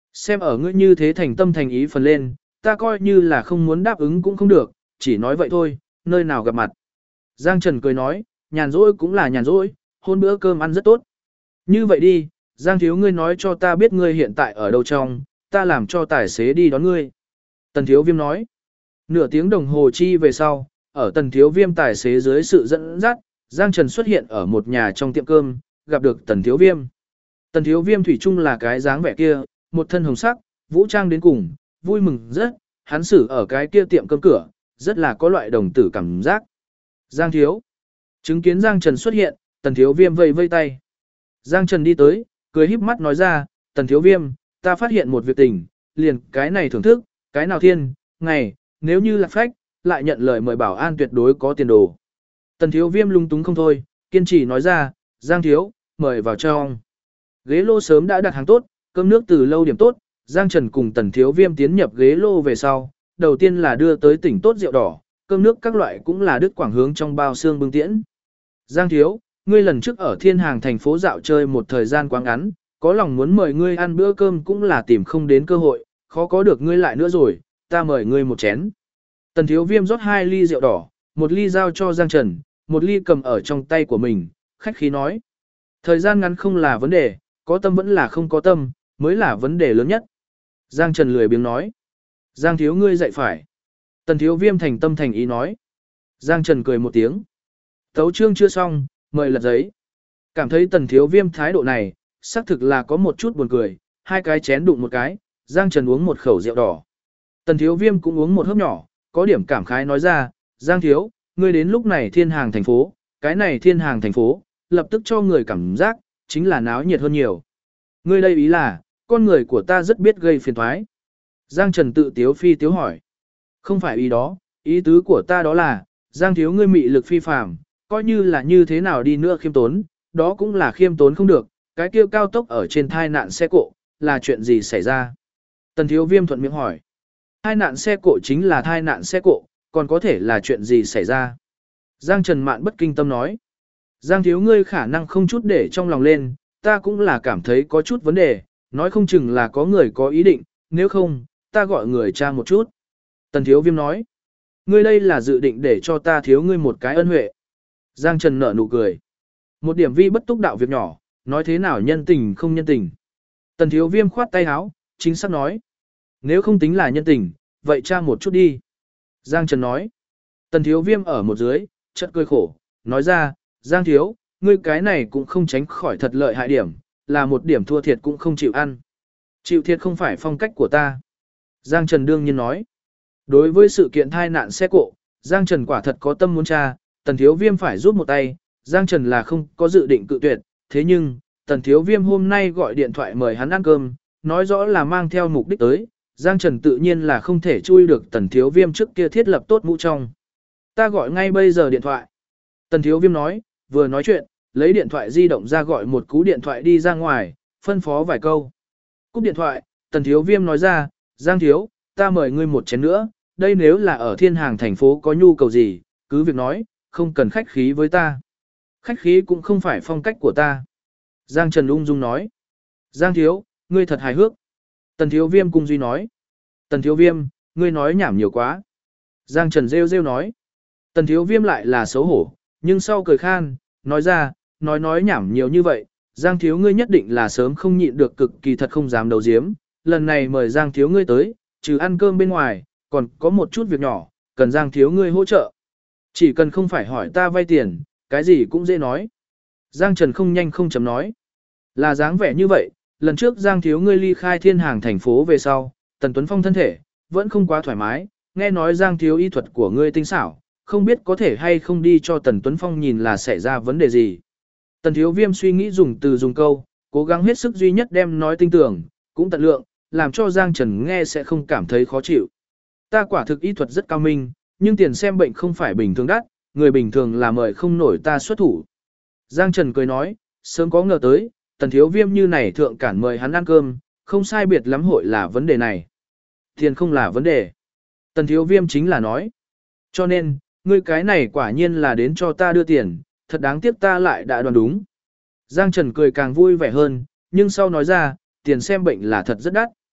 Xem ở ngươi như thế thành tâm thành ý phần lên, ta coi như là không muốn đáp ứng cũng không được, chỉ nói vậy thôi, nơi nào gặp mặt. Giang Trần cười nói, nhàn rỗi cũng là nhàn rỗi, hôn bữa cơm ăn rất tốt. Như vậy đi, Giang thiếu ngươi nói cho ta biết ngươi hiện tại ở đâu trong, ta làm cho tài xế đi đón ngươi. Tần thiếu viêm nói, nửa tiếng đồng hồ chi về sau, ở tần thiếu viêm tài xế dưới sự dẫn dắt, Giang Trần xuất hiện ở một nhà trong tiệm cơm, gặp được tần thiếu viêm. Tần thiếu viêm thủy chung là cái dáng vẻ kia, một thân hồng sắc, vũ trang đến cùng, vui mừng rất, hắn xử ở cái kia tiệm cơm cửa, rất là có loại đồng tử cảm giác. Giang thiếu. Chứng kiến Giang Trần xuất hiện, tần thiếu viêm vây vây tay. Giang Trần đi tới, cười híp mắt nói ra, tần thiếu viêm, ta phát hiện một việc tình, liền cái này thưởng thức, cái nào thiên, ngày, nếu như là phách, lại nhận lời mời bảo an tuyệt đối có tiền đồ. Tần thiếu viêm lung túng không thôi, kiên trì nói ra, Giang thiếu, mời vào trong. Ghế lô sớm đã đặt hàng tốt, cơm nước từ lâu điểm tốt, Giang Trần cùng tần thiếu viêm tiến nhập ghế lô về sau, đầu tiên là đưa tới tỉnh tốt rượu đỏ, cơm nước các loại cũng là đứt quảng hướng trong bao xương bưng tiễn. Giang thiếu, ngươi lần trước ở thiên hàng thành phố dạo chơi một thời gian quá ngắn, có lòng muốn mời ngươi ăn bữa cơm cũng là tìm không đến cơ hội, khó có được ngươi lại nữa rồi, ta mời ngươi một chén. Tần thiếu viêm rót 2 ly rượu đỏ, một ly giao cho Giang Trần, một ly cầm ở trong tay của mình, khách khí nói. Thời gian ngắn không là vấn đề, có tâm vẫn là không có tâm, mới là vấn đề lớn nhất. Giang Trần lười biếng nói. Giang thiếu ngươi dạy phải. Tần thiếu viêm thành tâm thành ý nói. Giang Trần cười một tiếng. Tấu chương chưa xong, mời lật giấy. Cảm thấy tần thiếu viêm thái độ này, xác thực là có một chút buồn cười, 2 cái chén đụng một cái, Giang Trần uống một khẩu rượu đỏ. Tần thiếu viêm cũng uống một hớp nhỏ, có điểm cảm khái nói ra, Giang thiếu, ngươi đến lúc này thiên hàng thành phố, cái này thiên hàng thành phố, lập tức cho người cảm giác, chính là náo nhiệt hơn nhiều. Ngươi đây ý là, con người của ta rất biết gây phiền toái. Giang Trần tự tiếu phi tiếu hỏi. Không phải ý đó, ý tứ của ta đó là, Giang thiếu ngươi mị lực phi phàm, coi như là như thế nào đi nữa khiêm tốn, đó cũng là khiêm tốn không được, cái kia cao tốc ở trên thai nạn xe cộ, là chuyện gì xảy ra? Tần thiếu viêm thuận miệng hỏi. Thai nạn xe cộ chính là thai nạn xe cộ, còn có thể là chuyện gì xảy ra? Giang Trần Mạn bất kinh tâm nói. Giang thiếu ngươi khả năng không chút để trong lòng lên, ta cũng là cảm thấy có chút vấn đề, nói không chừng là có người có ý định, nếu không, ta gọi người tra một chút. Tần thiếu viêm nói. Ngươi đây là dự định để cho ta thiếu ngươi một cái ân huệ. Giang Trần nở nụ cười. Một điểm vi bất túc đạo việc nhỏ, nói thế nào nhân tình không nhân tình. Tần thiếu viêm khoát tay áo, chính xác nói. Nếu không tính là nhân tình, vậy tra một chút đi. Giang Trần nói. Tần thiếu viêm ở một dưới, chợt cười khổ, nói ra, Giang thiếu, ngươi cái này cũng không tránh khỏi thật lợi hại điểm, là một điểm thua thiệt cũng không chịu ăn. Chịu thiệt không phải phong cách của ta. Giang Trần đương nhiên nói. Đối với sự kiện thai nạn xe cộ, Giang Trần quả thật có tâm muốn tra, tần thiếu viêm phải giúp một tay, Giang Trần là không có dự định cự tuyệt, thế nhưng, tần thiếu viêm hôm nay gọi điện thoại mời hắn ăn cơm, nói rõ là mang theo mục đích tới, Giang Trần tự nhiên là không thể chui được tần thiếu viêm trước kia thiết lập tốt mũ trong. Ta gọi ngay bây giờ điện thoại. Tần thiếu viêm nói, vừa nói chuyện, lấy điện thoại di động ra gọi một cú điện thoại đi ra ngoài, phân phó vài câu. Cúp điện thoại, tần thiếu viêm nói ra, Giang thiếu, ta mời ngươi một chén nữa, đây nếu là ở thiên hàng thành phố có nhu cầu gì, cứ việc nói, không cần khách khí với ta. Khách khí cũng không phải phong cách của ta. Giang Trần ung dung nói. Giang thiếu, ngươi thật hài hước. Tần thiếu viêm cung duy nói. Tần thiếu viêm, ngươi nói nhảm nhiều quá. Giang Trần rêu rêu nói. Tần thiếu viêm lại là xấu hổ, nhưng sau cười khan, nói ra, nói nhảm nhiều như vậy, Giang thiếu ngươi nhất định là sớm không nhịn được cực kỳ thật không dám đầu diếm, lần này mời Giang thiếu ngươi tới, trừ ăn cơm bên ngoài, còn có một chút việc nhỏ, cần Giang thiếu ngươi hỗ trợ. Chỉ cần không phải hỏi ta vay tiền, cái gì cũng dễ nói. Giang Trần không nhanh không chấm nói. Là dáng vẻ như vậy, lần trước Giang thiếu ngươi ly khai thiên hàng thành phố về sau, Tần Tuấn Phong thân thể, vẫn không quá thoải mái, nghe nói Giang thiếu y thuật của ngươi tinh xảo, không biết có thể hay không đi cho Tần Tuấn Phong nhìn là xảy ra vấn đề gì. Tần thiếu viêm suy nghĩ dùng từ dùng câu, cố gắng hết sức duy nhất đem nói tinh tưởng, cũng tận lượng, làm cho Giang Trần nghe sẽ không cảm thấy khó chịu. Ta quả thực y thuật rất cao minh, nhưng tiền xem bệnh không phải bình thường đắt, người bình thường là mời không nổi ta xuất thủ. Giang Trần cười nói, sớm có ngờ tới, tần thiếu viêm như này thượng cản mời hắn ăn cơm, không sai biệt lắm hội là vấn đề này. Tiền không là vấn đề. Tần thiếu viêm chính là nói. Cho nên, ngươi cái này quả nhiên là đến cho ta đưa tiền, thật đáng tiếc ta lại đã đoán đúng. Giang Trần cười càng vui vẻ hơn, nhưng sau nói ra, tiền xem bệnh là thật rất đắt.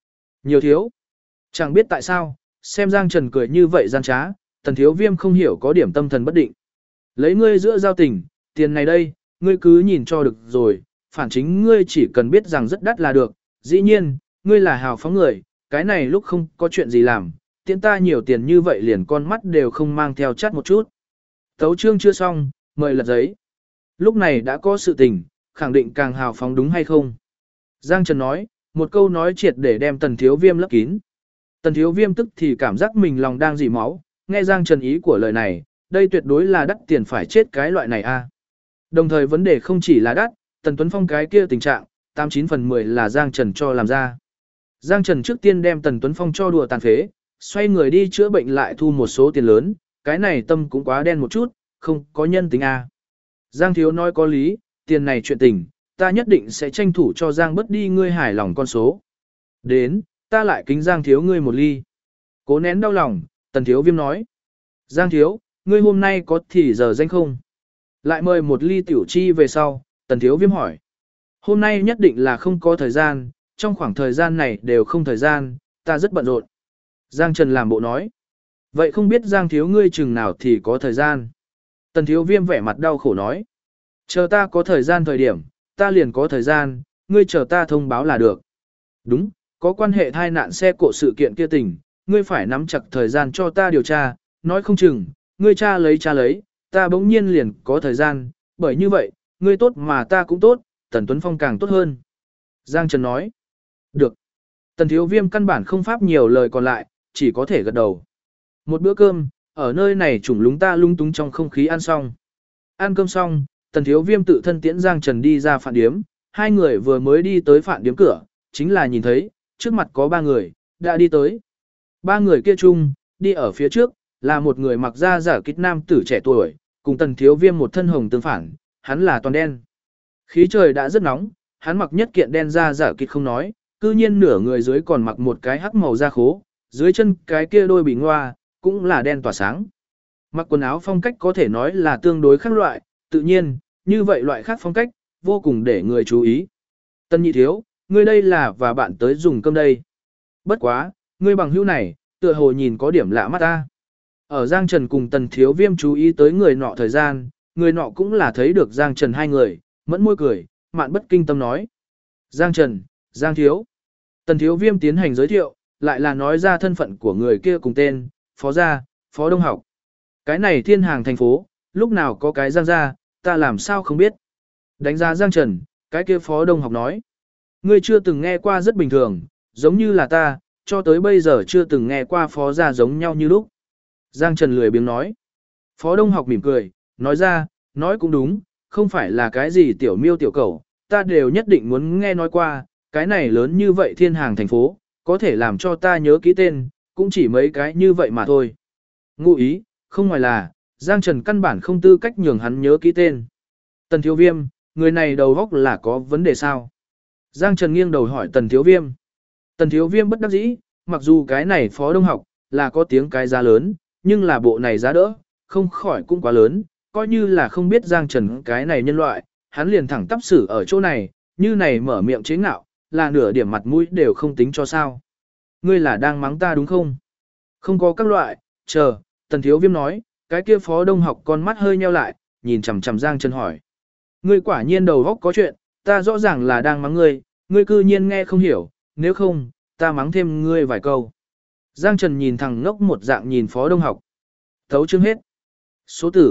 Nhiều thiếu. Chẳng biết tại sao, xem Giang Trần cười như vậy gian trá, Tần Thiếu Viêm không hiểu có điểm tâm thần bất định. Lấy ngươi giữa giao tình, tiền này đây, ngươi cứ nhìn cho được rồi, phản chính ngươi chỉ cần biết rằng rất đắt là được. Dĩ nhiên, ngươi là hào phóng người, cái này lúc không có chuyện gì làm, tiện ta nhiều tiền như vậy liền con mắt đều không mang theo chắt một chút. Tấu chương chưa xong, mời lật giấy. Lúc này đã có sự tình, khẳng định càng hào phóng đúng hay không? Giang Trần nói, một câu nói triệt để đem Tần Thiếu Viêm lấp kín. Tần Thiếu Viêm tức thì cảm giác mình lòng đang dỉ máu, nghe Giang Trần ý của lời này, đây tuyệt đối là đắt tiền phải chết cái loại này a. Đồng thời vấn đề không chỉ là đắt, Tần Tuấn Phong cái kia tình trạng, 89 phần 10 là Giang Trần cho làm ra. Giang Trần trước tiên đem Tần Tuấn Phong cho đùa tàn phế, xoay người đi chữa bệnh lại thu một số tiền lớn, cái này tâm cũng quá đen một chút, không có nhân tính a. Giang Thiếu nói có lý, tiền này chuyện tình, ta nhất định sẽ tranh thủ cho Giang bất đi ngươi hài lòng con số. Đến, ta lại kính Giang Thiếu ngươi một ly. Cố nén đau lòng, Tần Thiếu Viêm nói. Giang Thiếu, ngươi hôm nay có thì giờ danh không? Lại mời một ly tiểu chi về sau, Tần Thiếu Viêm hỏi. Hôm nay nhất định là không có thời gian, trong khoảng thời gian này đều không thời gian, ta rất bận rộn. Giang Trần làm bộ nói. Vậy không biết Giang Thiếu ngươi chừng nào thì có thời gian? Tần Thiếu Viêm vẻ mặt đau khổ nói. Chờ ta có thời gian thời điểm, ta liền có thời gian, ngươi chờ ta thông báo là được. Đúng, có quan hệ thai nạn xe cộ sự kiện kia tình, ngươi phải nắm chặt thời gian cho ta điều tra, nói không chừng, ngươi cha lấy, ta bỗng nhiên liền có thời gian, bởi như vậy, ngươi tốt mà ta cũng tốt, Tần Tuấn Phong càng tốt hơn. Giang Trần nói. Được. Tần Thiếu Viêm căn bản không pháp nhiều lời còn lại, chỉ có thể gật đầu. Một bữa cơm, ở nơi này trùng lúng ta lung túng trong không khí ăn xong. Ăn cơm xong, Tần Thiếu Viêm tự thân tiễn Giang Trần đi ra phạn điếm, hai người vừa mới đi tới phạn điếm cửa, chính là nhìn thấy, trước mặt có ba người, đã đi tới. Ba người kia chung, đi ở phía trước, là một người mặc da giả kích nam tử trẻ tuổi, cùng Tần Thiếu Viêm một thân hồng tương phản, hắn là toàn đen. Khí trời đã rất nóng, hắn mặc nhất kiện đen da giả kích không nói, cư nhiên nửa người dưới còn mặc một cái hắc màu da khố, dưới chân cái kia đôi bị ngoa, cũng là đen tỏa sáng. Mặc quần áo phong cách có thể nói là tương đối khác loại, tự nhiên, như vậy loại khác phong cách, vô cùng để người chú ý. Tân Nhị Thiếu, ngươi đây là và bạn tới dùng cơm đây. Bất quá, ngươi bằng hữu này, tựa hồ nhìn có điểm lạ mắt ta. Ở Giang Trần cùng Tần Thiếu Viêm chú ý tới người nọ thời gian, người nọ cũng là thấy được Giang Trần hai người, mẫn môi cười, mạn bất kinh tâm nói. Giang Trần, Giang Thiếu. Tần Thiếu Viêm tiến hành giới thiệu, lại là nói ra thân phận của người kia cùng tên, Phó Gia, Phó Đông Học. Cái này thiên hàng thành phố, lúc nào có cái Giang Gia, ta làm sao không biết. Đánh giá Giang Trần, cái kia Phó Đông Học nói. Ngươi chưa từng nghe qua rất bình thường, giống như là ta, cho tới bây giờ chưa từng nghe qua Phó Gia giống nhau như lúc. Giang Trần lười biếng nói. Phó Đông Học mỉm cười, nói ra, nói cũng đúng, không phải là cái gì tiểu miêu tiểu cầu, ta đều nhất định muốn nghe nói qua, cái này lớn như vậy thiên hàng thành phố, có thể làm cho ta nhớ kỹ tên, cũng chỉ mấy cái như vậy mà thôi. Ngụ ý, không ngoài là, Giang Trần căn bản không tư cách nhường hắn nhớ kỹ tên. Tần Thiếu Viêm, người này đầu óc là có vấn đề sao? Giang Trần nghiêng đầu hỏi Tần Thiếu Viêm. Tần Thiếu Viêm bất đắc dĩ, mặc dù cái này Phó Đông Học, là có tiếng cái giá lớn, nhưng là bộ này giá đỡ, không khỏi cũng quá lớn, coi như là không biết Giang Trần cái này nhân loại, hắn liền thẳng tắp xử ở chỗ này, như này mở miệng chế ngạo, là nửa điểm mặt mũi đều không tính cho sao. Ngươi là đang mắng ta đúng không? Không có các loại, chờ, Tần Thiếu Viêm nói, cái kia Phó Đông Học con mắt hơi nheo lại, nhìn chằm chằm Giang Trần hỏi. Ngươi quả nhiên đầu óc có chuyện, ta rõ ràng là đang mắng ngươi, ngươi cư nhiên nghe không hiểu, nếu không, ta mắng thêm ngươi vài câu. Giang Trần nhìn thằng ngốc một dạng nhìn Phó Đông Học. Thấu chương hết. Số tử,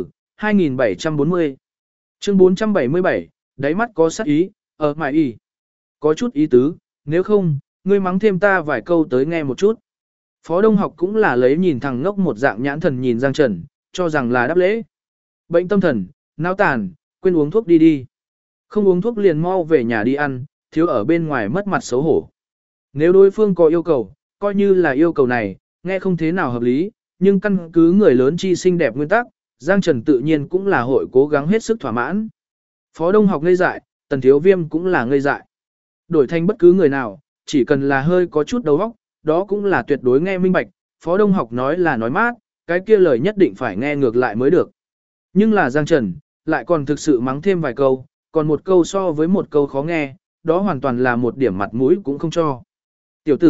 2740. Chương 477, đáy mắt có sát ý, ở mại ý. Có chút ý tứ, nếu không, ngươi mắng thêm ta vài câu tới nghe một chút. Phó Đông Học cũng là lấy nhìn thằng ngốc một dạng nhãn thần nhìn Giang Trần, cho rằng là đáp lễ. Bệnh tâm thần, não tàn, quên uống thuốc đi đi. Không uống thuốc liền mau về nhà đi ăn, thiếu ở bên ngoài mất mặt xấu hổ. Nếu đối phương có yêu cầu, coi như là yêu cầu này, nghe không thế nào hợp lý, nhưng căn cứ người lớn chi xinh đẹp nguyên tắc, Giang Trần tự nhiên cũng là hội cố gắng hết sức thỏa mãn. Phó Đông Học ngây dại, Tần Thiếu Viêm cũng là ngây dại. Đổi thành bất cứ người nào, chỉ cần là hơi có chút đầu óc, đó cũng là tuyệt đối nghe minh bạch, Phó Đông Học nói là nói mát, cái kia lời nhất định phải nghe ngược lại mới được. Nhưng là Giang Trần, lại còn thực sự mắng thêm vài câu, còn một câu so với một câu khó nghe, đó hoàn toàn là một điểm mặt mũi cũng không cho. Tiểu tử,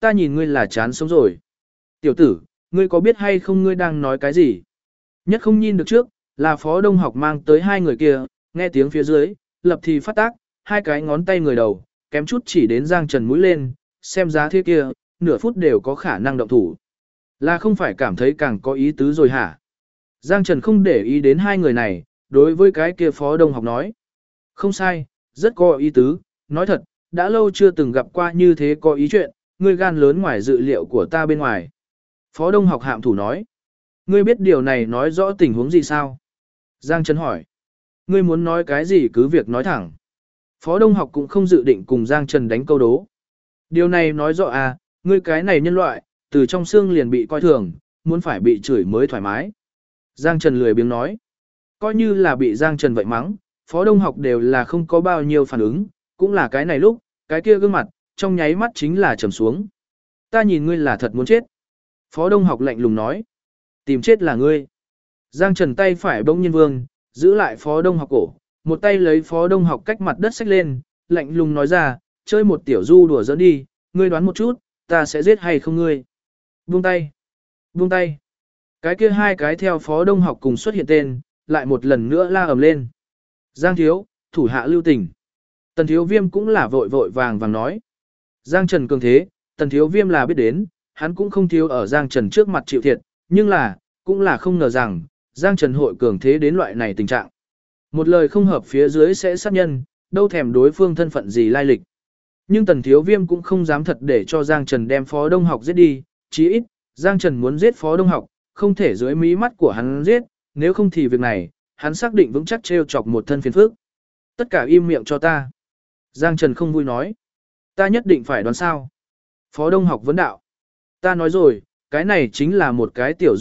ta nhìn ngươi là chán sống rồi. Tiểu tử, ngươi có biết hay không ngươi đang nói cái gì? Nhất không nhìn được trước, là Phó Đông Học mang tới hai người kia, nghe tiếng phía dưới, lập thì phát tác, hai cái ngón tay người đầu, kém chút chỉ đến Giang Trần mũi lên, xem giá thế kia, nửa phút đều có khả năng động thủ. Là không phải cảm thấy càng có ý tứ rồi hả? Giang Trần không để ý đến hai người này, đối với cái kia Phó Đông Học nói. Không sai, rất có ý tứ, nói thật, đã lâu chưa từng gặp qua như thế có ý chuyện, ngươi gan lớn ngoài dự liệu của ta bên ngoài. Phó Đông Học hạm thủ nói. Ngươi biết điều này nói rõ tình huống gì sao? Giang Trần hỏi. Ngươi muốn nói cái gì cứ việc nói thẳng. Phó Đông Học cũng không dự định cùng Giang Trần đánh câu đố. Điều này nói rõ à, ngươi cái này nhân loại, từ trong xương liền bị coi thường, muốn phải bị chửi mới thoải mái. Giang Trần lười biếng nói. Coi như là bị Giang Trần vậy mắng, Phó Đông Học đều là không có bao nhiêu phản ứng, cũng là cái này lúc, cái kia gương mặt, trong nháy mắt chính là trầm xuống. Ta nhìn ngươi là thật muốn chết. Phó Đông Học lạnh lùng nói. Tìm chết là ngươi. Giang Trần tay phải bỗng nhiên vương, giữ lại Phó Đông Học cổ, một tay lấy Phó Đông Học cách mặt đất xách lên, lạnh lùng nói ra, chơi một tiểu du đùa giỡn đi, ngươi đoán một chút, ta sẽ giết hay không ngươi. Buông tay. Buông tay. Cái kia hai cái theo Phó Đông Học cùng xuất hiện tên, lại một lần nữa la ầm lên. Giang thiếu, thủ hạ lưu tình. Tần Thiếu Viêm cũng là vội vội vàng vàng nói. Giang Trần cường thế, Tần Thiếu Viêm là biết đến, hắn cũng không thiếu ở Giang Trần trước mặt chịu thiệt, nhưng là, cũng là không ngờ rằng, Giang Trần hội cường thế đến loại này tình trạng. Một lời không hợp phía dưới sẽ sát nhân, đâu thèm đối phương thân phận gì lai lịch. Nhưng Tần Thiếu Viêm cũng không dám thật để cho Giang Trần đem Phó Đông Học giết đi, chí ít, Giang Trần muốn giết Phó Đông Học, không thể dưới mí mắt của hắn giết, nếu không thì việc này, hắn xác định vững chắc trêu chọc một thân phiền phức. Tất cả im miệng cho ta. Giang Trần không vui nói. Ta nhất định phải đoán sao. Phó Đông Học vấn đạo. Ta nói rồi, cái này chính là một cái tiểu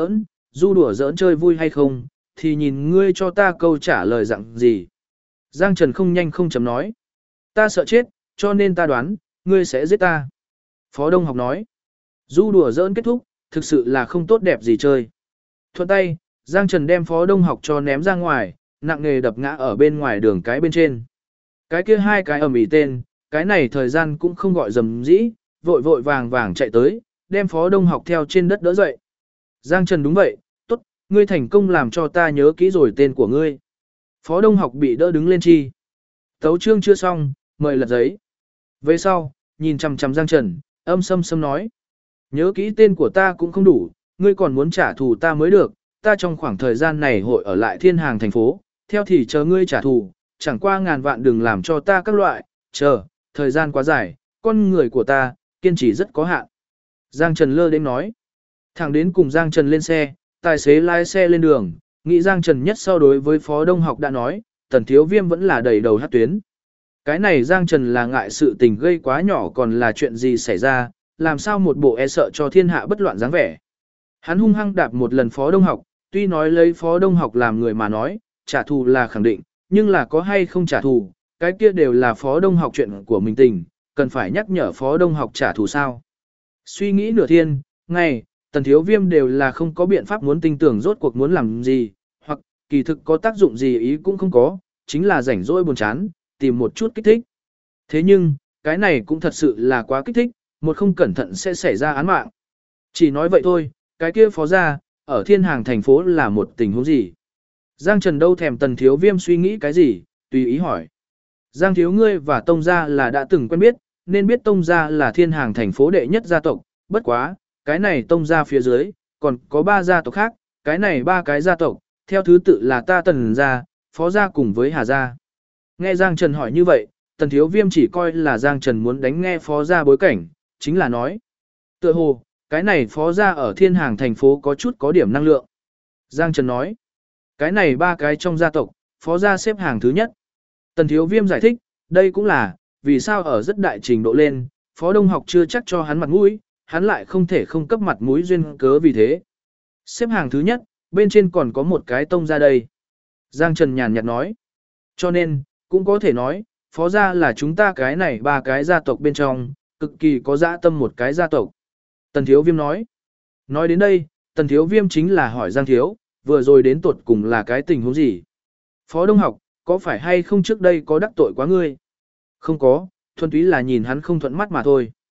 du đùa giỡn chơi vui hay không, thì nhìn ngươi cho ta câu trả lời dặn gì. Giang Trần không nhanh không chấm nói. Ta sợ chết, cho nên ta đoán, ngươi sẽ giết ta. Phó Đông Học nói. Du đùa giỡn kết thúc, thực sự là không tốt đẹp gì chơi. Thuận tay, Giang Trần đem Phó Đông Học cho ném ra ngoài, nặng nề đập ngã ở bên ngoài đường cái bên trên. Cái kia hai cái ầm ĩ tên, cái này thời gian cũng không gọi dầm dĩ, vội vội vàng vàng chạy tới, đem Phó Đông Học theo trên đất đỡ dậy. Giang Trần đúng vậy, tốt, ngươi thành công làm cho ta nhớ kỹ rồi tên của ngươi. Phó Đông Học bị đỡ đứng lên chi. Tấu chương chưa xong, mời lật giấy. Về sau, nhìn chằm chằm Giang Trần, âm sâm sâm nói. Nhớ kỹ tên của ta cũng không đủ, ngươi còn muốn trả thù ta mới được, ta trong khoảng thời gian này hội ở lại thiên hàng thành phố, theo thì chờ ngươi trả thù, chẳng qua ngàn vạn đừng làm cho ta các loại, chờ, thời gian quá dài, con người của ta, kiên trì rất có hạn. Giang Trần lơ đến nói. Thẳng đến cùng Giang Trần lên xe, tài xế lái xe lên đường, nghĩ Giang Trần nhất so đối với Phó Đông Học đã nói, Tần Thiếu Viêm vẫn là đầy đầu hát tuyến. Cái này Giang Trần là ngại sự tình gây quá nhỏ còn là chuyện gì xảy ra, làm sao một bộ e sợ cho thiên hạ bất loạn dáng vẻ. Hắn hung hăng đạp một lần Phó Đông Học, tuy nói lấy Phó Đông Học làm người mà nói, trả thù là khẳng định, nhưng là có hay không trả thù, cái kia đều là Phó Đông Học chuyện của mình tình, cần phải nhắc nhở Phó Đông Học trả thù sao. Suy nghĩ nửa thiên, ngày, Tần Thiếu Viêm đều là không có biện pháp muốn tin tưởng rốt cuộc muốn làm gì, hoặc kỳ thực có tác dụng gì ý cũng không có, chính là rảnh rỗi buồn chán, tìm một chút kích thích. Thế nhưng, cái này cũng thật sự là quá kích thích, một không cẩn thận sẽ xảy ra án mạng. Chỉ nói vậy thôi, cái kia Phó gia, ở thiên hàng thành phố là một tình huống gì? Giang Trần đâu thèm Tần Thiếu Viêm suy nghĩ cái gì, tùy ý hỏi. Giang thiếu ngươi và Tông gia là đã từng quen biết, nên biết Tông gia là thiên hàng thành phố đệ nhất gia tộc, bất quá, cái này Tông gia phía dưới, còn có 3 gia tộc khác, cái này 3 cái gia tộc, theo thứ tự là ta Tần gia, Phó gia cùng với Hà gia. Nghe Giang Trần hỏi như vậy, Tần Thiếu Viêm chỉ coi là Giang Trần muốn đánh nghe Phó gia bối cảnh, chính là nói. Tựa hồ, cái này Phó gia ở thiên hàng thành phố có chút có điểm năng lượng. Giang Trần nói, cái này 3 cái trong gia tộc, Phó gia xếp hàng thứ nhất. Tần Thiếu Viêm giải thích, đây cũng là, vì sao ở rất đại trình độ lên, Phó Đông Học chưa chắc cho hắn mặt mũi, hắn lại không thể không cấp mặt mũi duyên cớ vì thế. Xếp hàng thứ nhất, bên trên còn có một cái Tông gia đây. Giang Trần nhàn nhạt nói, cho nên, cũng có thể nói, Phó gia là chúng ta cái này 3 cái gia tộc bên trong, cực kỳ có dã tâm một cái gia tộc. Tần Thiếu Viêm nói, nói đến đây, Tần Thiếu Viêm chính là hỏi Giang Thiếu, vừa rồi đến tuột cùng là cái tình huống gì? Phó Đông Học, có phải hay không trước đây có đắc tội quá ngươi? Không có, thuần túy là nhìn hắn không thuận mắt mà thôi.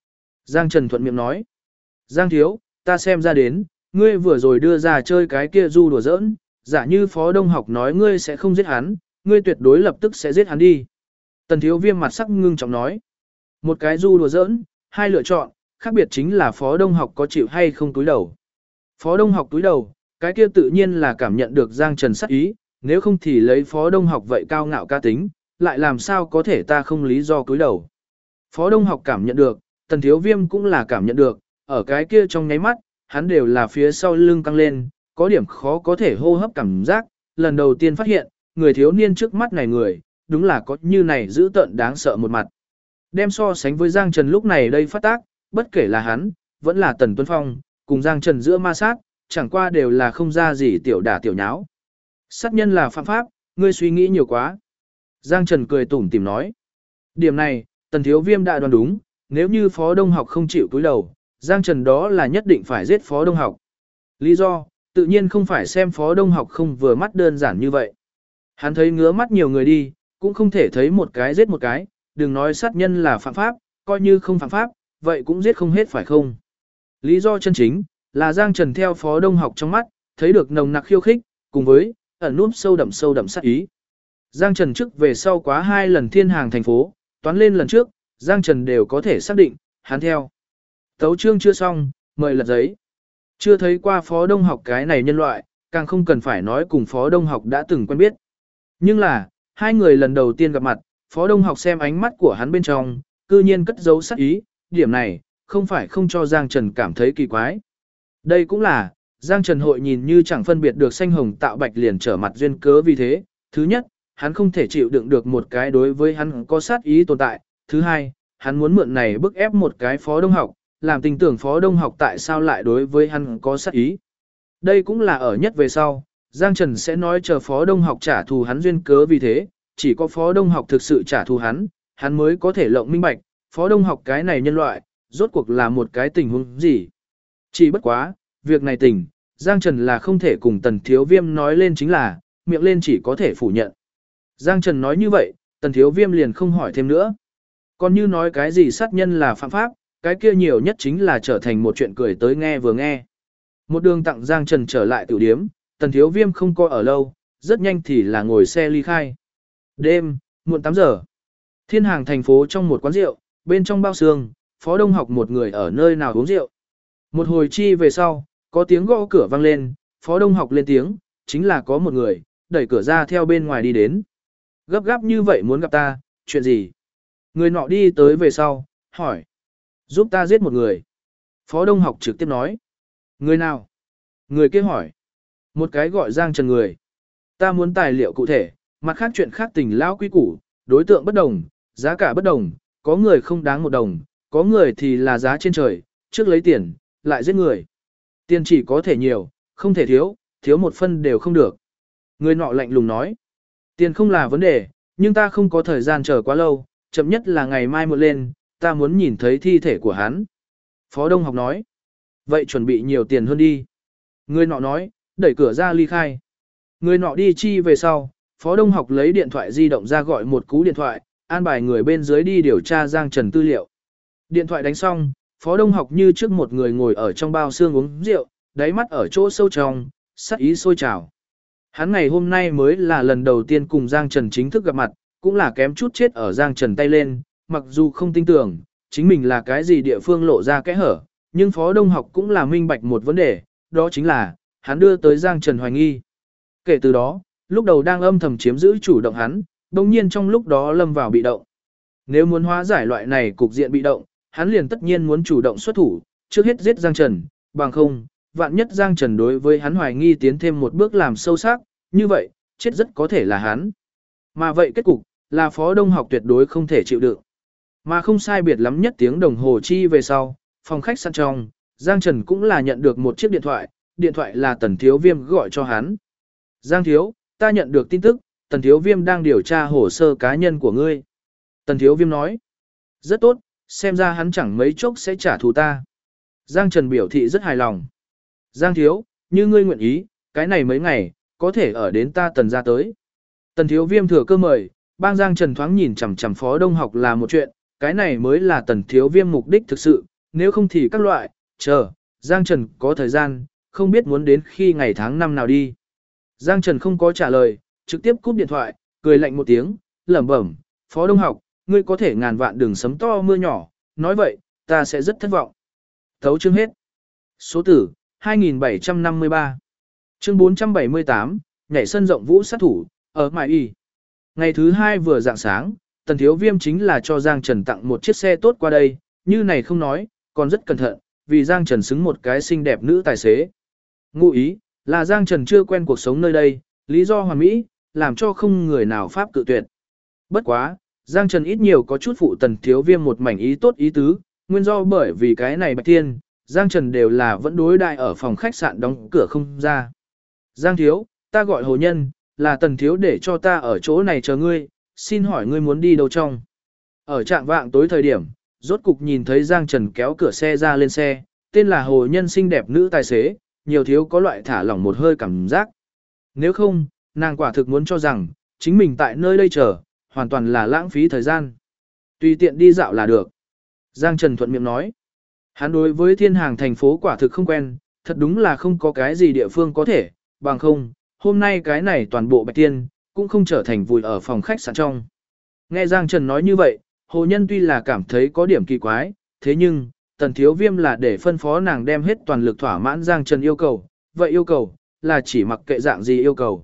Giang Trần thuận miệng nói. Giang thiếu, ta xem ra đến, ngươi vừa rồi đưa ra chơi cái kia du đùa giỡn, giả như Phó Đông học nói ngươi sẽ không giết hắn, ngươi tuyệt đối lập tức sẽ giết hắn đi. Tần Thiếu Viêm mặt sắc ngưng trọng nói. Một cái du đùa giỡn, hai lựa chọn, khác biệt chính là Phó Đông học có chịu hay không túi đầu. Phó Đông học túi đầu, cái kia tự nhiên là cảm nhận được Giang Trần sắc ý, nếu không thì lấy Phó Đông học vậy cao ngạo ca tính, lại làm sao có thể ta không lý do túi đầu. Phó Đông học cảm nhận được, Tần Thiếu Viêm cũng là cảm nhận được, ở cái kia trong nháy mắt, hắn đều là phía sau lưng căng lên, có điểm khó có thể hô hấp cảm giác, lần đầu tiên phát hiện, người thiếu niên trước mắt này người, đúng là có như này dữ tợn đáng sợ một mặt. Đem so sánh với Giang Trần lúc này đây phát tác, bất kể là hắn, vẫn là Tần Tuấn Phong, cùng Giang Trần giữa ma sát, chẳng qua đều là không ra gì tiểu đả tiểu nháo. Sát nhân là phạm pháp, ngươi suy nghĩ nhiều quá. Giang Trần cười tủm tỉm nói. Điểm này, Tần Thiếu Viêm đã đoán đúng, nếu như Phó Đông học không chịu túi đầu, Giang Trần đó là nhất định phải giết Phó Đông học. Lý do, tự nhiên không phải xem Phó Đông học không vừa mắt đơn giản như vậy. Hắn thấy ngứa mắt nhiều người đi, cũng không thể thấy một cái giết một cái, đừng nói sát nhân là phạm pháp, coi như không phạm pháp, vậy cũng giết không hết phải không? Lý do chân chính, là Giang Trần theo Phó Đông học trong mắt, thấy được nồng nặc khiêu khích, cùng với ẩn núp sâu đậm sát ý. Giang Trần trước về sau quá 2 lần thiên hàng thành phố, toán lên lần trước, Giang Trần đều có thể xác định, hắn theo. Tấu chương chưa xong, mời lật giấy. Chưa thấy qua Phó Đông học cái này nhân loại, càng không cần phải nói cùng Phó Đông học đã từng quen biết. Nhưng là, hai người lần đầu tiên gặp mặt, Phó Đông học xem ánh mắt của hắn bên trong, cư nhiên cất giấu sát ý, điểm này, không phải không cho Giang Trần cảm thấy kỳ quái. Đây cũng là, Giang Trần hội nhìn như chẳng phân biệt được xanh hồng tạo bạch liền trở mặt duyên cớ vì thế. Thứ nhất, hắn không thể chịu đựng được một cái đối với hắn có sát ý tồn tại. Thứ hai, hắn muốn mượn này bức ép một cái Phó Đông học, làm tình tưởng Phó Đông học tại sao lại đối với hắn có sát ý. Đây cũng là ở nhất về sau, Giang Trần sẽ nói chờ Phó Đông học trả thù hắn duyên cớ vì thế, chỉ có Phó Đông học thực sự trả thù hắn mới có thể lộng minh bạch, Phó Đông học cái này nhân loại, rốt cuộc là một cái tình huống gì. Chỉ bất quá, việc này tình, Giang Trần là không thể cùng Tần Thiếu Viêm nói lên chính là, miệng lên chỉ có thể phủ nhận. Giang Trần nói như vậy, Tần Thiếu Viêm liền không hỏi thêm nữa. Còn như nói cái gì sát nhân là phạm pháp, cái kia nhiều nhất chính là trở thành một chuyện cười tới nghe vừa nghe. Một đường tặng Giang Trần trở lại tiểu điếm, Tần Thiếu Viêm không coi ở lâu, rất nhanh thì là ngồi xe ly khai. Đêm, muộn 8 giờ. Thiên hàng thành phố trong một quán rượu, bên trong bao xương, Phó Đông học một người ở nơi nào uống rượu. Một hồi chi về sau, có tiếng gõ cửa vang lên, Phó Đông học lên tiếng, chính là có một người, đẩy cửa ra theo bên ngoài đi đến. Gấp gáp như vậy muốn gặp ta, chuyện gì? Người nọ đi tới về sau, hỏi. Giúp ta giết một người. Phó Đông học trực tiếp nói. Người nào? Người kia hỏi. Một cái gọi Giang Trần người. Ta muốn tài liệu cụ thể, mặt khác chuyện khác tình lão quý củ, đối tượng bất đồng, giá cả bất đồng, có người không đáng một đồng, có người thì là giá trên trời, trước lấy tiền, lại giết người. Tiền chỉ có thể nhiều, không thể thiếu, thiếu một phân đều không được. Người nọ lạnh lùng nói. Tiền không là vấn đề, nhưng ta không có thời gian chờ quá lâu, chậm nhất là ngày mai muộn lên, ta muốn nhìn thấy thi thể của hắn. Phó Đông học nói. Vậy chuẩn bị nhiều tiền hơn đi. Người nọ nói, đẩy cửa ra ly khai. Người nọ đi chi về sau, Phó Đông học lấy điện thoại di động ra gọi một cú điện thoại, an bài người bên dưới đi điều tra Giang Trần tư liệu. Điện thoại đánh xong, Phó Đông học như trước một người ngồi ở trong bao xương uống rượu, đáy mắt ở chỗ sâu trong, sắc ý sôi trào. Hắn ngày hôm nay mới là lần đầu tiên cùng Giang Trần chính thức gặp mặt, cũng là kém chút chết ở Giang Trần tay lên, mặc dù không tin tưởng, chính mình là cái gì địa phương lộ ra kẽ hở, nhưng Phó Đông học cũng là minh bạch một vấn đề, đó chính là, hắn đưa tới Giang Trần hoài nghi. Kể từ đó, lúc đầu đang âm thầm chiếm giữ chủ động hắn, đồng nhiên trong lúc đó lâm vào bị động. Nếu muốn hóa giải loại này cục diện bị động, hắn liền tất nhiên muốn chủ động xuất thủ, trước hết giết Giang Trần, bằng không, vạn nhất Giang Trần đối với hắn hoài nghi tiến thêm một bước làm sâu sắc, như vậy, chết rất có thể là hắn. Mà vậy kết cục, là Phó Đông học tuyệt đối không thể chịu đựng. Mà không sai biệt lắm nhất tiếng đồng hồ chi về sau, phòng khách săn trong, Giang Trần cũng là nhận được một chiếc điện thoại là Tần Thiếu Viêm gọi cho hắn. Giang Thiếu, ta nhận được tin tức, Tần Thiếu Viêm đang điều tra hồ sơ cá nhân của ngươi. Tần Thiếu Viêm nói, rất tốt, xem ra hắn chẳng mấy chốc sẽ trả thù ta. Giang Trần biểu thị rất hài lòng. Giang Thiếu, như ngươi nguyện ý, cái này mấy ngày, có thể ở đến ta Tần ra tới. Tần Thiếu Viêm thừa cơ mời, bang Giang Trần thoáng nhìn chằm chằm Phó Đông học là một chuyện, cái này mới là Tần Thiếu Viêm mục đích thực sự, nếu không thì các loại, chờ, Giang Trần có thời gian, không biết muốn đến khi ngày tháng năm nào đi. Giang Trần không có trả lời, trực tiếp cúp điện thoại, cười lạnh một tiếng, lẩm bẩm, Phó Đông Học, ngươi có thể ngàn vạn đừng sấm to mưa nhỏ, nói vậy, ta sẽ rất thất vọng. Thấu chương hết. Số tử, 2753. Chương 478, nhảy sân rộng vũ sát thủ, ở Mai Y. Ngày thứ 2 vừa rạng sáng, Tần Thiếu Viêm chính là cho Giang Trần tặng một chiếc xe tốt qua đây, như này không nói, còn rất cẩn thận, vì Giang Trần xứng một cái xinh đẹp nữ tài xế. Ngụ ý, là Giang Trần chưa quen cuộc sống nơi đây, lý do hoàn mỹ, làm cho không người nào pháp cự tuyệt. Bất quá, Giang Trần ít nhiều có chút phụ Tần Thiếu Viêm một mảnh ý tốt ý tứ, nguyên do bởi vì cái này Bạch Thiên, Giang Trần đều là vẫn đối đại ở phòng khách sạn đóng cửa không ra. Giang Thiếu, ta gọi Hồ Nhân, là Tần Thiếu để cho ta ở chỗ này chờ ngươi, xin hỏi ngươi muốn đi đâu trong. Ở trạng vạng tối thời điểm, rốt cục nhìn thấy Giang Trần kéo cửa xe ra lên xe, tên là Hồ Nhân xinh đẹp nữ tài xế, nhiều thiếu có loại thả lỏng một hơi cảm giác. Nếu không, nàng quả thực muốn cho rằng, chính mình tại nơi đây chờ, hoàn toàn là lãng phí thời gian. Tùy tiện đi dạo là được. Giang Trần thuận miệng nói. Hắn đối với thiên hàng thành phố quả thực không quen, thật đúng là không có cái gì địa phương có thể, bằng không, hôm nay cái này toàn bộ Bạch Tiên, cũng không trở thành vùi ở phòng khách sạn trong. Nghe Giang Trần nói như vậy, Hồ Nhân tuy là cảm thấy có điểm kỳ quái, thế nhưng, Tần Thiếu Viêm là để phân phó nàng đem hết toàn lực thỏa mãn Giang Trần yêu cầu, vậy yêu cầu, là chỉ mặc kệ dạng gì yêu cầu.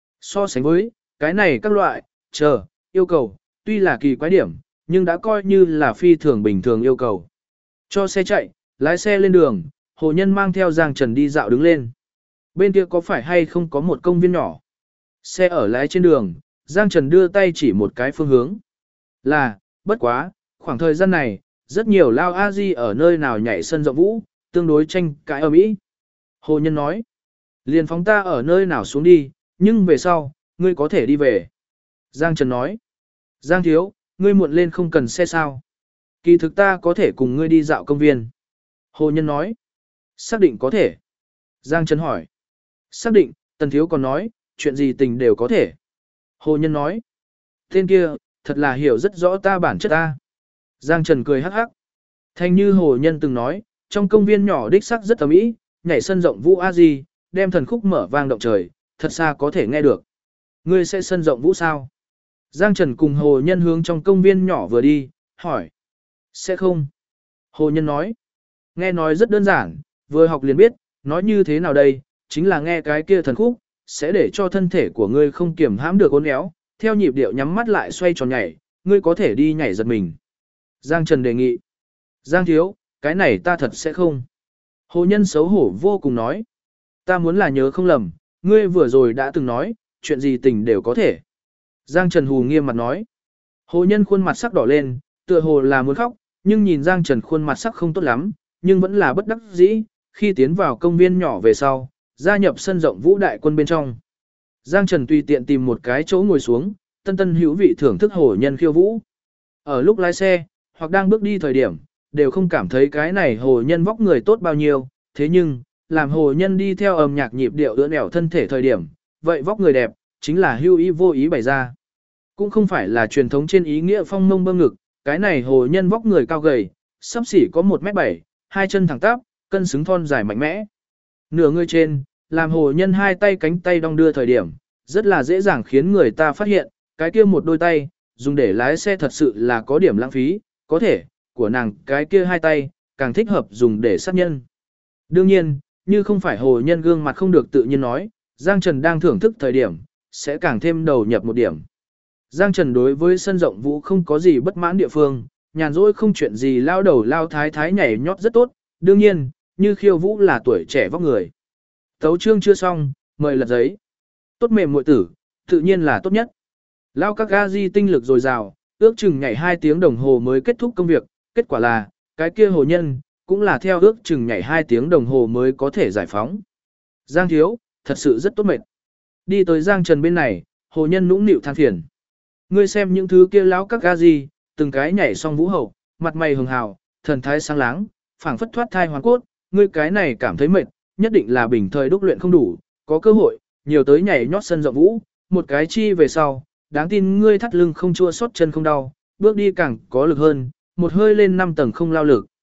So sánh với, cái này các loại, chờ, yêu cầu, tuy là kỳ quái điểm, nhưng đã coi như là phi thường bình thường yêu cầu. Cho xe chạy, lái xe lên đường, Hồ Nhân mang theo Giang Trần đi dạo đứng lên. Bên kia có phải hay không có một công viên nhỏ? Xe ở lái trên đường, Giang Trần đưa tay chỉ một cái phương hướng. Là, bất quá, khoảng thời gian này, rất nhiều lao a-di ở nơi nào nhảy sân rộng vũ, tương đối tranh cãi ở Mỹ. Hồ Nhân nói, liền phóng ta ở nơi nào xuống đi, nhưng về sau, ngươi có thể đi về. Giang Trần nói, Giang Thiếu, ngươi muộn lên không cần xe sao. Kỳ thực ta có thể cùng ngươi đi dạo công viên. Hồ Nhân nói, xác định có thể. Giang Trần hỏi, xác định, Tần Thiếu còn nói, chuyện gì tình đều có thể. Hồ Nhân nói, tên kia, thật là hiểu rất rõ ta bản chất ta. Giang Trần cười hắc hắc. Thành như Hồ Nhân từng nói, trong công viên nhỏ đích sắc rất ấm ý, nhảy sân rộng vũ a di, đem thần khúc mở vang động trời, thật xa có thể nghe được. Ngươi sẽ sân rộng vũ sao? Giang Trần cùng Hồ Nhân hướng trong công viên nhỏ vừa đi, hỏi. Sẽ không. Hồ Nhân nói. Nghe nói rất đơn giản, vừa học liền biết, nói như thế nào đây, chính là nghe cái kia thần khúc, sẽ để cho thân thể của ngươi không kiểm hãm được uốn éo, theo nhịp điệu nhắm mắt lại xoay tròn nhảy, ngươi có thể đi nhảy giật mình. Giang Trần đề nghị. Giang Thiếu, cái này ta thật sẽ không. Hồ Nhân xấu hổ vô cùng nói. Ta muốn là nhớ không lầm, ngươi vừa rồi đã từng nói, chuyện gì tình đều có thể. Giang Trần hù nghiêm mặt nói. Hồ Nhân khuôn mặt sắc đỏ lên, tựa hồ là muốn khóc, nhưng nhìn Giang Trần khuôn mặt sắc không tốt lắm, nhưng vẫn là bất đắc dĩ, khi tiến vào công viên nhỏ về sau, gia nhập sân rộng vũ đại quân bên trong. Giang Trần tùy tiện tìm một cái chỗ ngồi xuống, tân tân hữu vị thưởng thức Hồ Nhân khiêu vũ. Ở lúc lái xe, hoặc đang bước đi thời điểm, đều không cảm thấy cái này Hồ Nhân vóc người tốt bao nhiêu, thế nhưng, làm Hồ Nhân đi theo âm nhạc nhịp điệu ưỡn ẻo thân thể thời điểm, vậy vóc người đẹp, chính là hưu ý vô ý bày ra. Cũng không phải là truyền thống trên ý nghĩa phong mông bơm ngực, cái này Hồ Nhân vóc người cao gầy, sắp xỉ có 1m7, hai chân thẳng tắp, cân xứng thon dài mạnh mẽ. Nửa người trên, làm Hồ Nhân hai tay cánh tay đong đưa thời điểm, rất là dễ dàng khiến người ta phát hiện, cái kia một đôi tay, dùng để lái xe thật sự là có điểm lãng phí, có thể, của nàng cái kia hai tay, càng thích hợp dùng để sát nhân. Đương nhiên, như không phải Hồ Nhân gương mặt không được tự nhiên nói, Giang Trần đang thưởng thức thời điểm, sẽ càng thêm đầu nhập một điểm. Giang Trần đối với sân rộng vũ không có gì bất mãn địa phương, nhàn rỗi không chuyện gì lao đầu lao thái thái nhảy nhót rất tốt, đương nhiên, như khiêu vũ là tuổi trẻ vóc người. Tấu chương chưa xong, mời lật giấy. Tốt mềm muội tử, tự nhiên là tốt nhất. Lao các ga di tinh lực dồi dào, ước chừng nhảy 2 tiếng đồng hồ mới kết thúc công việc, kết quả là, cái kia Hồ Nhân, cũng là theo ước chừng nhảy 2 tiếng đồng hồ mới có thể giải phóng. Giang Thiếu, thật sự rất tốt mệt. Đi tới Giang Trần bên này, Hồ Nhân nũng nịu than phiền. Ngươi xem những thứ kia lão các ga gì, từng cái nhảy xong vũ hậu, mặt mày hường hào, thần thái sáng láng, phảng phất thoát thai hoàn cốt, ngươi cái này cảm thấy mệt, nhất định là bình thời đúc luyện không đủ, có cơ hội, nhiều tới nhảy nhót sân rộng vũ, một cái chi về sau, đáng tin ngươi thắt lưng không chua xót chân không đau, bước đi càng có lực hơn, một hơi lên 5 tầng không lao lực.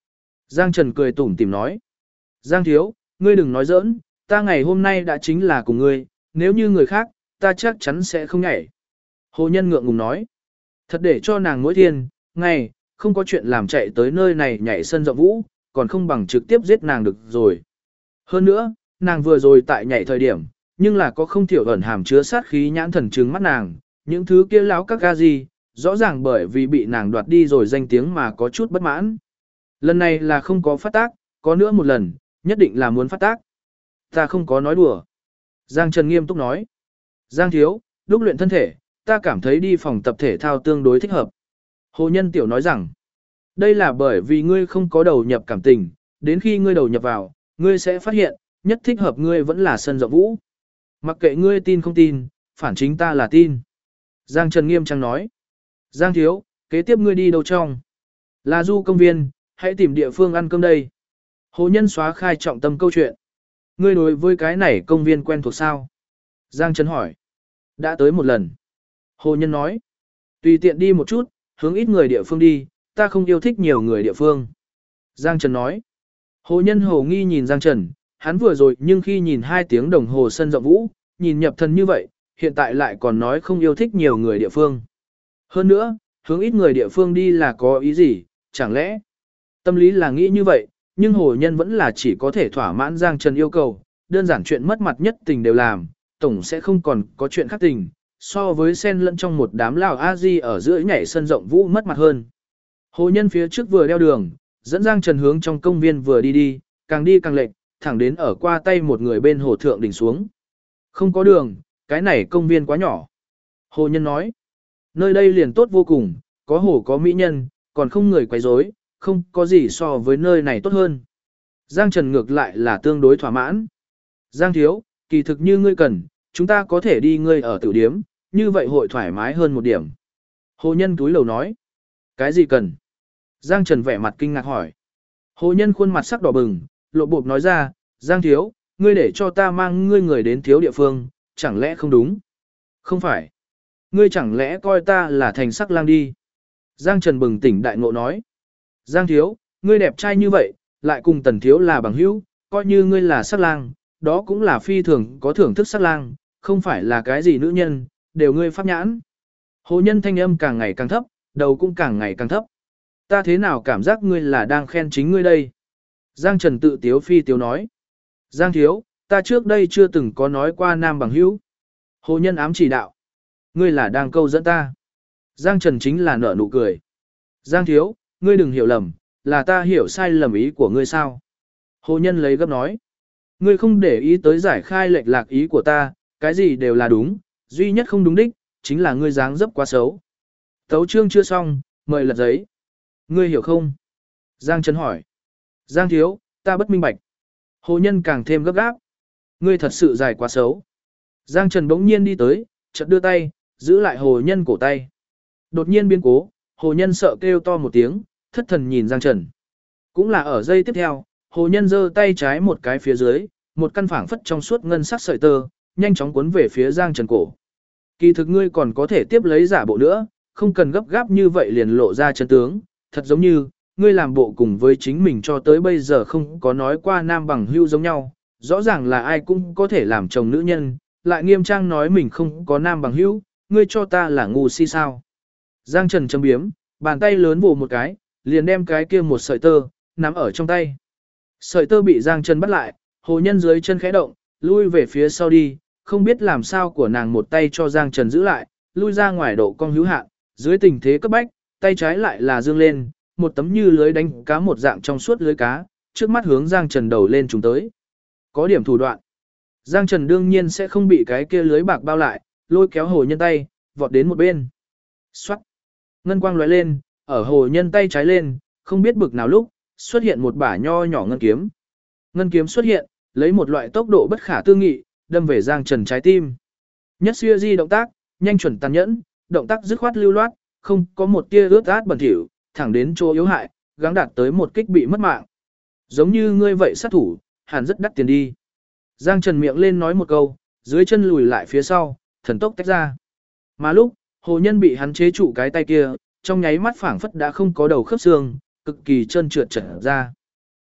Giang Trần cười tủm tỉm nói. Giang thiếu, ngươi đừng nói giỡn, ta ngày hôm nay đã chính là cùng ngươi, nếu như người khác, ta chắc chắn sẽ không nhảy. Hồ Nhân ngượng ngùng nói. Thật để cho nàng mỗi thiên, ngày, không có chuyện làm chạy tới nơi này nhảy sân rộng vũ, còn không bằng trực tiếp giết nàng được rồi. Hơn nữa, nàng vừa rồi tại nhảy thời điểm, nhưng là có không thiểu ẩn hàm chứa sát khí nhãn thần trừng mắt nàng, những thứ kia láo các ga gì, rõ ràng bởi vì bị nàng đoạt đi rồi danh tiếng mà có chút bất mãn. Lần này là không có phát tác, có nữa một lần, nhất định là muốn phát tác. Ta không có nói đùa. Giang Trần nghiêm túc nói. Giang thiếu, đúc luyện thân thể, ta cảm thấy đi phòng tập thể thao tương đối thích hợp. Hồ Nhân Tiểu nói rằng, đây là bởi vì ngươi không có đầu nhập cảm tình, đến khi ngươi đầu nhập vào, ngươi sẽ phát hiện, nhất thích hợp ngươi vẫn là sân rộng vũ. Mặc kệ ngươi tin không tin, phản chính ta là tin. Giang Trần nghiêm trang nói. Giang thiếu, kế tiếp ngươi đi đâu trong? Là du công viên, hãy tìm địa phương ăn cơm đây. Hồ Nhân xóa khai trọng tâm câu chuyện. Ngươi đối với cái này công viên quen thuộc sao? Giang Trần hỏi. Đã tới một lần. Hồ Nhân nói. Tùy tiện đi một chút, hướng ít người địa phương đi, ta không yêu thích nhiều người địa phương. Giang Trần nói. Hồ Nhân hồ nghi nhìn Giang Trần, hắn vừa rồi nhưng khi nhìn 2 tiếng đồng hồ sân rộng vũ, nhìn nhập thần như vậy, hiện tại lại còn nói không yêu thích nhiều người địa phương. Hơn nữa, hướng ít người địa phương đi là có ý gì, chẳng lẽ? Tâm lý là nghĩ như vậy, nhưng Hồ Nhân vẫn là chỉ có thể thỏa mãn Giang Trần yêu cầu, đơn giản chuyện mất mặt nhất tình đều làm, tổng sẽ không còn có chuyện khác tình, so với xen lẫn trong một đám lão A-di ở giữa nhảy sân rộng vũ mất mặt hơn. Hồ Nhân phía trước vừa đeo đường, dẫn Giang Trần hướng trong công viên vừa đi càng lệch, thẳng đến ở qua tay một người bên hồ thượng đỉnh xuống. Không có đường, cái này công viên quá nhỏ. Hồ Nhân nói, nơi đây liền tốt vô cùng, có hồ có mỹ nhân, còn không người quấy rối, không có gì so với nơi này tốt hơn. Giang Trần ngược lại là tương đối thỏa mãn. Giang thiếu, kỳ thực như ngươi cần, chúng ta có thể đi ngươi ở tiểu điếm, như vậy hội thoải mái hơn một điểm. Hồ Nhân túi lầu nói, cái gì cần? Giang Trần vẻ mặt kinh ngạc hỏi. Hồ Nhân khuôn mặt sắc đỏ bừng, lộ bộp nói ra, Giang thiếu, ngươi để cho ta mang ngươi người đến thiếu địa phương, chẳng lẽ không đúng? Không phải. Ngươi chẳng lẽ coi ta là thành sắc lang đi? Giang Trần bừng tỉnh đại ngộ nói. Giang thiếu, ngươi đẹp trai như vậy, lại cùng Tần thiếu là bằng hữu, coi như ngươi là sắc lang, đó cũng là phi thường có thưởng thức sắc lang, không phải là cái gì nữ nhân, đều ngươi pháp nhãn. Hồ Nhân thanh âm càng ngày càng thấp, đầu cũng càng ngày càng thấp. Ta thế nào cảm giác ngươi là đang khen chính ngươi đây? Giang Trần tự tiếu phi tiếu nói. Giang thiếu, ta trước đây chưa từng có nói qua nam bằng hữu. Hồ Nhân ám chỉ đạo. Ngươi là đang câu dẫn ta. Giang Trần chính là nở nụ cười. Giang thiếu, ngươi đừng hiểu lầm, là ta hiểu sai lầm ý của ngươi sao? Hồ Nhân lấy gấp nói. Ngươi không để ý tới giải khai lệch lạc ý của ta, cái gì đều là đúng, duy nhất không đúng đích, chính là ngươi dáng dấp quá xấu. Tấu chương chưa xong, mời lật giấy. Ngươi hiểu không? Giang Trần hỏi. Giang thiếu, ta bất minh bạch. Hồ Nhân càng thêm gấp gáp. Ngươi thật sự dài quá xấu. Giang Trần bỗng nhiên đi tới, chợt đưa tay, giữ lại Hồ Nhân cổ tay. Đột nhiên biến cố, Hồ Nhân sợ kêu to một tiếng, thất thần nhìn Giang Trần. Cũng là ở giây tiếp theo, Hồ Nhân giơ tay trái một cái phía dưới, một căn phẳng phất trong suốt ngân sắc sợi tơ, nhanh chóng cuốn về phía Giang Trần cổ. Kỳ thực ngươi còn có thể tiếp lấy giả bộ nữa, không cần gấp gáp như vậy liền lộ ra chân tướng, thật giống như, ngươi làm bộ cùng với chính mình cho tới bây giờ không có nói qua nam bằng hưu giống nhau, rõ ràng là ai cũng có thể làm chồng nữ nhân, lại nghiêm trang nói mình không có nam bằng hưu, ngươi cho ta là ngu si sao. Giang Trần châm biếm, bàn tay lớn vồ một cái, liền đem cái kia một sợi tơ, nắm ở trong tay. Sợi tơ bị Giang Trần bắt lại, Hồ Nhân dưới chân khẽ động, lui về phía sau đi, không biết làm sao của nàng một tay cho Giang Trần giữ lại, lui ra ngoài độ cong hữu hạn, dưới tình thế cấp bách, tay trái lại là dương lên, một tấm như lưới đánh cá một dạng trong suốt lưới cá, trước mắt hướng Giang Trần đầu lên trùng tới. Có điểm thủ đoạn. Giang Trần đương nhiên sẽ không bị cái kia lưới bạc bao lại, lôi kéo Hồ Nhân tay, vọt đến một bên. Xoát. Ngân quang lóe lên, ở Hồ Nhân tay trái lên, không biết bực nào lúc, xuất hiện một bả nho nhỏ ngân kiếm. Ngân kiếm xuất hiện, lấy một loại tốc độ bất khả tư nghị, đâm về Giang Trần trái tim. Nhất xưa di động tác, nhanh chuẩn tàn nhẫn, động tác dứt khoát lưu loát, không có một tia ướt át bẩn thỉu, thẳng đến chỗ yếu hại, gắng đạt tới một kích bị mất mạng. Giống như ngươi vậy sát thủ, hẳn rất đắt tiền đi. Giang Trần miệng lên nói một câu, dưới chân lùi lại phía sau, thần tốc tách ra. Mà lúc, Hồ Nhân bị hắn chế trụ cái tay kia, trong nháy mắt phảng phất đã không có đầu khớp xương, cực kỳ trơn trượt trở ra.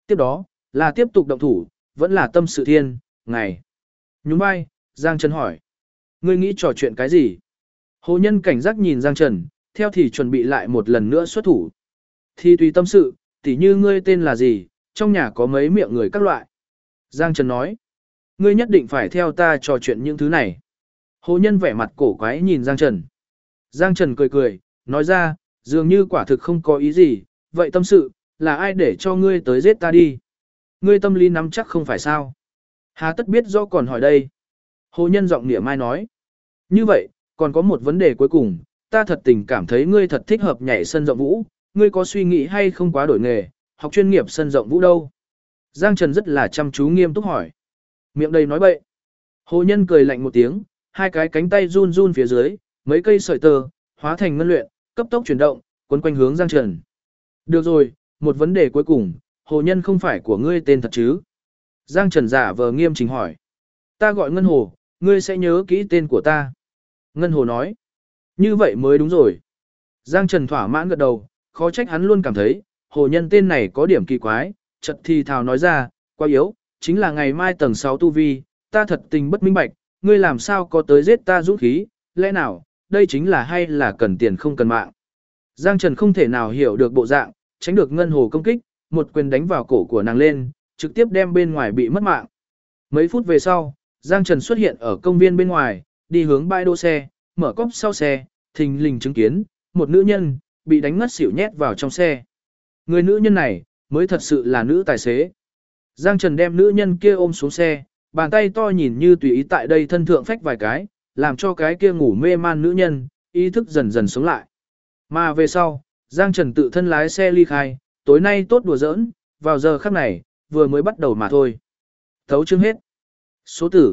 Tiếp đó, là tiếp tục động thủ, vẫn là tâm sự thiên, ngày. Nhún vai, Giang Trần hỏi. Ngươi nghĩ trò chuyện cái gì? Hồ Nhân cảnh giác nhìn Giang Trần, theo thì chuẩn bị lại một lần nữa xuất thủ. Thì tùy tâm sự, tỉ như ngươi tên là gì, trong nhà có mấy miệng người các loại. Giang Trần nói. Ngươi nhất định phải theo ta trò chuyện những thứ này. Hồ Nhân vẻ mặt cổ quái nhìn Giang Trần. Giang Trần cười cười, nói ra, dường như quả thực không có ý gì, vậy tâm sự, là ai để cho ngươi tới giết ta đi? Ngươi tâm lý nắm chắc không phải sao? Hà tất biết do còn hỏi đây. Hồ Nhân giọng nịa mai nói. Như vậy, còn có một vấn đề cuối cùng, ta thật tình cảm thấy ngươi thật thích hợp nhảy sân rộng vũ, ngươi có suy nghĩ hay không quá đổi nghề, học chuyên nghiệp sân rộng vũ đâu? Giang Trần rất là chăm chú nghiêm túc hỏi. Miệng đầy nói bậy. Hồ Nhân cười lạnh một tiếng, hai cái cánh tay run run phía dưới, mấy cây sợi tơ, hóa thành ngân luyện, cấp tốc chuyển động, quấn quanh hướng Giang Trần. Được rồi, một vấn đề cuối cùng, Hồ Nhân không phải của ngươi tên thật chứ? Giang Trần giả vờ nghiêm chỉnh hỏi. Ta gọi Ngân Hồ, ngươi sẽ nhớ kỹ tên của ta. Ngân Hồ nói. Như vậy mới đúng rồi. Giang Trần thỏa mãn gật đầu, khó trách hắn luôn cảm thấy, Hồ Nhân tên này có điểm kỳ quái, chợt thì thào nói ra, quá yếu, chính là ngày mai tầng 6 tu vi, ta thật tình bất minh bạch, ngươi làm sao có tới giết ta dũng khí, lẽ nào, đây chính là hay là cần tiền không cần mạng. Giang Trần không thể nào hiểu được bộ dạng, tránh được Ngân Hồ công kích, một quyền đánh vào cổ của nàng lên, trực tiếp đem bên ngoài bị mất mạng. Mấy phút về sau, Giang Trần xuất hiện ở công viên bên ngoài, đi hướng bãi đỗ xe, mở cốp sau xe, thình lình chứng kiến, một nữ nhân, bị đánh ngất xỉu nhét vào trong xe. Người nữ nhân này, mới thật sự là nữ tài xế. Giang Trần đem nữ nhân kia ôm xuống xe, bàn tay to nhìn như tùy ý tại đây thân thượng phách vài cái, làm cho cái kia ngủ mê man nữ nhân, ý thức dần dần sống lại. Mà về sau, Giang Trần tự thân lái xe ly khai, tối nay tốt đùa giỡn, vào giờ khắc này, vừa mới bắt đầu mà thôi. Thấu chương hết. Số tử,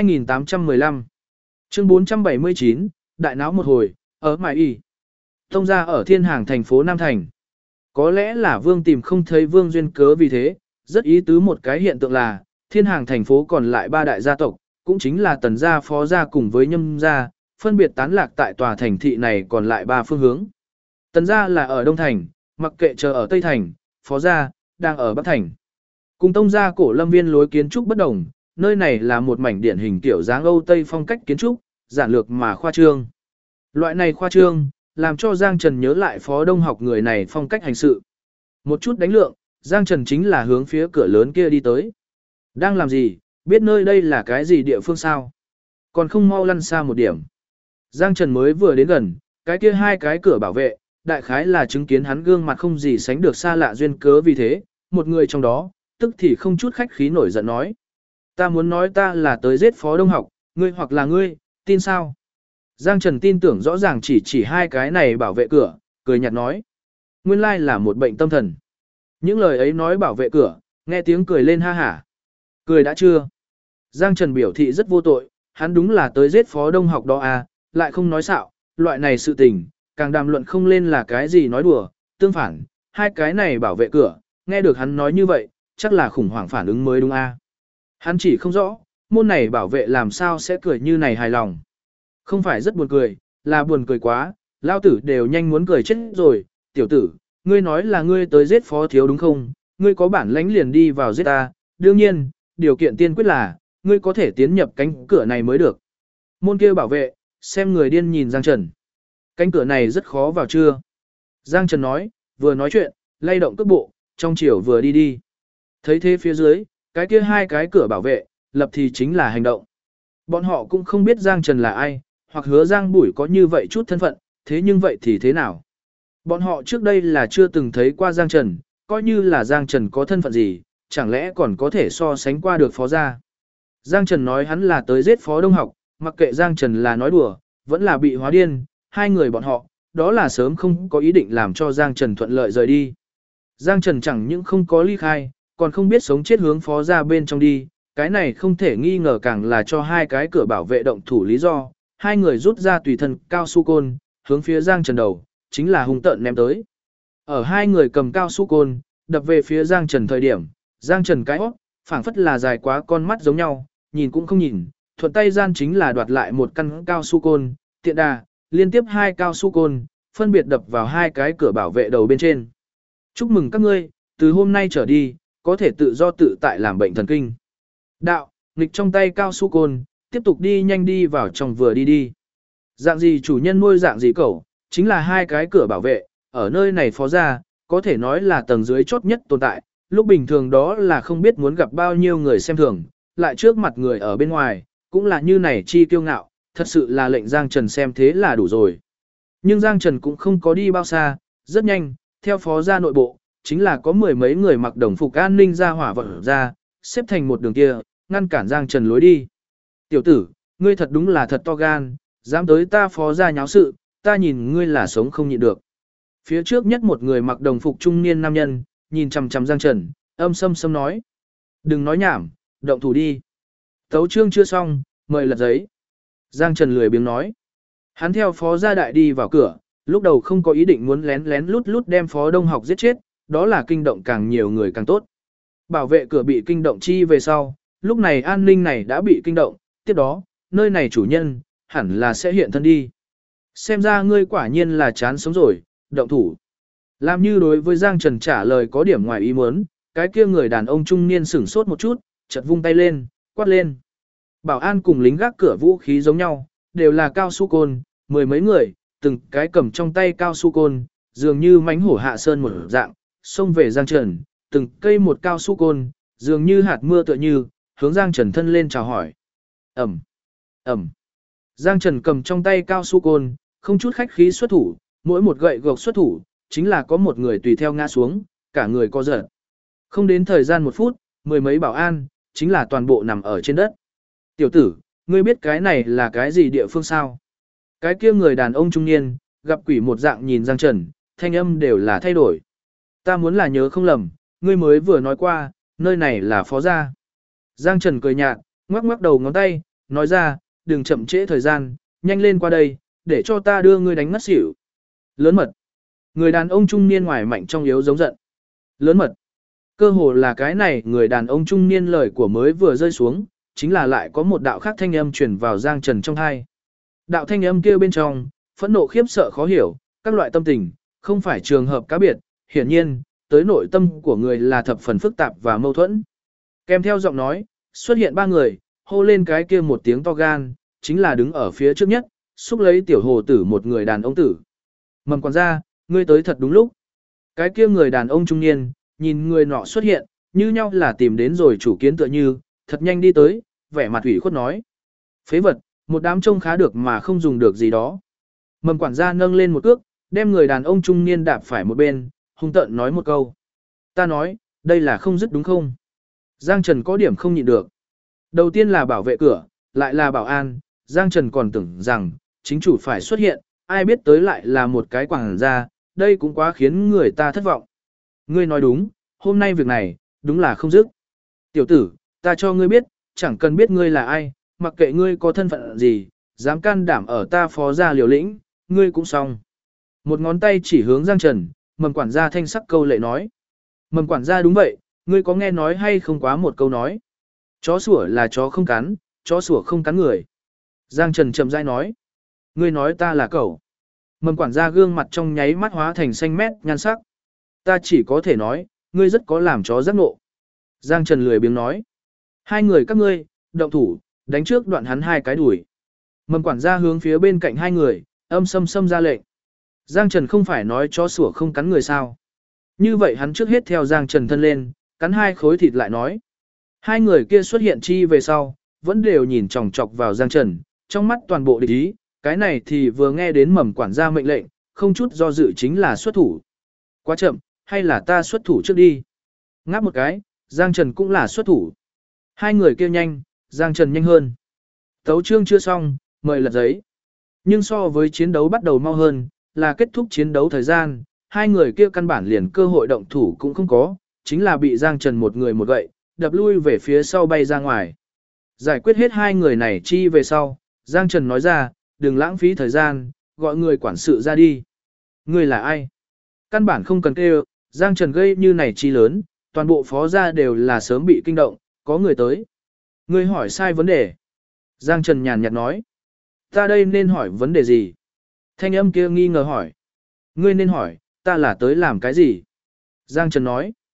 2815. Chương 479, đại náo một hồi, ở Mại Y. Tông ra ở thiên hàng thành phố Nam Thành. Có lẽ là Vương tìm không thấy Vương duyên cớ vì thế, rất ý tứ một cái hiện tượng là, thiên hàng thành phố còn lại ba đại gia tộc, cũng chính là Tần gia, Phó gia cùng với Nhâm gia, phân biệt tán lạc tại tòa thành thị này còn lại ba phương hướng. Tần gia là ở Đông Thành, mặc kệ chờ ở Tây Thành, Phó gia, đang ở Bắc Thành. Cùng Tông gia cổ lâm viên lối kiến trúc bất đồng, nơi này là một mảnh điển hình kiểu dáng Âu Tây phong cách kiến trúc, giản lược mà khoa trương. Loại này khoa trương, làm cho Giang Trần nhớ lại Phó Đông học người này phong cách hành sự. Một chút đánh lượng, Giang Trần chính là hướng phía cửa lớn kia đi tới. Đang làm gì, biết nơi đây là cái gì địa phương sao? Còn không mau lăn xa một điểm. Giang Trần mới vừa đến gần, cái kia hai cái cửa bảo vệ, đại khái là chứng kiến hắn gương mặt không gì sánh được xa lạ duyên cớ vì thế, một người trong đó, tức thì không chút khách khí nổi giận nói. Ta muốn nói ta là tới giết Phó Đông học, ngươi hoặc là ngươi, tin sao? Giang Trần tin tưởng rõ ràng chỉ hai cái này bảo vệ cửa, cười nhạt nói. Nguyên lai là một bệnh tâm thần. Những lời ấy nói bảo vệ cửa, nghe tiếng cười lên ha hả. Cười đã chưa? Giang Trần biểu thị rất vô tội, hắn đúng là tới giết Phó Đông học đó à, lại không nói xạo, loại này sự tình, càng đàm luận không lên là cái gì nói đùa, tương phản, hai cái này bảo vệ cửa, nghe được hắn nói như vậy, chắc là khủng hoảng phản ứng mới đúng a. Hắn chỉ không rõ, môn này bảo vệ làm sao sẽ cười như này hài lòng. Không phải rất buồn cười, là buồn cười quá, lao tử đều nhanh muốn cười chết rồi, tiểu tử, ngươi nói là ngươi tới giết Phó thiếu đúng không, ngươi có bản lãnh liền đi vào giết ta, đương nhiên, điều kiện tiên quyết là, ngươi có thể tiến nhập cánh cửa này mới được. Môn kia bảo vệ, xem người điên nhìn Giang Trần. Cánh cửa này rất khó vào chưa? Giang Trần nói, vừa nói chuyện, lay động cước bộ, trong chiều vừa đi đi. Thấy thế phía dưới, cái kia hai cái cửa bảo vệ, lập thì chính là hành động. Bọn họ cũng không biết Giang Trần là ai, hoặc hứa Giang Bủi có như vậy chút thân phận, thế nhưng vậy thì thế nào? Bọn họ trước đây là chưa từng thấy qua Giang Trần, coi như là Giang Trần có thân phận gì, chẳng lẽ còn có thể so sánh qua được Phó gia. Giang Trần nói hắn là tới giết Phó Đông học, mặc kệ Giang Trần là nói đùa, vẫn là bị hóa điên, hai người bọn họ, đó là sớm không có ý định làm cho Giang Trần thuận lợi rời đi. Giang Trần chẳng những không có ly khai, còn không biết sống chết hướng Phó gia bên trong đi, cái này không thể nghi ngờ càng là cho hai cái cửa bảo vệ động thủ lý do, hai người rút ra tùy thân cao su côn, hướng phía Giang Trần đầu, chính là hung tợn ném tới. Ở hai người cầm cao su côn, đập về phía Giang Trần thời điểm, Giang Trần cái hót, phảng phất là dài quá con mắt giống nhau, nhìn cũng không nhìn, thuận tay gian chính là đoạt lại một căn cao su côn, tiện đà, liên tiếp hai cao su côn, phân biệt đập vào hai cái cửa bảo vệ đầu bên trên. Chúc mừng các ngươi, từ hôm nay trở đi, có thể tự do tự tại làm bệnh thần kinh. Đạo, nghịch trong tay cao su côn, tiếp tục đi nhanh đi vào trong vừa đi đi. Dạng gì chủ nhân nuôi dạng gì cẩu, chính là hai cái cửa bảo vệ, ở nơi này phó gia, có thể nói là tầng dưới chốt nhất tồn tại, lúc bình thường đó là không biết muốn gặp bao nhiêu người xem thường, lại trước mặt người ở bên ngoài, cũng là như này chi kiêu ngạo, thật sự là lệnh Giang Trần xem thế là đủ rồi. Nhưng Giang Trần cũng không có đi bao xa, rất nhanh, theo phó gia nội bộ, chính là có mười mấy người mặc đồng phục an ninh ra hỏa vật ra, xếp thành một đường kia, ngăn cản Giang Trần lối đi. Tiểu tử, ngươi thật đúng là thật to gan, dám tới ta phó gia nháo sự, ta nhìn ngươi là sống không nhịn được. Phía trước nhất một người mặc đồng phục trung niên nam nhân, nhìn chằm chằm Giang Trần, âm sâm sâm nói. Đừng nói nhảm, động thủ đi. Tấu chương chưa xong, mời lật giấy. Giang Trần lười biếng nói. Hắn theo phó gia đại đi vào cửa, lúc đầu không có ý định muốn lén lén lút lút đem phó đông học giết chết, đó là kinh động càng nhiều người càng tốt. Bảo vệ cửa bị kinh động chi về sau, lúc này an ninh này đã bị kinh động, tiếp đó, nơi này chủ nhân, hẳn là sẽ hiện thân đi. Xem ra ngươi quả nhiên là chán sống rồi, động thủ. Làm như đối với Giang Trần trả lời có điểm ngoài ý muốn, cái kia người đàn ông trung niên sửng sốt một chút, chợt vung tay lên, quát lên. Bảo an cùng lính gác cửa vũ khí giống nhau, đều là cao su côn, mười mấy người, từng cái cầm trong tay cao su côn, dường như mánh hổ hạ sơn một dạng, xông về Giang Trần, từng cây một cao su côn, dường như hạt mưa tựa như, hướng Giang Trần thân lên chào hỏi. Ẩm, Ẩm. Giang Trần cầm trong tay cao su côn, không chút khách khí xuất thủ, mỗi một gậy gộc xuất thủ, chính là có một người tùy theo ngã xuống, cả người co giật. Không đến thời gian một phút, mười mấy bảo an, chính là toàn bộ nằm ở trên đất. Tiểu tử, ngươi biết cái này là cái gì địa phương sao? Cái kia người đàn ông trung niên, gặp quỷ một dạng nhìn Giang Trần, thanh âm đều là thay đổi. Ta muốn là nhớ không lầm, ngươi mới vừa nói qua, nơi này là phó gia. Giang Trần cười nhạt, ngoắc ngoắc đầu ngón tay, nói ra, đừng chậm trễ thời gian, nhanh lên qua đây, để cho ta đưa ngươi đánh ngất xỉu. Lớn mật. Người đàn ông trung niên ngoài mạnh trong yếu giống giận. Lớn mật. Cơ hồ là cái này người đàn ông trung niên lời của mới vừa rơi xuống, chính là lại có một đạo khác thanh âm truyền vào Giang Trần trong tai. Đạo thanh âm kia bên trong, phẫn nộ khiếp sợ khó hiểu, các loại tâm tình, không phải trường hợp cá biệt, hiển nhiên, tới nội tâm của người là thập phần phức tạp và mâu thuẫn. Kèm theo giọng nói, xuất hiện ba người, hô lên cái kia một tiếng to gan, chính là đứng ở phía trước nhất, xúc lấy tiểu hồ tử một người đàn ông tử. Mầm quản gia, ngươi tới thật đúng lúc. Cái kia người đàn ông trung niên, nhìn người nọ xuất hiện, như nhau là tìm đến rồi chủ kiến tựa như, thật nhanh đi tới, vẻ mặt ủy khuất nói. Phế vật, một đám trông khá được mà không dùng được gì đó. Mầm quản gia nâng lên một cước, đem người đàn ông trung niên đạp phải một bên, hung tợn nói một câu. Ta nói, đây là không dứt đúng không? Giang Trần có điểm không nhịn được. Đầu tiên là bảo vệ cửa, lại là bảo an, Giang Trần còn tưởng rằng, chính chủ phải xuất hiện, ai biết tới lại là một cái quảng gia, đây cũng quá khiến người ta thất vọng. Ngươi nói đúng, hôm nay việc này, đúng là không dứt. Tiểu tử, ta cho ngươi biết, chẳng cần biết ngươi là ai, mặc kệ ngươi có thân phận gì, dám can đảm ở ta phó gia liều lĩnh, ngươi cũng xong. Một ngón tay chỉ hướng Giang Trần, mầm quản gia thanh sắc câu lệ nói. Mầm quản gia đúng vậy, ngươi có nghe nói hay không quá một câu nói. Chó sủa là chó không cắn, chó sủa không cắn người. Giang Trần chậm rãi nói. Ngươi nói ta là cẩu. Mầm quản gia gương mặt trong nháy mắt hóa thành xanh mét nhan sắc. Ta chỉ có thể nói, ngươi rất có làm chó giác nộ. Giang Trần lười biếng nói. Hai người các ngươi, động thủ, đánh trước đoạn hắn hai cái đuổi. Mầm quản gia hướng phía bên cạnh hai người, âm sâm sâm ra lệnh. Giang Trần không phải nói chó sủa không cắn người sao. Như vậy hắn trước hết theo Giang Trần thân lên, cắn hai khối thịt lại nói. Hai người kia xuất hiện chi về sau, vẫn đều nhìn chòng chọc vào Giang Trần, trong mắt toàn bộ địch ý, cái này thì vừa nghe đến mầm quản gia mệnh lệnh, không chút do dự chính là xuất thủ. Quá chậm, hay là ta xuất thủ trước đi. Ngáp một cái, Giang Trần cũng là xuất thủ. Hai người kia nhanh, Giang Trần nhanh hơn. Tấu chương chưa xong, mời lật giấy. Nhưng so với chiến đấu bắt đầu mau hơn, là kết thúc chiến đấu thời gian, hai người kia căn bản liền cơ hội động thủ cũng không có, chính là bị Giang Trần một người một gậy, đập lui về phía sau bay ra ngoài. Giải quyết hết hai người này chi về sau, Giang Trần nói ra, đừng lãng phí thời gian, gọi người quản sự ra đi. Người là ai? Căn bản không cần kêu, Giang Trần gây như này chi lớn, toàn bộ phó gia đều là sớm bị kinh động, có người tới. Người hỏi sai vấn đề. Giang Trần nhàn nhạt nói. Ta đây nên hỏi vấn đề gì? Thanh âm kia nghi ngờ hỏi. Ngươi nên hỏi, ta là tới làm cái gì? Giang Trần nói.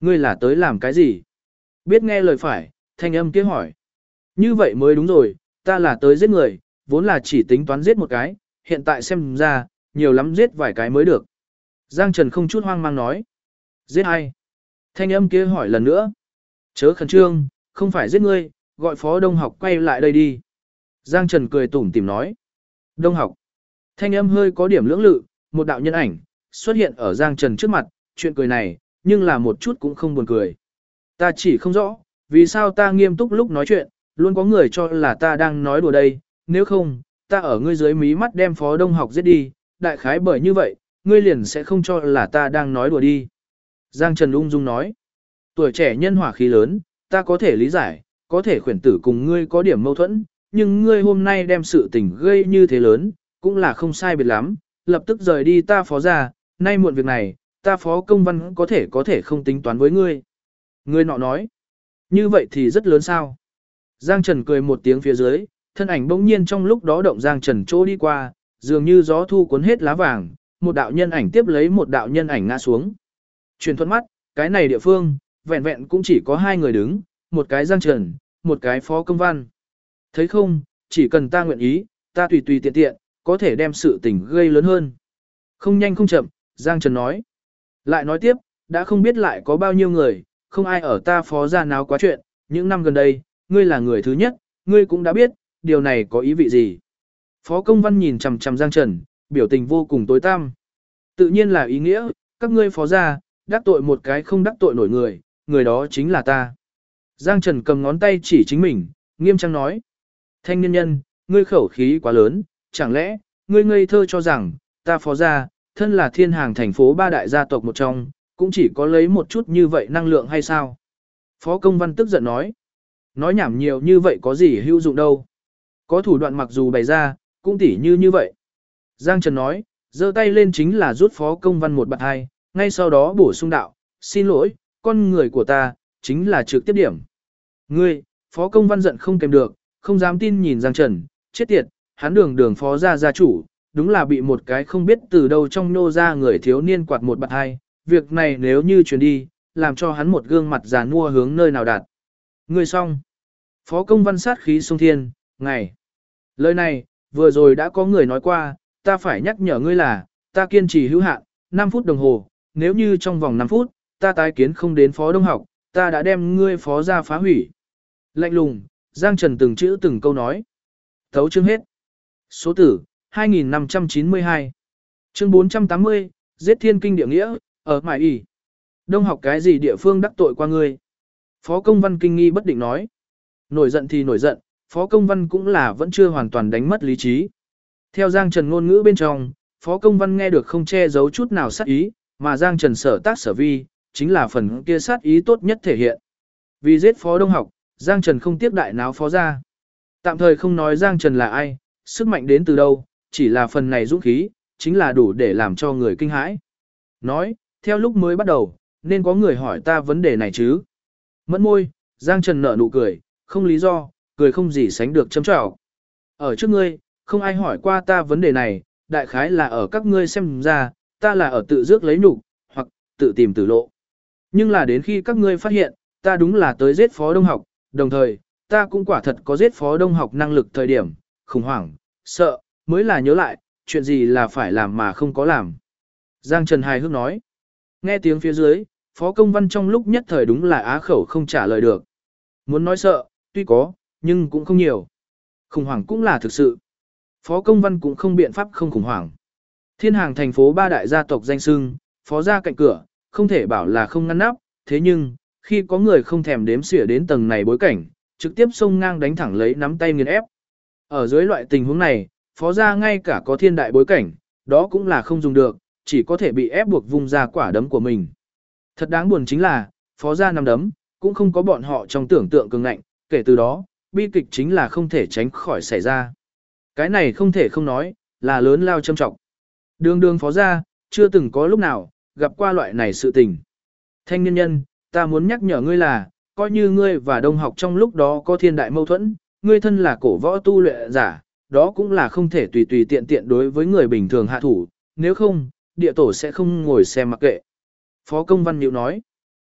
Ngươi là tới làm cái gì? Biết nghe lời phải, thanh âm kia hỏi. Như vậy mới đúng rồi, ta là tới giết người, vốn là chỉ tính toán giết một cái, hiện tại xem ra, nhiều lắm giết vài cái mới được. Giang Trần không chút hoang mang nói. Giết ai? Thanh âm kia hỏi lần nữa. Chớ khẩn trương, không phải giết ngươi, gọi Phó Đông Học quay lại đây đi. Giang Trần cười tủm tỉm nói. Đông Học. Thanh âm hơi có điểm lưỡng lự, một đạo nhân ảnh, xuất hiện ở Giang Trần trước mặt, chuyện cười này, nhưng là một chút cũng không buồn cười. Ta chỉ không rõ, vì sao ta nghiêm túc lúc nói chuyện, luôn có người cho là ta đang nói đùa đây, nếu không, ta ở ngươi dưới mí mắt đem Phó Đông Học giết đi, đại khái bởi như vậy, ngươi liền sẽ không cho là ta đang nói đùa đi. Giang Trần ung dung nói, tuổi trẻ nhân hỏa khí lớn, ta có thể lý giải, có thể khuyển tử cùng ngươi có điểm mâu thuẫn, nhưng ngươi hôm nay đem sự tình gây như thế lớn, cũng là không sai biệt lắm, lập tức rời đi ta Phó ra, nay muộn việc này, ta Phó Công Văn có thể không tính toán với ngươi. Ngươi nọ nói, như vậy thì rất lớn sao. Giang Trần cười một tiếng phía dưới, thân ảnh bỗng nhiên trong lúc đó động Giang Trần chỗ đi qua, dường như gió thu cuốn hết lá vàng, một đạo nhân ảnh tiếp lấy một đạo nhân ảnh ngã xuống. Truyền thuận mắt, cái này địa phương, vẹn vẹn cũng chỉ có hai người đứng, một cái Giang Trần, một cái Phó Công Văn. Thấy không, chỉ cần ta nguyện ý, ta tùy tùy tiện tiện, có thể đem sự tình gây lớn hơn. Không nhanh không chậm, Giang Trần nói. Lại nói tiếp, đã không biết lại có bao nhiêu người, không ai ở ta Phó ra náo quá chuyện, những năm gần đây, ngươi là người thứ nhất, ngươi cũng đã biết, điều này có ý vị gì. Phó Công Văn nhìn chằm chằm Giang Trần, biểu tình vô cùng tối tăm. Tự nhiên là ý nghĩa, các ngươi Phó gia đắc tội một cái không đắc tội nổi người, người đó chính là ta. Giang Trần cầm ngón tay chỉ chính mình, nghiêm trang nói. Thanh niên nhân, ngươi khẩu khí quá lớn, chẳng lẽ, ngươi ngây thơ cho rằng, ta Phó gia, thân là thiên hàng thành phố ba đại gia tộc một trong, cũng chỉ có lấy một chút như vậy năng lượng hay sao? Phó Công Văn tức giận nói. Nói nhảm nhiều như vậy có gì hữu dụng đâu. Có thủ đoạn mặc dù bày ra, cũng tỉ như vậy. Giang Trần nói, giơ tay lên chính là rút Phó Công Văn một bạt hai, ngay sau đó bổ sung đạo, xin lỗi, con người của ta, chính là trực tiếp điểm. Ngươi, Phó Công Văn giận không kèm được, không dám tin nhìn Giang Trần, chết tiệt, hắn đường Phó gia chủ, đúng là bị một cái không biết từ đâu trong nô ra người thiếu niên quạt một bạt hai, việc này nếu như truyền đi, làm cho hắn một gương mặt già nua hướng nơi nào đạt. Ngươi xong. Phó Công Văn sát khí sông thiên, ngày. Lời này, vừa rồi đã có người nói qua, ta phải nhắc nhở ngươi là, ta kiên trì hữu hạn, 5 phút đồng hồ, nếu như trong vòng 5 phút, ta tái kiến không đến Phó Đông Học, ta đã đem ngươi Phó ra phá hủy. Lạnh lùng, Giang Trần từng chữ từng câu nói. Thấu chương hết. Số tử, 2592. Chương 480, giết thiên kinh địa nghĩa, ở Mại Y. Đông Học cái gì địa phương đắc tội qua ngươi? Phó Công Văn kinh nghi bất định nói. Nổi giận thì nổi giận, Phó Công Văn cũng là vẫn chưa hoàn toàn đánh mất lý trí. Theo Giang Trần ngôn ngữ bên trong, Phó Công Văn nghe được không che giấu chút nào sát ý, mà Giang Trần sở tác sở vi, chính là phần kia sát ý tốt nhất thể hiện. Vì giết Phó Đông Học, Giang Trần không tiếc đại náo Phó ra. Tạm thời không nói Giang Trần là ai, sức mạnh đến từ đâu, chỉ là phần này dũng khí, chính là đủ để làm cho người kinh hãi. Nói, theo lúc mới bắt đầu, nên có người hỏi ta vấn đề này chứ. Mẫn môi, Giang Trần nở nụ cười, không lý do, cười không gì sánh được châm trào. Ở trước ngươi, không ai hỏi qua ta vấn đề này, đại khái là ở các ngươi xem ra, ta là ở tự dước lấy nhục hoặc tự tìm tử lộ. Nhưng là đến khi các ngươi phát hiện, ta đúng là tới giết Phó Đông Học, đồng thời, ta cũng quả thật có giết Phó Đông Học năng lực thời điểm, khủng hoảng, sợ, mới là nhớ lại, chuyện gì là phải làm mà không có làm. Giang Trần hài hước nói. Nghe tiếng phía dưới, Phó Công Văn trong lúc nhất thời đúng là á khẩu không trả lời được. Muốn nói sợ, tuy có, nhưng cũng không nhiều. Khủng hoảng cũng là thực sự. Phó Công Văn cũng không biện pháp không khủng hoảng. Thiên hàng thành phố ba đại gia tộc danh sưng, Phó gia cạnh cửa, không thể bảo là không ngăn nắp, thế nhưng, khi có người không thèm đếm xỉa đến tầng này bối cảnh, trực tiếp xông ngang đánh thẳng lấy nắm tay nghiền ép. Ở dưới loại tình huống này, Phó gia ngay cả có thiên đại bối cảnh, đó cũng là không dùng được, chỉ có thể bị ép buộc vung ra quả đấm của mình. Thật đáng buồn chính là, Phó gia nắm đấm, cũng không có bọn họ trong tưởng tượng cường ngạnh, kể từ đó, bi kịch chính là không thể tránh khỏi xảy ra. Cái này không thể không nói, là lớn lao châm trọng. Đường Phó gia, chưa từng có lúc nào, gặp qua loại này sự tình. Thanh niên nhân, ta muốn nhắc nhở ngươi là, coi như ngươi và Đông Học trong lúc đó có thiên đại mâu thuẫn, ngươi thân là cổ võ tu luyện giả, đó cũng là không thể tùy tùy tiện tiện đối với người bình thường hạ thủ, nếu không, địa tổ sẽ không ngồi xem mặc kệ. Phó Công Văn Nhiệu nói,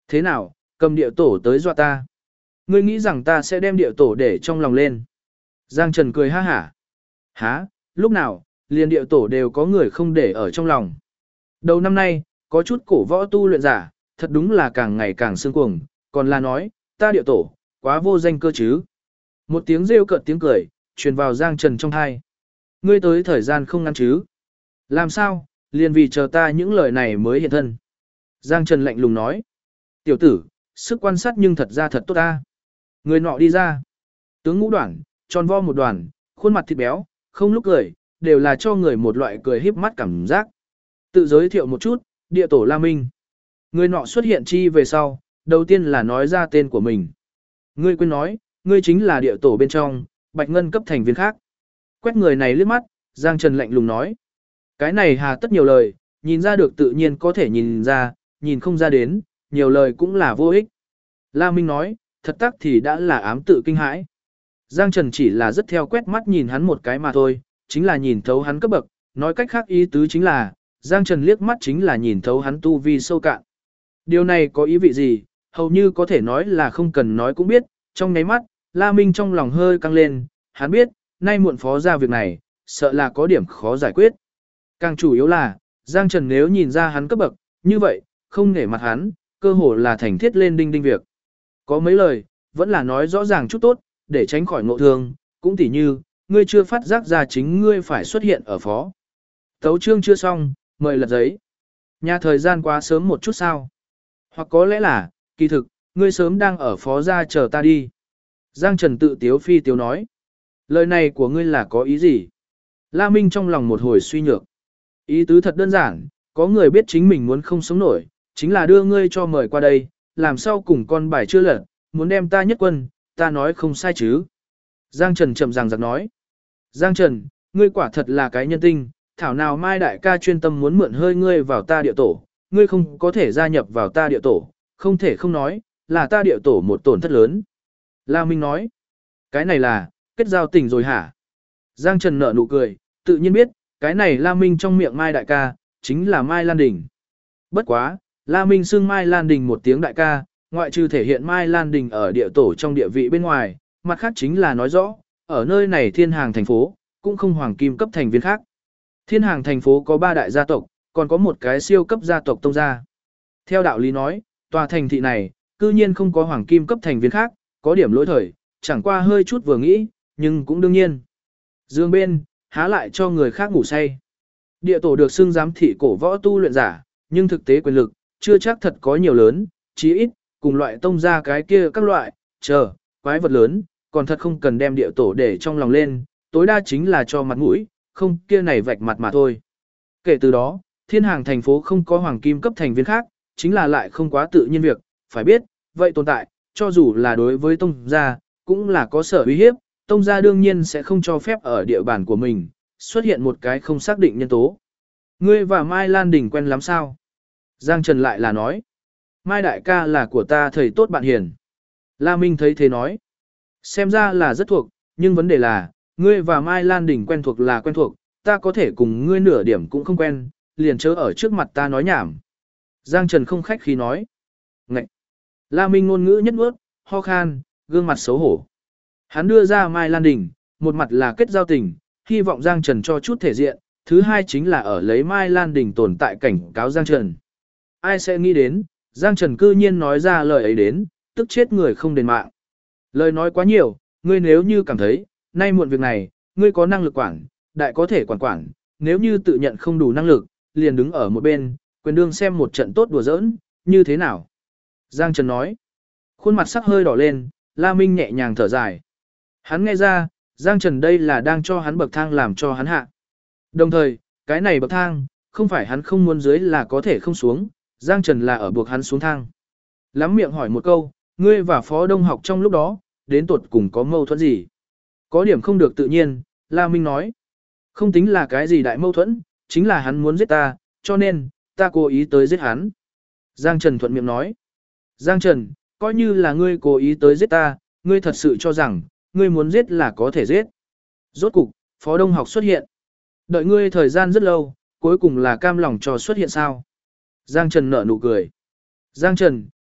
Thế nào, cầm địa tổ tới dọa ta. Ngươi nghĩ rằng ta sẽ đem địa tổ để trong lòng lên. Giang Trần cười ha hả. Hả, lúc nào, liền địa tổ đều có người không để ở trong lòng. Đầu năm nay, có chút cổ võ tu luyện giả, thật đúng là càng ngày càng sương cuồng, còn là nói, ta địa tổ, quá vô danh cơ chứ. Một tiếng rêu cợt tiếng cười, truyền vào Giang Trần trong thai. Ngươi tới thời gian không ngắn chứ. Làm sao, liền vì chờ ta những lời này mới hiện thân. Giang Trần lạnh lùng nói. Tiểu tử, sức quan sát nhưng thật ra thật tốt ta. Người nọ đi ra. Tướng ngũ đoạn, tròn vo một đoàn, khuôn mặt thịt béo, không lúc cười, đều là cho người một loại cười híp mắt cảm giác. Tự giới thiệu một chút, địa tổ La Minh. Người nọ xuất hiện chi về sau, đầu tiên là nói ra tên của mình. Ngươi quên nói, ngươi chính là địa tổ bên trong, Bạch Ngân cấp thành viên khác. Quét người này liếc mắt, Giang Trần lạnh lùng nói. Cái này hà tất nhiều lời, nhìn ra được tự nhiên có thể nhìn ra, nhìn không ra đến, nhiều lời cũng là vô ích. La Minh nói, thật tắc thì đã là ám tự kinh hãi. Giang Trần chỉ là rất theo quét mắt nhìn hắn một cái mà thôi, chính là nhìn thấu hắn cấp bậc, nói cách khác ý tứ chính là, Giang Trần liếc mắt chính là nhìn thấu hắn tu vi sâu cạn. Điều này có ý vị gì, hầu như có thể nói là không cần nói cũng biết, trong nháy mắt, La Minh trong lòng hơi căng lên, hắn biết, nay muộn phó ra việc này, sợ là có điểm khó giải quyết. Càng chủ yếu là, Giang Trần nếu nhìn ra hắn cấp bậc, như vậy, không nể mặt hắn, cơ hồ là thành thiết lên đinh đinh việc. Có mấy lời, vẫn là nói rõ ràng chút tốt, để tránh khỏi ngộ thương, cũng tỉ như, ngươi chưa phát giác ra chính ngươi phải xuất hiện ở phó. Tấu chương chưa xong, mời lật giấy. Nhà thời gian quá sớm một chút sao? Hoặc có lẽ là, kỳ thực, ngươi sớm đang ở phó gia chờ ta đi. Giang Trần tự tiếu phi tiếu nói. Lời này của ngươi là có ý gì? La Minh trong lòng một hồi suy nhược. Ý tứ thật đơn giản, có người biết chính mình muốn không sống nổi, chính là đưa ngươi cho mời qua đây, làm sao cùng con bài chưa lật, muốn đem ta nhất quân, ta nói không sai chứ. Giang Trần chậm ràng giặc nói. Giang Trần, ngươi quả thật là cái nhân tinh, thảo nào Mai đại ca chuyên tâm muốn mượn hơi ngươi vào ta địa tổ, ngươi không có thể gia nhập vào ta địa tổ, không thể không nói, là ta địa tổ một tổn thất lớn. La Minh nói, cái này là, kết giao tình rồi hả? Giang Trần nở nụ cười, tự nhiên biết, cái này La Minh trong miệng Mai đại ca, chính là Mai Lan Đình. Bất quá, La Minh xưng Mai Lan Đình một tiếng đại ca, ngoại trừ thể hiện Mai Lan Đình ở địa tổ trong địa vị bên ngoài, mặt khác chính là nói rõ, ở nơi này thiên hàng thành phố, cũng không hoàng kim cấp thành viên khác. Thiên hàng thành phố có 3 đại gia tộc, còn có một cái siêu cấp gia tộc tông gia. Theo đạo lý nói, tòa thành thị này, cư nhiên không có hoàng kim cấp thành viên khác, có điểm lỗi thời, chẳng qua hơi chút vừa nghĩ, nhưng cũng đương nhiên. Dương bên, há lại cho người khác ngủ say. Địa tổ được xưng giám thị cổ võ tu luyện giả, nhưng thực tế quyền lực, chưa chắc thật có nhiều lớn, chí ít, cùng loại tông gia cái kia các loại, quái vật lớn, còn thật không cần đem địa tổ để trong lòng lên, tối đa chính là cho mặt mũi, không kia này vạch mặt mà thôi. Kể từ đó, thiên hàng thành phố không có hoàng kim cấp thành viên khác, chính là lại không quá tự nhiên việc, phải biết, vậy tồn tại, cho dù là đối với tông gia, cũng là có sở uy hiếp, tông gia đương nhiên sẽ không cho phép ở địa bàn của mình, xuất hiện một cái không xác định nhân tố. Ngươi và Mai Lan Đình quen lắm sao? Giang Trần lại là nói, Mai đại ca là của ta thầy tốt bạn hiền. La Minh thấy thế nói, xem ra là rất thuộc, nhưng vấn đề là, ngươi và Mai Lan Đình quen thuộc là quen thuộc, ta có thể cùng ngươi nửa điểm cũng không quen, liền chớ ở trước mặt ta nói nhảm. Giang Trần không khách khí nói. Ngậy! La Minh ngôn ngữ nhất nuốt, ho khan, gương mặt xấu hổ. Hắn đưa ra Mai Lan Đình, một mặt là kết giao tình, hy vọng Giang Trần cho chút thể diện, thứ hai chính là ở lấy Mai Lan Đình tồn tại cảnh cáo Giang Trần. Ai sẽ nghĩ đến, Giang Trần cư nhiên nói ra lời ấy đến, tức chết người không đền mạng. Lời nói quá nhiều, ngươi nếu như cảm thấy, nay muộn việc này, ngươi có năng lực quản, đại có thể quản, nếu như tự nhận không đủ năng lực, liền đứng ở một bên, quyền đương xem một trận tốt đùa giỡn, như thế nào? Giang Trần nói, khuôn mặt sắc hơi đỏ lên, La Minh nhẹ nhàng thở dài. Hắn nghe ra, Giang Trần đây là đang cho hắn bậc thang làm cho hắn hạ. Đồng thời, cái này bậc thang, không phải hắn không muốn dưới là có thể không xuống, Giang Trần là ở buộc hắn xuống thang. Lắm miệng hỏi một câu, ngươi và Phó Đông học trong lúc đó, đến tuột cùng có mâu thuẫn gì? Có điểm không được tự nhiên, La Minh nói. Không tính là cái gì đại mâu thuẫn, chính là hắn muốn giết ta, cho nên, ta cố ý tới giết hắn. Giang Trần thuận miệng nói. Giang Trần, coi như là ngươi cố ý tới giết ta, ngươi thật sự cho rằng, ngươi muốn giết là có thể giết. Rốt cục, Phó Đông học xuất hiện. Đợi ngươi thời gian rất lâu, cuối cùng là cam lòng cho xuất hiện sao? Giang Trần nở nụ cười. Giang Trần,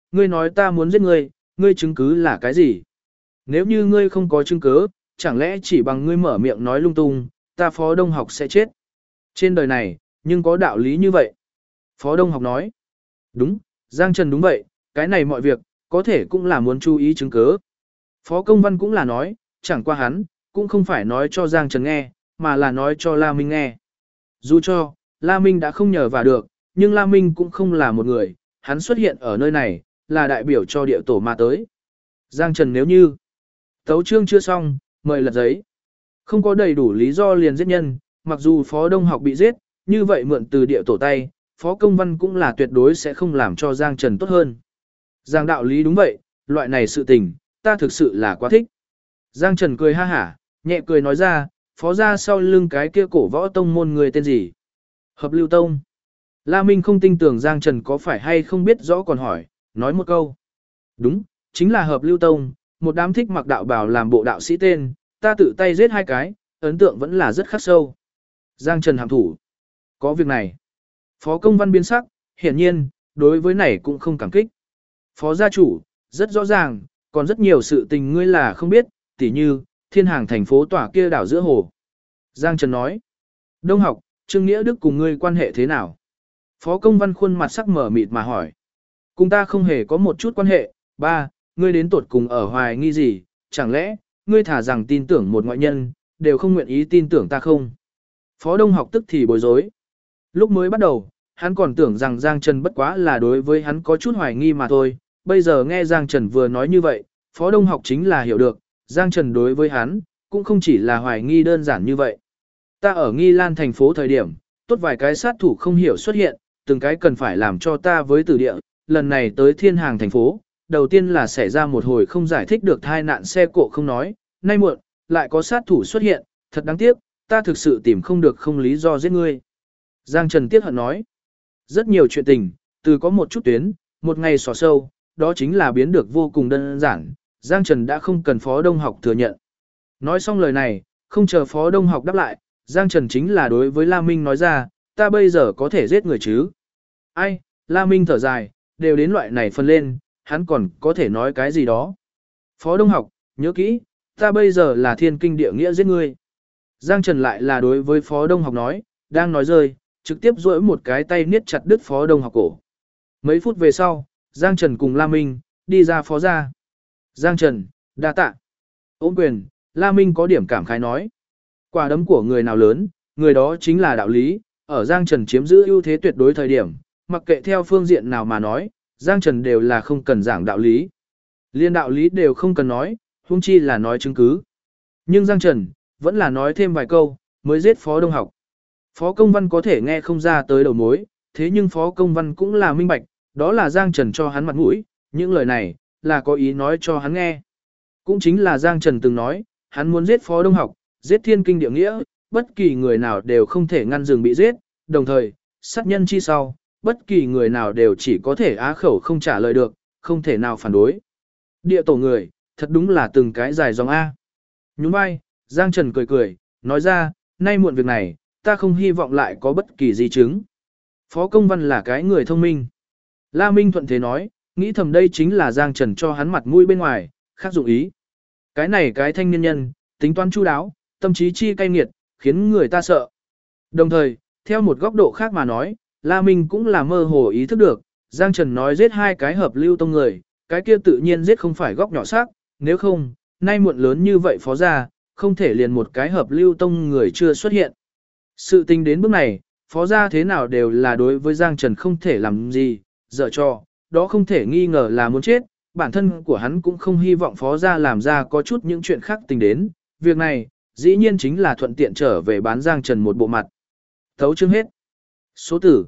ngươi nói ta muốn giết ngươi, ngươi chứng cứ là cái gì? Nếu như ngươi không có chứng cứ, chẳng lẽ chỉ bằng ngươi mở miệng nói lung tung, ta Phó Đông Học sẽ chết? Trên đời này, nhưng có đạo lý như vậy. Phó Đông Học nói, đúng, Giang Trần đúng vậy, cái này mọi việc, có thể cũng là muốn chú ý chứng cứ. Phó Công Văn cũng là nói, chẳng qua hắn, cũng không phải nói cho Giang Trần nghe, mà là nói cho La Minh nghe. Dù cho, La Minh đã không nhờ vào được, nhưng La Minh cũng không là một người, hắn xuất hiện ở nơi này, là đại biểu cho địa tổ mà tới. Giang Trần nếu như, tấu chương chưa xong, mời lật giấy. Không có đầy đủ lý do liền giết nhân, mặc dù Phó Đông Học bị giết, như vậy mượn từ địa tổ tay, Phó Công Văn cũng là tuyệt đối sẽ không làm cho Giang Trần tốt hơn. Giang đạo lý đúng vậy, loại này sự tình, ta thực sự là quá thích. Giang Trần cười ha hả, nhẹ cười nói ra, Phó ra sau lưng cái kia cổ võ tông môn người tên gì? Hợp Lưu Tông. La Minh không tin tưởng Giang Trần có phải hay không biết rõ còn hỏi, nói một câu. Đúng, chính là Hợp Lưu Tông, một đám thích mặc đạo bào làm bộ đạo sĩ tên, ta tự tay giết 2 cái, ấn tượng vẫn là rất khắc sâu. Giang Trần hàm thủ. Có việc này. Phó Công Văn biến sắc, hiển nhiên, đối với này cũng không cảm kích. Phó gia chủ, rất rõ ràng, còn rất nhiều sự tình ngươi là không biết, tỉ như, Thiên Hàng thành phố tỏa kia đảo giữa hồ. Giang Trần nói. Đông Học, Trương Nghĩa Đức cùng ngươi quan hệ thế nào? Phó Công Văn khuôn mặt sắc mở mịt mà hỏi. Cùng ta không hề có một chút quan hệ, ba, ngươi đến tột cùng ở hoài nghi gì, chẳng lẽ, ngươi thả rằng tin tưởng một ngoại nhân, đều không nguyện ý tin tưởng ta không? Phó Đông Học tức thì bối rối. Lúc mới bắt đầu, hắn còn tưởng rằng Giang Trần bất quá là đối với hắn có chút hoài nghi mà thôi, bây giờ nghe Giang Trần vừa nói như vậy, Phó Đông Học chính là hiểu được, Giang Trần đối với hắn, cũng không chỉ là hoài nghi đơn giản như vậy. Ta ở Nghi Lan thành phố thời điểm, tốt vài cái sát thủ không hiểu xuất hiện, từng cái cần phải làm cho ta với tử địa, lần này tới Thiên Hàng thành phố, đầu tiên là xảy ra một hồi không giải thích được tai nạn xe cộ không nói, nay muộn, lại có sát thủ xuất hiện, thật đáng tiếc, ta thực sự tìm không được không lý do giết ngươi. Giang Trần tiếc hận nói, rất nhiều chuyện tình, từ có một chút tuyến, một ngày xỏ sâu, đó chính là biến được vô cùng đơn giản, Giang Trần đã không cần Phó Đông Học thừa nhận. Nói xong lời này, không chờ Phó Đông Học đáp lại, Giang Trần chính là đối với La Minh nói ra, ta bây giờ có thể giết người chứ? Ai, La Minh thở dài, đều đến loại này phân lên, hắn còn có thể nói cái gì đó. Phó Đông Học, nhớ kỹ, ta bây giờ là thiên kinh địa nghĩa giết ngươi. Giang Trần lại là đối với Phó Đông Học nói, đang nói rơi, trực tiếp duỗi một cái tay niết chặt đứt Phó Đông Học cổ. Mấy phút về sau, Giang Trần cùng La Minh, đi ra phó ra. Giang Trần, đa tạ. Ôm quyền, La Minh có điểm cảm khái nói. Quả đấm của người nào lớn, người đó chính là đạo lý, ở Giang Trần chiếm giữ ưu thế tuyệt đối thời điểm, mặc kệ theo phương diện nào mà nói, Giang Trần đều là không cần giảng đạo lý. Liên đạo lý đều không cần nói, huống chi là nói chứng cứ. Nhưng Giang Trần, vẫn là nói thêm vài câu, mới giết Phó Đông Học. Phó Công Văn có thể nghe không ra tới đầu mối, thế nhưng Phó Công Văn cũng là minh bạch, đó là Giang Trần cho hắn mặt mũi, những lời này, là có ý nói cho hắn nghe. Cũng chính là Giang Trần từng nói, hắn muốn giết Phó Đông Học, giết thiên kinh địa nghĩa, bất kỳ người nào đều không thể ngăn dừng bị giết, đồng thời, sát nhân chi sau, bất kỳ người nào đều chỉ có thể á khẩu không trả lời được, không thể nào phản đối. Địa tổ người, thật đúng là từng cái dài dòng A. Nhún vai, Giang Trần cười cười, nói ra, nay muộn việc này, ta không hy vọng lại có bất kỳ di chứng. Phó Công Văn là cái người thông minh. La Minh thuận thế nói, nghĩ thầm đây chính là Giang Trần cho hắn mặt mũi bên ngoài, khác dụng ý. Cái này cái thanh niên nhân, tính toán chu đáo, tâm trí chi cay nghiệt, khiến người ta sợ. Đồng thời, theo một góc độ khác mà nói, La Minh cũng là mơ hồ ý thức được, Giang Trần nói giết 2 cái Hợp Lưu Tông người, cái kia tự nhiên giết không phải góc nhỏ xác, nếu không, nay muộn lớn như vậy phó gia, không thể liền một cái Hợp Lưu Tông người chưa xuất hiện. Sự tình đến bước này, phó gia thế nào đều là đối với Giang Trần không thể làm gì, dở cho, đó không thể nghi ngờ là muốn chết, bản thân của hắn cũng không hy vọng phó gia làm ra có chút những chuyện khác tình đến, việc này, dĩ nhiên chính là thuận tiện trở về bán Giang Trần một bộ mặt. Thấu chương hết. Số tử,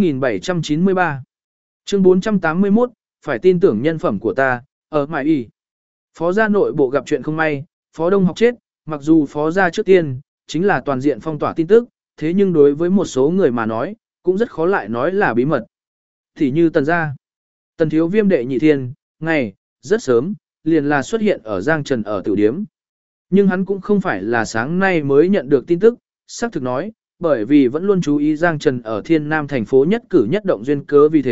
2793. Chương 481, phải tin tưởng nhân phẩm của ta, ở mại y. Phó gia nội bộ gặp chuyện không may, Phó Đông Học chết, mặc dù phó gia trước tiên, chính là toàn diện phong tỏa tin tức, thế nhưng đối với một số người mà nói, cũng rất khó lại nói là bí mật. Thì như Tần gia, Tần Thiếu Viêm đệ nhị thiên, ngày, rất sớm, liền là xuất hiện ở Giang Trần ở tiểu điếm. Nhưng hắn cũng không phải là sáng nay mới nhận được tin tức, xác thực nói, bởi vì vẫn luôn chú ý Giang Trần ở Thiên Nam thành phố nhất cử nhất động duyên cớ vì thế,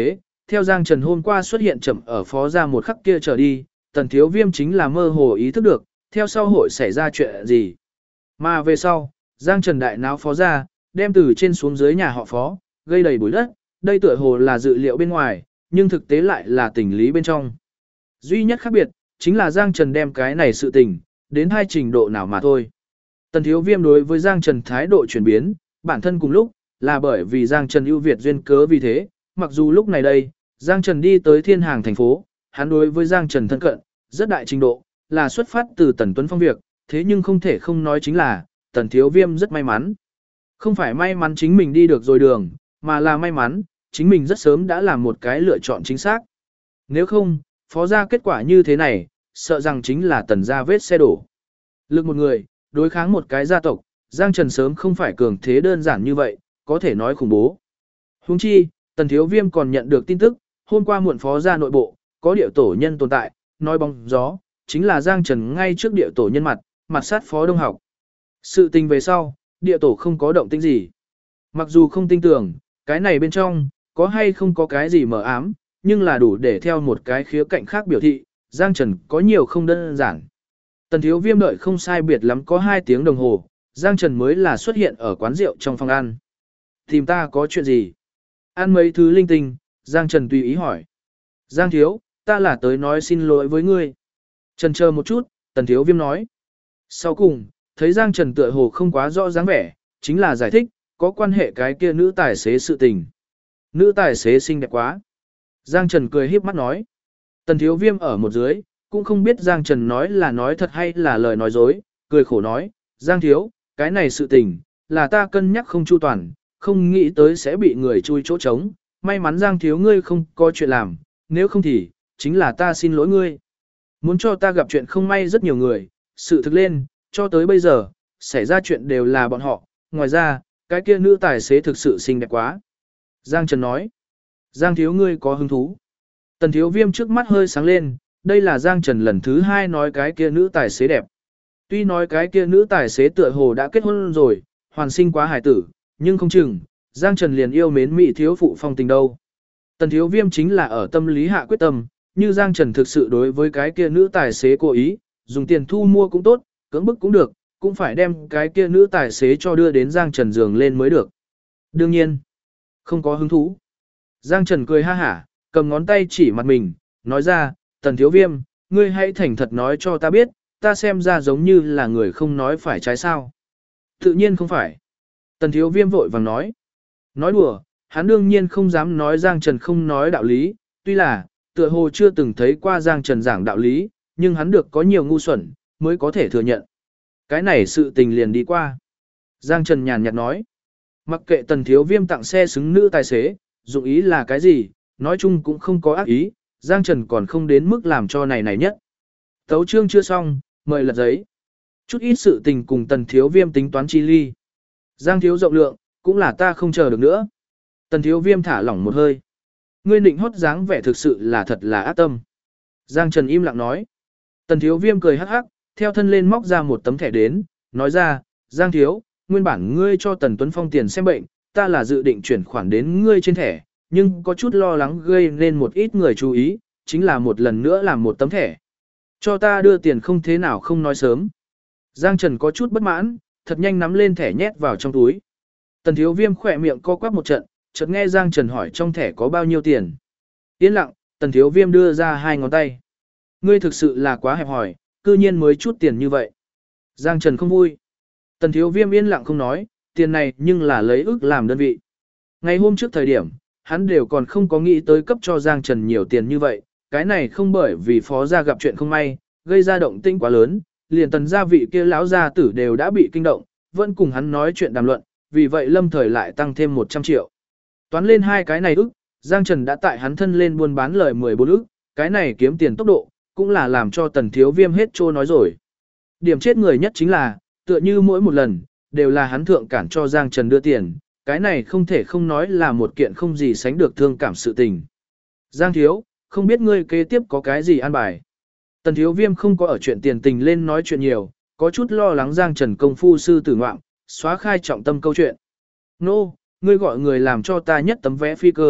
theo Giang Trần hôm qua xuất hiện chậm ở phó gia một khắc kia trở đi, Tần Thiếu Viêm chính là mơ hồ ý thức được, theo sau hội xảy ra chuyện gì. Mà về sau, Giang Trần đại náo phó gia, đem từ trên xuống dưới nhà họ phó, gây đầy bụi đất, đây tựa hồ là dự liệu bên ngoài, nhưng thực tế lại là tình lý bên trong. Duy nhất khác biệt, chính là Giang Trần đem cái này sự tình, đến hai trình độ nào mà thôi. Tần Thiếu Viêm đối với Giang Trần thái độ chuyển biến, bản thân cùng lúc, là bởi vì Giang Trần ưu việt duyên cớ vì thế, mặc dù lúc này đây, Giang Trần đi tới thiên hàng thành phố, hắn đối với Giang Trần thân cận, rất đại trình độ, là xuất phát từ Tần Tuấn Phong việc, thế nhưng không thể không nói chính là, Tần Thiếu Viêm rất may mắn. Không phải may mắn chính mình đi được rồi đường, mà là may mắn, chính mình rất sớm đã làm một cái lựa chọn chính xác. Nếu không, phó gia kết quả như thế này, sợ rằng chính là Tần gia vết xe đổ. Lực một người, đối kháng một cái gia tộc, Giang Trần sớm không phải cường thế đơn giản như vậy, có thể nói khủng bố. Huống chi, Tần Thiếu Viêm còn nhận được tin tức, hôm qua muộn phó gia nội bộ, có điệu tổ nhân tồn tại, nói bóng gió, chính là Giang Trần ngay trước điệu tổ nhân mặt sát phó Đông Học. Sự tình về sau, địa tổ không có động tĩnh gì. Mặc dù không tin tưởng, cái này bên trong, có hay không có cái gì mờ ám, nhưng là đủ để theo một cái khía cạnh khác biểu thị, Giang Trần có nhiều không đơn giản. Tần Thiếu Viêm đợi không sai biệt lắm có 2 tiếng đồng hồ, Giang Trần mới là xuất hiện ở quán rượu trong phòng ăn. Tìm ta có chuyện gì? Ăn mấy thứ linh tinh, Giang Trần tùy ý hỏi. Giang Thiếu, ta là tới nói xin lỗi với ngươi. Trần chờ một chút, Tần Thiếu Viêm nói. Sau cùng, thấy Giang Trần tựa hồ không quá rõ dáng vẻ, chính là giải thích, có quan hệ cái kia nữ tài xế sự tình. Nữ tài xế xinh đẹp quá. Giang Trần cười híp mắt nói. Tần Thiếu Viêm ở một dưới, cũng không biết Giang Trần nói là nói thật hay là lời nói dối, cười khổ nói, Giang Thiếu, cái này sự tình, là ta cân nhắc không chu toàn, không nghĩ tới sẽ bị người chui chỗ trống, may mắn Giang Thiếu ngươi không có chuyện làm, nếu không thì, chính là ta xin lỗi ngươi. Muốn cho ta gặp chuyện không may rất nhiều người, sự thực lên, cho tới bây giờ, xảy ra chuyện đều là bọn họ, ngoài ra, cái kia nữ tài xế thực sự xinh đẹp quá. Giang Trần nói, Giang Thiếu ngươi có hứng thú. Tần Thiếu Viêm trước mắt hơi sáng lên, đây là Giang Trần lần thứ 2 nói cái kia nữ tài xế đẹp. Tuy nói cái kia nữ tài xế tựa hồ đã kết hôn rồi, hoàn sinh quá hài tử, nhưng không chừng, Giang Trần liền yêu mến mỹ thiếu phụ phong tình đâu. Tần Thiếu Viêm chính là ở tâm lý hạ quyết tâm, như Giang Trần thực sự đối với cái kia nữ tài xế cố ý, dùng tiền thu mua cũng tốt, cưỡng bức cũng được, cũng phải đem cái kia nữ tài xế cho đưa đến Giang Trần giường lên mới được. Đương nhiên, không có hứng thú. Giang Trần cười ha hả, cầm ngón tay chỉ mặt mình, nói ra, Tần Thiếu Viêm, ngươi hãy thành thật nói cho ta biết, ta xem ra giống như là người không nói phải trái sao. Tự nhiên không phải. Tần Thiếu Viêm vội vàng nói. Nói đùa, hắn đương nhiên không dám nói Giang Trần không nói đạo lý, tuy là, tựa hồ chưa từng thấy qua Giang Trần giảng đạo lý, nhưng hắn được có nhiều ngu xuẩn, mới có thể thừa nhận. Cái này sự tình liền đi qua. Giang Trần nhàn nhạt nói. Mặc kệ Tần Thiếu Viêm tặng xe xứng nữ tài xế, dụng ý là cái gì, nói chung cũng không có ác ý, Giang Trần còn không đến mức làm cho này nhất. Tấu chương chưa xong, mời lật giấy. Chút ít sự tình cùng Tần Thiếu Viêm tính toán chi ly. Giang Thiếu rộng lượng, cũng là ta không chờ được nữa. Tần Thiếu Viêm thả lỏng một hơi. Ngươi định hót dáng vẻ thực sự là thật là ác tâm. Giang Trần im lặng nói. Tần Thiếu Viêm cười hắc hắc, theo thân lên móc ra một tấm thẻ đến, nói ra, Giang Thiếu, nguyên bản ngươi cho Tần Tuấn Phong tiền xem bệnh, ta là dự định chuyển khoản đến ngươi trên thẻ, nhưng có chút lo lắng gây nên một ít người chú ý, chính là một lần nữa làm một tấm thẻ. Cho ta đưa tiền không thế nào không nói sớm. Giang Trần có chút bất mãn, thật nhanh nắm lên thẻ nhét vào trong túi. Tần Thiếu Viêm khỏe miệng co quắp một trận, chợt nghe Giang Trần hỏi trong thẻ có bao nhiêu tiền. Yên lặng, Tần Thiếu Viêm đưa ra 2 ngón tay. Ngươi thực sự là quá hẹp hòi, cư nhiên mới chút tiền như vậy. Giang Trần không vui. Tần Thiếu Viêm yên lặng không nói, tiền này nhưng là lấy ức làm đơn vị. Ngày hôm trước thời điểm, hắn đều còn không có nghĩ tới cấp cho Giang Trần nhiều tiền như vậy, cái này không bởi vì phó gia gặp chuyện không may, gây ra động tĩnh quá lớn, liền Tần gia vị kia lão gia tử đều đã bị kinh động, vẫn cùng hắn nói chuyện đàm luận, vì vậy lâm thời lại tăng thêm 100 triệu. Toán lên 2 cái này ức, Giang Trần đã tại hắn thân lên buôn bán lời 14 ức, cái này kiếm tiền tốc độ, cũng là làm cho Tần Thiếu Viêm hết trô nói rồi. Điểm chết người nhất chính là, tựa như mỗi một lần, đều là hắn thượng cản cho Giang Trần đưa tiền, cái này không thể không nói là một kiện không gì sánh được thương cảm sự tình. Giang Thiếu, không biết ngươi kế tiếp có cái gì an bài. Tần Thiếu Viêm không có ở chuyện tiền tình lên nói chuyện nhiều, có chút lo lắng Giang Trần công phu sư tử ngoạm, xóa khai trọng tâm câu chuyện. Nô, ngươi gọi người làm cho ta nhất tấm vé phi cơ,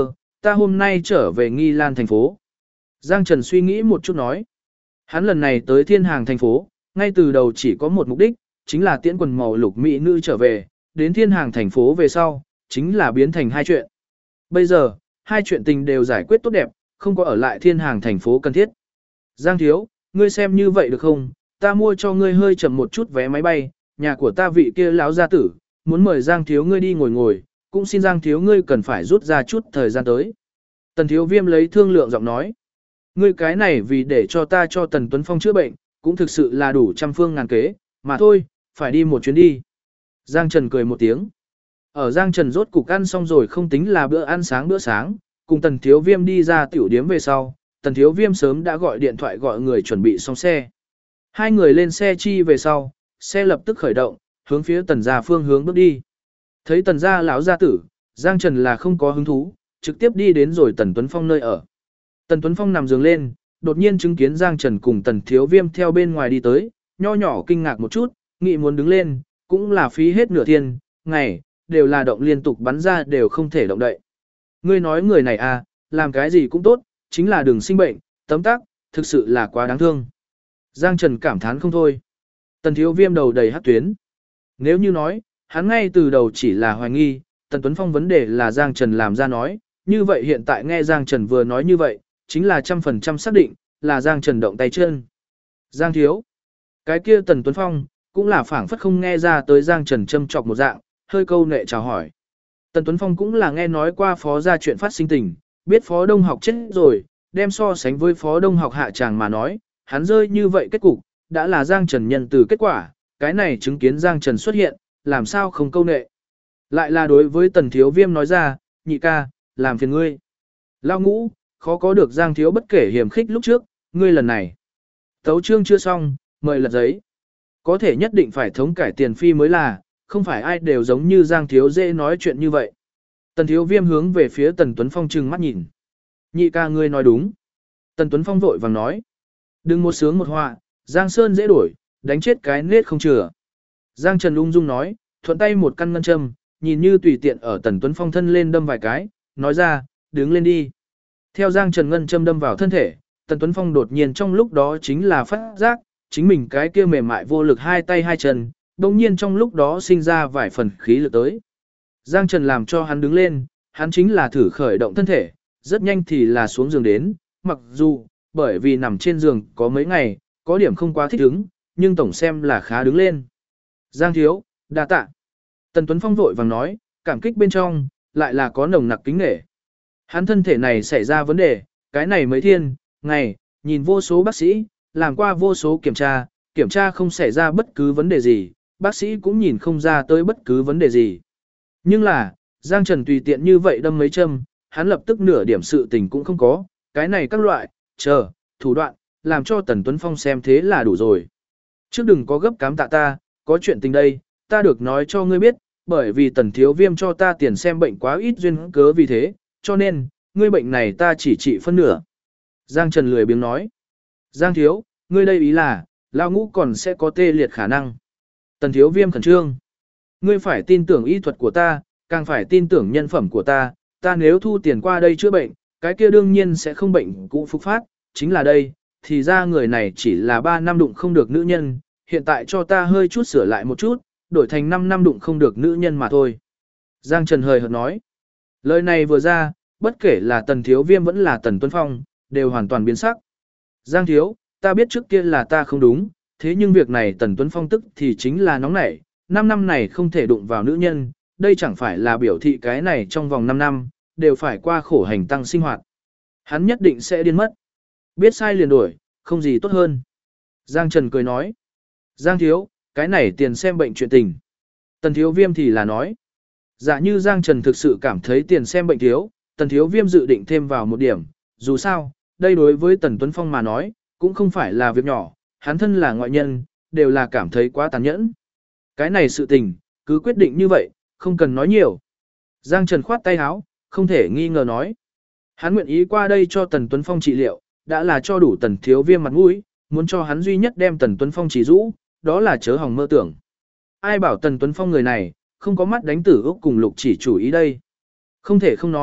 ta hôm nay trở về Nghi Lan thành phố. Giang Trần suy nghĩ một chút nói. Hắn lần này tới Thiên Hàng thành phố, ngay từ đầu chỉ có một mục đích, chính là tiễn quần màu lục mỹ nữ trở về, đến Thiên Hàng thành phố về sau, chính là biến thành hai chuyện. Bây giờ, hai chuyện tình đều giải quyết tốt đẹp, không có ở lại Thiên Hàng thành phố cần thiết. Giang thiếu, ngươi xem như vậy được không? Ta mua cho ngươi hơi chậm một chút vé máy bay, nhà của ta vị kia lão gia tử, muốn mời Giang thiếu ngươi đi ngồi ngồi, cũng xin Giang thiếu ngươi cần phải rút ra chút thời gian tới. Tần Thiếu Viêm lấy thương lượng giọng nói. Ngươi cái này vì để cho ta cho Tần Tuấn Phong chữa bệnh, cũng thực sự là đủ trăm phương ngàn kế, mà thôi, phải đi một chuyến đi. Giang Trần cười một tiếng. Ở Giang Trần rốt cục ăn xong rồi không tính là bữa sáng, cùng Tần Thiếu Viêm đi ra tiểu điếm về sau, Tần Thiếu Viêm sớm đã gọi điện thoại gọi người chuẩn bị xong xe. Hai người lên xe chi về sau, xe lập tức khởi động, hướng phía Tần gia phương hướng bước đi. Thấy Tần gia lão gia tử, Giang Trần là không có hứng thú, trực tiếp đi đến rồi Tần Tuấn Phong nơi ở. Tần Tuấn Phong nằm giường lên, đột nhiên chứng kiến Giang Trần cùng Tần Thiếu Viêm theo bên ngoài đi tới, nho nhỏ kinh ngạc một chút, nghĩ muốn đứng lên, cũng là phí hết nửa thiên, ngày, đều là động liên tục bắn ra đều không thể động đậy. Ngươi nói người này à, làm cái gì cũng tốt, chính là đừng sinh bệnh, tấm tắc, thực sự là quá đáng thương. Giang Trần cảm thán không thôi. Tần Thiếu Viêm đầu đầy hắc tuyến. Nếu như nói, hắn ngay từ đầu chỉ là hoài nghi, Tần Tuấn Phong vấn đề là Giang Trần làm ra nói, như vậy hiện tại nghe Giang Trần vừa nói như vậy, chính là 100% xác định, là Giang Trần động tay chân. Giang thiếu. Cái kia Tần Tuấn Phong, cũng là phảng phất không nghe ra tới Giang Trần châm chọc một dạng, hơi câu nệ chào hỏi. Tần Tuấn Phong cũng là nghe nói qua phó gia chuyện phát sinh tình, biết phó đông học chết rồi, đem so sánh với phó đông học hạ tràng mà nói, hắn rơi như vậy kết cục, đã là Giang Trần nhân từ kết quả, cái này chứng kiến Giang Trần xuất hiện, làm sao không câu nệ. Lại là đối với Tần Thiếu Viêm nói ra, nhị ca, làm phiền ngươi. Lao ngũ, khó có được Giang thiếu bất kể hiểm khích lúc trước, ngươi lần này. Tấu chương chưa xong, mời lật giấy. Có thể nhất định phải thống cải tiền phi mới là, không phải ai đều giống như Giang thiếu dễ nói chuyện như vậy. Tần Thiếu Viêm hướng về phía Tần Tuấn Phong trừng mắt nhìn. Nhị ca ngươi nói đúng. Tần Tuấn Phong vội vàng nói. Đừng một sướng một họa, Giang Sơn dễ đổi, đánh chết cái nết không chừa. Giang Trần ung dung nói, thuận tay một căn ngân châm, nhìn như tùy tiện ở Tần Tuấn Phong thân lên đâm vài cái, nói ra, đứng lên đi. Theo Giang Trần ngân châm đâm vào thân thể, Tần Tuấn Phong đột nhiên trong lúc đó chính là phát giác, chính mình cái kia mềm mại vô lực hai tay hai chân, đồng nhiên trong lúc đó sinh ra vài phần khí lực tới. Giang Trần làm cho hắn đứng lên, hắn chính là thử khởi động thân thể, rất nhanh thì là xuống giường đến, mặc dù, bởi vì nằm trên giường có mấy ngày, có điểm không quá thích ứng, nhưng tổng xem là khá đứng lên. Giang thiếu, đa tạ. Tần Tuấn Phong vội vàng nói, cảm kích bên trong, lại là có nồng nặc kính nể. Hắn thân thể này xảy ra vấn đề, cái này mấy thiên, ngày, nhìn vô số bác sĩ, làm qua vô số kiểm tra không xảy ra bất cứ vấn đề gì, bác sĩ cũng nhìn không ra tới bất cứ vấn đề gì. Nhưng là, Giang Trần tùy tiện như vậy đâm mấy châm, hắn lập tức nửa điểm sự tình cũng không có, cái này các loại, thủ đoạn, làm cho Tần Tuấn Phong xem thế là đủ rồi. Trước đừng có gấp cám tạ ta, có chuyện tình đây, ta được nói cho ngươi biết, bởi vì Tần Thiếu Viêm cho ta tiền xem bệnh quá ít duyên cớ vì thế, cho nên, ngươi bệnh này ta chỉ trị phân nửa. Giang Trần lười biếng nói. Giang thiếu, ngươi đây ý là, lão ngũ còn sẽ có tê liệt khả năng. Tần Thiếu Viêm khẩn trương. Ngươi phải tin tưởng y thuật của ta, càng phải tin tưởng nhân phẩm của ta, ta nếu thu tiền qua đây chữa bệnh, cái kia đương nhiên sẽ không bệnh cũ phục phát, chính là đây, thì ra người này chỉ là 3 năm đụng không được nữ nhân, hiện tại cho ta hơi chút sửa lại một chút, đổi thành 5 năm đụng không được nữ nhân mà thôi. Giang Trần hời hợt nói. Lời này vừa ra, bất kể là Tần Thiếu Viêm vẫn là Tần Tuấn Phong, đều hoàn toàn biến sắc. Giang thiếu, ta biết trước kia là ta không đúng, thế nhưng việc này Tần Tuấn Phong tức thì chính là nóng nảy, 5 năm này không thể đụng vào nữ nhân, đây chẳng phải là biểu thị cái này trong vòng 5 năm, đều phải qua khổ hành tăng sinh hoạt. Hắn nhất định sẽ điên mất. Biết sai liền đổi, không gì tốt hơn. Giang Trần cười nói. Giang thiếu, cái này tiền xem bệnh chuyện tình. Tần Thiếu Viêm thì là nói. Dạ như Giang Trần thực sự cảm thấy tiền xem bệnh thiếu, Tần Thiếu Viêm dự định thêm vào một điểm. Dù sao, đây đối với Tần Tuấn Phong mà nói, cũng không phải là việc nhỏ, hắn thân là ngoại nhân, đều là cảm thấy quá tàn nhẫn. Cái này sự tình, cứ quyết định như vậy, không cần nói nhiều. Giang Trần khoát tay áo, không thể nghi ngờ nói. Hắn nguyện ý qua đây cho Tần Tuấn Phong trị liệu, đã là cho đủ Tần Thiếu Viêm mặt mũi, muốn cho hắn duy nhất đem Tần Tuấn Phong chỉ rũ, đó là chớ hòng mơ tưởng. Ai bảo Tần Tuấn Phong người này, không có mắt đánh tử Úc cùng Lục Chỉ chủ ý đây. Không thể không nói,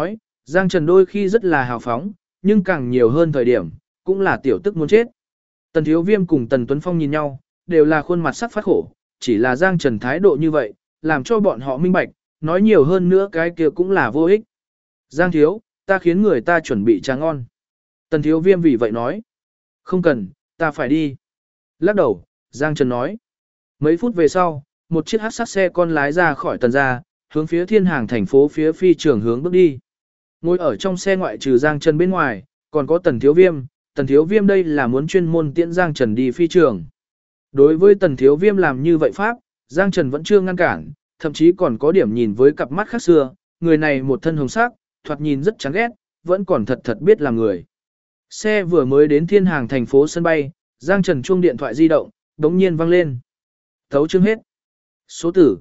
Giang Trần đôi khi rất là hào phóng, nhưng càng nhiều hơn thời điểm, cũng là tiểu tức muốn chết. Tần Thiếu Viêm cùng Tần Tuấn Phong nhìn nhau, đều là khuôn mặt sắc phát khổ, chỉ là Giang Trần thái độ như vậy, làm cho bọn họ minh bạch, nói nhiều hơn nữa cái kia cũng là vô ích. Giang Thiếu, ta khiến người ta chuẩn bị trà ngon. Tần Thiếu Viêm vì vậy nói. Không cần, ta phải đi. Lắc đầu, Giang Trần nói. Mấy phút về sau, một chiếc hắc sắc xe con lái ra khỏi tần gia, hướng phía Thiên Hàng thành phố phía phi trường hướng bước đi. Ngồi ở trong xe ngoại trừ Giang Trần bên ngoài, còn có Tần Thiếu Viêm. Tần Thiếu Viêm đây là muốn chuyên môn tiễn Giang Trần đi phi trường. Đối với Tần Thiếu Viêm làm như vậy pháp, Giang Trần vẫn chưa ngăn cản, thậm chí còn có điểm nhìn với cặp mắt khác xưa, người này một thân hồng sắc, thoạt nhìn rất chán ghét, vẫn còn thật thật biết làm người. Xe vừa mới đến Thiên Hàng thành phố sân bay, Giang Trần chuông điện thoại di động, đống nhiên vang lên. Thấu chương hết. Số tử,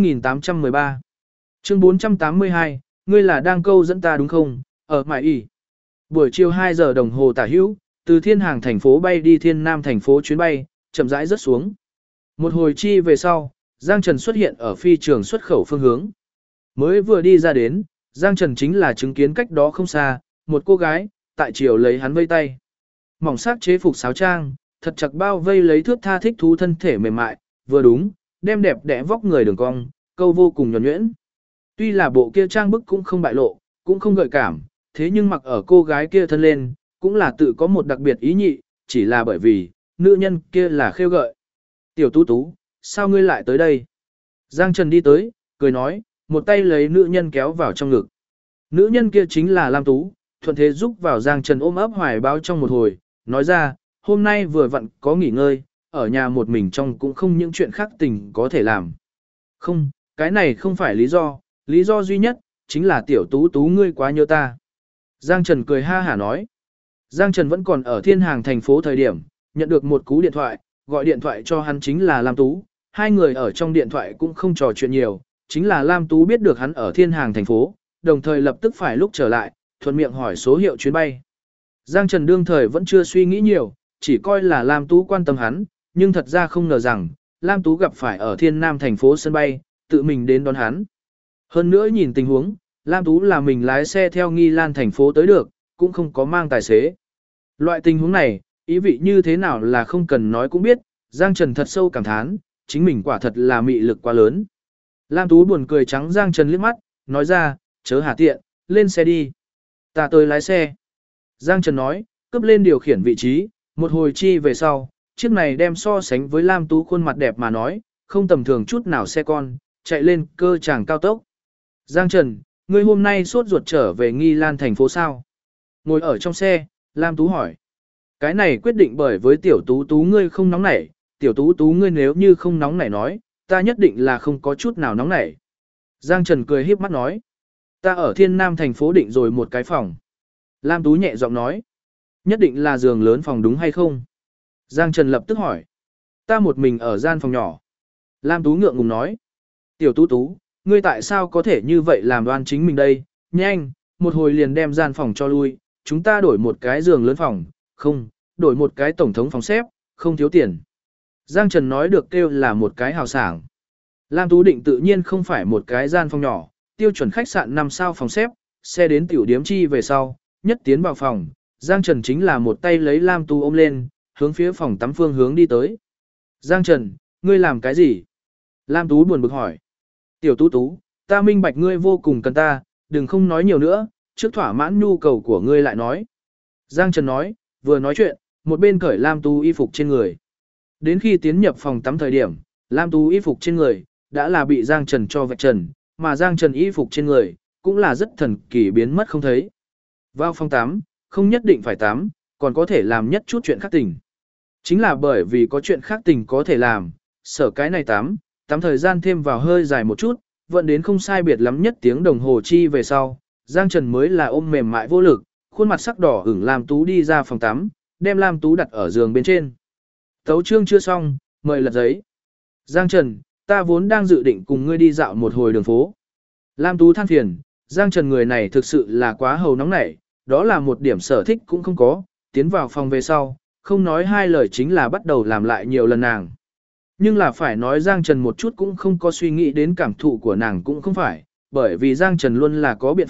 2813. Chương 482, ngươi là đang câu dẫn ta đúng không? Ở Mại Y. Buổi chiều 2 giờ đồng hồ tả hữu, từ Thiên Hàng thành phố bay đi Thiên Nam thành phố chuyến bay, chậm rãi rớt xuống. Một hồi chi về sau, Giang Trần xuất hiện ở phi trường xuất khẩu phương hướng. Mới vừa đi ra đến, Giang Trần chính là chứng kiến cách đó không xa, một cô gái, tại chiều lấy hắn vây tay. Mỏng sắc chế phục sáo trang, thật chặt bao vây lấy thước tha thích thú thân thể mềm mại, vừa đúng, đem đẹp đẽ vóc người đường cong, câu vô cùng nhuần nhuyễn. Tuy là bộ kia trang bức cũng không bại lộ, cũng không gợi cảm, thế nhưng mặc ở cô gái kia thân lên, cũng là tự có một đặc biệt ý nhị, chỉ là bởi vì, nữ nhân kia là khêu gợi. Tiểu Tú Tú, sao ngươi lại tới đây? Giang Trần đi tới, cười nói, một tay lấy nữ nhân kéo vào trong ngực. Nữ nhân kia chính là Lam Tú, thuận thế giúp vào Giang Trần ôm ấp hoài báo trong một hồi, nói ra, hôm nay vừa vặn có nghỉ ngơi, ở nhà một mình trong cũng không những chuyện khác tình có thể làm. Không, cái này không phải lý do duy nhất, chính là Tiểu Tú Tú ngươi quá nhớ ta. Giang Trần cười ha hả nói. Giang Trần vẫn còn ở Thiên Hàng thành phố thời điểm, nhận được một cú điện thoại, gọi điện thoại cho hắn chính là Lam Tú, hai người ở trong điện thoại cũng không trò chuyện nhiều, chính là Lam Tú biết được hắn ở Thiên Hàng thành phố, đồng thời lập tức phải lúc trở lại, thuận miệng hỏi số hiệu chuyến bay. Giang Trần đương thời vẫn chưa suy nghĩ nhiều, chỉ coi là Lam Tú quan tâm hắn, nhưng thật ra không ngờ rằng, Lam Tú gặp phải ở Thiên Nam thành phố sân bay, tự mình đến đón hắn. Hơn nữa nhìn tình huống, Lam Tú là mình lái xe theo Nghi Lan thành phố tới được, cũng không có mang tài xế. Loại tình huống này, ý vị như thế nào là không cần nói cũng biết, Giang Trần thật sâu cảm thán, chính mình quả thật là mị lực quá lớn. Lam Tú buồn cười trắng Giang Trần liếc mắt, nói ra, chớ hà tiện, lên xe đi. Ta tới lái xe. Giang Trần nói, cướp lên điều khiển vị trí, một hồi chi về sau, chiếc này đem so sánh với Lam Tú khuôn mặt đẹp mà nói, không tầm thường chút nào xe con, chạy lên cơ tràng cao tốc. Giang Trần, ngươi hôm nay sốt ruột trở về Nghi Lan thành phố sao? Ngồi ở trong xe, Lam Tú hỏi. Cái này quyết định bởi với Tiểu Tú Tú ngươi không nóng nảy, Tiểu Tú Tú ngươi nếu như không nóng nảy nói, ta nhất định là không có chút nào nóng nảy. Giang Trần cười híp mắt nói. Ta ở Thiên Nam thành phố định rồi một cái phòng. Lam Tú nhẹ giọng nói. Nhất định là giường lớn phòng đúng hay không? Giang Trần lập tức hỏi. Ta một mình ở gian phòng nhỏ. Lam Tú ngượng ngùng nói. Tiểu Tú Tú, ngươi tại sao có thể như vậy làm đoan chính mình đây? Nhanh, một hồi liền đem gian phòng cho lui, chúng ta đổi một cái giường lớn phòng, không, đổi một cái tổng thống phòng xếp, không thiếu tiền. Giang Trần nói được kêu là một cái hào sảng. Lam Tú định tự nhiên không phải một cái gian phòng nhỏ, tiêu chuẩn khách sạn 5 sao phòng xếp, xe đến tiểu điếm chi về sau, nhất tiến vào phòng, Giang Trần chính là một tay lấy Lam Tú ôm lên, hướng phía phòng tắm phương hướng đi tới. Giang Trần, ngươi làm cái gì? Lam Tú buồn bực hỏi. Tiểu Tú Tú, ta minh bạch ngươi vô cùng cần ta, đừng không nói nhiều nữa, trước thỏa mãn nhu cầu của ngươi lại nói. Giang Trần nói, vừa nói chuyện, một bên cởi Lam Tú y phục trên người. Đến khi tiến nhập phòng tắm thời điểm, Lam Tú y phục trên người, đã là bị Giang Trần cho vạch trần, mà Giang Trần y phục trên người, cũng là rất thần kỳ biến mất không thấy. Vào phòng tắm, không nhất định phải tắm, còn có thể làm nhất chút chuyện khác tình. Chính là bởi vì có chuyện khác tình có thể làm, sở cái này tắm thời gian thêm vào hơi dài một chút, vẫn đến không sai biệt lắm nhất tiếng đồng hồ chi về sau, Giang Trần mới là ôm mềm mại vô lực, khuôn mặt sắc đỏ ửng Lam Tú đi ra phòng tắm, đem Lam Tú đặt ở giường bên trên. Tấu chương chưa xong, mời lật giấy. Giang Trần, ta vốn đang dự định cùng ngươi đi dạo một hồi đường phố. Lam Tú than phiền, Giang Trần người này thực sự là quá hầu nóng nảy, đó là một điểm sở thích cũng không có, tiến vào phòng về sau, không nói hai lời chính là bắt đầu làm lại nhiều lần nàng. Nhưng là phải nói Giang Trần một chút cũng không có suy nghĩ đến cảm thụ của nàng cũng không phải, bởi vì Giang Trần luôn là có biện pháp,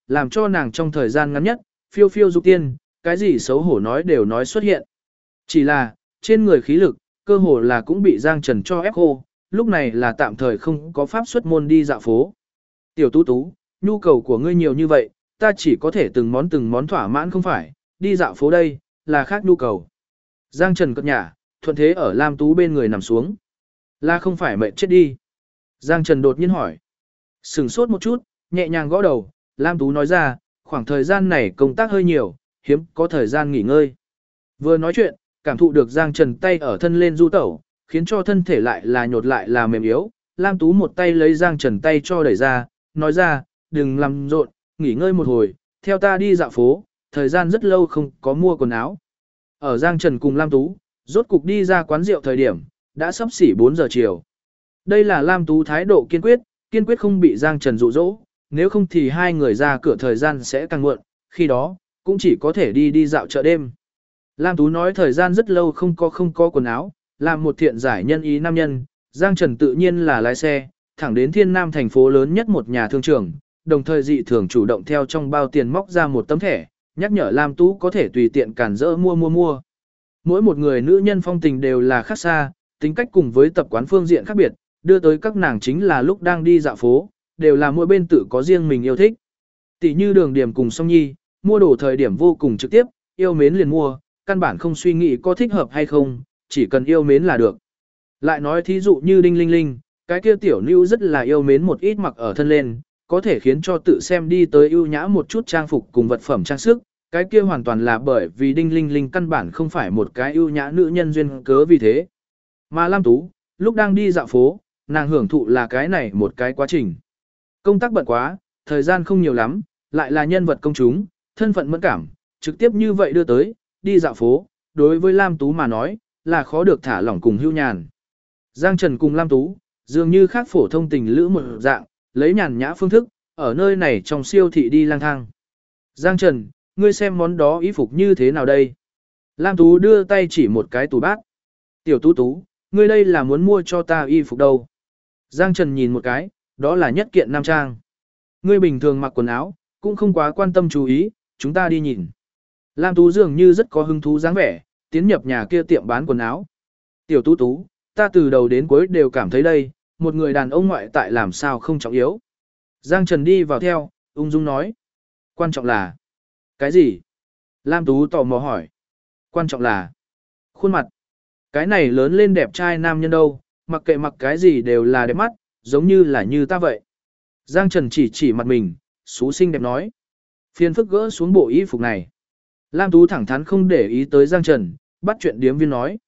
làm cho nàng trong thời gian ngắn nhất, phiêu phiêu dục tiên, cái gì xấu hổ nói đều nói xuất hiện. Chỉ là, trên người khí lực, cơ hồ là cũng bị Giang Trần cho ép khô, lúc này là tạm thời không có pháp xuất môn đi dạo phố. Tiểu Tú Tú, nhu cầu của ngươi nhiều như vậy, ta chỉ có thể từng món thỏa mãn không phải, đi dạo phố đây, là khác nhu cầu. Giang Trần cất nhả, thuận thế ở Lam Tú bên người nằm xuống. Là không phải mệt chết đi. Giang Trần đột nhiên hỏi. Sừng sốt một chút, nhẹ nhàng gõ đầu, Lam Tú nói ra, khoảng thời gian này công tác hơi nhiều, hiếm có thời gian nghỉ ngơi. Vừa nói chuyện, cảm thụ được Giang Trần tay ở thân lên du tẩu, khiến cho thân thể lại là nhột lại là mềm yếu. Lam Tú một tay lấy Giang Trần tay cho đẩy ra, nói ra, đừng làm rộn, nghỉ ngơi một hồi, theo ta đi dạo phố, thời gian rất lâu không có mua quần áo. Ở Giang Trần cùng Lam Tú, rốt cục đi ra quán rượu thời điểm, đã sắp xỉ 4 giờ chiều. Đây là Lam Tú thái độ kiên quyết không bị Giang Trần dụ dỗ, nếu không thì hai người ra cửa thời gian sẽ càng muộn, khi đó, cũng chỉ có thể đi dạo chợ đêm. Lam Tú nói thời gian rất lâu không có quần áo, làm một thiện giải nhân ý nam nhân, Giang Trần tự nhiên là lái xe, thẳng đến Thiên Nam thành phố lớn nhất một nhà thương trường, đồng thời dị thường chủ động theo trong bao tiền móc ra một tấm thẻ, nhắc nhở Lam Tú có thể tùy tiện cản rỡ mua. Mỗi một người nữ nhân phong tình đều là khác xa, tính cách cùng với tập quán phương diện khác biệt, đưa tới các nàng chính là lúc đang đi dạo phố, đều là mỗi bên tự có riêng mình yêu thích. Tỷ như Đường Điểm cùng Song Nhi, mua đồ thời điểm vô cùng trực tiếp, yêu mến liền mua, căn bản không suy nghĩ có thích hợp hay không, chỉ cần yêu mến là được. Lại nói thí dụ như Đinh Linh Linh, cái kia tiểu nữ rất là yêu mến một ít mặc ở thân lên, có thể khiến cho tự xem đi tới ưu nhã một chút trang phục cùng vật phẩm trang sức, cái kia hoàn toàn là bởi vì Đinh Linh Linh căn bản không phải một cái ưu nhã nữ nhân duyên cớ vì thế. Mà Lam Tú, lúc đang đi dạo phố, nàng hưởng thụ là cái này một cái quá trình. Công tác bận quá, thời gian không nhiều lắm, lại là nhân vật công chúng, thân phận mẫn cảm, trực tiếp như vậy đưa tới, đi dạo phố, đối với Lam Tú mà nói, là khó được thả lỏng cùng hưu nhàn. Giang Trần cùng Lam Tú, dường như khác phổ thông tình lữ một dạng, lấy nhàn nhã phương thức, ở nơi này trong siêu thị đi lang thang. Giang Trần, ngươi xem món đó y phục như thế nào đây? Lam Tú đưa tay chỉ một cái tủ bát. Tiểu Tú Tú, ngươi đây là muốn mua cho ta y phục đâu? Giang Trần nhìn một cái, đó là nhất kiện nam trang. Ngươi bình thường mặc quần áo, cũng không quá quan tâm chú ý, chúng ta đi nhìn. Lam Tú dường như rất có hứng thú dáng vẻ, tiến nhập nhà kia tiệm bán quần áo. Tiểu Tú Tú, ta từ đầu đến cuối đều cảm thấy đây, một người đàn ông ngoại tại làm sao không trọng yếu. Giang Trần đi vào theo, ung dung nói. Quan trọng là... Cái gì? Lam Tú tò mò hỏi. Quan trọng là... Khuôn mặt. Cái này lớn lên đẹp trai nam nhân đâu, mặc kệ mặc cái gì đều là đẹp mắt, giống như là như ta vậy. Giang Trần chỉ mặt mình, xú xinh đẹp nói. Phiền phức gỡ xuống bộ y phục này. Lam Tú thẳng thắn không để ý tới Giang Trần, bắt chuyện điếm viên nói.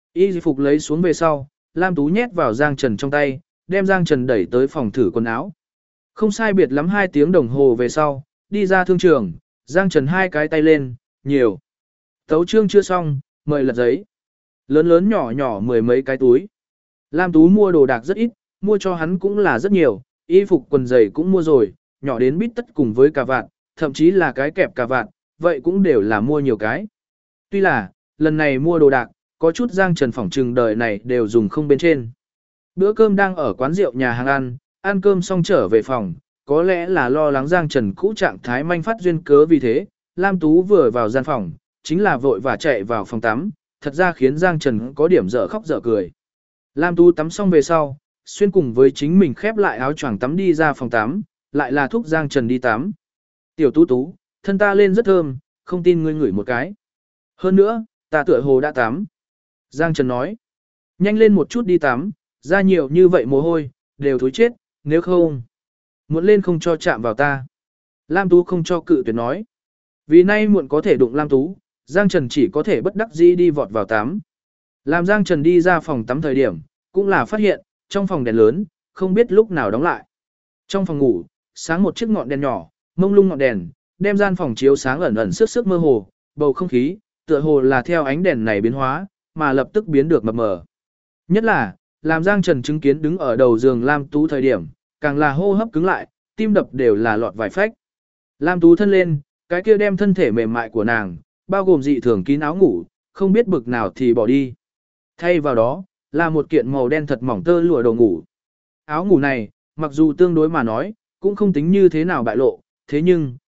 Y phục lấy xuống về sau, Lam Tú nhét vào Giang Trần trong tay, đem Giang Trần đẩy tới phòng thử quần áo. Không sai biệt lắm 2 tiếng đồng hồ về sau, đi ra thương trường, Giang Trần hai cái tay lên, nhiều. Tấu chương chưa xong, mời lật giấy. Lớn lớn nhỏ nhỏ mười mấy cái túi. Lam Tú mua đồ đạc rất ít, mua cho hắn cũng là rất nhiều, y phục quần giày cũng mua rồi, nhỏ đến bít tất cùng với cà vạt, thậm chí là cái kẹp cà vạt, vậy cũng đều là mua nhiều cái. Tuy là, lần này mua đồ đạc, có chút Giang Trần phỏng trừng đời này đều dùng không bên trên. Bữa cơm đang ở quán rượu nhà hàng ăn cơm xong trở về phòng, có lẽ là lo lắng Giang Trần cũ trạng thái manh phát duyên cớ vì thế, Lam Tú vừa vào gian phòng, chính là vội và chạy vào phòng tắm, thật ra khiến Giang Trần có điểm dở khóc dở cười. Lam Tú tắm xong về sau, xuyên cùng với chính mình khép lại áo choàng tắm đi ra phòng tắm, lại là thúc Giang Trần đi tắm. Tiểu Tú Tú, thân ta lên rất thơm, không tin ngươi ngửi một cái. Hơn nữa, ta tựa hồ đã tắm. Giang Trần nói, nhanh lên một chút đi tắm, ra nhiều như vậy mồ hôi, đều thối chết, nếu không, muộn lên không cho chạm vào ta. Lam Tú không cho cự tuyệt nói. Vì nay muộn có thể đụng Lam Tú, Giang Trần chỉ có thể bất đắc dĩ đi vọt vào tắm. Làm Giang Trần đi ra phòng tắm thời điểm, cũng là phát hiện, trong phòng đèn lớn, không biết lúc nào đóng lại. Trong phòng ngủ, sáng một chiếc ngọn đèn nhỏ, mông lung ngọn đèn, đem gian phòng chiếu sáng ẩn ẩn sức mơ hồ, bầu không khí, tựa hồ là theo ánh đèn này biến hóa, mà lập tức biến được mập mờ. Nhất là, làm Giang Trần chứng kiến đứng ở đầu giường Lam Tú thời điểm, càng là hô hấp cứng lại, tim đập đều là lọt vài phách. Lam Tú thân lên, cái kia đem thân thể mềm mại của nàng, bao gồm dị thường kín áo ngủ, không biết bực nào thì bỏ đi. Thay vào đó, là một kiện màu đen thật mỏng tơ lụa đồ ngủ. Áo ngủ này, mặc dù tương đối mà nói, cũng không tính như thế nào bại lộ, thế nhưng,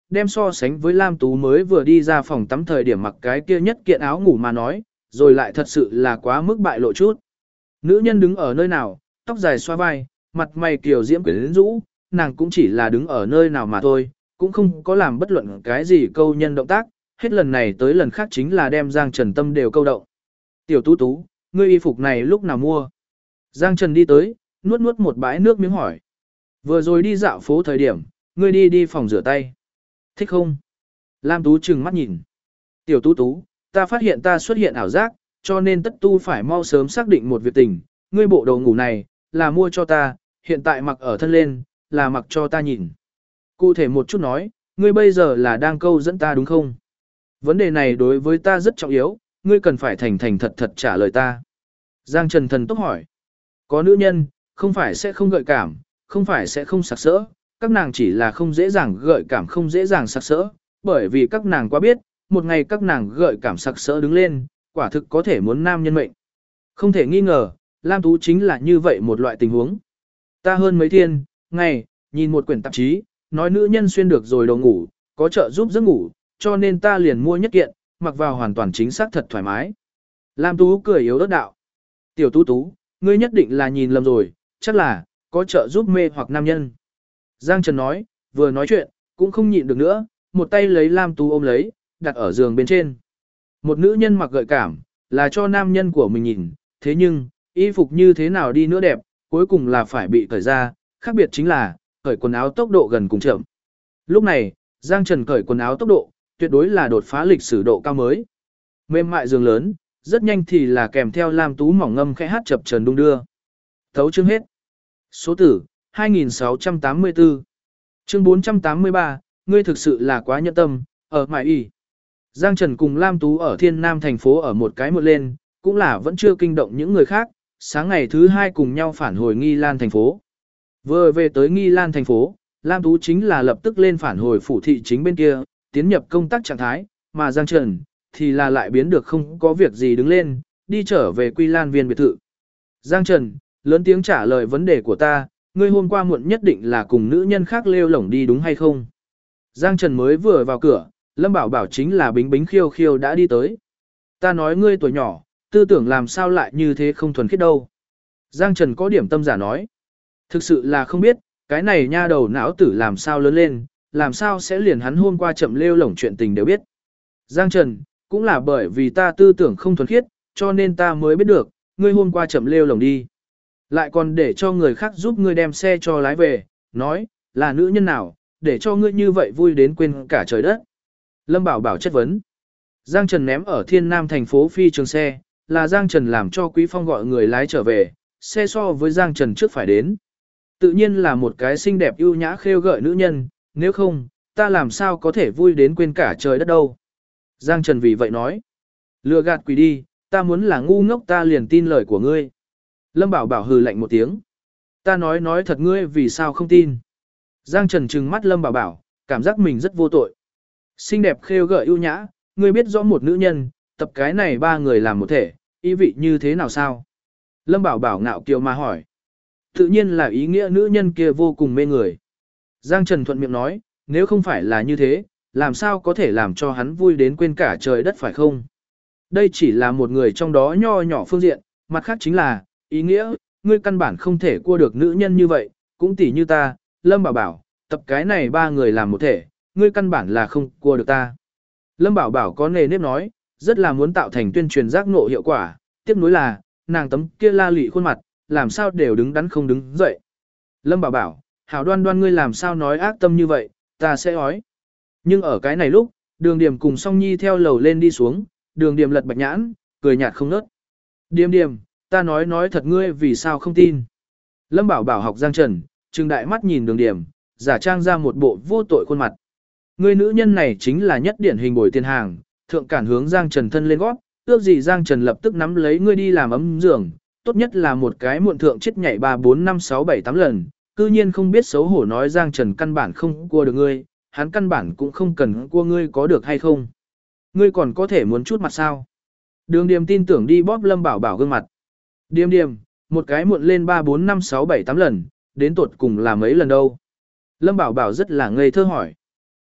đem so sánh với Lam Tú mới vừa đi ra phòng tắm thời điểm mặc cái kia nhất kiện áo ngủ mà nói, rồi lại thật sự là quá mức bại lộ chút. Nữ nhân đứng ở nơi nào, tóc dài xoa vai, mặt mày kiều diễm quyến rũ, nàng cũng chỉ là đứng ở nơi nào mà thôi, cũng không có làm bất luận cái gì câu nhân động tác, hết lần này tới lần khác chính là đem Giang Trần tâm đều câu động. Tiểu Tú Tú, ngươi y phục này lúc nào mua? Giang Trần đi tới, nuốt nuốt một bãi nước miếng hỏi. Vừa rồi đi dạo phố thời điểm, ngươi đi phòng rửa tay. Thích không? Lam Tú trừng mắt nhìn. Tiểu Tú Tú, ta phát hiện ta xuất hiện ảo giác, cho nên tất tu phải mau sớm xác định một việc tình. Ngươi bộ đồ ngủ này, là mua cho ta, hiện tại mặc ở thân lên, là mặc cho ta nhìn. Cụ thể một chút nói, ngươi bây giờ là đang câu dẫn ta đúng không? Vấn đề này đối với ta rất trọng yếu, ngươi cần phải thành thành thật thật trả lời ta. Giang Trần thần tốc hỏi. Có nữ nhân, không phải sẽ không gợi cảm, không phải sẽ không sặc sỡ, các nàng chỉ là không dễ dàng gợi cảm không dễ dàng sặc sỡ, bởi vì các nàng quá biết, một ngày các nàng gợi cảm sặc sỡ đứng lên, quả thực có thể muốn nam nhân mệnh. Không thể nghi ngờ, Lam Tú chính là như vậy một loại tình huống. Ta hơn mấy thiên, ngày, nhìn một quyển tạp chí, nói nữ nhân xuyên được rồi đồ ngủ, có trợ giúp giấc ngủ, cho nên ta liền mua nhất kiện, mặc vào hoàn toàn chính xác thật thoải mái. Lam Tú cười yếu ớt đạo. Tiểu Tú Tú, ngươi nhất định là nhìn lầm rồi, chắc là, có trợ giúp mê hoặc nam nhân. Giang Trần nói, vừa nói chuyện, cũng không nhịn được nữa, một tay lấy Lam Tú ôm lấy, đặt ở giường bên trên. Một nữ nhân mặc gợi cảm, là cho nam nhân của mình nhìn, thế nhưng, y phục như thế nào đi nữa đẹp, cuối cùng là phải bị cởi ra, khác biệt chính là, cởi quần áo tốc độ gần cùng chậm. Lúc này, Giang Trần cởi quần áo tốc độ, tuyệt đối là đột phá lịch sử độ cao mới. Mềm mại giường lớn, rất nhanh thì là kèm theo Lam Tú mỏng ngâm khẽ hát chập chờn đung đưa. Thấu chương hết. Số tử, 2684. Chương 483, ngươi thực sự là quá nhẫn tâm, ở mại y. Giang Trần cùng Lam Tú ở Thiên Nam thành phố ở một cái một lên, cũng là vẫn chưa kinh động những người khác, sáng ngày thứ hai cùng nhau phản hồi Nghi Lan thành phố. Vừa về tới Nghi Lan thành phố, Lam Tú chính là lập tức lên phản hồi phủ thị chính bên kia, tiến nhập công tác trạng thái, mà Giang Trần thì là lại biến được không có việc gì đứng lên, đi trở về Quy Lan viên biệt thự. Giang Trần, lớn tiếng trả lời vấn đề của ta, ngươi hôm qua muộn nhất định là cùng nữ nhân khác lêu lổng đi đúng hay không? Giang Trần mới vừa vào cửa, Lâm Bảo Bảo chính là bính bính khiêu khiêu đã đi tới. Ta nói ngươi tuổi nhỏ, tư tưởng làm sao lại như thế không thuần khiết đâu. Giang Trần có điểm tâm giả nói. Thực sự là không biết, cái này nha đầu não tử làm sao lớn lên, làm sao sẽ liền hắn hôm qua chậm lêu lổng chuyện tình đều biết. Giang Trần, cũng là bởi vì ta tư tưởng không thuần khiết, cho nên ta mới biết được, ngươi hôm qua chậm lêu lổng đi. Lại còn để cho người khác giúp ngươi đem xe cho lái về, nói, là nữ nhân nào, để cho ngươi như vậy vui đến quên cả trời đất. Lâm Bảo Bảo chất vấn. Giang Trần ném ở Thiên Nam thành phố phi trường xe, là Giang Trần làm cho Quý Phong gọi người lái trở về, xe so với Giang Trần trước phải đến. Tự nhiên là một cái xinh đẹp ưu nhã khêu gợi nữ nhân, nếu không, ta làm sao có thể vui đến quên cả trời đất đâu. Giang Trần vì vậy nói, lừa gạt quỷ đi, ta muốn là ngu ngốc ta liền tin lời của ngươi. Lâm Bảo Bảo hừ lạnh một tiếng. Ta nói thật ngươi vì sao không tin. Giang Trần trừng mắt Lâm Bảo Bảo, cảm giác mình rất vô tội. Xinh đẹp khêu gợi ưu nhã, ngươi biết rõ một nữ nhân, tập cái này ba người làm một thể, ý vị như thế nào sao? Lâm Bảo Bảo ngạo kiều mà hỏi. Tự nhiên là ý nghĩa nữ nhân kia vô cùng mê người. Giang Trần thuận miệng nói, nếu không phải là như thế, làm sao có thể làm cho hắn vui đến quên cả trời đất phải không? Đây chỉ là một người trong đó nho nhỏ phương diện, mặt khác chính là, ý nghĩa, ngươi căn bản không thể cua được nữ nhân như vậy, cũng tỉ như ta, Lâm Bảo Bảo, tập cái này ba người làm một thể, ngươi căn bản là không cua được ta. Lâm Bảo Bảo có nề nếp nói, rất là muốn tạo thành tuyên truyền giác ngộ hiệu quả, tiếp nối là, nàng tấm kia la lị khuôn mặt, làm sao đều đứng đắn không đứng dậy. Lâm Bảo Bảo, hảo đoan đoan ngươi làm sao nói ác tâm như vậy, ta sẽ ói. Nhưng ở cái này lúc, Đường Điềm cùng Song Nhi theo lầu lên đi xuống, Đường Điềm lật bạch nhãn, cười nhạt không nớt. Điềm Điềm, ta nói thật ngươi vì sao không tin. Lâm Bảo Bảo học Giang Trần, trừng đại mắt nhìn Đường Điềm, giả trang ra một bộ vô tội khuôn mặt. Ngươi nữ nhân này chính là nhất điển hình bồi tiền hàng, thượng cản hướng Giang Trần thân lên gót, ước gì Giang Trần lập tức nắm lấy ngươi đi làm ấm giường, tốt nhất là một cái muộn thượng chết nhảy 3 4 5 6 7 8 lần, cư nhiên không biết xấu hổ nói Giang Trần căn bản không cua được ngươi, hắn căn bản cũng không cần cua ngươi có được hay không. Ngươi còn có thể muốn chút mặt sao? Đường Điềm tin tưởng đi bóp Lâm Bảo Bảo gương mặt. Điềm Điềm, một cái muộn lên 3 4 5 6 7 8 lần, đến tột cùng là mấy lần đâu? Lâm Bảo Bảo rất là ngây thơ hỏi.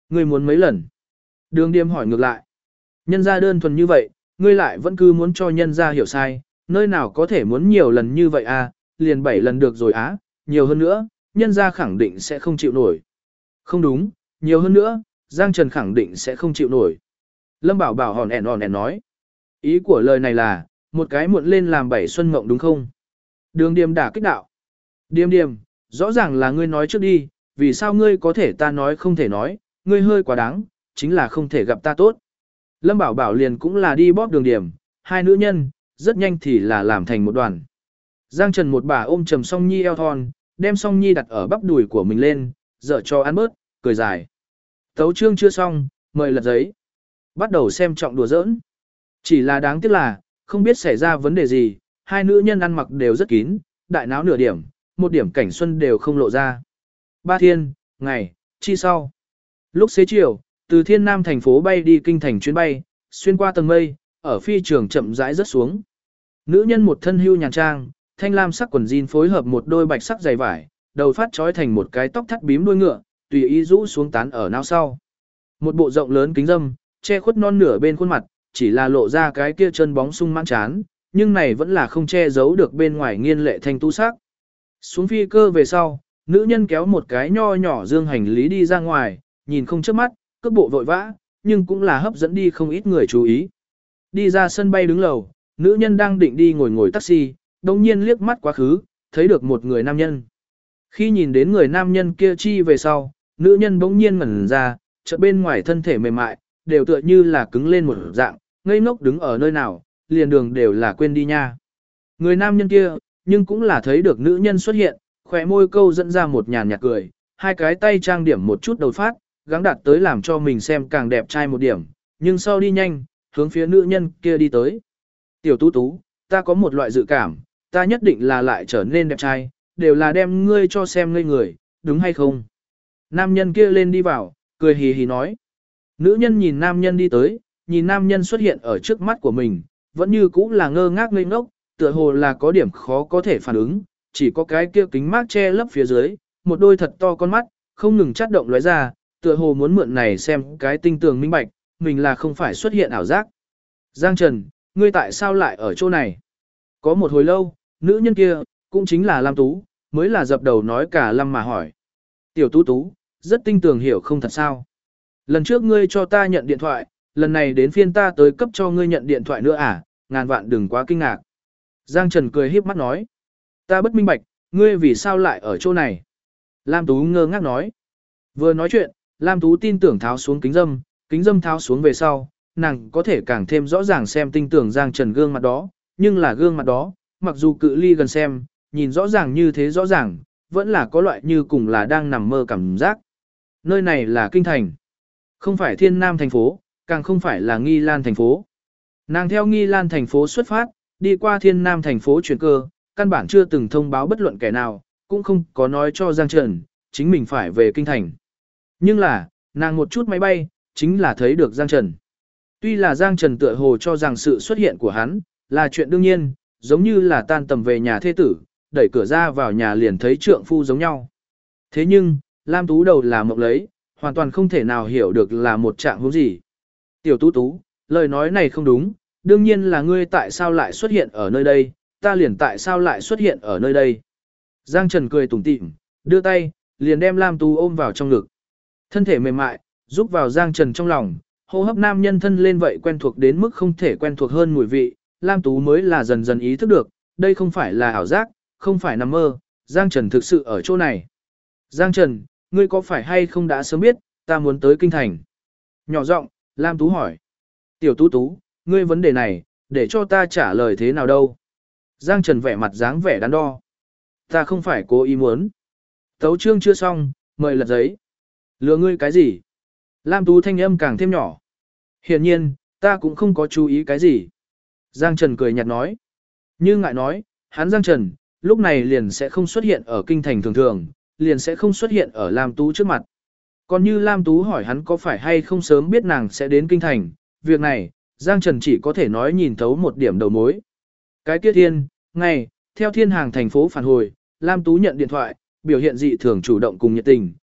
Ngươi muốn mấy lần? Đường Điềm hỏi ngược lại. Nhân gia đơn thuần như vậy, ngươi lại vẫn cứ muốn cho nhân gia hiểu sai, nơi nào có thể muốn nhiều lần như vậy à, liền 7 lần được rồi á, nhiều hơn nữa, nhân gia khẳng định sẽ không chịu nổi. Không đúng, nhiều hơn nữa, Giang Trần khẳng định sẽ không chịu nổi. Lâm Bảo Bảo hòn ẻn nói. Ý của lời này là, một cái muộn lên làm 7 xuân mộng đúng không? Đường Điềm đả kích đạo. Điềm, rõ ràng là ngươi nói trước đi, vì sao ngươi có thể ta nói không thể nói, ngươi hơi quá đáng, chính là không thể gặp ta tốt. Lâm Bảo Bảo liền cũng là đi bóp Đường Điềm, hai nữ nhân, rất nhanh thì là làm thành một đoàn. Giang Trần một bà ôm trầm Song Nhi eo thon, đem Song Nhi đặt ở bắp đùi của mình lên, dở cho ăn bớt, cười dài. Tấu chương chưa xong, mời lật giấy. Bắt đầu xem trọng đùa giỡn. Chỉ là đáng tiếc là, không biết xảy ra vấn đề gì, hai nữ nhân ăn mặc đều rất kín, đại náo nửa điểm, một điểm cảnh xuân đều không lộ ra. Ba thiên, ngày, chi sau. Lúc xế chiều, từ Thiên Nam thành phố bay đi kinh thành chuyến bay, xuyên qua tầng mây, ở phi trường chậm rãi rớt xuống. Nữ nhân một thân hưu nhàn trang, thanh lam sắc quần jean phối hợp một đôi bạch sắc giày vải, đầu phát trói thành một cái tóc thắt bím đuôi ngựa, tùy ý rũ xuống tán ở não sau. Một bộ rộng lớn kính dâm, che khuất non nửa bên khuôn mặt, chỉ là lộ ra cái kia chân bóng sung mãn chán, nhưng này vẫn là không che giấu được bên ngoài nghiên lệ thanh tu sắc. Xuống phi cơ về sau, nữ nhân kéo một cái nho nhỏ dương hành lý đi ra ngoài, nhìn không chớp mắt, cước bộ vội vã, nhưng cũng là hấp dẫn đi không ít người chú ý. Đi ra sân bay đứng lầu, nữ nhân đang định đi ngồi taxi, đồng nhiên liếc mắt quá khứ, thấy được một người nam nhân. Khi nhìn đến người nam nhân kia chi về sau, nữ nhân bỗng nhiên ngẩn ra, chợt bên ngoài thân thể mềm mại, đều tựa như là cứng lên một dạng, ngây ngốc đứng ở nơi nào, liền đường đều là quên đi nha. Người nam nhân kia, nhưng cũng là thấy được nữ nhân xuất hiện, khỏe môi câu dẫn ra một nhàn nhạt cười, hai cái tay trang điểm một chút đầu phát, gắng đạt tới làm cho mình xem càng đẹp trai một điểm, nhưng sau đi nhanh, hướng phía nữ nhân kia đi tới. Tiểu Tú Tú, ta có một loại dự cảm, ta nhất định là lại trở nên đẹp trai, đều là đem ngươi cho xem ngây người, đúng hay không? Nam nhân kia lên đi vào, cười hì hì nói. Nữ nhân nhìn nam nhân đi tới, nhìn nam nhân xuất hiện ở trước mắt của mình, vẫn như cũ là ngơ ngác ngây ngốc, tựa hồ là có điểm khó có thể phản ứng, chỉ có cái kia kính mát che lấp phía dưới, một đôi thật to con mắt, không ngừng chát động lóe ra, tựa hồ muốn mượn này xem cái tinh tường minh bạch, mình là không phải xuất hiện ảo giác. Giang Trần, ngươi tại sao lại ở chỗ này? Có một hồi lâu, nữ nhân kia, cũng chính là Lam Tú, mới là dập đầu nói cả Lâm mà hỏi. Tiểu Tú Tú, rất tinh tường hiểu không thật sao? Lần trước ngươi cho ta nhận điện thoại, lần này đến phiên ta tới cấp cho ngươi nhận điện thoại nữa à, ngàn vạn đừng quá kinh ngạc. Giang Trần cười híp mắt nói. Ta bất minh bạch, ngươi vì sao lại ở chỗ này? Lam Tú ngơ ngác nói. Vừa nói chuyện, Lam Tú tin tưởng tháo xuống kính dâm tháo xuống về sau, nàng có thể càng thêm rõ ràng xem tinh tưởng Giang Trần gương mặt đó, nhưng là gương mặt đó, mặc dù cự ly gần xem, nhìn rõ ràng như thế rõ ràng, vẫn là có loại như cùng là đang nằm mơ cảm giác. Nơi này là kinh thành, không phải Thiên Nam thành phố, càng không phải là Nghi Lan thành phố. Nàng theo Nghi Lan thành phố xuất phát, đi qua Thiên Nam thành phố chuyển cơ, căn bản chưa từng thông báo bất luận kẻ nào, cũng không có nói cho Giang Trần, chính mình phải về kinh thành. Nhưng là, nàng một chút máy bay, chính là thấy được Giang Trần. Tuy là Giang Trần tựa hồ cho rằng sự xuất hiện của hắn, là chuyện đương nhiên, giống như là tan tầm về nhà thê tử, đẩy cửa ra vào nhà liền thấy trượng phu giống nhau. Thế nhưng, Lam Tú đầu là mộng lấy, hoàn toàn không thể nào hiểu được là một trạng huống gì. Tiểu Tú Tú, lời nói này không đúng, đương nhiên là ngươi tại sao lại xuất hiện ở nơi đây, ta liền tại sao lại xuất hiện ở nơi đây. Giang Trần cười tủm tỉm, đưa tay, liền đem Lam Tú ôm vào trong ngực. Thân thể mềm mại, giúp vào Giang Trần trong lòng, hô hấp nam nhân thân lên vậy quen thuộc đến mức không thể quen thuộc hơn mùi vị, Lam Tú mới là dần dần ý thức được, đây không phải là ảo giác, không phải nằm mơ, Giang Trần thực sự ở chỗ này. Giang Trần, ngươi có phải hay không đã sớm biết, ta muốn tới kinh thành? Nhỏ giọng, Lam Tú hỏi. Tiểu Tú Tú, ngươi vấn đề này, để cho ta trả lời thế nào đâu? Giang Trần vẻ mặt dáng vẻ đắn đo. Ta không phải cố ý muốn. Tấu chương chưa xong, mời lật giấy. Lừa ngươi cái gì? Lam Tú thanh âm càng thêm nhỏ. Hiển nhiên, ta cũng không có chú ý cái gì. Giang Trần cười nhạt nói. Như ngại nói, hắn Giang Trần, lúc này liền sẽ không xuất hiện ở kinh thành thường thường, liền sẽ không xuất hiện ở Lam Tú trước mặt. Còn như Lam Tú hỏi hắn có phải hay không sớm biết nàng sẽ đến kinh thành, việc này, Giang Trần chỉ có thể nói nhìn thấu một điểm đầu mối. Cái tiết thiên, ngày, theo thiên hàng thành phố phản hồi, Lam Tú nhận điện thoại, biểu hiện dị thường chủ động cùng nhiệt tình,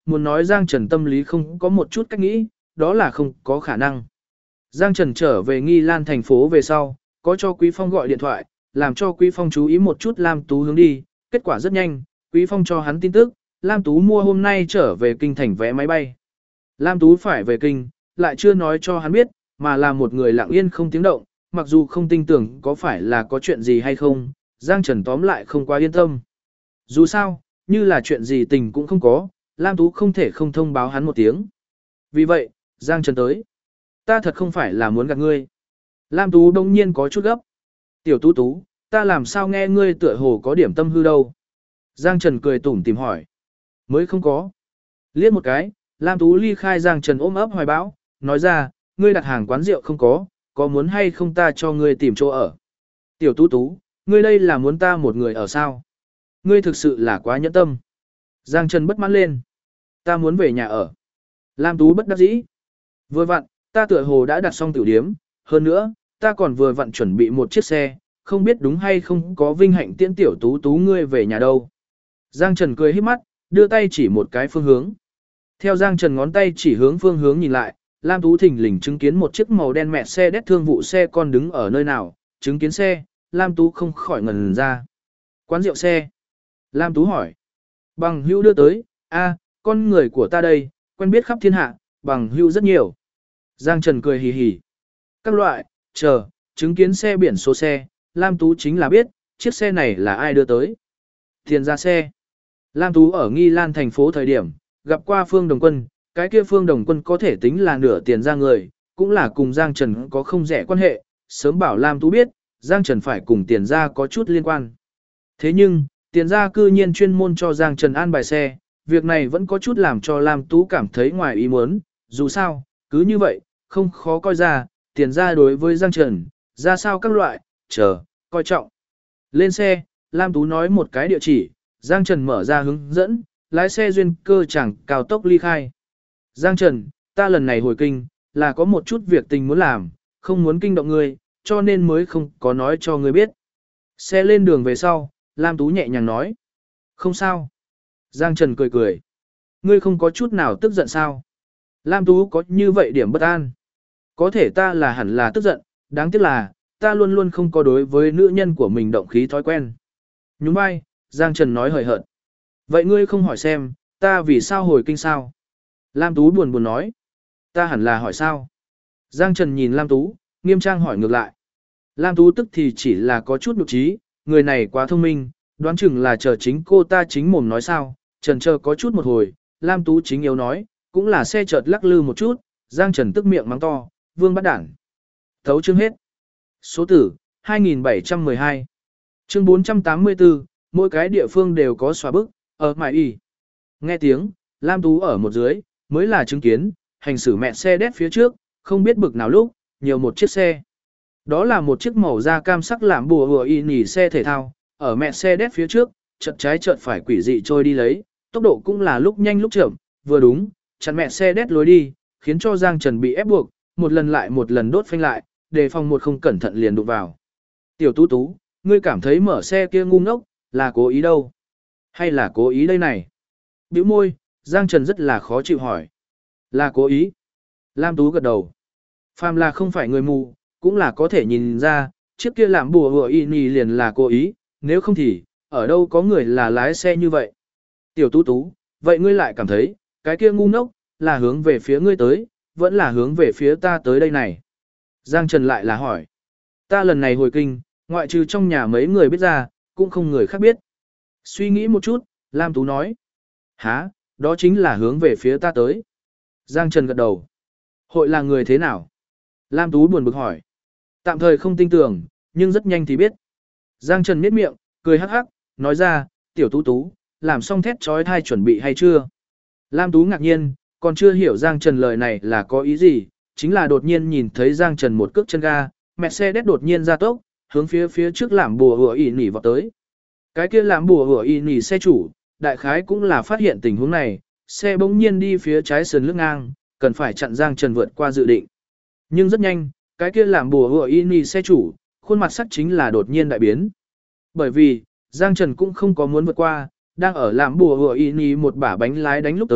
muốn nói Giang Trần tâm lý không có một chút cách nghĩ, đó là không có khả năng. Giang Trần trở về Nghi Lan thành phố về sau, có cho Quý Phong gọi điện thoại, làm cho Quý Phong chú ý một chút Lam Tú hướng đi, kết quả rất nhanh, Quý Phong cho hắn tin tức, Lam Tú mua hôm nay trở về kinh thành vé máy bay. Lam Tú phải về kinh, lại chưa nói cho hắn biết, mà là một người lặng yên không tiếng động, mặc dù không tin tưởng có phải là có chuyện gì hay không, Giang Trần tóm lại không quá yên tâm. Dù sao, như là chuyện gì tình cũng không có, Lam Tú không thể không thông báo hắn một tiếng. Vì vậy, Giang Trần tới. Ta thật không phải là muốn gạt ngươi. Lam Tú đông nhiên có chút gấp. Tiểu Tú Tú, ta làm sao nghe ngươi tựa hồ có điểm tâm hư đâu. Giang Trần cười tủm tìm hỏi. Mới không có. Liếc một cái, Lam Tú ly khai Giang Trần ôm ấp hoài bão, nói ra, ngươi đặt hàng quán rượu không có muốn hay không ta cho ngươi tìm chỗ ở. Tiểu Tú Tú, ngươi đây là muốn ta một người ở sao? Ngươi thực sự là quá nhẫn tâm. Giang Trần bất mãn lên. Ta muốn về nhà ở. Lam Tú bất đắc dĩ. Vừa vặn, ta tựa hồ đã đặt xong tiểu điếm, hơn nữa, ta còn vừa vặn chuẩn bị một chiếc xe, không biết đúng hay không có vinh hạnh tiễn Tiểu Tú Tú ngươi về nhà đâu. Giang Trần cười híp mắt, đưa tay chỉ một cái phương hướng. Theo Giang Trần ngón tay chỉ hướng phương hướng nhìn lại, Lam Tú thình lình chứng kiến một chiếc màu đen mẹ xe đét thương vụ xe con đứng ở nơi nào, chứng kiến xe, Lam Tú không khỏi ngẩn ra. Quán rượu xe. Lam Tú hỏi. Bằng hữu đưa tới, con người của ta đây, quen biết khắp thiên hạ, bằng hữu rất nhiều. Giang Trần cười hì hì. Các loại, chứng kiến xe biển số xe, Lam Tú chính là biết, chiếc xe này là ai đưa tới. Tiền ra xe. Lam Tú ở Nghi Lan thành phố thời điểm, gặp qua Phương Đồng Quân, cái kia Phương Đồng Quân có thể tính là nửa tiền ra người, cũng là cùng Giang Trần có không rẻ quan hệ, sớm bảo Lam Tú biết, Giang Trần phải cùng tiền ra có chút liên quan. Thế nhưng, tiền ra cư nhiên chuyên môn cho Giang Trần an bài xe, việc này vẫn có chút làm cho Lam Tú cảm thấy ngoài ý muốn, dù sao, cứ như vậy, không khó coi ra, tiền ra đối với Giang Trần, ra sao các loại, coi trọng. Lên xe, Lam Tú nói một cái địa chỉ, Giang Trần mở ra hướng dẫn, lái xe duyên cơ chẳng cao tốc ly khai. Giang Trần, ta lần này hồi kinh, là có một chút việc tình muốn làm, không muốn kinh động ngươi, cho nên mới không có nói cho ngươi biết. Xe lên đường về sau, Lam Tú nhẹ nhàng nói. Không sao. Giang Trần cười cười. Ngươi không có chút nào tức giận sao? Lam Tú có như vậy điểm bất an. Có thể ta là hẳn là tức giận, đáng tiếc là, ta luôn luôn không có đối với nữ nhân của mình động khí thói quen. Nhún vai, Giang Trần nói hời hợt. Vậy ngươi không hỏi xem, ta vì sao hồi kinh sao? Lam Tú buồn buồn nói. Ta hẳn là hỏi sao? Giang Trần nhìn Lam Tú, nghiêm trang hỏi ngược lại. Lam Tú tức thì chỉ là có chút nhục trí, người này quá thông minh, đoán chừng là chờ chính cô ta chính mồm nói sao. Trần chờ có chút một hồi, Lam Tú chính yếu nói, cũng là xe chợt lắc lư một chút, Giang Trần tức miệng mắng to, vương bắt đảng. Thấu chương hết. Số tử, 2712. Chương 484, mỗi cái địa phương đều có xóa bức, ở mải y. Nghe tiếng, Lam Tú ở một dưới, mới là chứng kiến, hành xử mẹ xe đét phía trước, không biết bực nào lúc, nhiều một chiếc xe. Đó là một chiếc màu da cam sắc làm bùa hùa y nỉ xe thể thao, ở mẹ xe đét phía trước, chợt trái chợt phải quỷ dị trôi đi lấy, tốc độ cũng là lúc nhanh lúc chậm, vừa đúng, chặn mẹ xe đét lối đi, khiến cho Giang Trần bị ép buộc, một lần lại một lần đốt phanh lại, đề phòng một không cẩn thận liền đụng vào. Tiểu Tú Tú, ngươi cảm thấy mở xe kia ngu ngốc, là cố ý đâu? Hay là cố ý đây này? Bĩu môi, Giang Trần rất là khó chịu hỏi. Là cố ý. Lam Tú gật đầu. Phàm là không phải người mù, cũng là có thể nhìn ra, chiếc kia làm bùa hùa y nì liền là cố ý, nếu không thì, ở đâu có người là lái xe như vậy. Tiểu Tú Tú, vậy ngươi lại cảm thấy, cái kia ngu ngốc, là hướng về phía ngươi tới, vẫn là hướng về phía ta tới đây này. Giang Trần lại là hỏi. Ta lần này hồi kinh, ngoại trừ trong nhà mấy người biết ra, cũng không người khác biết. Suy nghĩ một chút, Lam Tú nói. Hả, đó chính là hướng về phía ta tới. Giang Trần gật đầu. Hội là người thế nào? Lam Tú buồn bực hỏi. Tạm thời không tin tưởng, nhưng rất nhanh thì biết. Giang Trần miết miệng, cười hắc hắc, nói ra, Tiểu Tú Tú, làm xong thét trói thai chuẩn bị hay chưa? Lam Tú ngạc nhiên, còn chưa hiểu Giang Trần lời này là có ý gì, chính là đột nhiên nhìn thấy Giang Trần một cước chân ga, Mercedes đột nhiên ra tốc, hướng phía trước làm bùa hùa ỉ nỉ vào tới. Cái kia làm bùa hùa ỉ nỉ xe chủ, đại khái cũng là phát hiện tình huống này, xe bỗng nhiên đi phía trái sườn lướt ngang, cần phải chặn Giang Trần vượt qua dự định. Nhưng rất nhanh, cái kia làm bùa hùa ỉ nỉ xe chủ, khuôn mặt sắc chính là đột nhiên đại biến. Bởi vì, Giang Trần cũng không có muốn vượt qua, đang ở làm bùa hùa ỉ nỉ một bả bánh lái đánh lúc tới,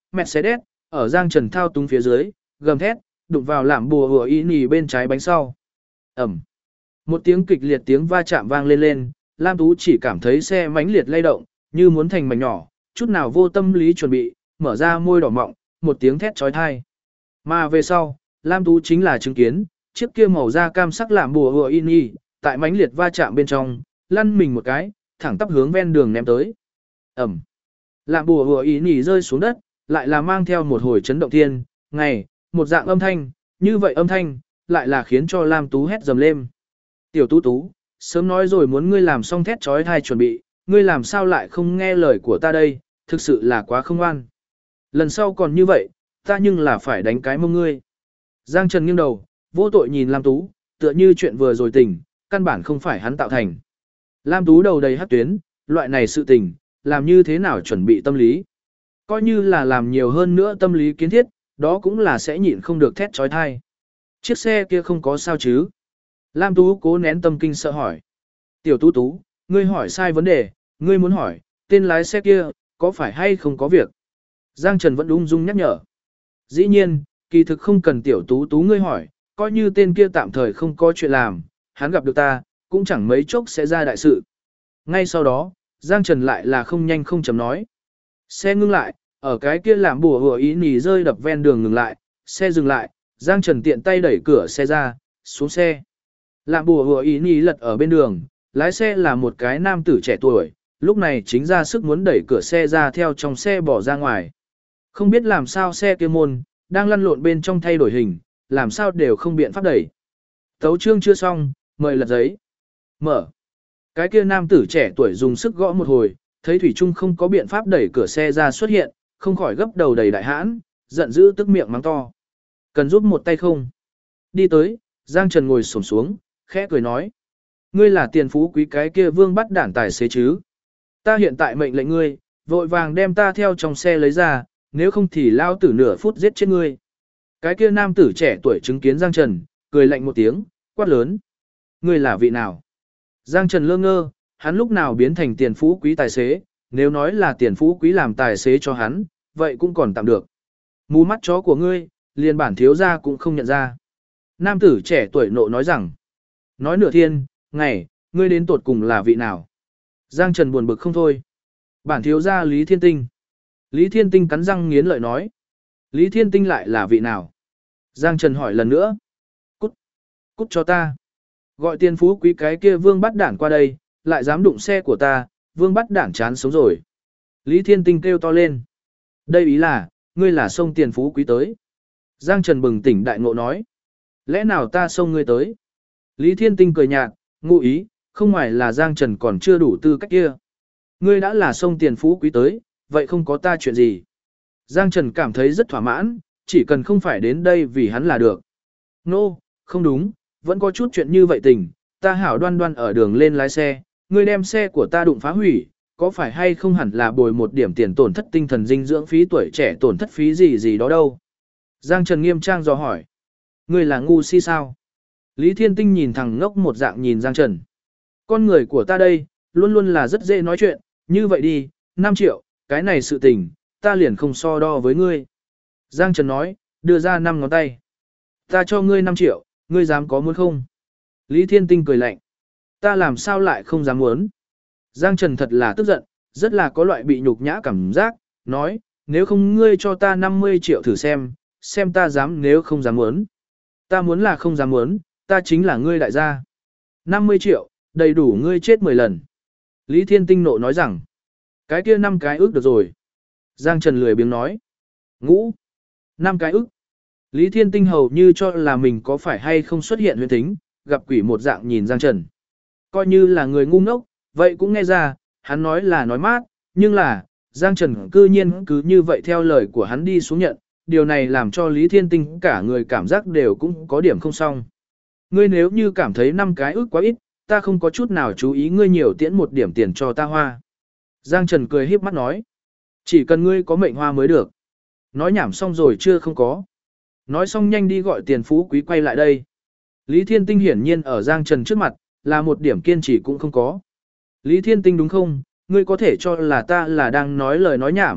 Mercedes, ở Giang Trần thao túng phía dưới, gầm thét, đụng vào lạm bùa hùa y nì bên trái bánh sau. Ẩm. Một tiếng kịch liệt tiếng va chạm vang lên lên, Lam Tú chỉ cảm thấy xe mãnh liệt lay động, như muốn thành mảnh nhỏ, chút nào vô tâm lý chuẩn bị, mở ra môi đỏ mọng, một tiếng thét chói tai. Mà về sau, Lam Tú chính là chứng kiến, chiếc kia màu da cam sắc lạm bùa hùa y nì, tại mãnh liệt va chạm bên trong, lăn mình một cái, thẳng tắp hướng ven đường ném tới. Ẩm. Lạm bùa hùa y nì rơi xuống đất, lại là mang theo một hồi chấn động thiên, ngày, một dạng âm thanh, như vậy âm thanh, lại là khiến cho Lam Tú hét dầm lên. Tiểu Tú Tú, sớm nói rồi muốn ngươi làm xong thét trói thai chuẩn bị, ngươi làm sao lại không nghe lời của ta đây, thực sự là quá không ngoan. Lần sau còn như vậy, ta nhưng là phải đánh cái mông ngươi. Giang Trần nghiêng đầu, vô tội nhìn Lam Tú, tựa như chuyện vừa rồi tình, căn bản không phải hắn tạo thành. Lam Tú đầu đầy hắc tuyến, loại này sự tình, làm như thế nào chuẩn bị tâm lý. Coi như là làm nhiều hơn nữa tâm lý kiến thiết, đó cũng là sẽ nhịn không được thét trói thai. Chiếc xe kia không có sao chứ? Lam Tú cố nén tâm kinh sợ hỏi. Tiểu Tú Tú, ngươi hỏi sai vấn đề, ngươi muốn hỏi, tên lái xe kia, có phải hay không có việc? Giang Trần vẫn ung dung nhắc nhở. Dĩ nhiên, kỳ thực không cần Tiểu Tú Tú ngươi hỏi, coi như tên kia tạm thời không có chuyện làm, hắn gặp được ta, cũng chẳng mấy chốc sẽ ra đại sự. Ngay sau đó, Giang Trần lại là không nhanh không chậm nói. Xe ngưng lại, ở cái kia làm bùa hùa ý nì rơi đập ven đường ngừng lại, xe dừng lại, Giang Trần tiện tay đẩy cửa xe ra, xuống xe. Làm bùa hùa ý nì lật ở bên đường, lái xe là một cái nam tử trẻ tuổi, lúc này chính ra sức muốn đẩy cửa xe ra theo trong xe bỏ ra ngoài. Không biết làm sao xe kia môn, đang lăn lộn bên trong thay đổi hình, làm sao đều không biện pháp đẩy. Tấu chương chưa xong, mời lật giấy. Mở. Cái kia nam tử trẻ tuổi dùng sức gõ một hồi, thấy Thủy Trung không có biện pháp đẩy cửa xe ra xuất hiện, không khỏi gấp đầu đầy đại hãn, giận dữ tức miệng mắng to. Cần giúp một tay không? Đi tới, Giang Trần ngồi xổm xuống, khẽ cười nói. Ngươi là tiền phú quý cái kia vương bắt đản tài xế chứ? Ta hiện tại mệnh lệnh ngươi, vội vàng đem ta theo trong xe lấy ra, nếu không thì lao tử nửa phút giết chết ngươi. Cái kia nam tử trẻ tuổi chứng kiến Giang Trần, cười lạnh một tiếng, quát lớn. Ngươi là vị nào? Giang Trần lơ ngơ, hắn lúc nào biến thành tiền phú quý tài xế, nếu nói là tiền phú quý làm tài xế cho hắn, vậy cũng còn tạm được. Mù mắt chó của ngươi, liền bản thiếu gia cũng không nhận ra. Nam tử trẻ tuổi nộ nói rằng, nói nửa thiên, ngày, ngươi đến tột cùng là vị nào? Giang Trần buồn bực không thôi. Bản thiếu gia Lý Thiên Tinh. Lý Thiên Tinh cắn răng nghiến lợi nói. Lý Thiên Tinh lại là vị nào? Giang Trần hỏi lần nữa. Cút, cút cho ta. Gọi tiền phú quý cái kia vương bắt đản qua đây, lại dám đụng xe của ta, vương bắt đản chán sống rồi. Lý Thiên Tinh kêu to lên. Đây ý là, ngươi là xông tiền phú quý tới. Giang Trần bừng tỉnh đại ngộ nói. Lẽ nào ta xông ngươi tới? Lý Thiên Tinh cười nhạt, ngụ ý, không ngoài là Giang Trần còn chưa đủ tư cách kia. Ngươi đã là xông tiền phú quý tới, vậy không có ta chuyện gì. Giang Trần cảm thấy rất thỏa mãn, chỉ cần không phải đến đây vì hắn là được. Nô, không đúng, vẫn có chút chuyện như vậy tình, ta hảo đoan đoan ở đường lên lái xe, ngươi đem xe của ta đụng phá hủy, có phải hay không hẳn là bồi một điểm tiền tổn thất tinh thần dinh dưỡng phí tuổi trẻ tổn thất phí gì gì đó đâu. Giang Trần nghiêm trang dò hỏi. Ngươi là ngu si sao? Lý Thiên Tinh nhìn thằng ngốc một dạng nhìn Giang Trần. Con người của ta đây, luôn luôn là rất dễ nói chuyện, như vậy đi, 5 triệu, cái này sự tình, ta liền không so đo với ngươi. Giang Trần nói, đưa ra 5 ngón tay. Ta cho ngươi 5 triệu, ngươi dám có muốn không? Lý Thiên Tinh cười lạnh. Ta làm sao lại không dám muốn? Giang Trần thật là tức giận, rất là có loại bị nhục nhã cảm giác, nói, nếu không ngươi cho ta 50 triệu thử xem ta dám nếu không dám muốn. Ta muốn là không dám muốn, ta chính là ngươi đại gia. 50 triệu, đầy đủ ngươi chết 10 lần. Lý Thiên Tinh nộ nói rằng, cái kia 5 cái ước được rồi. Giang Trần lười biếng nói, ngũ, 5 cái ước. Lý Thiên Tinh hầu như cho là mình có phải hay không xuất hiện huyễn tính, gặp quỷ một dạng nhìn Giang Trần. Coi như là người ngu ngốc, vậy cũng nghe ra, hắn nói là nói mát, nhưng là, Giang Trần cư nhiên cứ như vậy theo lời của hắn đi xuống nhận, điều này làm cho Lý Thiên Tinh cả người cảm giác đều cũng có điểm không xong. Ngươi nếu như cảm thấy 5 cái ước quá ít, ta không có chút nào chú ý ngươi nhiều tiễn một điểm tiền cho ta hoa. Giang Trần cười híp mắt nói, chỉ cần ngươi có mệnh hoa mới được. Nói nhảm xong rồi chưa không có. Nói xong nhanh đi gọi tiền phú quý quay lại đây. Lý Thiên Tinh hiển nhiên ở Giang Trần trước mặt, là một điểm kiên trì cũng không có. Lý Thiên Tinh đúng không, ngươi có thể cho là ta là đang nói lời nói nhảm,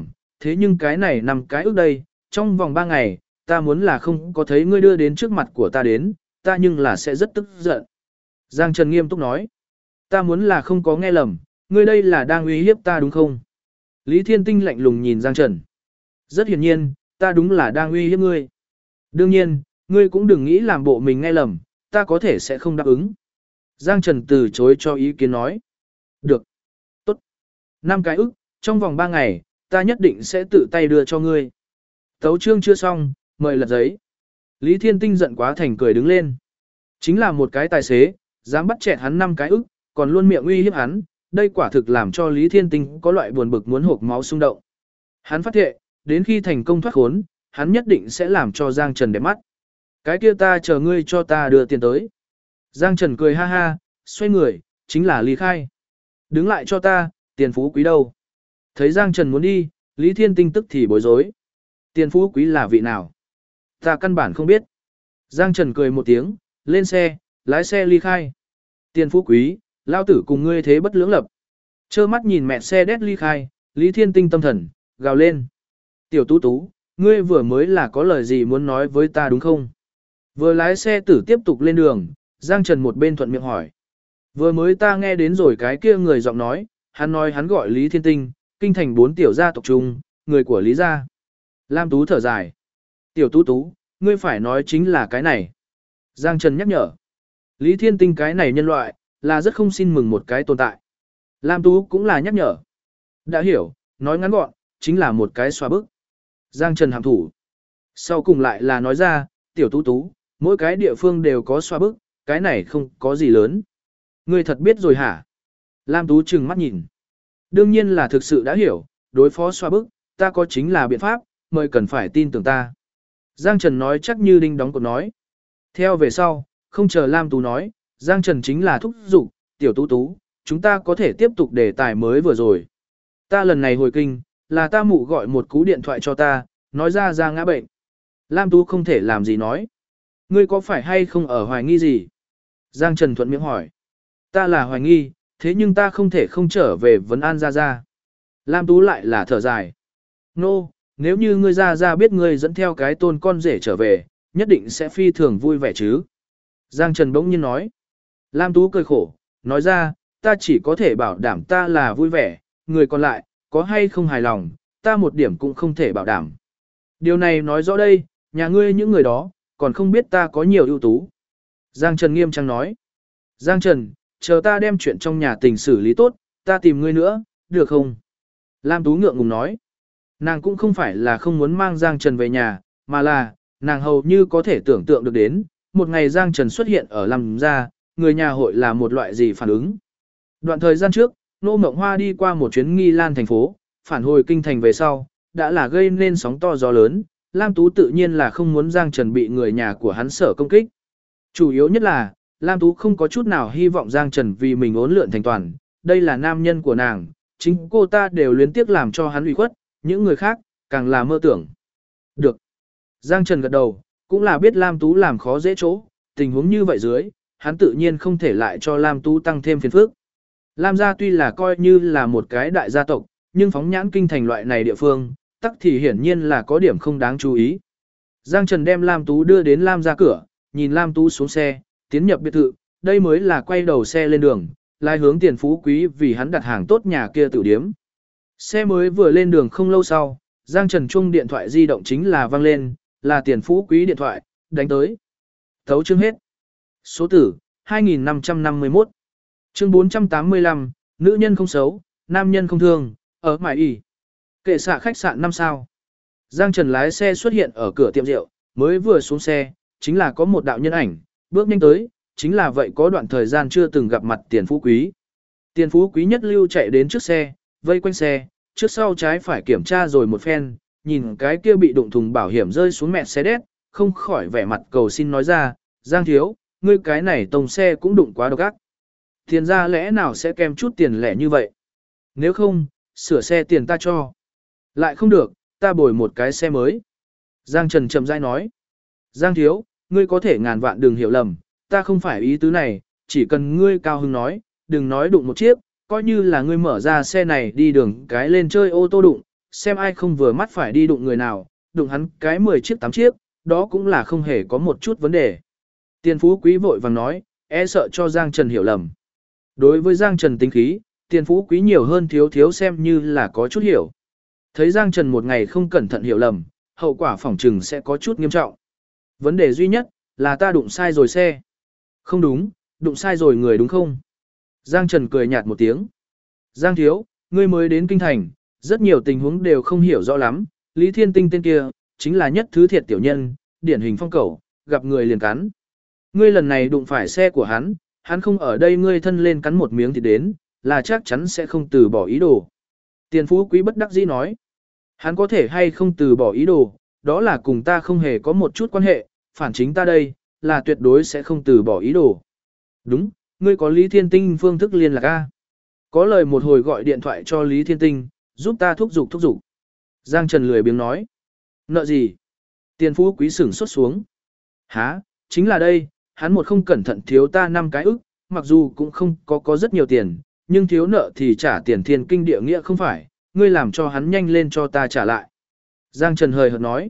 thế nhưng cái này nằm cái ước đây, trong vòng 3 ngày, ta muốn là không có thấy ngươi đưa đến trước mặt của ta đến, ta nhưng là sẽ rất tức giận. Giang Trần nghiêm túc nói, ta muốn là không có nghe lầm, ngươi đây là đang uy hiếp ta đúng không? Lý Thiên Tinh lạnh lùng nhìn Giang Trần. Rất hiển nhiên, ta đúng là đang uy hiếp ngươi. Đương nhiên, ngươi cũng đừng nghĩ làm bộ mình nghe lầm, ta có thể sẽ không đáp ứng. Giang Trần từ chối cho ý kiến nói. Được. Tốt. 5 cái ức, trong vòng 3 ngày, ta nhất định sẽ tự tay đưa cho ngươi. Tấu chương chưa xong, mời lật giấy. Lý Thiên Tinh giận quá thành cười đứng lên. Chính là một cái tài xế, dám bắt chẹt hắn 5 cái ức, còn luôn miệng uy hiếp hắn, đây quả thực làm cho Lý Thiên Tinh có loại buồn bực muốn hộc máu xung động. Hắn phát thệ, đến khi thành công thoát khốn, hắn nhất định sẽ làm cho Giang Trần đẹp mắt. Cái kia ta chờ ngươi cho ta đưa tiền tới. Giang Trần cười ha ha, xoay người, chính là ly khai. Đứng lại cho ta, tiền phú quý đâu. Thấy Giang Trần muốn đi, Lý Thiên Tinh tức thì bối rối. Tiền phú quý là vị nào? Ta căn bản không biết. Giang Trần cười một tiếng, lên xe, lái xe ly khai. Tiền phú quý, lao tử cùng ngươi thế bất lưỡng lập. Trơ mắt nhìn mẹ xe đét ly khai, Lý Thiên Tinh tâm thần, gào lên. Tiểu Tú Tú, ngươi vừa mới là có lời gì muốn nói với ta đúng không? Vừa lái xe tử tiếp tục lên đường, Giang Trần một bên thuận miệng hỏi. Vừa mới ta nghe đến rồi cái kia người giọng nói hắn gọi Lý Thiên Tinh, kinh thành 4 tiểu gia tộc trung, người của Lý gia. Lam Tú thở dài. Tiểu Tú Tú, ngươi phải nói chính là cái này. Giang Trần nhắc nhở. Lý Thiên Tinh cái này nhân loại, là rất không xin mừng một cái tồn tại. Lam Tú cũng là nhắc nhở. Đã hiểu, nói ngắn gọn, chính là một cái xoa bức. Giang Trần hàm thủ. Sau cùng lại là nói ra, Tiểu Tú Tú, mỗi cái địa phương đều có xoa bức, cái này không có gì lớn. Ngươi thật biết rồi hả? Lam Tú trừng mắt nhìn. Đương nhiên là thực sự đã hiểu, đối phó xoa bức, ta có chính là biện pháp, mời cần phải tin tưởng ta. Giang Trần nói chắc như đinh đóng cột nói. Theo về sau, không chờ Lam Tú nói, Giang Trần chính là thúc giục, Tiểu Tú Tú, chúng ta có thể tiếp tục đề tài mới vừa rồi. Ta lần này hồi kinh, là ta mụ gọi một cú điện thoại cho ta, nói ra ngã bệnh. Lam Tú không thể làm gì nói. Ngươi có phải hay không ở hoài nghi gì? Giang Trần thuận miệng hỏi. Ta là hoài nghi, thế nhưng ta không thể không trở về vấn an ra. Lam Tú lại là thở dài. Nô, nếu như ngươi ra biết ngươi dẫn theo cái tôn con rể trở về, nhất định sẽ phi thường vui vẻ chứ. Giang Trần bỗng nhiên nói. Lam Tú cười khổ, nói ra, ta chỉ có thể bảo đảm ta là vui vẻ, người còn lại, có hay không hài lòng, ta một điểm cũng không thể bảo đảm. Điều này nói rõ đây, nhà ngươi những người đó, còn không biết ta có nhiều ưu tú. Giang Trần nghiêm trang nói. Giang Trần, chờ ta đem chuyện trong nhà tình xử lý tốt, ta tìm ngươi nữa, được không? Lam Tú ngượng ngùng nói. Nàng cũng không phải là không muốn mang Giang Trần về nhà, mà là, nàng hầu như có thể tưởng tượng được đến, một ngày Giang Trần xuất hiện ở Lam gia, người nhà hội là một loại gì phản ứng. Đoạn thời gian trước, Nô Mộng Hoa đi qua một chuyến Nghi Lan thành phố, phản hồi kinh thành về sau, đã là gây nên sóng to gió lớn, Lam Tú tự nhiên là không muốn Giang Trần bị người nhà của hắn sở công kích. Chủ yếu nhất là, Lam Tú không có chút nào hy vọng Giang Trần vì mình ốn lượn thành toàn, đây là nam nhân của nàng, chính cô ta đều luyến tiếc làm cho hắn ủy khuất, những người khác, càng là mơ tưởng. Được. Giang Trần gật đầu, cũng là biết Lam Tú làm khó dễ chỗ, tình huống như vậy dưới, hắn tự nhiên không thể lại cho Lam Tú tăng thêm phiền phức. Lam gia tuy là coi như là một cái đại gia tộc, nhưng phóng nhãn kinh thành loại này địa phương, tắc thì hiển nhiên là có điểm không đáng chú ý. Giang Trần đem Lam Tú đưa đến Lam gia cửa, nhìn Lam Tú xuống xe, tiến nhập biệt thự, đây mới là quay đầu xe lên đường, lai hướng Tiền Phú Quý vì hắn đặt hàng tốt nhà kia tử điếm. Xe mới vừa lên đường không lâu sau, Giang Trần chuông điện thoại di động chính là vang lên, là Tiền Phú Quý điện thoại, đánh tới. Thấu chương hết. Số tử, 2551. Chương 485, nữ nhân không xấu, nam nhân không thương, ở mải ỉ. Kệ xạ khách sạn 5 sao. Giang Trần lái xe xuất hiện ở cửa tiệm rượu, mới vừa xuống xe, chính là có một đạo nhân ảnh, bước nhanh tới, chính là vậy có đoạn thời gian chưa từng gặp mặt Tiền Phú Quý. Tiền Phú Quý nhất lưu chạy đến trước xe, vây quanh xe, trước sau trái phải kiểm tra rồi một phen, nhìn cái kia bị đụng thùng bảo hiểm rơi xuống mẹ xe đét, không khỏi vẻ mặt cầu xin nói ra, Giang thiếu, ngươi cái này tông xe cũng đụng quá độc ác. Tiền ra lẽ nào sẽ kèm chút tiền lẻ như vậy? Nếu không, sửa xe tiền ta cho. Lại không được, ta bồi một cái xe mới. Giang Trần chậm rãi nói. Giang thiếu, ngươi có thể ngàn vạn đừng hiểu lầm, ta không phải ý tứ này, chỉ cần ngươi cao hứng nói, đừng nói đụng một chiếc, coi như là ngươi mở ra xe này đi đường cái lên chơi ô tô đụng, xem ai không vừa mắt phải đi đụng người nào, đụng hắn cái 10 chiếc 8 chiếc, đó cũng là không hề có một chút vấn đề. Tiền Phú Quý vội vàng nói, e sợ cho Giang Trần hiểu lầm. Đối với Giang Trần tính khí, Tiền Phú Quý nhiều hơn thiếu thiếu xem như là có chút hiểu. Thấy Giang Trần một ngày không cẩn thận hiểu lầm, hậu quả phỏng trừng sẽ có chút nghiêm trọng. Vấn đề duy nhất là ta đụng sai rồi xe. Không đúng, đụng sai rồi người đúng không? Giang Trần cười nhạt một tiếng. Giang thiếu, ngươi mới đến kinh thành, rất nhiều tình huống đều không hiểu rõ lắm. Lý Thiên Tinh tên kia, chính là nhất thứ thiệt tiểu nhân, điển hình phong cẩu, gặp người liền cắn. Ngươi lần này đụng phải xe của hắn không ở đây ngươi thân lên cắn một miếng thì đến, là chắc chắn sẽ không từ bỏ ý đồ. Tiền Phú Quý bất đắc dĩ nói. Hắn có thể hay không từ bỏ ý đồ, đó là cùng ta không hề có một chút quan hệ, phản chính ta đây, là tuyệt đối sẽ không từ bỏ ý đồ. Đúng, ngươi có Lý Thiên Tinh phương thức liên lạc A. Có lời một hồi gọi điện thoại cho Lý Thiên Tinh, giúp ta thúc giục. Giang Trần lười biếng nói. Nợ gì? Tiền Phú Quý sửng sốt xuống. Hả, chính là đây, hắn một không cẩn thận thiếu ta 5 cái ức, mặc dù cũng không có rất nhiều tiền, nhưng thiếu nợ thì trả tiền thiên kinh địa nghĩa không phải, ngươi làm cho hắn nhanh lên cho ta trả lại. Giang Trần hời hợt nói.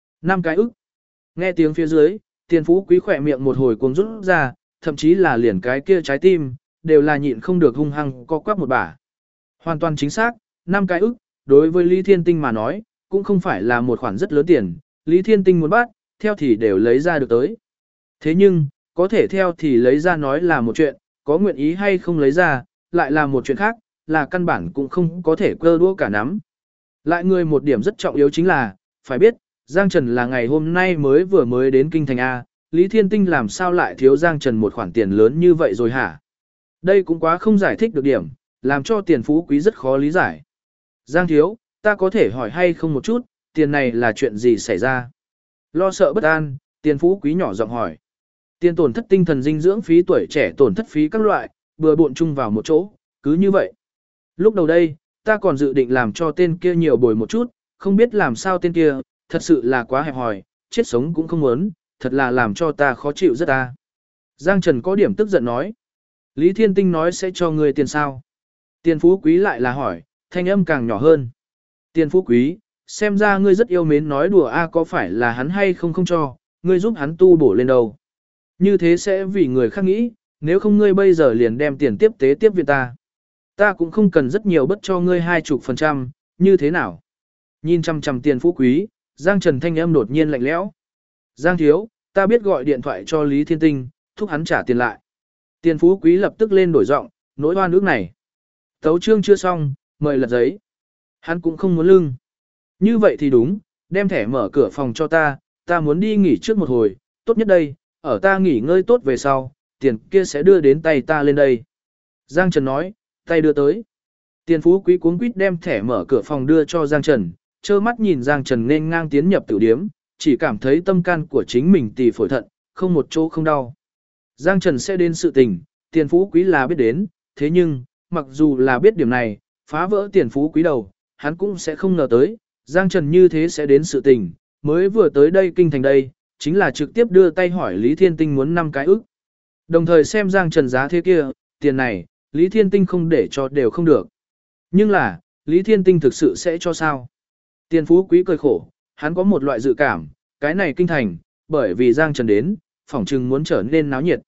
5 cái ức. Nghe tiếng phía dưới, Tiền Phú Quý khỏe miệng một hồi cuồng rút ra, thậm chí là liền cái kia trái tim, đều là nhịn không được hung hăng co quắp một bả. Hoàn toàn chính xác, 5 cái ức, đối với Lý Thiên Tinh mà nói, cũng không phải là một khoản rất lớn tiền, Lý Thiên Tinh muốn bắt, theo thì đều lấy ra được tới. Thế nhưng, có thể theo thì lấy ra nói là một chuyện, có nguyện ý hay không lấy ra, lại là một chuyện khác, là căn bản cũng không có thể cơ đũa cả nắm. Lại người một điểm rất trọng yếu chính là, phải biết, Giang Trần là ngày hôm nay mới đến kinh thành A, Lý Thiên Tinh làm sao lại thiếu Giang Trần một khoản tiền lớn như vậy rồi hả? Đây cũng quá không giải thích được điểm, làm cho Tiền Phú Quý rất khó lý giải. Giang thiếu, ta có thể hỏi hay không một chút, tiền này là chuyện gì xảy ra? Lo sợ bất an, Tiền Phú Quý nhỏ giọng hỏi. Tiền tổn thất tinh thần dinh dưỡng phí tuổi trẻ tổn thất phí các loại, vừa bộn chung vào một chỗ, cứ như vậy. Lúc đầu đây, ta còn dự định làm cho tên kia nhiều bồi một chút, không biết làm sao tên kia, thật sự là quá hẹp hòi, chết sống cũng không muốn, thật là làm cho ta khó chịu rất ta. Giang Trần có điểm tức giận nói. Lý Thiên Tinh nói sẽ cho ngươi tiền sao? Tiền Phú Quý lại là hỏi, thanh âm càng nhỏ hơn. Tiền Phú Quý, xem ra ngươi rất yêu mến nói đùa a, có phải là hắn hay không không cho, ngươi giúp hắn tu bổ lên đâu. Như thế sẽ vì người khác nghĩ, nếu không ngươi bây giờ liền đem tiền tiếp tế tiếp viện ta. Ta cũng không cần rất nhiều bất cho ngươi 20%, như thế nào? Nhìn chăm chăm Tiền Phú Quý, Giang Trần thanh âm đột nhiên lạnh lẽo. Giang thiếu, ta biết gọi điện thoại cho Lý Thiên Tinh, thúc hắn trả tiền lại. Tiền Phú Quý lập tức lên đổi giọng, nỗi oan ức này. Tấu chương chưa xong, mời lật giấy. Hắn cũng không muốn lưng. Như vậy thì đúng, đem thẻ mở cửa phòng cho ta muốn đi nghỉ trước một hồi, tốt nhất đây, ở ta nghỉ ngơi tốt về sau, tiền kia sẽ đưa đến tay ta lên đây. Giang Trần nói, tay đưa tới. Tiền Phú Quý cuống quýt đem thẻ mở cửa phòng đưa cho Giang Trần, trơ mắt nhìn Giang Trần nên ngang tiến nhập tiểu điếm, chỉ cảm thấy tâm can của chính mình tỳ phổi thận, không một chỗ không đau. Giang Trần sẽ đến sự tình, Tiền Phú Quý là biết đến, thế nhưng, mặc dù là biết điểm này, phá vỡ Tiền Phú Quý đầu, hắn cũng sẽ không ngờ tới, Giang Trần như thế sẽ đến sự tình, mới vừa tới đây kinh thành đây, chính là trực tiếp đưa tay hỏi Lý Thiên Tinh muốn 5 cái ức. Đồng thời xem Giang Trần giá thế kia, tiền này, Lý Thiên Tinh không để cho đều không được. Nhưng là, Lý Thiên Tinh thực sự sẽ cho sao? Tiền Phú Quý cười khổ, hắn có một loại dự cảm, cái này kinh thành, bởi vì Giang Trần đến, phỏng chừng muốn trở nên náo nhiệt.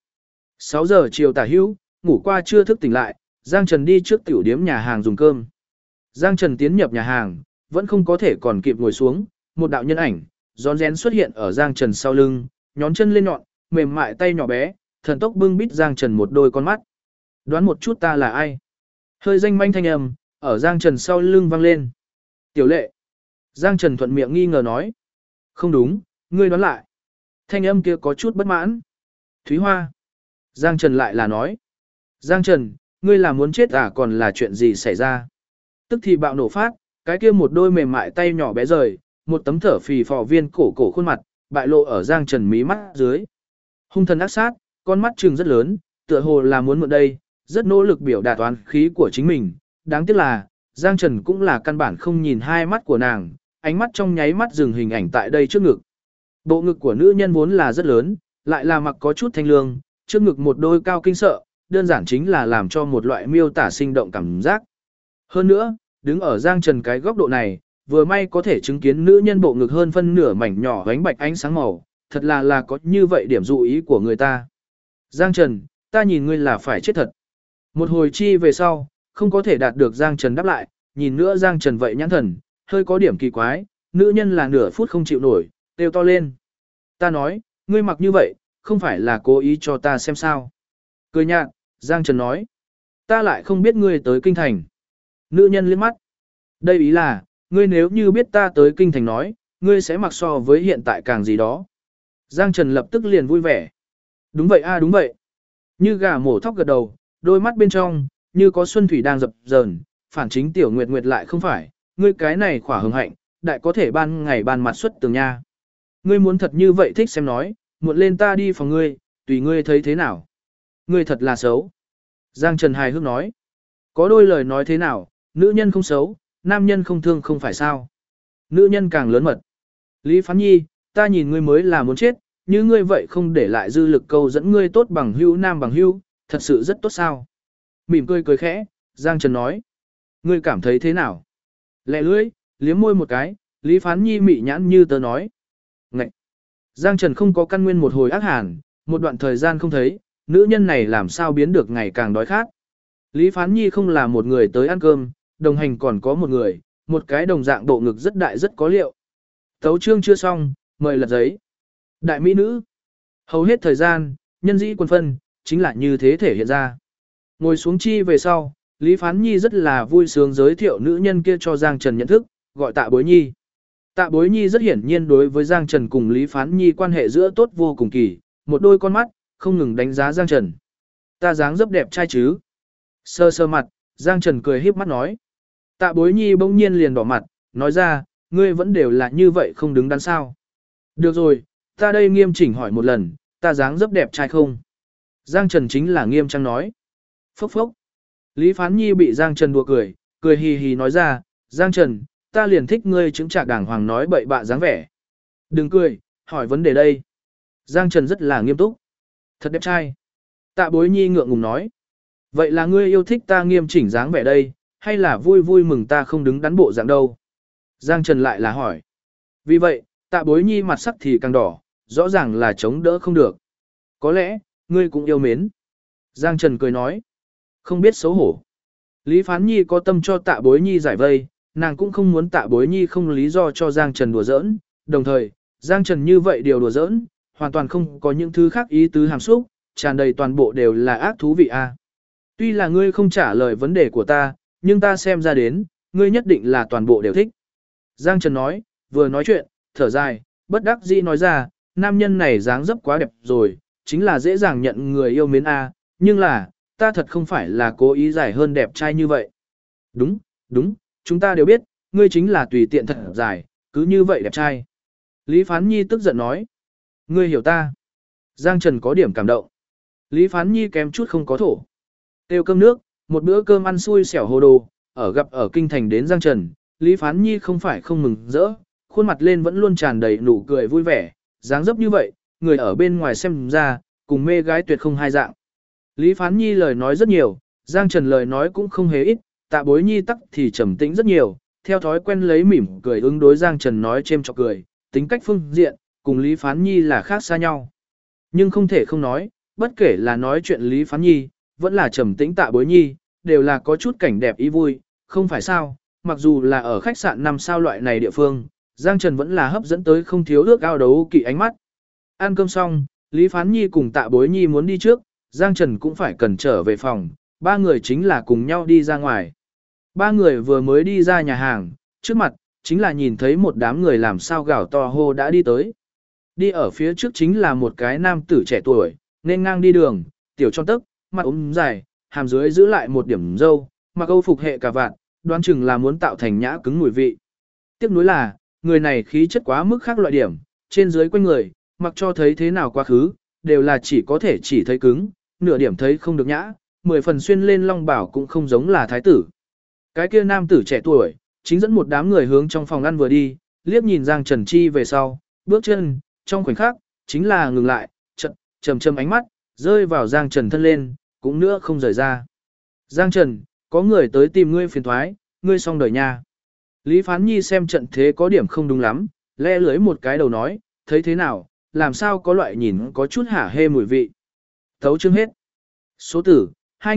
6 giờ chiều tả hữu, ngủ qua chưa thức tỉnh lại, Giang Trần đi trước tiểu điếm nhà hàng dùng cơm. Giang Trần tiến nhập nhà hàng, vẫn không có thể còn kịp ngồi xuống, một đạo nhân ảnh, rón rén xuất hiện ở Giang Trần sau lưng, nhón chân lên nhọn, mềm mại tay nhỏ bé, thần tốc bưng bít Giang Trần một đôi con mắt. Đoán một chút ta là ai? Hơi danh manh thanh âm, ở Giang Trần sau lưng vang lên. Tiểu Lệ. Giang Trần thuận miệng nghi ngờ nói. Không đúng, ngươi đoán lại. Thanh âm kia có chút bất mãn. Thúy Hoa. Giang Trần lại là nói. Giang Trần, ngươi là muốn chết à, còn là chuyện gì xảy ra? Tức thì bạo nổ phát, cái kia một đôi mềm mại tay nhỏ bé rời, một tấm thở phì phò viên cổ khuôn mặt, bại lộ ở Giang Trần mí mắt dưới. Hung thần ác sát, con mắt trừng rất lớn, tựa hồ là muốn mượn đây, rất nỗ lực biểu đạt toán khí của chính mình. Đáng tiếc là, Giang Trần cũng là căn bản không nhìn hai mắt của nàng, ánh mắt trong nháy mắt dừng hình ảnh tại đây trước ngực. Bộ ngực của nữ nhân vốn là rất lớn, lại là mặc có chút thanh lương, trước ngực một đôi cao kinh sợ, đơn giản chính là làm cho một loại miêu tả sinh động cảm giác. Hơn nữa, đứng ở Giang Trần cái góc độ này, vừa may có thể chứng kiến nữ nhân bộ ngực hơn phân nửa mảnh nhỏ ánh bạch ánh sáng màu, thật là có như vậy điểm dụ ý của người ta. Giang Trần, ta nhìn ngươi là phải chết thật. Một hồi chi về sau, không có thể đạt được Giang Trần đáp lại, nhìn nữa Giang Trần vậy nhãn thần, hơi có điểm kỳ quái, nữ nhân là nửa phút không chịu nổi, kêu to lên. Ta nói, ngươi mặc như vậy, không phải là cố ý cho ta xem sao. Cười nhạt, Giang Trần nói, ta lại không biết ngươi tới kinh thành. Nữ nhân liếc mắt. Đây ý là, ngươi nếu như biết ta tới kinh thành nói, ngươi sẽ mặc so với hiện tại càng gì đó. Giang Trần lập tức liền vui vẻ. Đúng vậy a, đúng vậy. Như gà mổ thóc gật đầu, đôi mắt bên trong, như có xuân thủy đang dập dờn, phản chính tiểu nguyệt nguyệt lại không phải, ngươi cái này khỏa hứng hạnh, đại có thể ban ngày ban mặt xuất tường nha. Ngươi muốn thật như vậy thích xem nói, muộn lên ta đi phòng ngươi, tùy ngươi thấy thế nào. Ngươi thật là xấu. Giang Trần hài hước nói. Có đôi lời nói thế nào, nữ nhân không xấu, nam nhân không thương không phải sao. Nữ nhân càng lớn mật. Lý Phán Nhi, ta nhìn ngươi mới là muốn chết, như ngươi vậy không để lại dư lực câu dẫn ngươi tốt bằng hữu nam bằng hữu, thật sự rất tốt sao. Mỉm cười cười khẽ, Giang Trần nói. Ngươi cảm thấy thế nào? Lẹ lưỡi, liếm môi một cái, Lý Phán Nhi mị nhãn như tớ nói. Ngậy! Giang Trần không có căn nguyên một hồi ác hàn, một đoạn thời gian không thấy, nữ nhân này làm sao biến được ngày càng đói khát. Lý Phán Nhi không là một người tới ăn cơm, đồng hành còn có một người, một cái đồng dạng bộ ngực rất đại rất có liệu. Tấu chương chưa xong, mời lật giấy. Đại mỹ nữ. Hầu hết thời gian, nhân dĩ quân phân, chính là như thế thể hiện ra. Ngồi xuống chi về sau, Lý Phán Nhi rất là vui sướng giới thiệu nữ nhân kia cho Giang Trần nhận thức, gọi Tạ Bối Nhi. Tạ Bối Nhi rất hiển nhiên đối với Giang Trần cùng Lý Phán Nhi quan hệ giữa tốt vô cùng kỳ, một đôi con mắt, không ngừng đánh giá Giang Trần. Ta dáng dấp đẹp trai chứ. Sơ sơ mặt, Giang Trần cười híp mắt nói. Tạ Bối Nhi bỗng nhiên liền đỏ mặt, nói ra, ngươi vẫn đều là như vậy không đứng đắn sao. Được rồi, ta đây nghiêm chỉnh hỏi một lần, ta dáng dấp đẹp trai không? Giang Trần chính là nghiêm trang nói. Phốc phốc. Lý Phán Nhi bị Giang Trần đùa cười, cười hì hì nói ra, Giang Trần, ta liền thích ngươi chứng trạc đàng hoàng nói bậy bạ dáng vẻ. Đừng cười, hỏi vấn đề đây. Giang Trần rất là nghiêm túc. Thật đẹp trai. Tạ Bối Nhi ngượng ngùng nói. Vậy là ngươi yêu thích ta nghiêm chỉnh dáng vẻ đây, hay là vui vui mừng ta không đứng đắn bộ dạng đâu? Giang Trần lại là hỏi. Vì vậy, Tạ Bối Nhi mặt sắc thì càng đỏ, rõ ràng là chống đỡ không được. Có lẽ, ngươi cũng yêu mến. Giang Trần cười nói. Không biết xấu hổ. Lý Phán Nhi có tâm cho Tạ Bối Nhi giải vây, nàng cũng không muốn Tạ Bối Nhi không lý do cho Giang Trần đùa giỡn. Đồng thời, Giang Trần như vậy điều đùa giỡn, hoàn toàn không có những thứ khác ý tứ hàm xúc, tràn đầy toàn bộ đều là ác thú vị a. Tuy là ngươi không trả lời vấn đề của ta, nhưng ta xem ra đến, ngươi nhất định là toàn bộ đều thích. Giang Trần nói, vừa nói chuyện, thở dài, bất đắc dĩ nói ra, nam nhân này dáng dấp quá đẹp rồi, chính là dễ dàng nhận người yêu mến a, nhưng là, ta thật không phải là cố ý giải hơn đẹp trai như vậy. Đúng, đúng, chúng ta đều biết, ngươi chính là tùy tiện thật giải, cứ như vậy đẹp trai. Lý Phán Nhi tức giận nói, ngươi hiểu ta. Giang Trần có điểm cảm động. Lý Phán Nhi kém chút không có thổ. Tiêu cơm nước, một bữa cơm ăn xui xẻo hồ đồ, gặp ở kinh thành đến Giang Trần, Lý Phán Nhi không phải không mừng rỡ, khuôn mặt lên vẫn luôn tràn đầy nụ cười vui vẻ, dáng dấp như vậy, người ở bên ngoài xem ra, cùng mê gái tuyệt không hai dạng. Lý Phán Nhi lời nói rất nhiều, Giang Trần lời nói cũng không hề ít, Tạ Bối Nhi tắc thì trầm tĩnh rất nhiều, theo thói quen lấy mỉm cười ứng đối Giang Trần nói chêm chọc cười, tính cách phương diện, cùng Lý Phán Nhi là khác xa nhau. Nhưng không thể không nói, bất kể là nói chuyện Lý Phán Nhi, vẫn là trầm tĩnh Tạ Bối Nhi, đều là có chút cảnh đẹp ý vui, không phải sao, mặc dù là ở khách sạn 5 sao loại này địa phương, Giang Trần vẫn là hấp dẫn tới không thiếu ước ao đấu kỵ ánh mắt. Ăn cơm xong, Lý Phán Nhi cùng Tạ Bối Nhi muốn đi trước, Giang Trần cũng phải cần trở về phòng, ba người chính là cùng nhau đi ra ngoài. Ba người vừa mới đi ra nhà hàng, trước mặt, chính là nhìn thấy một đám người làm sao gào to hô đã đi tới. Đi ở phía trước chính là một cái nam tử trẻ tuổi, nên ngang đi đường, tiểu tròn tức, mặt ốm dài, hàm dưới giữ lại một điểm râu, mặc âu phục hệ cà vạt, đoán chừng là muốn tạo thành nhã cứng mùi vị. Tiếc nuối là, người này khí chất quá mức khác loại điểm, trên dưới quanh người, mặc cho thấy thế nào quá khứ, đều là chỉ có thể chỉ thấy cứng, nửa điểm thấy không được nhã, 10 phần xuyên lên long bảo cũng không giống là thái tử. Cái kia nam tử trẻ tuổi, chính dẫn một đám người hướng trong phòng ăn vừa đi, liếc nhìn Giang Trần Chi về sau, bước chân, trong khoảnh khắc, chính là ngừng lại, chậm chậm ánh mắt, rơi vào Giang Trần thân lên, cũng nữa không rời ra. Giang Trần, có người tới tìm ngươi phiền thoái, ngươi xong đời nha. Lý Phán Nhi xem trận thế có điểm không đúng lắm, le lưới một cái đầu nói, thấy thế nào, làm sao có loại nhìn có chút hả hê mùi vị. Thấu chương hết. Số tử,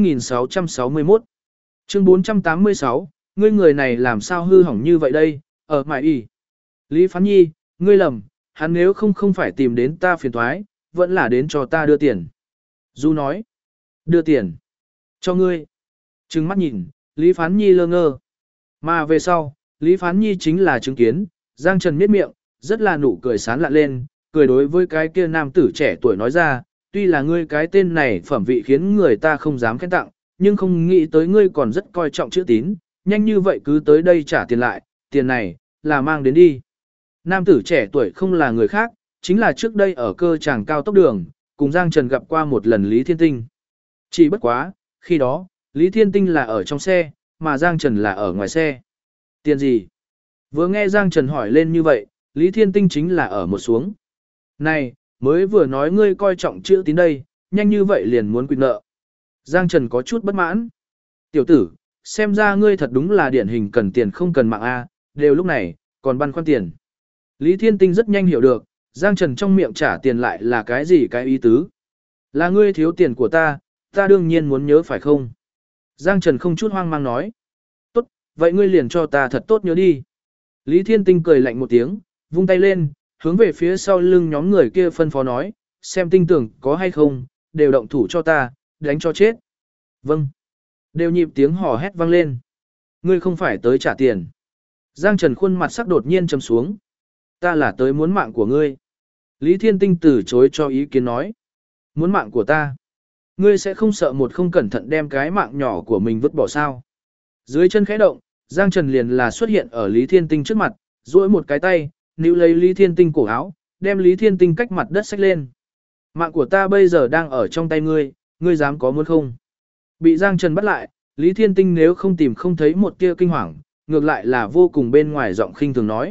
2661. Chương 486, ngươi người này làm sao hư hỏng như vậy đây, ở mại y. Lý Phán Nhi, ngươi lầm, hắn nếu không phải tìm đến ta phiền thoái, vẫn là đến cho ta đưa tiền. Du nói, đưa tiền. Cho ngươi. Trừng mắt nhìn, Lý Phán Nhi lơ ngơ. Mà về sau, Lý Phán Nhi chính là chứng kiến, Giang Trần miết miệng, rất là nụ cười sán lạ lên, cười đối với cái kia nam tử trẻ tuổi nói ra, tuy là ngươi cái tên này phẩm vị khiến người ta không dám khen tặng, nhưng không nghĩ tới ngươi còn rất coi trọng chữ tín, nhanh như vậy cứ tới đây trả tiền lại, tiền này, là mang đến đi. Nam tử trẻ tuổi không là người khác, chính là trước đây ở cơ tràng cao tốc đường, cùng Giang Trần gặp qua một lần Lý Thiên Tinh. Chỉ bất quá, khi đó, Lý Thiên Tinh là ở trong xe, mà Giang Trần là ở ngoài xe. Tiền gì? Vừa nghe Giang Trần hỏi lên như vậy, Lý Thiên Tinh chính là ở một xuống. Này, mới vừa nói ngươi coi trọng chữ tín đây, nhanh như vậy liền muốn quyết nợ. Giang Trần có chút bất mãn. Tiểu tử, xem ra ngươi thật đúng là điển hình cần tiền không cần mạng A, đều lúc này, còn băn khoăn tiền. Lý Thiên Tinh rất nhanh hiểu được, Giang Trần trong miệng trả tiền lại là cái gì cái ý tứ. Là ngươi thiếu tiền của ta đương nhiên muốn nhớ phải không? Giang Trần không chút hoang mang nói. Tốt, vậy ngươi liền cho ta thật tốt nhớ đi. Lý Thiên Tinh cười lạnh một tiếng, vung tay lên, hướng về phía sau lưng nhóm người kia phân phó nói, xem tinh tưởng có hay không, đều động thủ cho ta, đánh cho chết. Vâng. Đều nhịp tiếng hò hét vang lên. Ngươi không phải tới trả tiền. Giang Trần khuôn mặt sắc đột nhiên trầm xuống. Ta là tới muốn mạng của ngươi. Lý Thiên Tinh từ chối cho ý kiến nói. Muốn mạng của ta. Ngươi sẽ không sợ một không cẩn thận đem cái mạng nhỏ của mình vứt bỏ sao. Dưới chân khẽ động, Giang Trần liền là xuất hiện ở Lý Thiên Tinh trước mặt, duỗi một cái tay, níu lấy Lý Thiên Tinh cổ áo, đem Lý Thiên Tinh cách mặt đất xách lên. Mạng của ta bây giờ đang ở trong tay ngươi, ngươi dám có muốn không? Bị Giang Trần bắt lại, Lý Thiên Tinh nếu không tìm không thấy một tia kinh hoàng, ngược lại là vô cùng bên ngoài giọng khinh thường nói.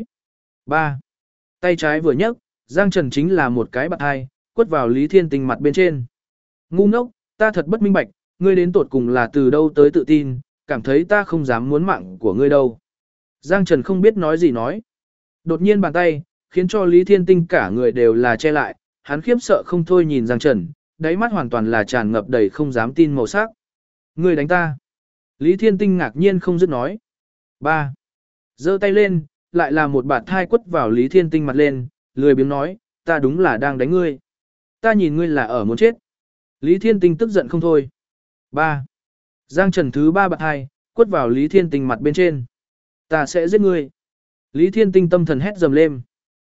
3. Tay trái vừa nhấc, Giang Trần chính là một cái bạt hai, quất vào Lý Thiên Tinh mặt bên trên. Ngu ngốc, ta thật bất minh bạch, ngươi đến tột cùng là từ đâu tới tự tin, cảm thấy ta không dám muốn mạng của ngươi đâu. Giang Trần không biết nói gì nói. Đột nhiên bàn tay, khiến cho Lý Thiên Tinh cả người đều là che lại, hắn khiếp sợ không thôi nhìn Giang Trần, đáy mắt hoàn toàn là tràn ngập đầy không dám tin màu sắc. Ngươi đánh ta. Lý Thiên Tinh ngạc nhiên không dứt nói. 3. Giơ tay lên, lại là một bạt thai quất vào Lý Thiên Tinh mặt lên, lười biếng nói, ta đúng là đang đánh ngươi. Ta nhìn ngươi là ở muốn chết. Lý Thiên Tinh tức giận không thôi. 3. Giang Trần thứ 3 bạt thai, quất vào Lý Thiên Tinh mặt bên trên. Ta sẽ giết ngươi. Lý Thiên Tinh tâm thần hét dầm lên.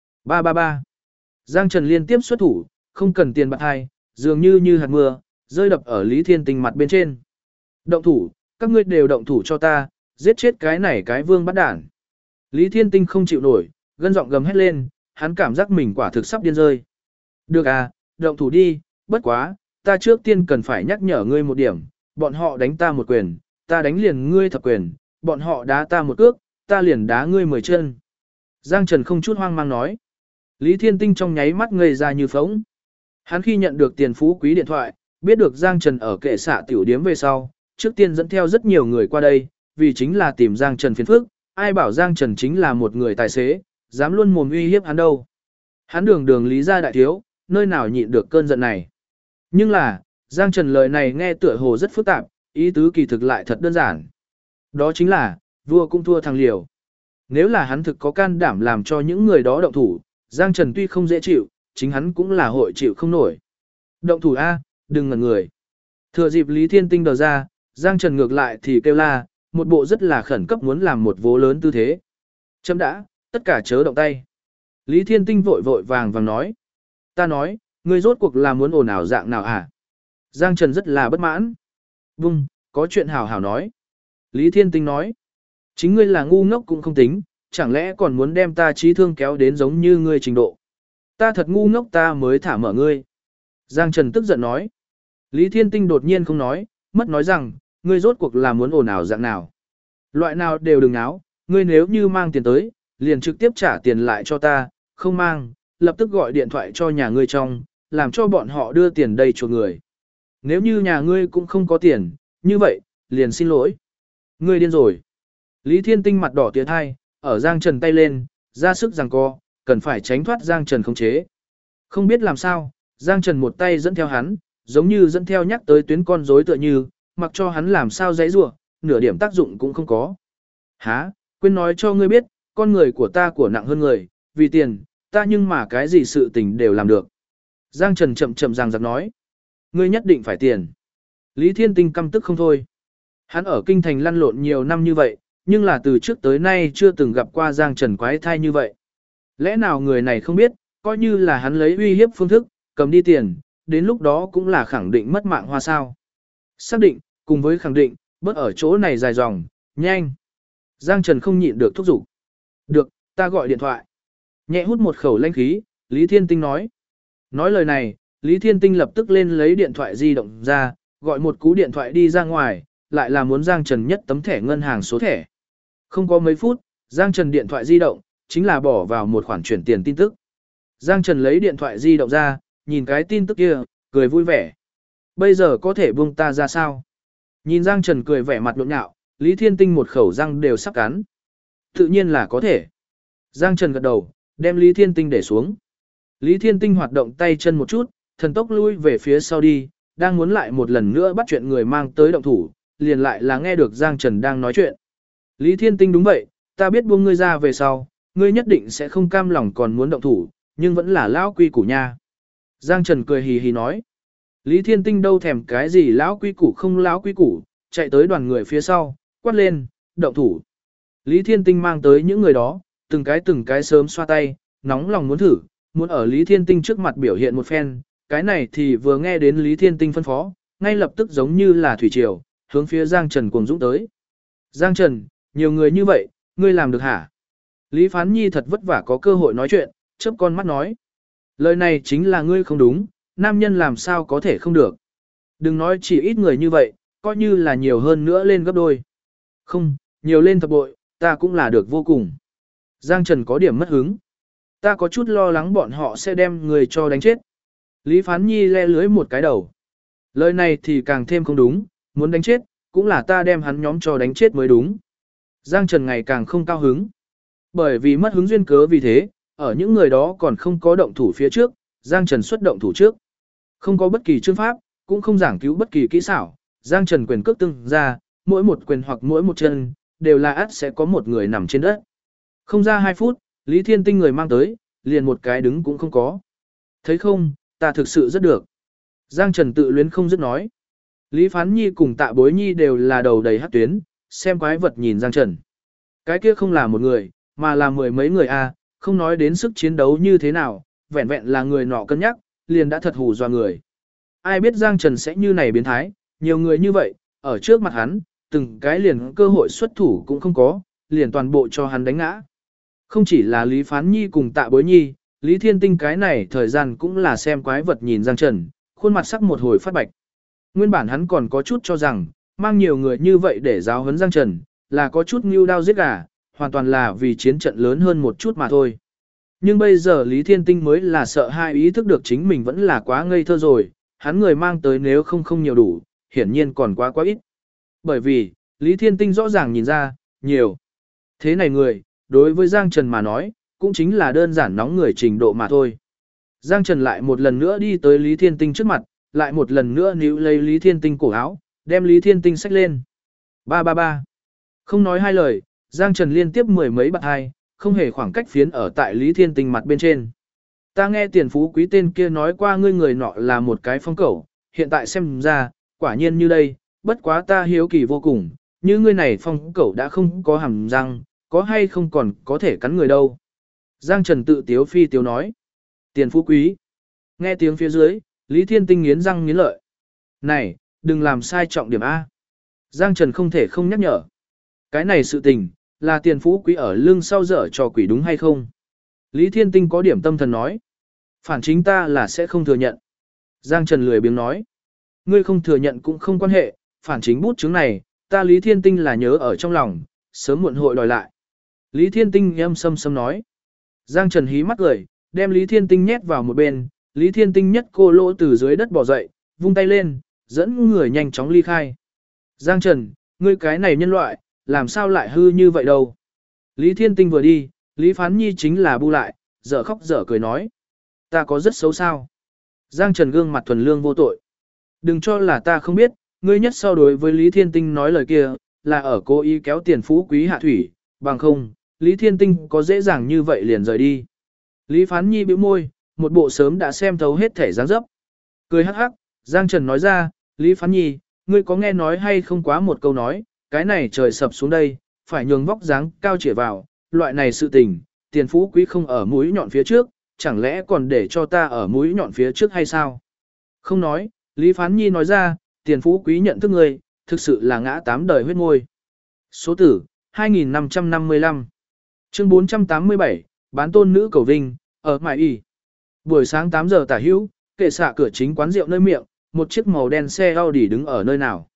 333. Giang Trần liên tiếp xuất thủ, không cần tiền bạt thai, dường như hạt mưa, rơi đập ở Lý Thiên Tinh mặt bên trên. Động thủ, các ngươi đều động thủ cho ta, giết chết cái này cái vương bắt đản. Lý Thiên Tinh không chịu nổi, gân giọng gầm hét lên, hắn cảm giác mình quả thực sắp điên rơi. Được à, động thủ đi, bất quá, ta trước tiên cần phải nhắc nhở ngươi một điểm, bọn họ đánh ta một quyền, ta đánh liền ngươi thập quyền, bọn họ đá ta một cước, ta liền đá ngươi 10 chân. Giang Trần không chút hoang mang nói. Lý Thiên Tinh trong nháy mắt ngây ra như phóng. Hắn khi nhận được tiền phú quý điện thoại, biết được Giang Trần ở kệ xạ tiểu điếm về sau, trước tiên dẫn theo rất nhiều người qua đây, vì chính là tìm Giang Trần phiền phức, ai bảo Giang Trần chính là một người tài xế, dám luôn mồm uy hiếp hắn đâu. Hắn đường lý ra đại thiếu, nơi nào nhịn được cơn giận này. Nhưng là, Giang Trần lời này nghe tựa hồ rất phức tạp, ý tứ kỳ thực lại thật đơn giản. Đó chính là, vua cũng thua thằng liều. Nếu là hắn thực có can đảm làm cho những người đó động thủ, Giang Trần tuy không dễ chịu, chính hắn cũng là hội chịu không nổi. Động thủ A, đừng ngẩn người. Thừa dịp Lý Thiên Tinh đờ ra, Giang Trần ngược lại thì kêu la, một bộ rất là khẩn cấp muốn làm một vố lớn tư thế. Chấm đã, tất cả chớ động tay. Lý Thiên Tinh vội vàng nói. Ta nói, ngươi rốt cuộc là muốn ồn ào dạng nào hả? Giang Trần rất là bất mãn. Vung, có chuyện hảo nói. Lý Thiên Tinh nói. Chính ngươi là ngu ngốc cũng không tính, chẳng lẽ còn muốn đem ta trí thương kéo đến giống như ngươi trình độ. Ta thật ngu ngốc ta mới thả mở ngươi. Giang Trần tức giận nói. Lý Thiên Tinh đột nhiên không nói, mất nói rằng, ngươi rốt cuộc là muốn ồn ào dạng nào. Loại nào đều đừng náo, ngươi nếu như mang tiền tới, liền trực tiếp trả tiền lại cho ta, không mang, lập tức gọi điện thoại cho nhà ngươi trong, làm cho bọn họ đưa tiền đây cho người. Nếu như nhà ngươi cũng không có tiền, như vậy, liền xin lỗi. Ngươi điên rồi. Lý Thiên Tinh mặt đỏ tía thai, ở Giang Trần tay lên, ra sức giằng co, cần phải tránh thoát Giang Trần khống chế. Không biết làm sao, Giang Trần một tay dẫn theo hắn, giống như dẫn theo nhắc tới tuyến con rối tựa như, mặc cho hắn làm sao dãy rủa, nửa điểm tác dụng cũng không có. Hả, quên nói cho ngươi biết, con người của ta của nặng hơn người, vì tiền, ta nhưng mà cái gì sự tình đều làm được. Giang Trần chậm chậm ràng giặc nói, ngươi nhất định phải tiền. Lý Thiên Tinh căm tức không thôi. Hắn ở kinh thành lăn lộn nhiều năm như vậy, nhưng là từ trước tới nay chưa từng gặp qua Giang Trần quái thai như vậy. Lẽ nào người này không biết, coi như là hắn lấy uy hiếp phương thức, cầm đi tiền, đến lúc đó cũng là khẳng định mất mạng hoa sao. Xác định, cùng với khẳng định, bớt ở chỗ này dài dòng, nhanh. Giang Trần không nhịn được thúc giục. Được, ta gọi điện thoại. Nhẹ hút một khẩu lanh khí, Lý Thiên Tinh nói. Nói lời này, Lý Thiên Tinh lập tức lên lấy điện thoại di động ra, gọi một cú điện thoại đi ra ngoài, lại là muốn Giang Trần nhất tấm thẻ ngân hàng số thẻ. Không có mấy phút, Giang Trần điện thoại di động, chính là bỏ vào một khoản chuyển tiền tin tức. Giang Trần lấy điện thoại di động ra, nhìn cái tin tức kia, cười vui vẻ. Bây giờ có thể buông ta ra sao? Nhìn Giang Trần cười vẻ mặt nhộn nhạo, Lý Thiên Tinh một khẩu răng đều sắp cắn. Tự nhiên là có thể. Giang Trần gật đầu, đem Lý Thiên Tinh để xuống. Lý Thiên Tinh hoạt động tay chân một chút, thần tốc lui về phía sau đi, đang muốn lại một lần nữa bắt chuyện người mang tới động thủ, liền lại là nghe được Giang Trần đang nói chuyện. Lý Thiên Tinh đúng vậy, ta biết buông ngươi ra về sau, ngươi nhất định sẽ không cam lòng còn muốn động thủ, nhưng vẫn là lão quy củ nha. Giang Trần cười hì hì nói. Lý Thiên Tinh đâu thèm cái gì lão quy củ không lão quy củ, chạy tới đoàn người phía sau, quát lên, động thủ. Lý Thiên Tinh mang tới những người đó, từng cái sớm xoa tay, nóng lòng muốn thử, muốn ở Lý Thiên Tinh trước mặt biểu hiện một phen, cái này thì vừa nghe đến Lý Thiên Tinh phân phó, ngay lập tức giống như là thủy triều, hướng phía Giang Trần cuồng dũng tới. Giang Trần, nhiều người như vậy, ngươi làm được hả? Lý Phán Nhi thật vất vả có cơ hội nói chuyện, chớp con mắt nói. Lời này chính là ngươi không đúng, nam nhân làm sao có thể không được. Đừng nói chỉ ít người như vậy, coi như là nhiều hơn nữa lên gấp đôi. Không, nhiều lên thập bội, ta cũng là được vô cùng. Giang Trần có điểm mất hứng. Ta có chút lo lắng bọn họ sẽ đem người cho đánh chết. Lý Phán Nhi le lưới một cái đầu. Lời này thì càng thêm không đúng, muốn đánh chết, cũng là ta đem hắn nhóm cho đánh chết mới đúng. Giang Trần ngày càng không cao hứng. Bởi vì mất hứng duyên cớ vì thế, ở những người đó còn không có động thủ phía trước, Giang Trần xuất động thủ trước. Không có bất kỳ chương pháp, cũng không giảng cứu bất kỳ kỹ xảo, Giang Trần quyền cước tương ra, mỗi một quyền hoặc mỗi một chân, đều là ắt sẽ có một người nằm trên đất. Không ra 2 phút, Lý Thiên Tinh người mang tới, liền một cái đứng cũng không có. Thấy không, ta thực sự rất được. Giang Trần tự luyến không dứt nói. Lý Phán Nhi cùng Tạ Bối Nhi đều là đầu đầy hắc tuyến, xem quái vật nhìn Giang Trần. Cái kia không là một người, mà là mười mấy người a, không nói đến sức chiến đấu như thế nào, vẹn vẹn là người nọ cân nhắc, liền đã thật hù dọa người. Ai biết Giang Trần sẽ như này biến thái, nhiều người như vậy, ở trước mặt hắn, từng cái liền cơ hội xuất thủ cũng không có, liền toàn bộ cho hắn đánh ngã. Không chỉ là Lý Phán Nhi cùng Tạ Bối Nhi, Lý Thiên Tinh cái này thời gian cũng là xem quái vật nhìn Giang Trần, khuôn mặt sắc một hồi phát bạch. Nguyên bản hắn còn có chút cho rằng, mang nhiều người như vậy để giáo huấn Giang Trần, là có chút mưu đao giết gà, hoàn toàn là vì chiến trận lớn hơn một chút mà thôi. Nhưng bây giờ Lý Thiên Tinh mới là sợ hai ý thức được chính mình vẫn là quá ngây thơ rồi, hắn người mang tới nếu không nhiều đủ, hiển nhiên còn quá ít. Bởi vì, Lý Thiên Tinh rõ ràng nhìn ra, nhiều. Thế này người, đối với Giang Trần mà nói, cũng chính là đơn giản nóng người trình độ mà thôi. Giang Trần lại một lần nữa đi tới Lý Thiên Tinh trước mặt, lại một lần nữa níu lấy Lý Thiên Tinh cổ áo, đem Lý Thiên Tinh xách lên. Ba. Không nói hai lời, Giang Trần liên tiếp mười mấy bạt hai, không hề khoảng cách phiến ở tại Lý Thiên Tinh mặt bên trên. Ta nghe Tiền Phú Quý tên kia nói qua ngươi người nọ là một cái phong cẩu, hiện tại xem ra, quả nhiên như đây, bất quá ta hiếu kỳ vô cùng, như ngươi này phong cẩu đã không có hàm răng, có hay không còn có thể cắn người đâu. Giang Trần tự tiếu phi tiếu nói. Tiền Phú Quý. Nghe tiếng phía dưới, Lý Thiên Tinh nghiến răng nghiến lợi. Này, đừng làm sai trọng điểm A. Giang Trần không thể không nhắc nhở. Cái này sự tình, là Tiền Phú Quý ở lưng sau dở cho quỷ đúng hay không? Lý Thiên Tinh có điểm tâm thần nói. Phản chính ta là sẽ không thừa nhận. Giang Trần lười biếng nói. Ngươi không thừa nhận cũng không quan hệ, phản chính bút chứng này, ta Lý Thiên Tinh là nhớ ở trong lòng, sớm muộn hội đòi lại. Lý Thiên Tinh âm sâm nói. Giang Trần hí mắt cười, đem Lý Thiên Tinh nhét vào một bên, Lý Thiên Tinh nhất cô lỗ từ dưới đất bò dậy, vung tay lên, dẫn người nhanh chóng ly khai. Giang Trần, ngươi cái này nhân loại, làm sao lại hư như vậy đâu? Lý Thiên Tinh vừa đi, Lý Phán Nhi chính là bu lại, dở khóc dở cười nói. Ta có rất xấu sao. Giang Trần gương mặt thuần lương vô tội. Đừng cho là ta không biết, ngươi nhất so đối với Lý Thiên Tinh nói lời kia, là ở cố ý kéo tiền phú quý hạ thủy, bằng không, Lý Thiên Tinh có dễ dàng như vậy liền rời đi. Lý Phán Nhi bĩu môi, một bộ sớm đã xem thấu hết thể dáng dấp. Cười hắc hắc, Giang Trần nói ra, Lý Phán Nhi, ngươi có nghe nói hay không quá một câu nói, cái này trời sập xuống đây, phải nhường vóc dáng cao chĩa vào, loại này sự tình, tiền phú quý không ở mũi nhọn phía trước, chẳng lẽ còn để cho ta ở mũi nhọn phía trước hay sao? Không nói, Lý Phán Nhi nói ra, tiền phú quý nhận thức ngươi, thực sự là ngã tám đời huyết môi. Số tử, 2555. Chương 487, bán tôn nữ cầu vinh, ở Mại Y. Buổi sáng 8 giờ tả hữu, kệ xạ cửa chính quán rượu nơi miệng, một chiếc màu đen xe Audi đứng ở nơi nào.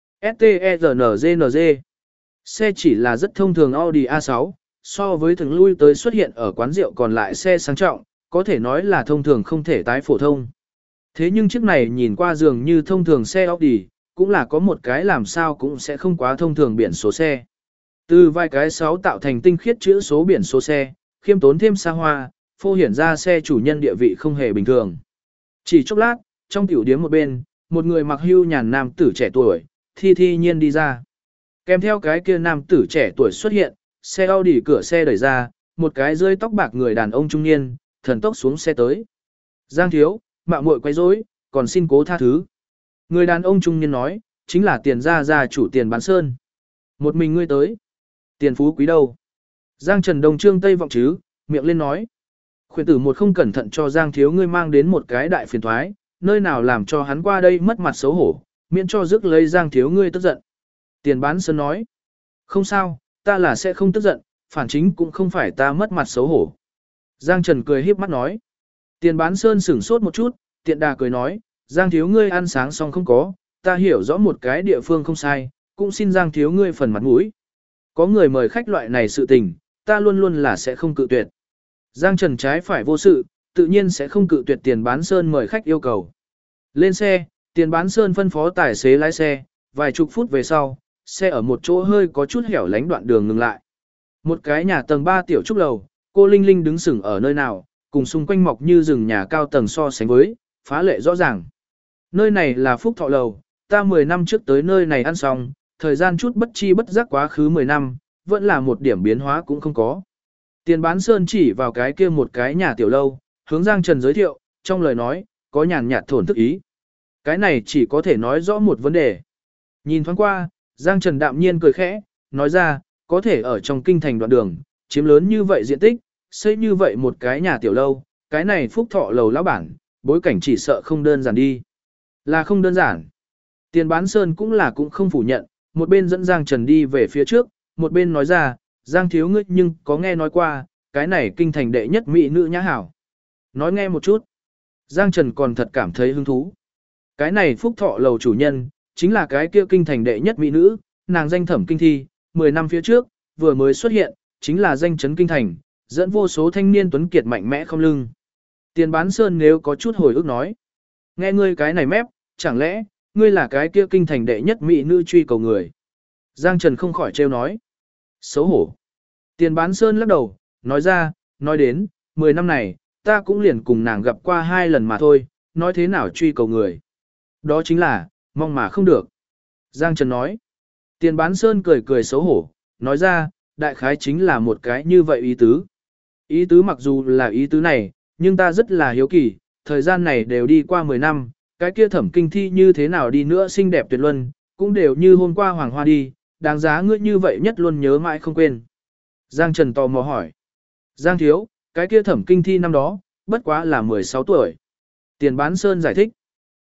STERNGNG. Xe chỉ là rất thông thường Audi A6, so với thường lui tới xuất hiện ở quán rượu còn lại xe sang trọng, có thể nói là thông thường không thể tái phổ thông. Thế nhưng chiếc này nhìn qua dường như thông thường xe Audi, cũng là có một cái làm sao cũng sẽ không quá thông thường biển số xe. Từ vài cái 6 tạo thành tinh khiết chữ số biển số xe, khiêm tốn thêm xa hoa, phô hiển ra xe chủ nhân địa vị không hề bình thường. Chỉ chốc lát, trong tiểu điếm một bên, một người mặc hưu nhàn nam tử trẻ tuổi, thi nhiên đi ra. Kèm theo cái kia nam tử trẻ tuổi xuất hiện, xe Audi cửa xe đẩy ra, một cái rơi tóc bạc người đàn ông trung niên, thần tốc xuống xe tới. Giang thiếu, mạo muội quấy rối, còn xin cố tha thứ. Người đàn ông trung niên nói, chính là tiền gia chủ Tiền Bán Sơn. Một mình ngươi tới. Tiền phú quý đâu? Giang Trần Đông Trương Tây vọng chứ, miệng lên nói. Khuyển tử một không cẩn thận cho Giang thiếu ngươi mang đến một cái đại phiền thoái, nơi nào làm cho hắn qua đây mất mặt xấu hổ, miễn cho rước lấy Giang thiếu ngươi tức giận. Tiền Bán Sơn nói. Không sao, ta là sẽ không tức giận, phản chính cũng không phải ta mất mặt xấu hổ. Giang Trần cười híp mắt nói. Tiền Bán Sơn sửng sốt một chút, tiện đà cười nói, Giang thiếu ngươi ăn sáng xong không có, ta hiểu rõ một cái địa phương không sai, cũng xin Giang thiếu ngươi phần mặt mũi. Có người mời khách loại này sự tình, ta luôn luôn là sẽ không cự tuyệt. Giang Trần trái phải vô sự, tự nhiên sẽ không cự tuyệt Tiền Bán Sơn mời khách yêu cầu. Lên xe, Tiền Bán Sơn phân phó tài xế lái xe, vài chục phút về sau, xe ở một chỗ hơi có chút hẻo lánh đoạn đường ngừng lại. Một cái nhà tầng 3 tiểu trúc lầu, cô Linh Linh đứng sững ở nơi nào, cùng xung quanh mọc như rừng nhà cao tầng so sánh với, phá lệ rõ ràng. Nơi này là Phúc Thọ lầu, ta 10 năm trước tới nơi này ăn xong, thời gian chút bất chi bất giác quá khứ 10 năm, vẫn là một điểm biến hóa cũng không có. Tiền Bán Sơn chỉ vào cái kia một cái nhà tiểu lâu, hướng Giang Trần giới thiệu, trong lời nói, có nhàn nhạt thổn thức ý. Cái này chỉ có thể nói rõ một vấn đề. Nhìn thoáng qua, Giang Trần đạm nhiên cười khẽ, nói ra, có thể ở trong kinh thành đoạn đường, chiếm lớn như vậy diện tích, xây như vậy một cái nhà tiểu lâu, cái này Phúc Thọ lầu lão bản, bối cảnh chỉ sợ không đơn giản đi. Là không đơn giản. Tiền Bán Sơn cũng không phủ nhận, một bên dẫn Giang Trần đi về phía trước, một bên nói ra, Giang thiếu ngươi nhưng có nghe nói qua, cái này kinh thành đệ nhất mỹ nữ nhã hảo. Nói nghe một chút. Giang Trần còn thật cảm thấy hứng thú. Cái này Phúc Thọ lầu chủ nhân, chính là cái kia kinh thành đệ nhất mỹ nữ, nàng danh Thẩm Kinh Thi, 10 năm phía trước, vừa mới xuất hiện, chính là danh chấn kinh thành, dẫn vô số thanh niên tuấn kiệt mạnh mẽ không lưng. Tiền Bán Sơn nếu có chút hồi ức nói. Nghe ngươi cái này mép, chẳng lẽ, ngươi là cái kia kinh thành đệ nhất mỹ nữ truy cầu người. Giang Trần không khỏi trêu nói. Xấu hổ. Tiền Bán Sơn lắc đầu, nói ra, nói đến, 10 năm này, ta cũng liền cùng nàng gặp qua 2 lần mà thôi, nói thế nào truy cầu người. Đó chính là, mong mà không được. Giang Trần nói. Tiền Bán Sơn cười cười xấu hổ, nói ra, đại khái chính là một cái như vậy ý tứ. Ý tứ mặc dù là ý tứ này, nhưng ta rất là hiếu kỳ, thời gian này đều đi qua 10 năm, cái kia Thẩm Kinh Thi như thế nào đi nữa xinh đẹp tuyệt luân, cũng đều như hôm qua hoàng hoa đi, đáng giá ngươi như vậy nhất luôn nhớ mãi không quên. Giang Trần tò mò hỏi. Giang thiếu, cái kia Thẩm Kinh Thi năm đó, bất quá là 16 tuổi. Tiền Bán Sơn giải thích.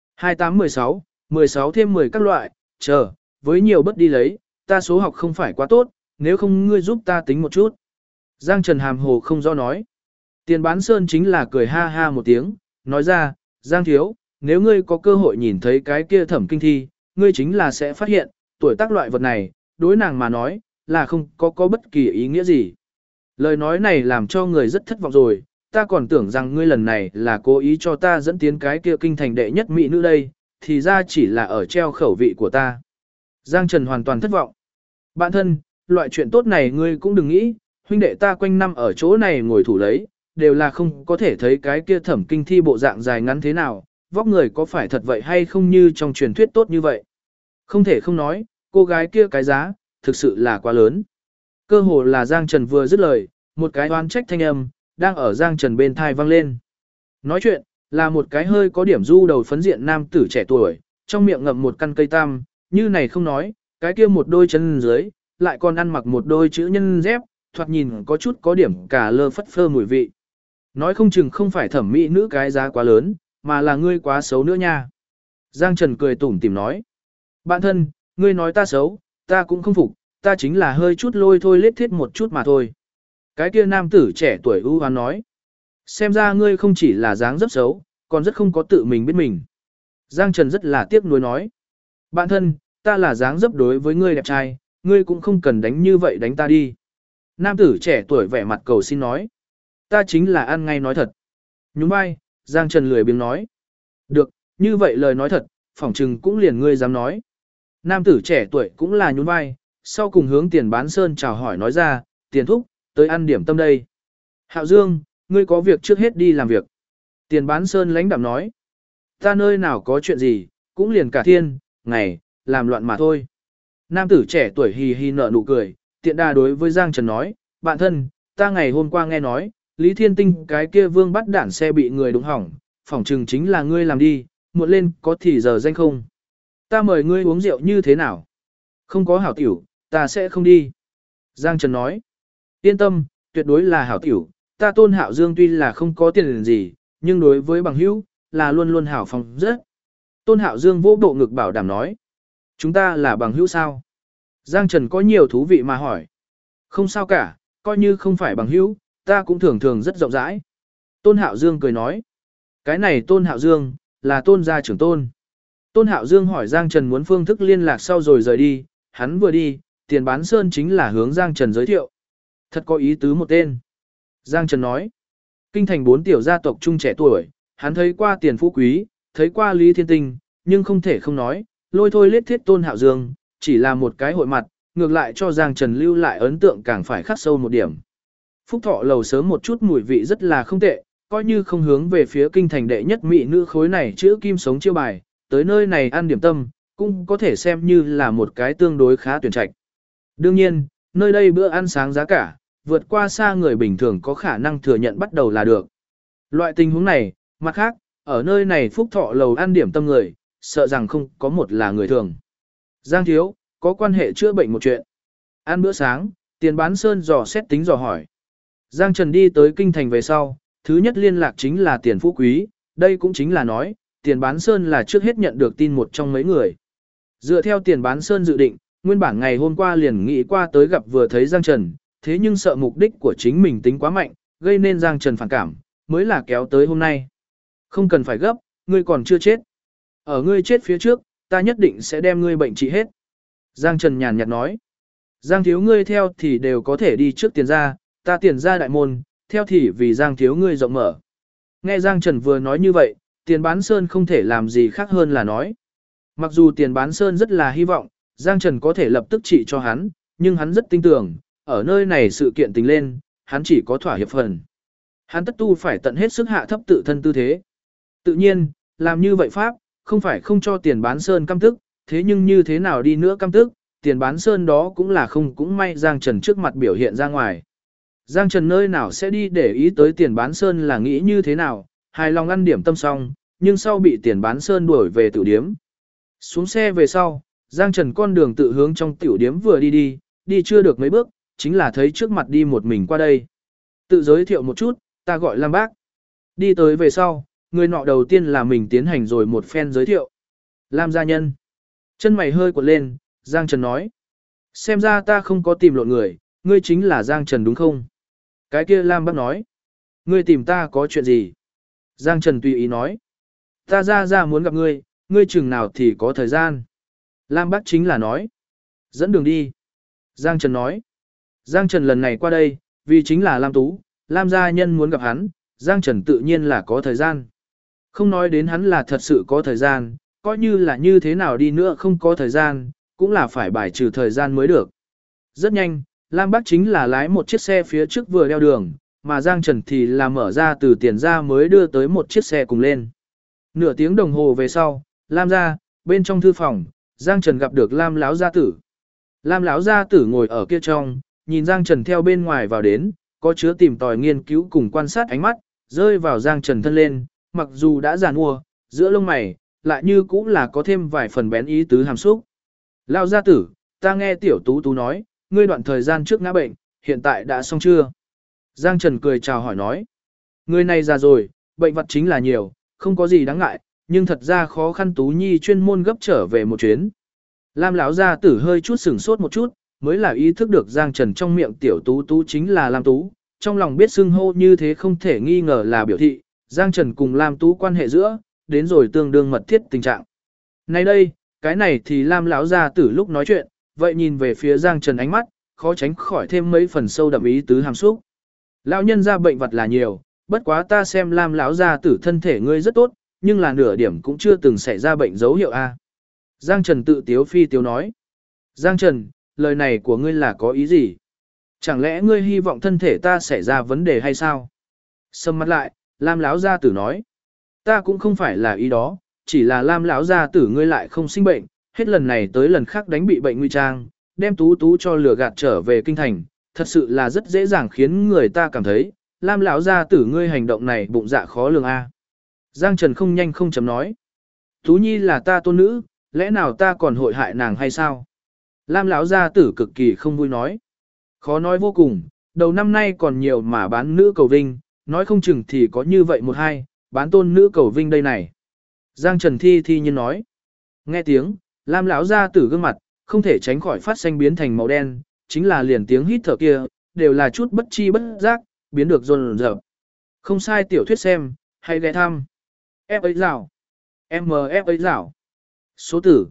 28-16, 16 thêm 10 các loại, chờ, với nhiều bất đi lấy, ta số học không phải quá tốt, nếu không ngươi giúp ta tính một chút. Giang Trần hàm hồ không rõ nói. Tiền Bán Sơn chính là cười ha ha một tiếng, nói ra, Giang thiếu, nếu ngươi có cơ hội nhìn thấy cái kia Thẩm Kinh Thi, ngươi chính là sẽ phát hiện, tuổi tác loại vật này, đối nàng mà nói, là không có bất kỳ ý nghĩa gì. Lời nói này làm cho người rất thất vọng rồi, ta còn tưởng rằng ngươi lần này là cố ý cho ta dẫn tiến cái kia kinh thành đệ nhất mỹ nữ đây, thì ra chỉ là ở treo khẩu vị của ta. Giang Trần hoàn toàn thất vọng. Bạn thân, loại chuyện tốt này ngươi cũng đừng nghĩ, huynh đệ ta quanh năm ở chỗ này ngồi thủ lấy, đều là không có thể thấy cái kia Thẩm Kinh Thi bộ dạng dài ngắn thế nào, vóc người có phải thật vậy hay không như trong truyền thuyết tốt như vậy. Không thể không nói, cô gái kia cái giá, thực sự là quá lớn. Cơ hồ là Giang Trần vừa dứt lời, một cái oán trách thanh âm, đang ở Giang Trần bên thai vang lên. Nói chuyện, là một cái hơi có điểm du đầu phấn diện nam tử trẻ tuổi, trong miệng ngậm một căn cây tam, như này không nói, cái kia một đôi chân dưới, lại còn ăn mặc một đôi chữ nhân dép, thoạt nhìn có chút có điểm cả lơ phất phơ mùi vị. Nói không chừng không phải thẩm mỹ nữ cái giá quá lớn, mà là ngươi quá xấu nữa nha. Giang Trần cười tủm tỉm nói. Bạn thân, ngươi nói ta xấu, ta cũng không phục, ta chính là hơi chút lôi thôi lết thiết một chút mà thôi. Cái kia nam tử trẻ tuổi ưu hoán nói. Xem ra ngươi không chỉ là dáng dấp xấu, còn rất không có tự mình biết mình. Giang Trần rất là tiếc nuối nói. Bạn thân, ta là dáng dấp đối với ngươi đẹp trai, ngươi cũng không cần đánh như vậy đánh ta đi. Nam tử trẻ tuổi vẻ mặt cầu xin nói. Ta chính là ăn ngay nói thật. Nhún vai, Giang Trần lười biếng nói. Được, như vậy lời nói thật, phỏng chừng cũng liền ngươi dám nói. Nam tử trẻ tuổi cũng là nhún vai, sau cùng hướng Tiền Bán Sơn chào hỏi nói ra, Tiền thúc, tới ăn điểm tâm đây. Hạo Dương, ngươi có việc trước hết đi làm việc. Tiền Bán Sơn lãnh đạm nói. Ta nơi nào có chuyện gì, cũng liền cả thiên, ngày, làm loạn mà thôi. Nam tử trẻ tuổi hì hì nở nụ cười, tiện đà đối với Giang Trần nói, bạn thân, ta ngày hôm qua nghe nói, Lý Thiên Tinh cái kia vương bắt đản xe bị người đụng hỏng, phỏng chừng chính là ngươi làm đi, muộn lên có thì giờ danh không. Ta mời ngươi uống rượu như thế nào? Không có hảo tiểu, ta sẽ không đi. Giang Trần nói, yên tâm, tuyệt đối là hảo tiểu, ta Tôn Hạo Dương tuy là không có tiền gì, nhưng đối với bằng hữu, là luôn luôn hảo phòng rất. Tôn Hạo Dương vỗ bộ ngực bảo đảm nói, chúng ta là bằng hữu sao? Giang Trần có nhiều thú vị mà hỏi. Không sao cả, coi như không phải bằng hữu, ta cũng thường thường rất rộng rãi. Tôn Hạo Dương cười nói, cái này Tôn Hạo Dương, là Tôn gia trưởng Tôn. Tôn Hạo Dương hỏi Giang Trần muốn phương thức liên lạc sau rồi rời đi, hắn vừa đi, Tiền Bán Sơn chính là hướng Giang Trần giới thiệu. Thật có ý tứ một tên. Giang Trần nói, kinh thành 4 tiểu gia tộc trung trẻ tuổi, hắn thấy qua Tiền Phú Quý, thấy qua Lý Thiên Tinh, nhưng không thể không nói, lôi thôi lết thiết Tôn Hạo Dương, chỉ là một cái hội mặt, ngược lại cho Giang Trần lưu lại ấn tượng càng phải khắc sâu một điểm. Phúc Thọ lầu sớm một chút mùi vị rất là không tệ, coi như không hướng về phía kinh thành đệ nhất mỹ nữ khối này chữ kim sống chiêu bài, tới nơi này ăn điểm tâm, cũng có thể xem như là một cái tương đối khá tuyển trạch. Đương nhiên, nơi đây bữa ăn sáng giá cả, vượt qua xa người bình thường có khả năng thừa nhận bắt đầu là được. Loại tình huống này, mặt khác, ở nơi này Phúc Thọ lầu ăn điểm tâm người, sợ rằng không có một là người thường. Giang thiếu, có quan hệ chữa bệnh một chuyện. Ăn bữa sáng, Tiền Bán Sơn dò xét tính dò hỏi. Giang Trần đi tới kinh thành về sau, thứ nhất liên lạc chính là Tiền Phú Quý, đây cũng chính là nói, Tiền Bán Sơn là trước hết nhận được tin một trong mấy người. Dựa theo Tiền Bán Sơn dự định, nguyên bản ngày hôm qua liền nghĩ qua tới gặp vừa thấy Giang Trần, thế nhưng sợ mục đích của chính mình tính quá mạnh, gây nên Giang Trần phản cảm, mới là kéo tới hôm nay. Không cần phải gấp, ngươi còn chưa chết. Ở ngươi chết phía trước, ta nhất định sẽ đem ngươi bệnh trị hết. Giang Trần nhàn nhạt nói. Giang thiếu ngươi theo thì đều có thể đi trước Tiền gia, ta Tiền gia đại môn, theo thì vì Giang thiếu ngươi rộng mở. Nghe Giang Trần vừa nói như vậy, Tiền Bán Sơn không thể làm gì khác hơn là nói. Mặc dù Tiền Bán Sơn rất là hy vọng, Giang Trần có thể lập tức trị cho hắn, nhưng hắn rất tin tưởng, ở nơi này sự kiện tình lên, hắn chỉ có thỏa hiệp phần. Hắn tất tu phải tận hết sức hạ thấp tự thân tư thế. Tự nhiên, làm như vậy pháp, không phải không cho Tiền Bán Sơn căm tức, thế nhưng như thế nào đi nữa căm tức, Tiền Bán Sơn đó cũng là không cũng may Giang Trần trước mặt biểu hiện ra ngoài. Giang Trần nơi nào sẽ đi để ý tới Tiền Bán Sơn là nghĩ như thế nào, hài lòng ăn điểm tâm xong, nhưng sau bị Tiền Bán Sơn đuổi về tiểu điếm. Xuống xe về sau, Giang Trần con đường tự hướng trong tiểu điếm vừa đi chưa được mấy bước, chính là thấy trước mặt đi một mình qua đây. Tự giới thiệu một chút, ta gọi Lam Bác. Đi tới về sau, người nọ đầu tiên là mình tiến hành rồi một phen giới thiệu. Lam gia nhân. Chân mày hơi quật lên, Giang Trần nói. Xem ra ta không có tìm lộn người, ngươi chính là Giang Trần đúng không? Cái kia Lam Bác nói. Ngươi tìm ta có chuyện gì? Giang Trần tùy ý nói. Ta ra muốn gặp ngươi, ngươi chừng nào thì có thời gian. Lam Bác chính là nói. Dẫn đường đi. Giang Trần nói. Giang Trần lần này qua đây, vì chính là Lam Tú, Lam gia nhân muốn gặp hắn, Giang Trần tự nhiên là có thời gian. Không nói đến hắn là thật sự có thời gian, coi như là như thế nào đi nữa không có thời gian, cũng là phải bài trừ thời gian mới được. Rất nhanh, Lam Bác chính là lái một chiếc xe phía trước vừa đeo đường, mà Giang Trần thì là mở ra từ tiền ra mới đưa tới một chiếc xe cùng lên. Nửa tiếng đồng hồ về sau, Lam ra, bên trong thư phòng, Giang Trần gặp được Lam Láo gia tử. Lam Láo gia tử ngồi ở kia trong, nhìn Giang Trần theo bên ngoài vào đến, có chứa tìm tòi nghiên cứu cùng quan sát ánh mắt, rơi vào Giang Trần thân lên, mặc dù đã già nua, giữa lông mày, lại như cũng là có thêm vài phần bén ý tứ hàm xúc. Lão gia tử, ta nghe tiểu tú tú nói, ngươi đoạn thời gian trước ngã bệnh, hiện tại đã xong chưa? Giang Trần cười chào hỏi nói. Người này già rồi, bệnh vật chính là nhiều, không có gì đáng ngại, nhưng thật ra khó khăn Tú Nhi chuyên môn gấp trở về một chuyến. Lam lão gia tử hơi chút sửng sốt một chút, mới là ý thức được Giang Trần trong miệng tiểu tú tú chính là Lam Tú, trong lòng biết xưng hô như thế không thể nghi ngờ là biểu thị, Giang Trần cùng Lam Tú quan hệ giữa, đến rồi tương đương mật thiết tình trạng. Nay đây, cái này thì Lam lão gia tử lúc nói chuyện, vậy nhìn về phía Giang Trần ánh mắt, khó tránh khỏi thêm mấy phần sâu đậm ý tứ hàm xúc. Lão nhân ra bệnh vật là nhiều, bất quá ta xem Lam lão gia tử thân thể ngươi rất tốt, nhưng là nửa điểm cũng chưa từng xảy ra bệnh dấu hiệu a. Giang Trần tự tiếu phi tiếu nói. Giang Trần, lời này của ngươi là có ý gì? Chẳng lẽ ngươi hy vọng thân thể ta xảy ra vấn đề hay sao? Sầm mặt lại, Lam lão gia tử nói. Ta cũng không phải là ý đó, chỉ là Lam lão gia tử ngươi lại không sinh bệnh, hết lần này tới lần khác đánh bị bệnh nguy trang, đem tú tú cho lừa gạt trở về kinh thành, thật sự là rất dễ dàng khiến người ta cảm thấy, Lam lão gia tử ngươi hành động này bụng dạ khó lường a. Giang Trần không nhanh không chậm nói. Tú Nhi là ta tôn nữ, lẽ nào ta còn hội hại nàng hay sao? Lam lão gia tử cực kỳ không vui nói. Khó nói vô cùng, đầu năm nay còn nhiều mà bán nữ cầu vinh, nói không chừng thì có như vậy một hai, bán tôn nữ cầu vinh đây này. Giang Trần thi nhiên nói. Nghe tiếng, Lam lão gia tử gương mặt, không thể tránh khỏi phát xanh biến thành màu đen, chính là liền tiếng hít thở kia, đều là chút bất chi bất giác, biến được rồn rợp. Không sai tiểu thuyết xem, hay ghé thăm. F ấy rào. MF ấy rào. Số tử,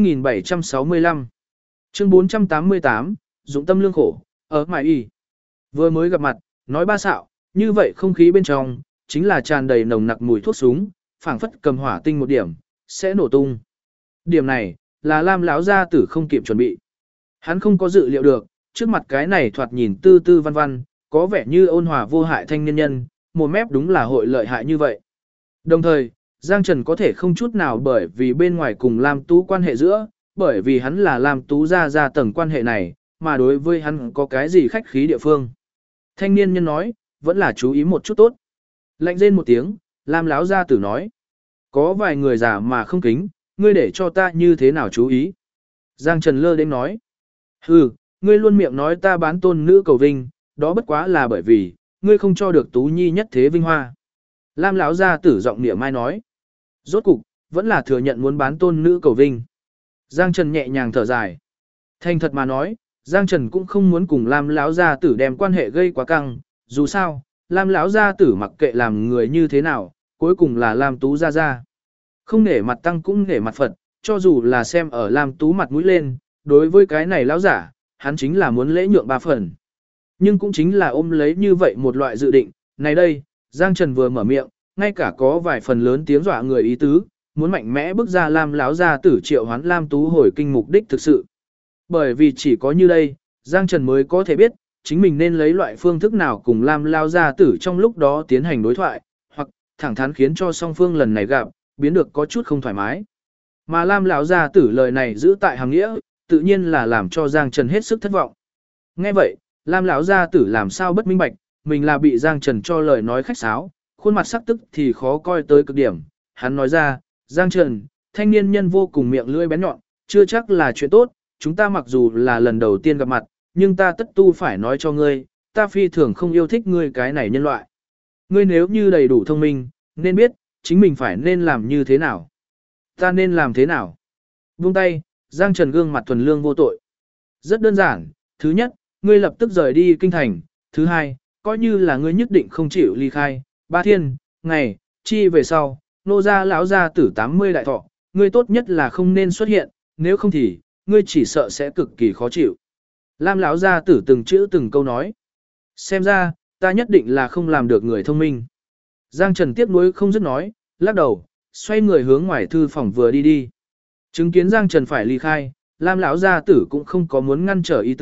2765. Chương 488, dụng tâm lương khổ, ở mải y. Vừa mới gặp mặt, nói ba xạo, như vậy không khí bên trong, chính là tràn đầy nồng nặc mùi thuốc súng, phảng phất cầm hỏa tinh một điểm, sẽ nổ tung. Điểm này, là Lam lão gia tử không kịp chuẩn bị. Hắn không có dự liệu được, trước mặt cái này thoạt nhìn tư tư văn văn, có vẻ như ôn hòa vô hại thanh niên nhân, một mép đúng là hội lợi hại như vậy. Đồng thời, Giang Trần có thể không chút nào bởi vì bên ngoài cùng Lam Tú quan hệ giữa, bởi vì hắn là Lam Tú ra tầng quan hệ này, mà đối với hắn có cái gì khách khí địa phương. Thanh niên nhân nói, vẫn là chú ý một chút tốt. Lạnh rên một tiếng, Lam lão gia tử nói. Có vài người già mà không kính, ngươi để cho ta như thế nào chú ý. Giang Trần lơ đến nói. Hừ, ngươi luôn miệng nói ta bán tôn nữ cầu vinh, đó bất quá là bởi vì, ngươi không cho được Tú Nhi nhất thế vinh hoa. Lam lão gia tử giọng niệm mai nói. Rốt cục, vẫn là thừa nhận muốn bán tôn nữ cầu vinh. Giang Trần nhẹ nhàng thở dài. Thành thật mà nói, Giang Trần cũng không muốn cùng Lam lão gia tử đem quan hệ gây quá căng, dù sao, Lam lão gia tử mặc kệ làm người như thế nào, cuối cùng là Lam Tú gia. Không nể mặt tăng cũng nể mặt Phật, cho dù là xem ở Lam Tú mặt mũi lên, đối với cái này lão giả, hắn chính là muốn lễ nhượng ba phần. Nhưng cũng chính là ôm lấy như vậy một loại dự định, này đây, Giang Trần vừa mở miệng, ngay cả có vài phần lớn tiếng dọa người ý tứ, muốn mạnh mẽ bước ra Lam lão gia tử triệu hoán Lam Tú hồi kinh mục đích thực sự. Bởi vì chỉ có như đây, Giang Trần mới có thể biết, chính mình nên lấy loại phương thức nào cùng Lam lão gia tử trong lúc đó tiến hành đối thoại, hoặc thẳng thắn khiến cho song phương lần này gặp, biến được có chút không thoải mái. Mà Lam lão gia tử lời này giữ tại hàng nghĩa, tự nhiên là làm cho Giang Trần hết sức thất vọng. Nghe vậy, Lam lão gia tử làm sao bất minh bạch, mình là bị Giang Trần cho lời nói khách sáo, khuôn mặt sắc tức thì khó coi tới cực điểm. Hắn nói ra, Giang Trần, thanh niên nhân vô cùng miệng lưỡi bén nhọn, chưa chắc là chuyện tốt, chúng ta mặc dù là lần đầu tiên gặp mặt, nhưng ta tất tu phải nói cho ngươi, ta phi thường không yêu thích ngươi cái này nhân loại. Ngươi nếu như đầy đủ thông minh, nên biết, chính mình phải nên làm như thế nào. Ta nên làm thế nào? Buông tay, Giang Trần gương mặt thuần lương vô tội. Rất đơn giản, thứ nhất, ngươi lập tức rời đi kinh thành, thứ hai, coi như là ngươi nhất định không chịu ly khai, ba thiên, ngày, chi về sau, nô gia lão gia tử 80 đại thọ, ngươi tốt nhất là không nên xuất hiện, nếu không thì, ngươi chỉ sợ sẽ cực kỳ khó chịu. Lam lão gia tử từng chữ từng câu nói. Xem ra, ta nhất định là không làm được người thông minh. Giang Trần tiếc nuối không dứt nói, lắc đầu, xoay người hướng ngoài thư phòng vừa đi. Chứng kiến Giang Trần phải ly khai, Lam lão gia tử cũng không có muốn ngăn trở ý tứ,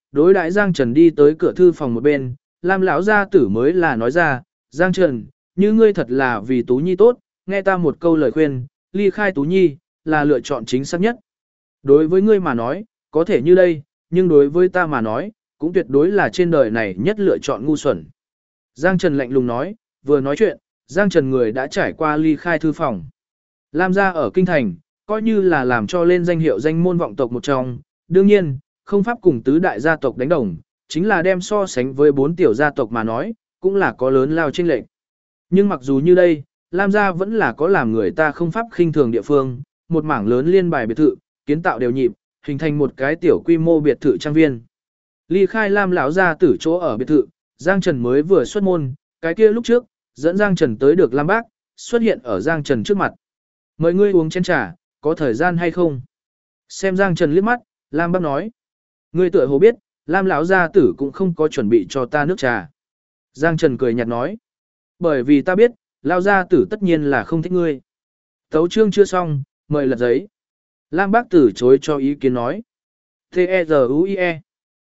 đối đãi Giang Trần đi tới cửa thư phòng một bên, Lam lão gia tử mới là nói ra, Giang Trần, như ngươi thật là vì Tú Nhi tốt, nghe ta một câu lời khuyên, ly khai Tú Nhi, là lựa chọn chính xác nhất. Đối với ngươi mà nói, có thể như đây, nhưng đối với ta mà nói, cũng tuyệt đối là trên đời này nhất lựa chọn ngu xuẩn. Giang Trần lạnh lùng nói, vừa nói chuyện, Giang Trần người đã trải qua ly khai thư phòng. Lam gia ở Kinh Thành, coi như là làm cho lên danh hiệu danh môn vọng tộc một trong, đương nhiên, không pháp cùng tứ đại gia tộc đánh đồng, chính là đem so sánh với 4 tiểu gia tộc mà nói, cũng là có lớn lao chênh lệch. Nhưng mặc dù như đây, Lam gia vẫn là có làm người ta không pháp khinh thường địa phương, một mảng lớn liên bài biệt thự, kiến tạo đều nhịp, hình thành một cái tiểu quy mô biệt thự trang viên. Ly khai Lam lão gia tử chỗ ở biệt thự, Giang Trần mới vừa xuất môn, cái kia lúc trước, dẫn Giang Trần tới được Lam Bác, xuất hiện ở Giang Trần trước mặt. Mời ngươi uống chén trà, có thời gian hay không? Xem Giang Trần liếc mắt, Lam Bác nói. Ngươi tựa hồ biết, Lam lão gia tử cũng không có chuẩn bị cho ta nước trà. Giang Trần cười nhạt nói. Bởi vì ta biết, lão gia tử tất nhiên là không thích ngươi. Tấu chương chưa xong, mời lật giấy. Lam Bác từ chối cho ý kiến nói. T-E-Z-U-I-E.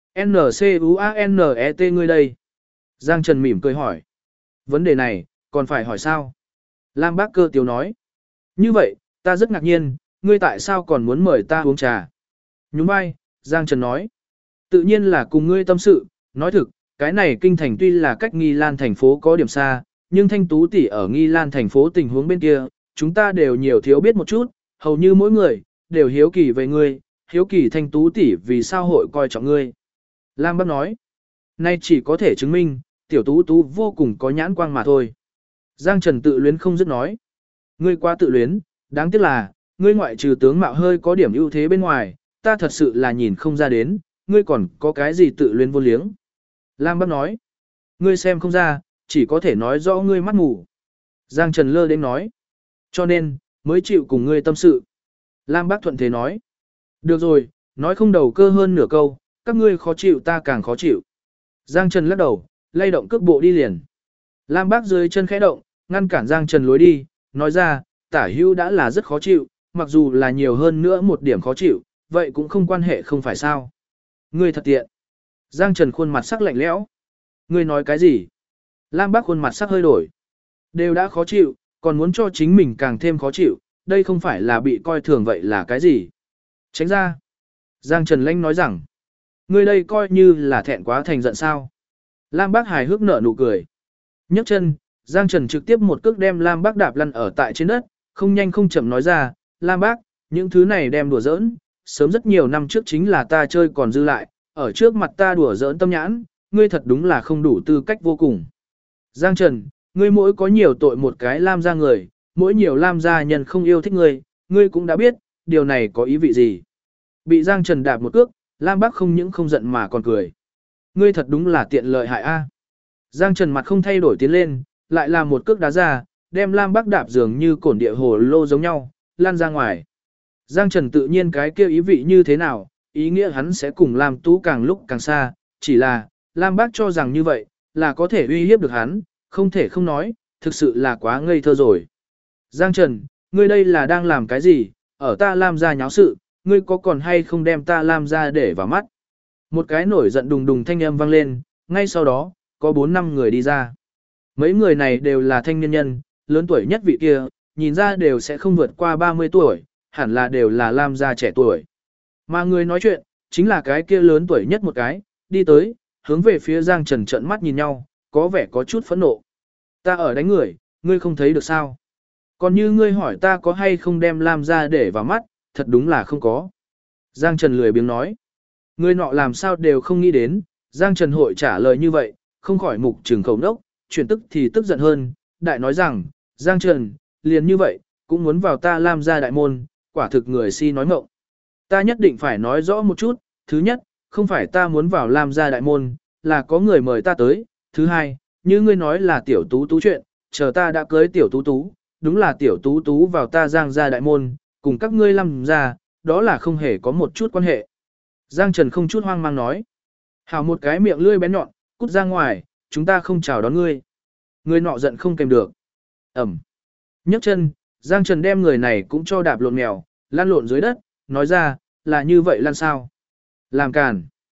N-C-U-A-N-E-T ngươi đây. Giang Trần mỉm cười hỏi. Vấn đề này, còn phải hỏi sao? Lam Bác cơ tiếu nói. Như vậy, ta rất ngạc nhiên, ngươi tại sao còn muốn mời ta uống trà? Nhún vai, Giang Trần nói. Tự nhiên là cùng ngươi tâm sự, nói thực, cái này Kinh Thành tuy là cách Nghi Lan thành phố có điểm xa, nhưng Thanh Tú tỷ ở Nghi Lan thành phố tình huống bên kia, chúng ta đều nhiều thiếu biết một chút, hầu như mỗi người, đều hiếu kỳ về ngươi, hiếu kỳ Thanh Tú tỷ vì sao hội coi trọng ngươi. Lam Bác nói, nay chỉ có thể chứng minh, tiểu Tú Tú vô cùng có nhãn quang mà thôi. Giang Trần tự luyến không dứt nói, ngươi quá tự luyến, đáng tiếc là, ngươi ngoại trừ tướng mạo hơi có điểm ưu thế bên ngoài, ta thật sự là nhìn không ra đến, ngươi còn có cái gì tự luyến vô liếng. Lam Bác nói, ngươi xem không ra, chỉ có thể nói rõ ngươi mắt mù. Giang Trần lơ đến nói, cho nên, mới chịu cùng ngươi tâm sự. Lam Bác thuận thế nói, được rồi, nói không đầu cơ hơn nửa câu, các ngươi khó chịu ta càng khó chịu. Giang Trần lắc đầu, lay động cước bộ đi liền. Lam Bác dưới chân khẽ động, ngăn cản Giang Trần lối đi, nói ra, tả hữu đã là rất khó chịu, mặc dù là nhiều hơn nữa một điểm khó chịu, vậy cũng không quan hệ không phải sao. Ngươi thật tiện. Giang Trần khuôn mặt sắc lạnh lẽo. Ngươi nói cái gì? Lam Bác khuôn mặt sắc hơi đổi. Đều đã khó chịu, còn muốn cho chính mình càng thêm khó chịu, đây không phải là bị coi thường vậy là cái gì? Tránh ra. Giang Trần Lanh nói rằng, ngươi đây coi như là thẹn quá thành giận sao. Lam Bác hài hước nở nụ cười. Nhấc chân, Giang Trần trực tiếp một cước đem Lam Bác đạp lăn ở tại trên đất, không nhanh không chậm nói ra, Lam Bác, những thứ này đem đùa giỡn, sớm rất nhiều năm trước chính là ta chơi còn dư lại, ở trước mặt ta đùa giỡn tâm nhãn, ngươi thật đúng là không đủ tư cách vô cùng. Giang Trần, ngươi mỗi có nhiều tội một cái Lam gia người, mỗi nhiều Lam gia nhân không yêu thích ngươi, ngươi cũng đã biết, điều này có ý vị gì. Bị Giang Trần đạp một cước, Lam Bác không những không giận mà còn cười. Ngươi thật đúng là tiện lợi hại a. Giang Trần mặt không thay đổi tiến lên, lại làm một cước đá ra, đem Lam Bác đạp dường như cổn địa hồ lô giống nhau, lan ra ngoài. Giang Trần tự nhiên cái kia ý vị như thế nào, ý nghĩa hắn sẽ cùng Lam Tú càng lúc càng xa, chỉ là, Lam Bác cho rằng như vậy, là có thể uy hiếp được hắn, không thể không nói, thực sự là quá ngây thơ rồi. Giang Trần, ngươi đây là đang làm cái gì, ở ta Lam gia nháo sự, ngươi có còn hay không đem ta Lam gia để vào mắt. Một cái nổi giận đùng đùng thanh âm vang lên, ngay sau đó, có 4-5 người đi ra. Mấy người này đều là thanh niên nhân, lớn tuổi nhất vị kia, nhìn ra đều sẽ không vượt qua 30 tuổi, hẳn là đều là Lam gia trẻ tuổi. Mà người nói chuyện, chính là cái kia lớn tuổi nhất một cái, đi tới, hướng về phía Giang Trần trợn mắt nhìn nhau, có vẻ có chút phẫn nộ. Ta ở đánh người, ngươi không thấy được sao? Còn như ngươi hỏi ta có hay không đem Lam gia để vào mắt, thật đúng là không có. Giang Trần lười biếng nói. Người nọ làm sao đều không nghĩ đến, Giang Trần hội trả lời như vậy, không khỏi mục trừng khẩu nốc, chuyển tức thì tức giận hơn, đại nói rằng, Giang Trần, liền như vậy, cũng muốn vào ta Lam gia đại môn, quả thực người si nói ngọng. Ta nhất định phải nói rõ một chút, thứ nhất, không phải ta muốn vào Lam gia đại môn, là có người mời ta tới, thứ hai, như ngươi nói là tiểu tú tú chuyện, chờ ta đã cưới tiểu tú tú, đúng là tiểu tú tú vào ta Giang gia đại môn, cùng các ngươi Lam gia, đó là không hề có một chút quan hệ. Giang Trần không chút hoang mang nói. Hảo một cái miệng lươi bén nhọn, cút ra ngoài, chúng ta không chào đón ngươi. Người nọ giận không kèm được. Ẩm. Nhấc chân, Giang Trần đem người này cũng cho đạp lộn mèo, lăn lộn dưới đất, nói ra, là như vậy lăn sao. Làm càn.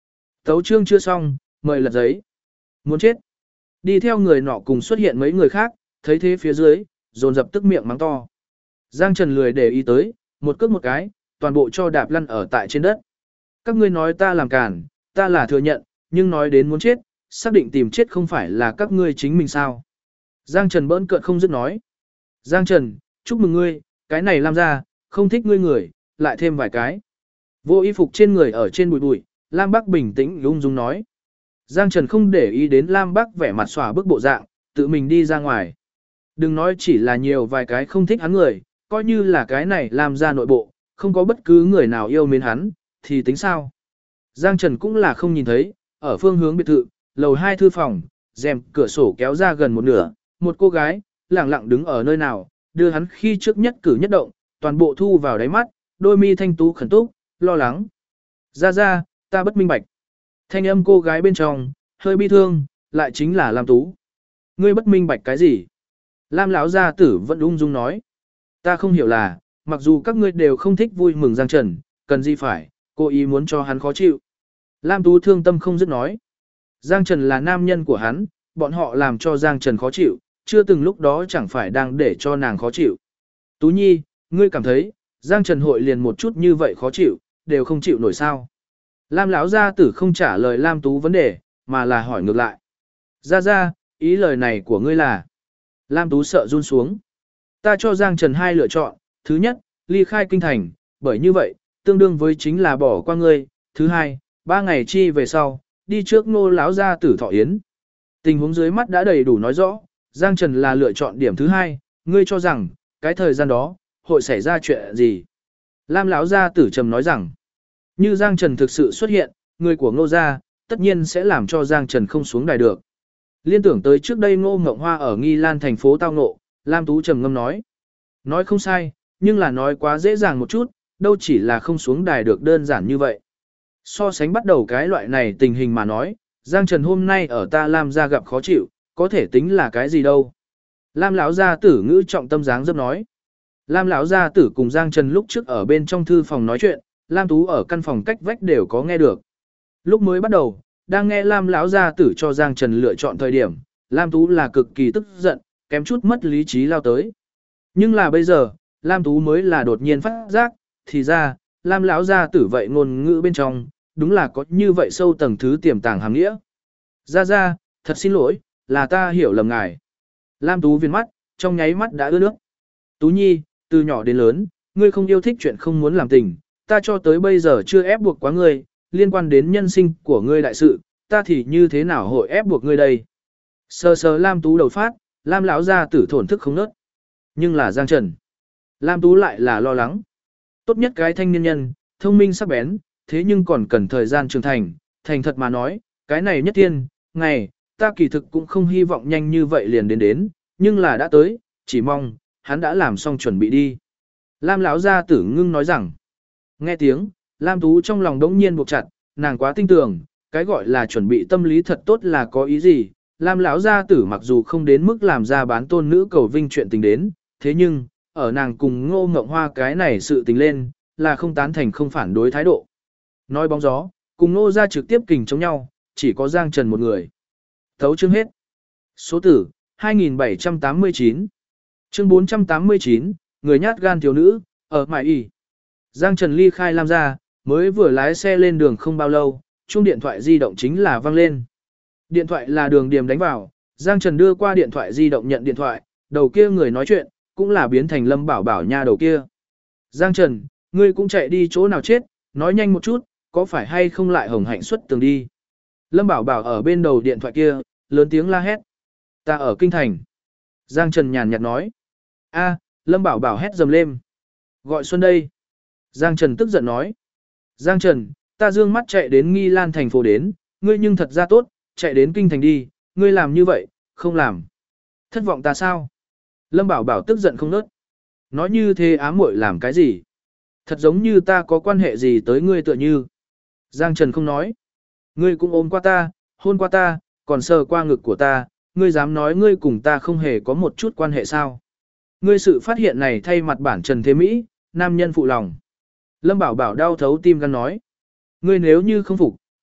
Tấu chương chưa xong, mời lật giấy. Muốn chết. Đi theo người nọ cùng xuất hiện mấy người khác, thấy thế phía dưới, dồn dập tức miệng mắng to. Giang Trần lười để ý tới, một cước một cái, toàn bộ cho đạp lăn ở tại trên đất. Các ngươi nói ta làm cản, ta là thừa nhận, nhưng nói đến muốn chết, xác định tìm chết không phải là các ngươi chính mình sao. Giang Trần bỡn cợt không dứt nói. Giang Trần, chúc mừng ngươi, cái này làm ra, không thích ngươi người, lại thêm vài cái. Vô y phục trên người ở trên bụi bụi, Lam Bắc bình tĩnh ung dung nói. Giang Trần không để ý đến Lam Bắc vẻ mặt xòa bức bộ dạng, tự mình đi ra ngoài. Đừng nói chỉ là nhiều vài cái không thích hắn người, coi như là cái này làm ra nội bộ, không có bất cứ người nào yêu mến hắn, thì tính sao. Giang Trần cũng là không nhìn thấy, ở phương hướng biệt thự, lầu 2 thư phòng, rèm cửa sổ kéo ra gần một nửa, một cô gái, lẳng lặng đứng ở nơi nào, đưa hắn khi trước nhất cử nhất động, toàn bộ thu vào đáy mắt, đôi mi thanh tú khẩn túc, lo lắng. Ra, ta bất minh bạch. Thanh âm cô gái bên trong, hơi bi thương, lại chính là Lam Tú. Ngươi bất minh bạch cái gì? Lam lão gia tử vẫn ung dung nói. Ta không hiểu là, mặc dù các ngươi đều không thích vui mừng Giang Trần, cần gì phải, cô ý muốn cho hắn khó chịu. Lam Tú thương tâm không dứt nói. Giang Trần là nam nhân của hắn, bọn họ làm cho Giang Trần khó chịu, chưa từng lúc đó chẳng phải đang để cho nàng khó chịu. Tú Nhi, ngươi cảm thấy, Giang Trần hội liền một chút như vậy khó chịu, đều không chịu nổi sao. Lam lão gia tử không trả lời Lam Tú vấn đề, mà là hỏi ngược lại. Ra, ý lời này của ngươi là. Lam Tú sợ run xuống. Ta cho Giang Trần hai lựa chọn, thứ nhất, ly khai kinh thành, bởi như vậy, tương đương với chính là bỏ qua ngươi. Thứ hai, 3 ngày chi về sau, đi trước Ngô lão gia tử thọ yến. Tình huống dưới mắt đã đầy đủ nói rõ, Giang Trần là lựa chọn điểm thứ hai, ngươi cho rằng, cái thời gian đó, hội xảy ra chuyện gì? Lam lão gia tử trầm nói rằng, như Giang Trần thực sự xuất hiện, người của Ngô gia, tất nhiên sẽ làm cho Giang Trần không xuống đài được. Liên tưởng tới trước đây Ngô Ngộng Hoa ở Nghi Lan thành phố tao ngộ, Lam Tú trầm ngâm nói. Nói không sai, nhưng là nói quá dễ dàng một chút, đâu chỉ là không xuống đài được đơn giản như vậy. So sánh bắt đầu cái loại này tình hình mà nói, Giang Trần hôm nay ở ta Lam gia gặp khó chịu, có thể tính là cái gì đâu. Lam lão gia tử ngữ trọng tâm dáng dấp nói. Lam lão gia tử cùng Giang Trần lúc trước ở bên trong thư phòng nói chuyện, Lam Tú ở căn phòng cách vách đều có nghe được. Lúc mới bắt đầu, đang nghe Lam lão gia tử cho Giang Trần lựa chọn thời điểm, Lam Tú là cực kỳ tức giận, kém chút mất lý trí lao tới. Nhưng là bây giờ, Lam Tú mới là đột nhiên phát giác, thì ra, Lam lão gia tử vậy ngôn ngữ bên trong, đúng là có như vậy sâu tầng thứ tiềm tàng hàm nghĩa. Ra, thật xin lỗi, là ta hiểu lầm ngài. Lam Tú viên mắt, trong nháy mắt đã ướt nước. Tú Nhi, từ nhỏ đến lớn, ngươi không yêu thích chuyện không muốn làm tình, ta cho tới bây giờ chưa ép buộc quá ngươi, liên quan đến nhân sinh của ngươi đại sự, ta thì như thế nào hội ép buộc ngươi đây? Sờ Lam Tú đầu phát, Lam lão gia tử thổn thức không nớt. Nhưng là Giang Trần. Lam Tú lại là lo lắng. Tốt nhất cái thanh niên nhân, thông minh sắc bén, thế nhưng còn cần thời gian trưởng thành, thành thật mà nói, cái này nhất tiên, ngày, ta kỳ thực cũng không hy vọng nhanh như vậy liền đến, nhưng là đã tới, chỉ mong, hắn đã làm xong chuẩn bị đi. Lam lão gia tử ngưng nói rằng, nghe tiếng, Lam Tú trong lòng đống nhiên buộc chặt, nàng quá tin tưởng, cái gọi là chuẩn bị tâm lý thật tốt là có ý gì. Lam lão gia tử mặc dù không đến mức làm ra bán tôn nữ cầu vinh chuyện tình đến, thế nhưng, ở nàng cùng Ngô Ngộng Hoa cái này sự tình lên, là không tán thành không phản đối thái độ. Nói bóng gió, cùng Ngô gia trực tiếp kình chống nhau, chỉ có Giang Trần một người. Thấu chương hết. Số tử, 2789. Chương 489, người nhát gan thiếu nữ, ở Mại Y. Giang Trần ly khai Lam gia, mới vừa lái xe lên đường không bao lâu, chuông điện thoại di động chính là vang lên. Điện thoại là Đường Điềm đánh vào, Giang Trần đưa qua điện thoại di động nhận điện thoại, đầu kia người nói chuyện, cũng là biến thành Lâm Bảo Bảo nha đầu kia. Giang Trần, ngươi cũng chạy đi chỗ nào chết, nói nhanh một chút, có phải hay không lại hồng hạnh xuất tường đi. Lâm Bảo Bảo ở bên đầu điện thoại kia, lớn tiếng la hét. Ta ở kinh thành. Giang Trần nhàn nhạt nói. A, Lâm Bảo Bảo hét dầm lên. Gọi Xuân đây. Giang Trần tức giận nói. Giang Trần, ta dương mắt chạy đến Nghi Lan thành phố đến, ngươi nhưng thật ra tốt, chạy đến kinh thành đi, ngươi làm như vậy, không làm. Thất vọng ta sao? Lâm Bảo Bảo tức giận không nớt. Nói như thế ám muội làm cái gì? Thật giống như ta có quan hệ gì tới ngươi tựa như. Giang Trần không nói. Ngươi cũng ôm qua ta, hôn qua ta, còn sờ qua ngực của ta, ngươi dám nói ngươi cùng ta không hề có một chút quan hệ sao? Ngươi sự phát hiện này thay mặt bản Trần Thế Mỹ, nam nhân phụ lòng. Lâm Bảo Bảo đau thấu tim gan nói. Ngươi nếu như không phục,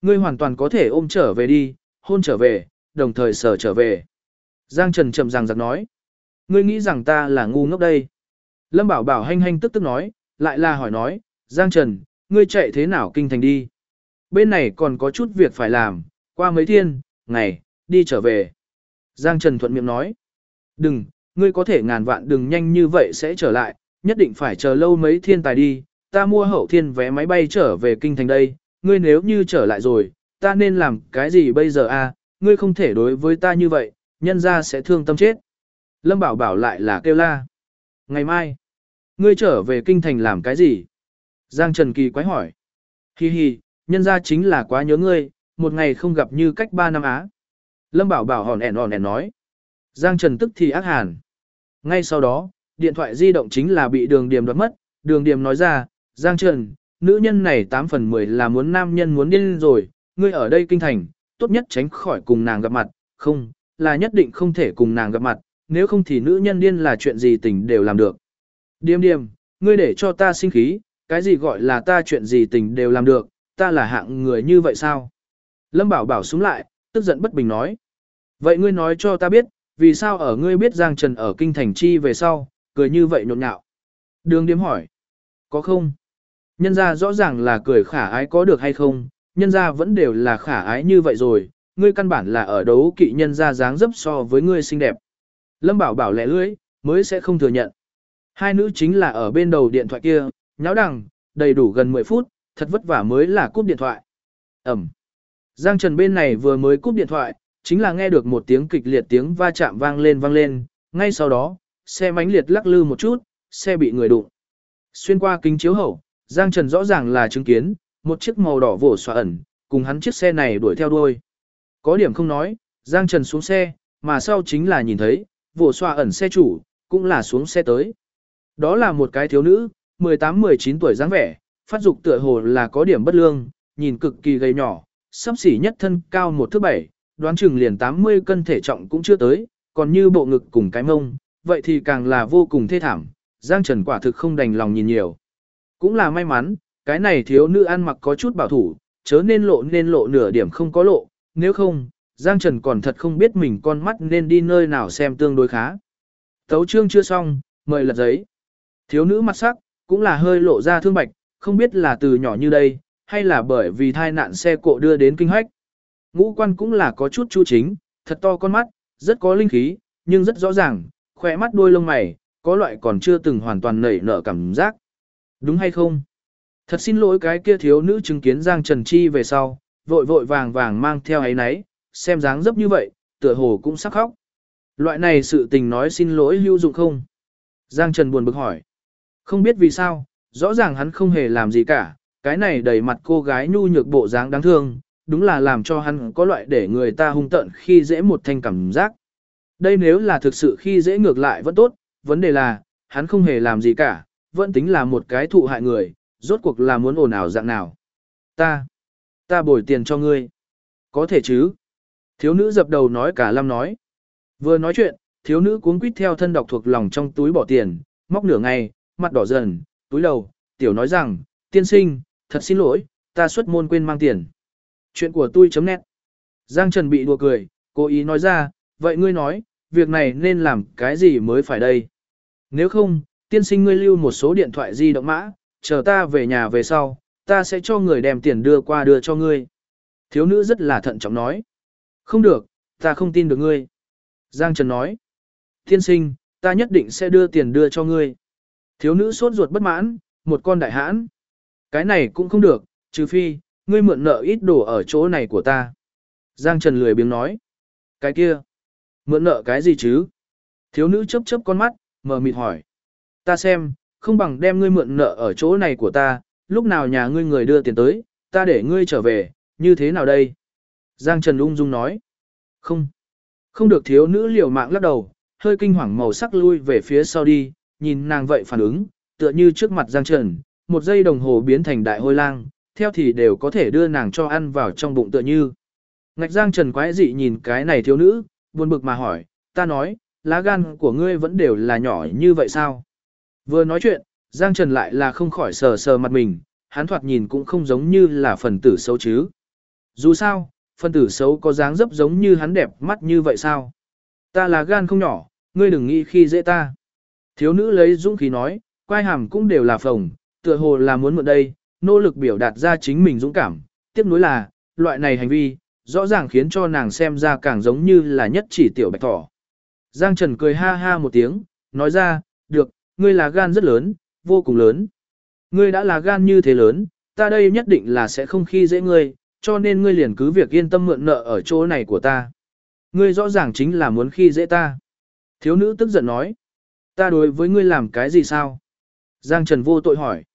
ngươi hoàn toàn có thể ôm trở về đi, hôn trở về, đồng thời sờ trở về. Giang Trần chậm ràng giặc nói. Ngươi nghĩ rằng ta là ngu ngốc đây. Lâm Bảo Bảo hanh hanh tức tức nói, lại là hỏi nói, Giang Trần, ngươi chạy thế nào kinh thành đi? Bên này còn có chút việc phải làm, qua mấy thiên, ngày, đi trở về. Giang Trần thuận miệng nói, đừng, ngươi có thể ngàn vạn đừng nhanh như vậy sẽ trở lại, nhất định phải chờ lâu mấy thiên tài đi, ta mua hậu thiên vé máy bay trở về kinh thành đây, ngươi nếu như trở lại rồi, ta nên làm cái gì bây giờ a? Ngươi không thể đối với ta như vậy, nhân ra sẽ thương tâm chết. Lâm Bảo Bảo lại là kêu la. Ngày mai, ngươi trở về kinh thành làm cái gì? Giang Trần kỳ quái hỏi. Hi hi, nhân ra chính là quá nhớ ngươi, một ngày không gặp như cách 3 năm á. Lâm Bảo Bảo hòn ẻn nói. Giang Trần tức thì ác hàn. Ngay sau đó, điện thoại di động chính là bị Đường Điềm đoạt mất. Đường Điềm nói ra, Giang Trần, nữ nhân này 8 phần 10 là muốn nam nhân muốn điên rồi, ngươi ở đây kinh thành, tốt nhất tránh khỏi cùng nàng gặp mặt, không, là nhất định không thể cùng nàng gặp mặt, nếu không thì nữ nhân điên là chuyện gì tình đều làm được. Điềm Điềm, ngươi để cho ta sinh khí, cái gì gọi là ta chuyện gì tình đều làm được, ta là hạng người như vậy sao? Lâm Bảo Bảo xuống lại, tức giận bất bình nói. Vậy ngươi nói cho ta biết, vì sao ở ngươi biết Giang Trần ở kinh thành chi về sau, cười như vậy nhộn nhạo? Đường Điềm hỏi. Có không? Nhân ra rõ ràng là cười khả ái có được hay không, nhân ra vẫn đều là khả ái như vậy rồi, ngươi căn bản là ở đấu kỵ nhân ra dáng dấp so với ngươi xinh đẹp. Lâm Bảo Bảo lẻ lưỡi, mới sẽ không thừa nhận. Hai nữ chính là ở bên đầu điện thoại kia, nháo đằng, đầy đủ gần 10 phút, thật vất vả mới là cúp điện thoại. Ẩm. Giang Trần bên này vừa mới cúp điện thoại, chính là nghe được một tiếng kịch liệt tiếng va chạm vang lên, ngay sau đó, xe mãnh liệt lắc lư một chút, xe bị người đụng. Xuyên qua kính chiếu hậu, Giang Trần rõ ràng là chứng kiến, một chiếc màu đỏ vỗ xòa ẩn, cùng hắn chiếc xe này đuổi theo đuôi. Có điểm không nói, Giang Trần xuống xe, mà sau chính là nhìn thấy, vỗ xòa ẩn xe chủ, cũng là xuống xe tới. Đó là một cái thiếu nữ, 18-19 tuổi dáng vẻ, phát dục tựa hồ là có điểm bất lương, nhìn cực kỳ gầy nhỏ, sắp xỉ nhất thân cao 1m7, đoán chừng liền 80 cân thể trọng cũng chưa tới, còn như bộ ngực cùng cái mông, vậy thì càng là vô cùng thê thảm, Giang Trần quả thực không đành lòng nhìn nhiều. Cũng là may mắn, cái này thiếu nữ ăn mặc có chút bảo thủ, chớ nên lộ nửa điểm không có lộ, nếu không, Giang Trần còn thật không biết mình con mắt nên đi nơi nào xem tương đối khá. Tấu chương chưa xong, mời lật giấy. Thiếu nữ mặt sắc, cũng là hơi lộ ra thương bạch, không biết là từ nhỏ như đây, hay là bởi vì thai nạn xe cộ đưa đến kinh hách. Ngũ quan cũng là có chút chu chính, thật to con mắt, rất có linh khí, nhưng rất rõ ràng, khỏe mắt đôi lông mày, có loại còn chưa từng hoàn toàn nảy nở cảm giác. Đúng hay không? Thật xin lỗi cái kia thiếu nữ chứng kiến Giang Trần Chi về sau, vội vàng mang theo ấy nấy, xem dáng dấp như vậy, tựa hồ cũng sắp khóc. Loại này sự tình nói xin lỗi hữu dụng không? Giang Trần buồn bực hỏi. Không biết vì sao, rõ ràng hắn không hề làm gì cả, cái này đầy mặt cô gái nhu nhược bộ dáng đáng thương, đúng là làm cho hắn có loại để người ta hung tợn khi dễ một thanh cảm giác. Đây nếu là thực sự khi dễ ngược lại vẫn tốt, vấn đề là, hắn không hề làm gì cả, vẫn tính là một cái thụ hại người, rốt cuộc là muốn ồn ào dạng nào. Ta bồi tiền cho ngươi. Có thể chứ? Thiếu nữ dập đầu nói cả lâm nói. Vừa nói chuyện, thiếu nữ cuống quýt theo thân đọc thuộc lòng trong túi bỏ tiền, móc nửa ngày, mặt đỏ dần, túi đầu, tiểu nói rằng, tiên sinh, thật xin lỗi, ta xuất môn quên mang tiền. Chuyện của tôi.net. Giang Trần bị đùa cười, cố ý nói ra, vậy ngươi nói, việc này nên làm cái gì mới phải đây? Nếu không, tiên sinh ngươi lưu một số điện thoại di động mã, chờ ta về nhà về sau, ta sẽ cho người đem tiền đưa cho ngươi. Thiếu nữ rất là thận trọng nói. Không được, ta không tin được ngươi. Giang Trần nói. Tiên sinh, ta nhất định sẽ đưa cho ngươi. Thiếu nữ sốt ruột bất mãn, một con đại hãn. Cái này cũng không được, trừ phi, ngươi mượn nợ ít đồ ở chỗ này của ta. Giang Trần lười biếng nói. Cái kia, mượn nợ cái gì chứ? Thiếu nữ chớp chớp con mắt, mờ mịt hỏi. Ta xem, không bằng đem ngươi mượn nợ ở chỗ này của ta, lúc nào nhà ngươi người đưa tiền tới, ta để ngươi trở về, như thế nào đây? Giang Trần ung dung nói. Không được, thiếu nữ liều mạng lắc đầu, hơi kinh hoàng màu sắc lui về phía sau đi, nhìn nàng vậy phản ứng, tựa như trước mặt Giang Trần, một giây đồng hồ biến thành đại hôi lang, theo thì đều có thể đưa nàng cho ăn vào trong bụng tựa như. Ngạch Giang Trần quái dị nhìn cái này thiếu nữ, buồn bực mà hỏi, ta nói, lá gan của ngươi vẫn đều là nhỏ như vậy sao? Vừa nói chuyện, Giang Trần lại là không khỏi sờ sờ mặt mình, hắn thoạt nhìn cũng không giống như là phần tử xấu chứ. Dù sao, phân tử xấu có dáng dấp giống như hắn đẹp mắt như vậy sao? Ta là gan không nhỏ, ngươi đừng nghĩ khi dễ ta. Thiếu nữ lấy dũng khí nói, quai hàm cũng đều là phồng, tựa hồ là muốn mượn đây, nỗ lực biểu đạt ra chính mình dũng cảm. Tiếp nối là, loại này hành vi, rõ ràng khiến cho nàng xem ra càng giống như là nhất chỉ tiểu bạch thỏ. Giang Trần cười ha ha một tiếng, nói ra, được, ngươi là gan rất lớn, vô cùng lớn. Ngươi đã là gan như thế lớn, ta đây nhất định là sẽ không khi dễ ngươi, cho nên ngươi liền cứ việc yên tâm mượn nợ ở chỗ này của ta. Ngươi rõ ràng chính là muốn khi dễ ta. Thiếu nữ tức giận nói, ta đối với ngươi làm cái gì sao? Giang Trần vô tội hỏi.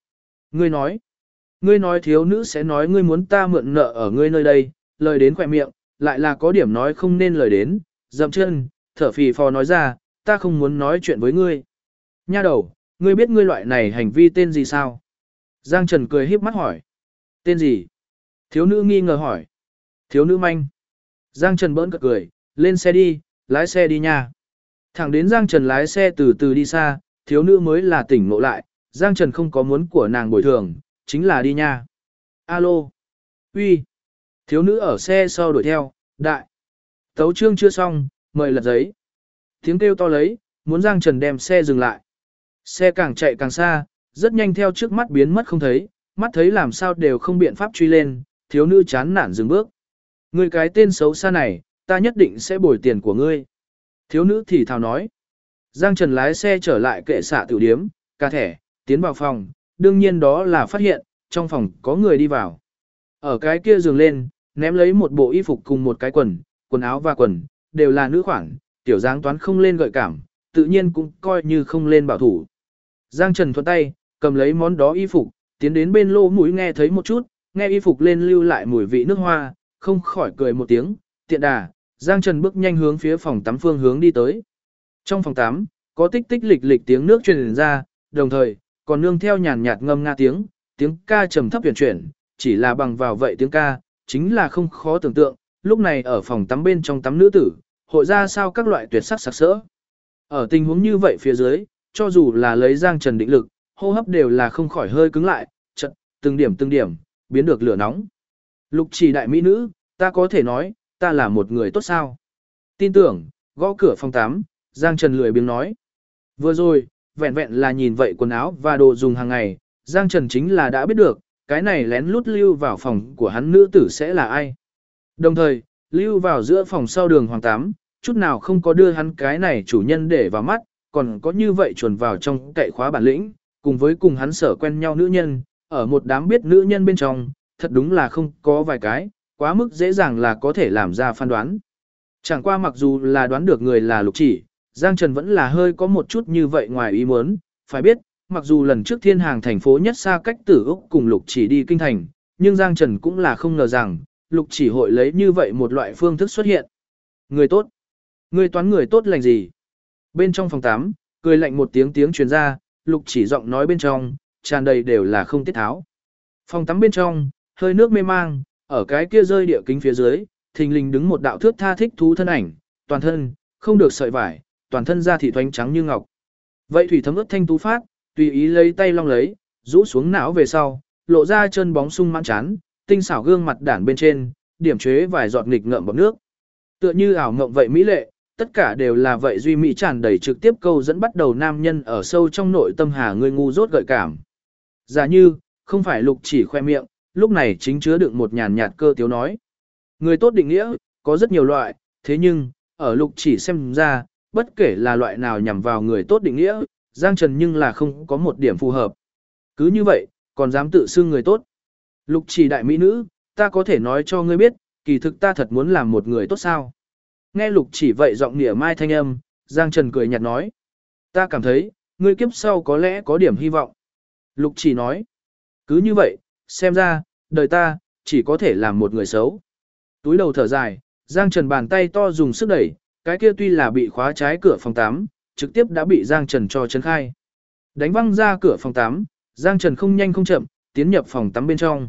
Ngươi nói thiếu nữ sẽ nói ngươi muốn ta mượn nợ ở ngươi nơi đây, lời đến khỏe miệng, lại là có điểm nói không nên lời đến, dậm chân, thở phì phò nói ra, ta không muốn nói chuyện với ngươi. Nha đầu, ngươi biết ngươi loại này hành vi tên gì sao? Giang Trần cười híp mắt hỏi. Tên gì? Thiếu nữ nghi ngờ hỏi. Thiếu nữ manh. Giang Trần bỡn cợt cười, lên xe đi, lái xe đi nha. Thẳng đến Giang Trần lái xe từ từ đi xa, thiếu nữ mới là tỉnh ngộ lại, Giang Trần không có muốn của nàng bồi thường, chính là đi nha. Alo. Uy. Thiếu nữ ở xe sau đuổi theo, đại. Tấu chương chưa xong, mời lật giấy. Tiếng kêu to lấy, muốn Giang Trần đem xe dừng lại. Xe càng chạy càng xa, rất nhanh theo trước mắt biến mất không thấy, mắt thấy làm sao đều không biện pháp truy lên, thiếu nữ chán nản dừng bước. Ngươi cái tên xấu xa này, ta nhất định sẽ bồi tiền của ngươi. Thiếu nữ thì thào nói. Giang Trần lái xe trở lại kệ xạ tiểu điếm, ca thẻ, tiến vào phòng, đương nhiên đó là phát hiện, trong phòng có người đi vào. Ở cái kia giường lên, ném lấy một bộ y phục cùng một cái quần áo và quần, đều là nữ khoản, tiểu dáng toán không lên gợi cảm, tự nhiên cũng coi như không lên bảo thủ. Giang Trần thuận tay, cầm lấy món đó y phục, tiến đến bên lô mũi nghe thấy một chút, nghe y phục lên lưu lại mùi vị nước hoa, không khỏi cười một tiếng, tiện đà, Giang Trần bước nhanh hướng phía phòng tắm phương hướng đi tới. Trong phòng tắm, có tích tích lịch lịch tiếng nước truyền ra, đồng thời, còn nương theo nhàn nhạt ngâm nga tiếng ca trầm thấp huyền chuyển, chỉ là bằng vào vậy tiếng ca, chính là không khó tưởng tượng, lúc này ở phòng tắm bên trong tắm nữ tử, hội ra sao các loại tuyệt sắc sặc sỡ. Ở tình huống như vậy phía dưới, cho dù là lấy Giang Trần định lực, hô hấp đều là không khỏi hơi cứng lại, chợt từng điểm, biến được lửa nóng. Lục Chỉ đại mỹ nữ, ta có thể nói, ta là một người tốt sao? Tin tưởng, gõ cửa phòng tắm, Giang Trần lười biếng nói. Vừa rồi, vẹn vẹn là nhìn vậy quần áo và đồ dùng hàng ngày, Giang Trần chính là đã biết được, cái này lén lút lưu vào phòng của hắn nữ tử sẽ là ai. Đồng thời, lưu vào giữa phòng sau đường hoàng tắm, chút nào không có đưa hắn cái này chủ nhân để vào mắt, còn có như vậy chuồn vào trong cậy khóa bản lĩnh, cùng với cùng hắn sở quen nhau nữ nhân, ở một đám biết nữ nhân bên trong, thật đúng là không có vài cái, quá mức dễ dàng là có thể làm ra phán đoán. Chẳng qua mặc dù là đoán được người là Lục Chỉ, Giang Trần vẫn là hơi có một chút như vậy ngoài ý muốn, phải biết, mặc dù lần trước thiên hàng thành phố nhất xa cách Tử Úc cùng Lục Chỉ đi kinh thành, nhưng Giang Trần cũng là không ngờ rằng, Lục Chỉ hội lấy như vậy một loại phương thức xuất hiện. Người tốt. Người toán người tốt lành gì? Bên trong phòng 8, cười lạnh một tiếng truyền ra, Lục Chỉ giọng nói bên trong, tràn đầy đều là không tiết tháo. Phòng tắm bên trong, hơi nước mê mang, ở cái kia rơi địa kính phía dưới, thình lình đứng một đạo thước tha thích thú thân ảnh, toàn thân, không được sợi vải, toàn thân da thịt thoánh trắng như ngọc. Vậy thủy thấm ướt thanh tú phát, tùy ý lấy tay long lấy, rũ xuống não về sau, lộ ra chân bóng sung mãn chán, tinh xảo gương mặt đản bên trên, điểm chế vài giọt nghịch ngợm bọt nước. Tựa như ảo ngộng vậy mỹ lệ, tất cả đều là vậy duy mỹ tràn đầy trực tiếp câu dẫn bắt đầu nam nhân ở sâu trong nội tâm hà người ngu dốt gợi cảm. Giả như, không phải Lục Chỉ khoe miệng, lúc này chính chứa đựng một nhàn nhạt cơ tiếu nói. Người tốt định nghĩa, có rất nhiều loại, thế nhưng, ở Lục Chỉ xem ra, bất kể là loại nào nhằm vào người tốt định nghĩa, Giang Trần nhưng là không có một điểm phù hợp. Cứ như vậy, còn dám tự xưng người tốt. Lục Chỉ đại mỹ nữ, ta có thể nói cho ngươi biết, kỳ thực ta thật muốn làm một người tốt sao. Nghe Lục Chỉ vậy giọng nịa mai thanh âm, Giang Trần cười nhạt nói. Ta cảm thấy, ngươi kiếp sau có lẽ có điểm hy vọng. Lục Chỉ nói. Cứ như vậy, xem ra, đời ta, chỉ có thể làm một người xấu. Túi đầu thở dài, Giang Trần bàn tay to dùng sức đẩy, cái kia tuy là bị khóa trái cửa phòng 8, trực tiếp đã bị Giang Trần cho chấn khai. Đánh văng ra cửa phòng 8, Giang Trần không nhanh không chậm, tiến nhập phòng tắm bên trong.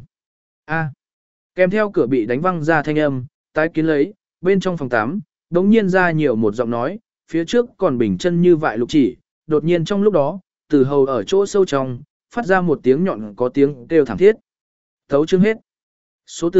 Kèm theo cửa bị đánh văng ra thanh âm, tái kiến lấy, bên trong phòng 8, đống nhiên ra nhiều một giọng nói, phía trước còn bình chân như vại Lục Chỉ, đột nhiên trong lúc đó, từ hầu ở chỗ sâu trong, phát ra một tiếng nhọn có tiếng kêu thảm thiết. Thấu chương hết. Số tử,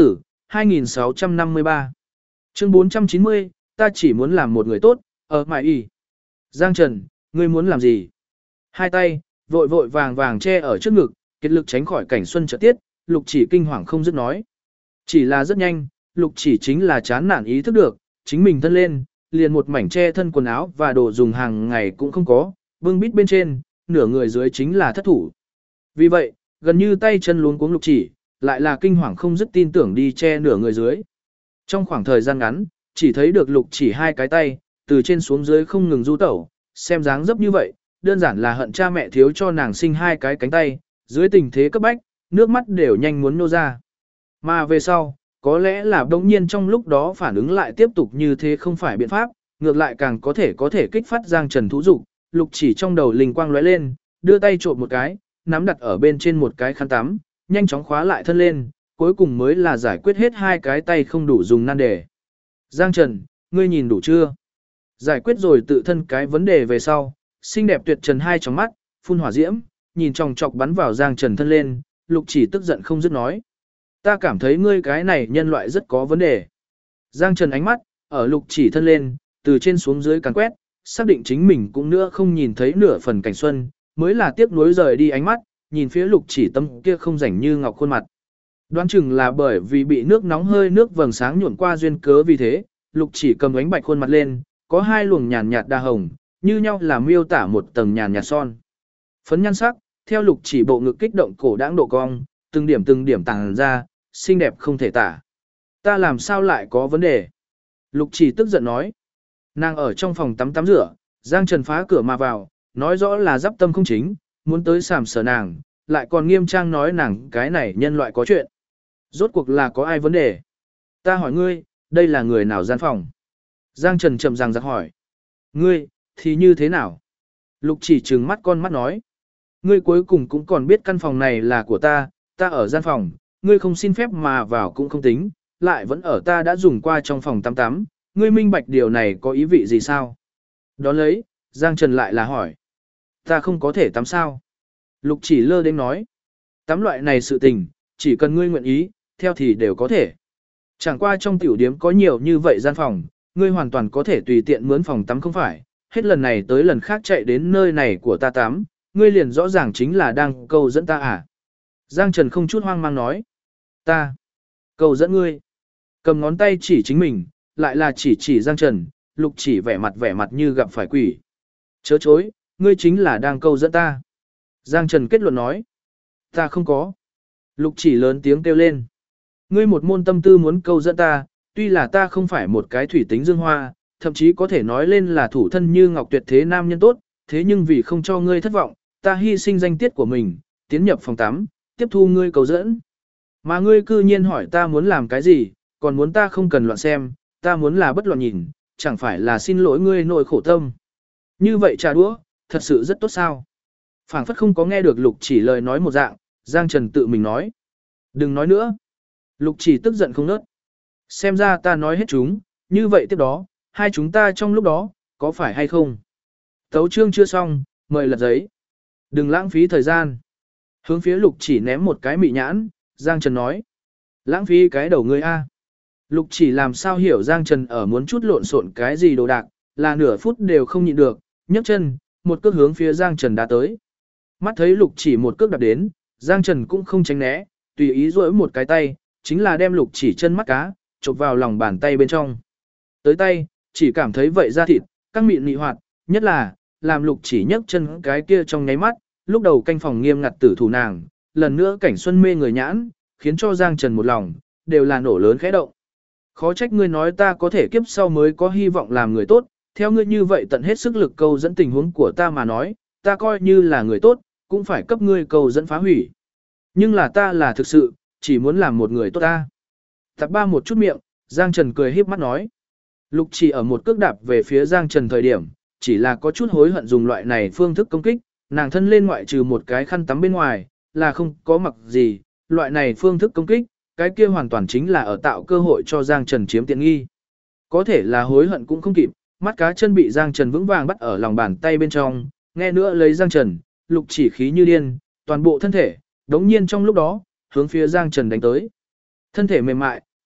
2653 Chương 490, ta chỉ muốn làm một người tốt, ở mãi y. Giang Trần, ngươi muốn làm gì? Hai tay, vội vội vàng vàng che ở trước ngực, kiệt lực tránh khỏi cảnh xuân trợ tiết, Lục Chỉ kinh hoàng không dứt nói. Chỉ là rất nhanh, Lục Chỉ chính là chán nản ý thức được, chính mình thân lên, liền một mảnh che thân quần áo và đồ dùng hàng ngày cũng không có, bưng bít bên trên, nửa người dưới chính là thất thủ. Vì vậy, gần như tay chân luống cuống Lục Chỉ, lại là kinh hoàng không dứt tin tưởng đi che nửa người dưới. Trong khoảng thời gian ngắn, chỉ thấy được Lục Chỉ hai cái tay, từ trên xuống dưới không ngừng du tẩu, xem dáng dấp như vậy, đơn giản là hận cha mẹ thiếu cho nàng sinh hai cái cánh tay, dưới tình thế cấp bách, nước mắt đều nhanh muốn nô ra. Mà về sau, có lẽ là đống nhiên trong lúc đó phản ứng lại tiếp tục như thế không phải biện pháp, ngược lại càng có thể kích phát Giang Trần thú dục, Lục Chỉ trong đầu linh quang lóe lên, đưa tay trộm một cái, nắm đặt ở bên trên một cái khăn tắm, nhanh chóng khóa lại thân lên, cuối cùng mới là giải quyết hết hai cái tay không đủ dùng nan đề. Giang Trần, ngươi nhìn đủ chưa? Giải quyết rồi tự thân cái vấn đề về sau, xinh đẹp tuyệt trần hai tròng mắt, phun hỏa diễm, nhìn chòng chọc bắn vào Giang Trần thân lên, Lục Chỉ tức giận không dứt nói. Ta cảm thấy ngươi cái này nhân loại rất có vấn đề. Giang Trần ánh mắt, ở Lục Chỉ thân lên, từ trên xuống dưới càn quét, xác định chính mình cũng nữa không nhìn thấy nửa phần cảnh xuân, mới là tiếc nuối rời đi ánh mắt, nhìn phía Lục Chỉ tâm kia không rảnh như ngọc khuôn mặt. Đoán chừng là bởi vì bị nước nóng hơi nước vầng sáng nhuộn qua duyên cớ vì thế, Lục Chỉ cầm ánh bạch khuôn mặt lên, có hai luồng nhàn nhạt đa hồng, như nhau là miêu tả một tầng nhàn nhạt son. Phấn nhan sắc, theo Lục Chỉ bộ ngực kích động cổ đãng độ cong, từng điểm tàng ra, xinh đẹp không thể tả. Ta làm sao lại có vấn đề? Lục Chỉ tức giận nói. Nàng ở trong phòng tắm rửa, Giang Trần phá cửa mà vào, nói rõ là giáp tâm không chính, muốn tới sàm sờ nàng, lại còn nghiêm trang nói nàng cái này nhân loại có chuyện. Rốt cuộc là có ai vấn đề? Ta hỏi ngươi, đây là người nào gian phòng? Giang Trần chậm ràng giặc hỏi. Ngươi, thì như thế nào? Lục Chỉ trừng mắt con mắt nói. Ngươi cuối cùng cũng còn biết căn phòng này là của ta ở gian phòng, ngươi không xin phép mà vào cũng không tính, lại vẫn ở ta đã dùng qua trong phòng tắm, ngươi minh bạch điều này có ý vị gì sao? Đón lấy, Giang Trần lại là hỏi. Ta không có thể tắm sao? Lục Chỉ lơ đến nói. Tắm loại này sự tình, chỉ cần ngươi nguyện ý, theo thì đều có thể. Chẳng qua trong tiểu điếm có nhiều như vậy gian phòng, ngươi hoàn toàn có thể tùy tiện mướn phòng tắm không phải, hết lần này tới lần khác chạy đến nơi này của ta tắm, ngươi liền rõ ràng chính là đang câu dẫn ta à? Giang Trần không chút hoang mang nói. Ta câu dẫn ngươi. Cầm ngón tay chỉ chính mình, lại là chỉ Giang Trần, Lục Chỉ vẻ mặt như gặp phải quỷ. Chớ chối, ngươi chính là đang câu dẫn ta. Giang Trần kết luận nói. Ta không có. Lục Chỉ lớn tiếng kêu lên. Ngươi một môn tâm tư muốn câu dẫn ta, tuy là ta không phải một cái thủy tính dương hoa, thậm chí có thể nói lên là thủ thân như ngọc tuyệt thế nam nhân tốt, thế nhưng vì không cho ngươi thất vọng, ta hy sinh danh tiết của mình, tiến nhập phòng tắm, tiếp thu ngươi cầu dẫn. Mà ngươi cư nhiên hỏi ta muốn làm cái gì, còn muốn ta không cần loạn xem, ta muốn là bất loạn nhìn, chẳng phải là xin lỗi ngươi nỗi khổ tâm. Như vậy trà đũa, thật sự rất tốt sao? Phảng phất không có nghe được Lục Chỉ lời nói một dạng, Giang Trần tự mình nói. Đừng nói nữa. Lục Chỉ tức giận không nớt. Xem ra ta nói hết chúng, như vậy tiếp đó, hai chúng ta trong lúc đó, có phải hay không? Tấu chương chưa xong, mời lật giấy. Đừng lãng phí thời gian. Hướng phía Lục Chỉ ném một cái mị nhãn, Giang Trần nói. Lãng phí cái đầu ngươi a. Lục Chỉ làm sao hiểu Giang Trần ở muốn chút lộn xộn cái gì đồ đạc, là nửa phút đều không nhịn được, nhấc chân, một cước hướng phía Giang Trần đã tới. Mắt thấy Lục Chỉ một cước đạp đến, Giang Trần cũng không tránh né, tùy ý duỗi một cái tay, chính là đem Lục Chỉ chân mắt cá, chộp vào lòng bàn tay bên trong. Tới tay, chỉ cảm thấy vậy da thịt, căng mịn nị hoạt, nhất là, làm Lục Chỉ nhấc chân cái kia trong nháy mắt, lúc đầu canh phòng nghiêm ngặt tử thủ nàng, lần nữa cảnh xuân mê người nhãn, khiến cho Giang Trần một lòng, đều là nổ lớn khẽ động. Khó trách ngươi nói ta có thể kiếp sau mới có hy vọng làm người tốt, theo ngươi như vậy tận hết sức lực câu dẫn tình huống của ta mà nói, ta coi như là người tốt, cũng phải cấp ngươi câu dẫn phá hủy. Nhưng là ta là thực sự, chỉ muốn làm một người tốt ta. Tạp ba một chút miệng, Giang Trần cười híp mắt nói. Lục Chỉ ở một cước đạp về phía Giang Trần thời điểm, chỉ là có chút hối hận dùng loại này phương thức công kích, nàng thân lên ngoại trừ một cái khăn tắm bên ngoài, là không có mặc gì, loại này phương thức công kích, cái kia hoàn toàn chính là ở tạo cơ hội cho Giang Trần chiếm tiện nghi. Có thể là hối hận cũng không kịp, mắt cá chân bị Giang Trần vững vàng bắt ở lòng bàn tay bên trong, nghe nữa lấy Giang Trần, Lục Chỉ khí như điên, toàn bộ thân thể, đống nhiên trong lúc đó, hướng phía Giang Trần đánh tới. Thân thể mềm mại,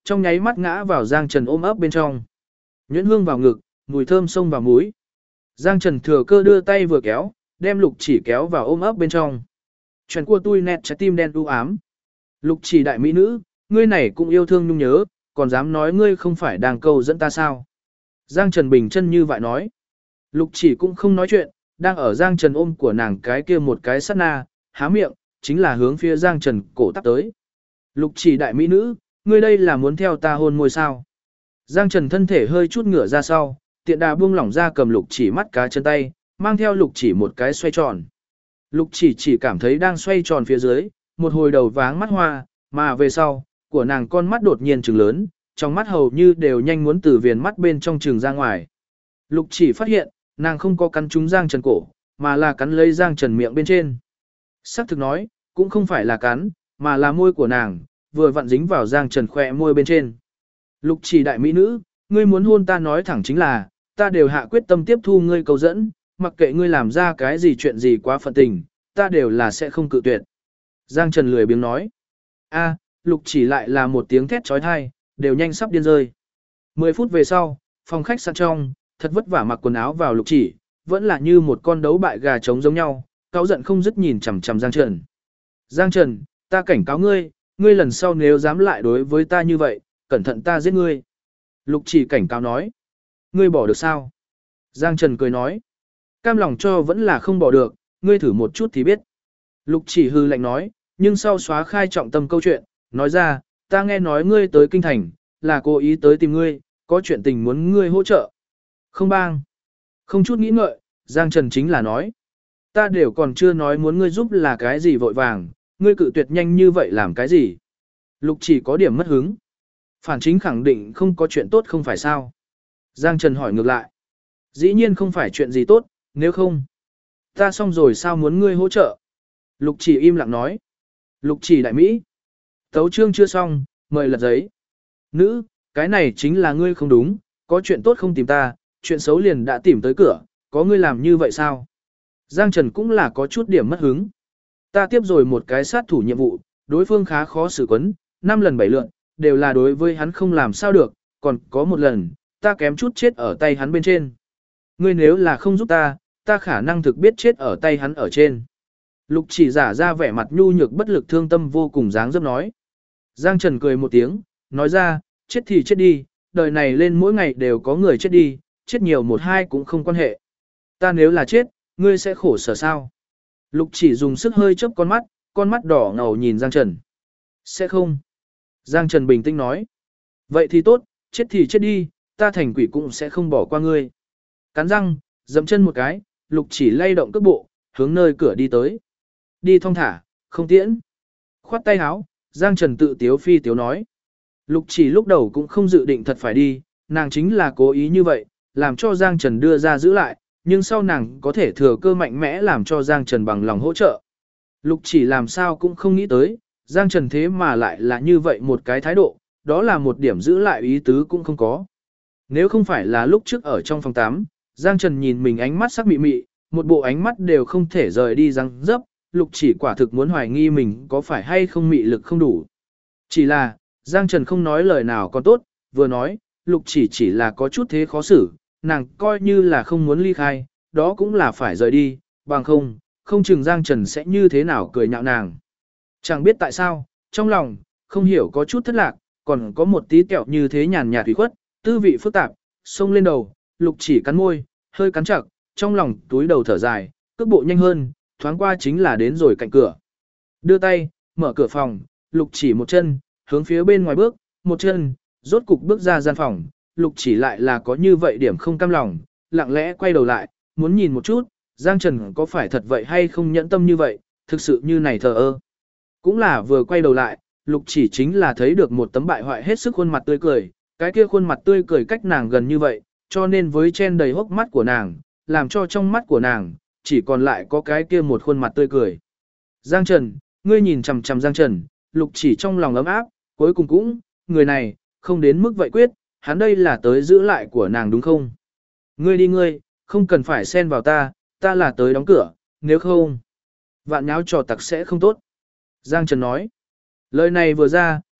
trong nháy mắt ngã vào Giang Trần ôm ấp bên trong. Nhuyễn hương vào ngực, mùi thơm xông vào mũi. Giang Trần thừa cơ đưa tay vừa kéo, đem Lục Chỉ kéo vào ôm ấp bên trong. Chuyện của tôi nét trái tim đen u ám. Lục Chỉ đại mỹ nữ, ngươi này cũng yêu thương nhung nhớ, còn dám nói ngươi không phải đang câu dẫn ta sao? Giang Trần bình chân như vậy nói. Lục Chỉ cũng không nói chuyện, đang ở Giang Trần ôm của nàng cái kia một cái sát na, há miệng, chính là hướng phía Giang Trần cổ tắp tới. Lục Chỉ đại mỹ nữ, ngươi đây là muốn theo ta hôn môi sao? Giang Trần thân thể hơi chút ngửa ra sau, tiện đà buông lỏng ra cầm Lục Chỉ mắt cá chân tay, mang theo Lục Chỉ một cái xoay tròn. Lục Chỉ cảm thấy đang xoay tròn phía dưới, một hồi đầu váng mắt hoa, mà về sau, của nàng con mắt đột nhiên trừng lớn, trong mắt hầu như đều nhanh muốn từ viền mắt bên trong trừng ra ngoài. Lục Chỉ phát hiện, nàng không có cắn trúng Giang Trần cổ, mà là cắn lấy Giang Trần miệng bên trên. Sắc thực nói, cũng không phải là cắn, mà là môi của nàng, vừa vặn dính vào Giang Trần khỏe môi bên trên. Lục Chỉ đại mỹ nữ, ngươi muốn hôn ta nói thẳng chính là, ta đều hạ quyết tâm tiếp thu ngươi cầu dẫn, mặc kệ ngươi làm ra cái gì chuyện gì quá phận tình, ta đều là sẽ không cự tuyệt. Giang Trần lười biếng nói. A, Lục Chỉ lại là một tiếng thét trói thai, đều nhanh sắp điên rơi. 10 phút về sau, phòng khách sạn trong, thật vất vả mặc quần áo vào Lục Chỉ, vẫn là như một con đấu bại gà trống giống nhau, cáu giận không dứt nhìn chằm chằm Giang Trần. Giang Trần, ta cảnh cáo ngươi, ngươi lần sau nếu dám lại đối với ta như vậy, cẩn thận ta giết ngươi. Lục Chỉ cảnh cáo nói. Ngươi bỏ được sao? Giang Trần cười nói. Cam lòng cho vẫn là không bỏ được, ngươi thử một chút thì biết. Lục Chỉ hư lạnh nói, nhưng sau xóa khai trọng tâm câu chuyện, nói ra, ta nghe nói ngươi tới kinh thành, là cố ý tới tìm ngươi, có chuyện tình muốn ngươi hỗ trợ. Không bang. Không chút nghĩ ngợi, Giang Trần chính là nói. Ta đều còn chưa nói muốn ngươi giúp là cái gì vội vàng, ngươi cự tuyệt nhanh như vậy làm cái gì. Lục Chỉ có điểm mất hứng. Phản chính khẳng định không có chuyện tốt không phải sao. Giang Trần hỏi ngược lại. Dĩ nhiên không phải chuyện gì tốt, nếu không. Ta xong rồi sao muốn ngươi hỗ trợ. Lục Chỉ im lặng nói. Lục Chỉ đại mỹ. Tấu chương chưa xong, mời lật giấy. Nữ, cái này chính là ngươi không đúng, có chuyện tốt không tìm ta, chuyện xấu liền đã tìm tới cửa, có ngươi làm như vậy sao? Giang Trần cũng là có chút điểm mất hứng. Ta tiếp rồi một cái sát thủ nhiệm vụ, đối phương khá khó xử quấn, 5 lần 7 lượn, đều là đối với hắn không làm sao được, còn có một lần, ta kém chút chết ở tay hắn bên trên. Ngươi nếu là không giúp ta, ta khả năng thực biết chết ở tay hắn ở trên. Lục Chỉ giả ra vẻ mặt nhu nhược bất lực thương tâm vô cùng dáng dấp nói. Giang Trần cười một tiếng, nói ra, chết thì chết đi, đời này lên mỗi ngày đều có người chết đi, chết nhiều một hai cũng không quan hệ. Ta nếu là chết, ngươi sẽ khổ sở sao? Lục Chỉ dùng sức hơi chớp con mắt đỏ ngầu nhìn Giang Trần. Sẽ không. Giang Trần bình tĩnh nói. Vậy thì tốt, chết thì chết đi, ta thành quỷ cũng sẽ không bỏ qua ngươi. Cắn răng, dậm chân một cái, Lục Chỉ lay động cước bộ, hướng nơi cửa đi tới. Đi thong thả, không tiễn. Khoát tay áo, Giang Trần tự tiếu phi tiếu nói. Lục Chỉ lúc đầu cũng không dự định thật phải đi, nàng chính là cố ý như vậy, làm cho Giang Trần đưa ra giữ lại, nhưng sau nàng có thể thừa cơ mạnh mẽ làm cho Giang Trần bằng lòng hỗ trợ. Lục Chỉ làm sao cũng không nghĩ tới, Giang Trần thế mà lại là như vậy một cái thái độ, đó là một điểm giữ lại ý tứ cũng không có. Nếu không phải là lúc trước ở trong phòng 8, Giang Trần nhìn mình ánh mắt sắc mị mị, một bộ ánh mắt đều không thể rời đi răng dấp, Lục Chỉ quả thực muốn hoài nghi mình có phải hay không mị lực không đủ. Chỉ là, Giang Trần không nói lời nào còn tốt, vừa nói, Lục Chỉ là có chút thế khó xử, nàng coi như là không muốn ly khai, đó cũng là phải rời đi, bằng không chừng Giang Trần sẽ như thế nào cười nhạo nàng. Chẳng biết tại sao, trong lòng, không hiểu có chút thất lạc, còn có một tí kẹo như thế nhàn nhạt thủy khuất, tư vị phức tạp, xông lên đầu, Lục Chỉ cắn môi, hơi cắn chặt, trong lòng túi đầu thở dài, cước bộ nhanh hơn, thoáng qua chính là đến rồi cạnh cửa. Đưa tay, mở cửa phòng, Lục Chỉ một chân, hướng phía bên ngoài bước, một chân, rốt cục bước ra gian phòng, Lục Chỉ lại là có như vậy điểm không cam lòng, lặng lẽ quay đầu lại, muốn nhìn một chút, Giang Trần có phải thật vậy hay không nhẫn tâm như vậy, thực sự như này thờ ơ. Cũng là vừa quay đầu lại, Lục Chỉ chính là thấy được một tấm bại hoại hết sức khuôn mặt tươi cười, cái kia khuôn mặt tươi cười cách nàng gần như vậy, cho nên với chen đầy hốc mắt của nàng, làm cho trong mắt của nàng, chỉ còn lại có cái kia một khuôn mặt tươi cười. Giang Trần, ngươi nhìn chằm chằm Giang Trần, Lục Chỉ trong lòng ấm áp, cuối cùng cũng, người này, không đến mức vậy quyết, hắn đây là tới giữ lại của nàng đúng không? Ngươi đi ngươi, không cần phải xen vào ta là tới đóng cửa, nếu không, vạn nháo trò tặc sẽ không tốt. Giang Trần nói, lời này vừa ra,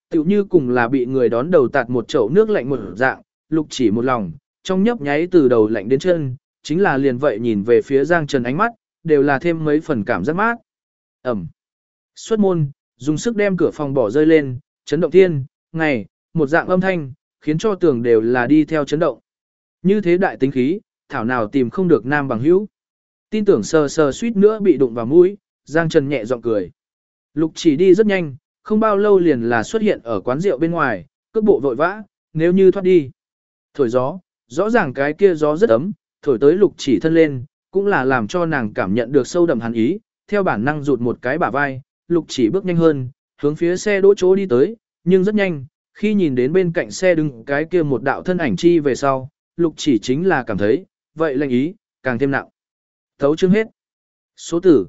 Tựu như cùng là bị người đón đầu tạt một chậu nước lạnh một dạng, Lục Chỉ một lòng, trong nhấp nháy từ đầu lạnh đến chân, chính là liền vậy nhìn về phía Giang Trần ánh mắt, đều là thêm mấy phần cảm giác mát. Ẩm. Xuất môn, dùng sức đem cửa phòng bỏ rơi lên, chấn động thiên, ngày, một dạng âm thanh, khiến cho tường đều là đi theo chấn động. Như thế đại tính khí, thảo nào tìm không được nam bằng hữu. Tin tưởng sờ sờ suýt nữa bị đụng vào mũi, Giang Trần nhẹ giọng cười. Lục Chỉ đi rất nhanh, không bao lâu liền là xuất hiện ở quán rượu bên ngoài, cước bộ vội vã, nếu như thoát đi. Thổi gió, rõ ràng cái kia gió rất ấm, thổi tới Lục Chỉ thân lên, cũng là làm cho nàng cảm nhận được sâu đậm hàn ý, theo bản năng rụt một cái bả vai, Lục Chỉ bước nhanh hơn, hướng phía xe đỗ chỗ đi tới, nhưng rất nhanh, khi nhìn đến bên cạnh xe đứng cái kia một đạo thân ảnh chi về sau, Lục Chỉ chính là cảm thấy, vậy lệnh ý, càng thêm nặng. Thấu chương hết. Số tử,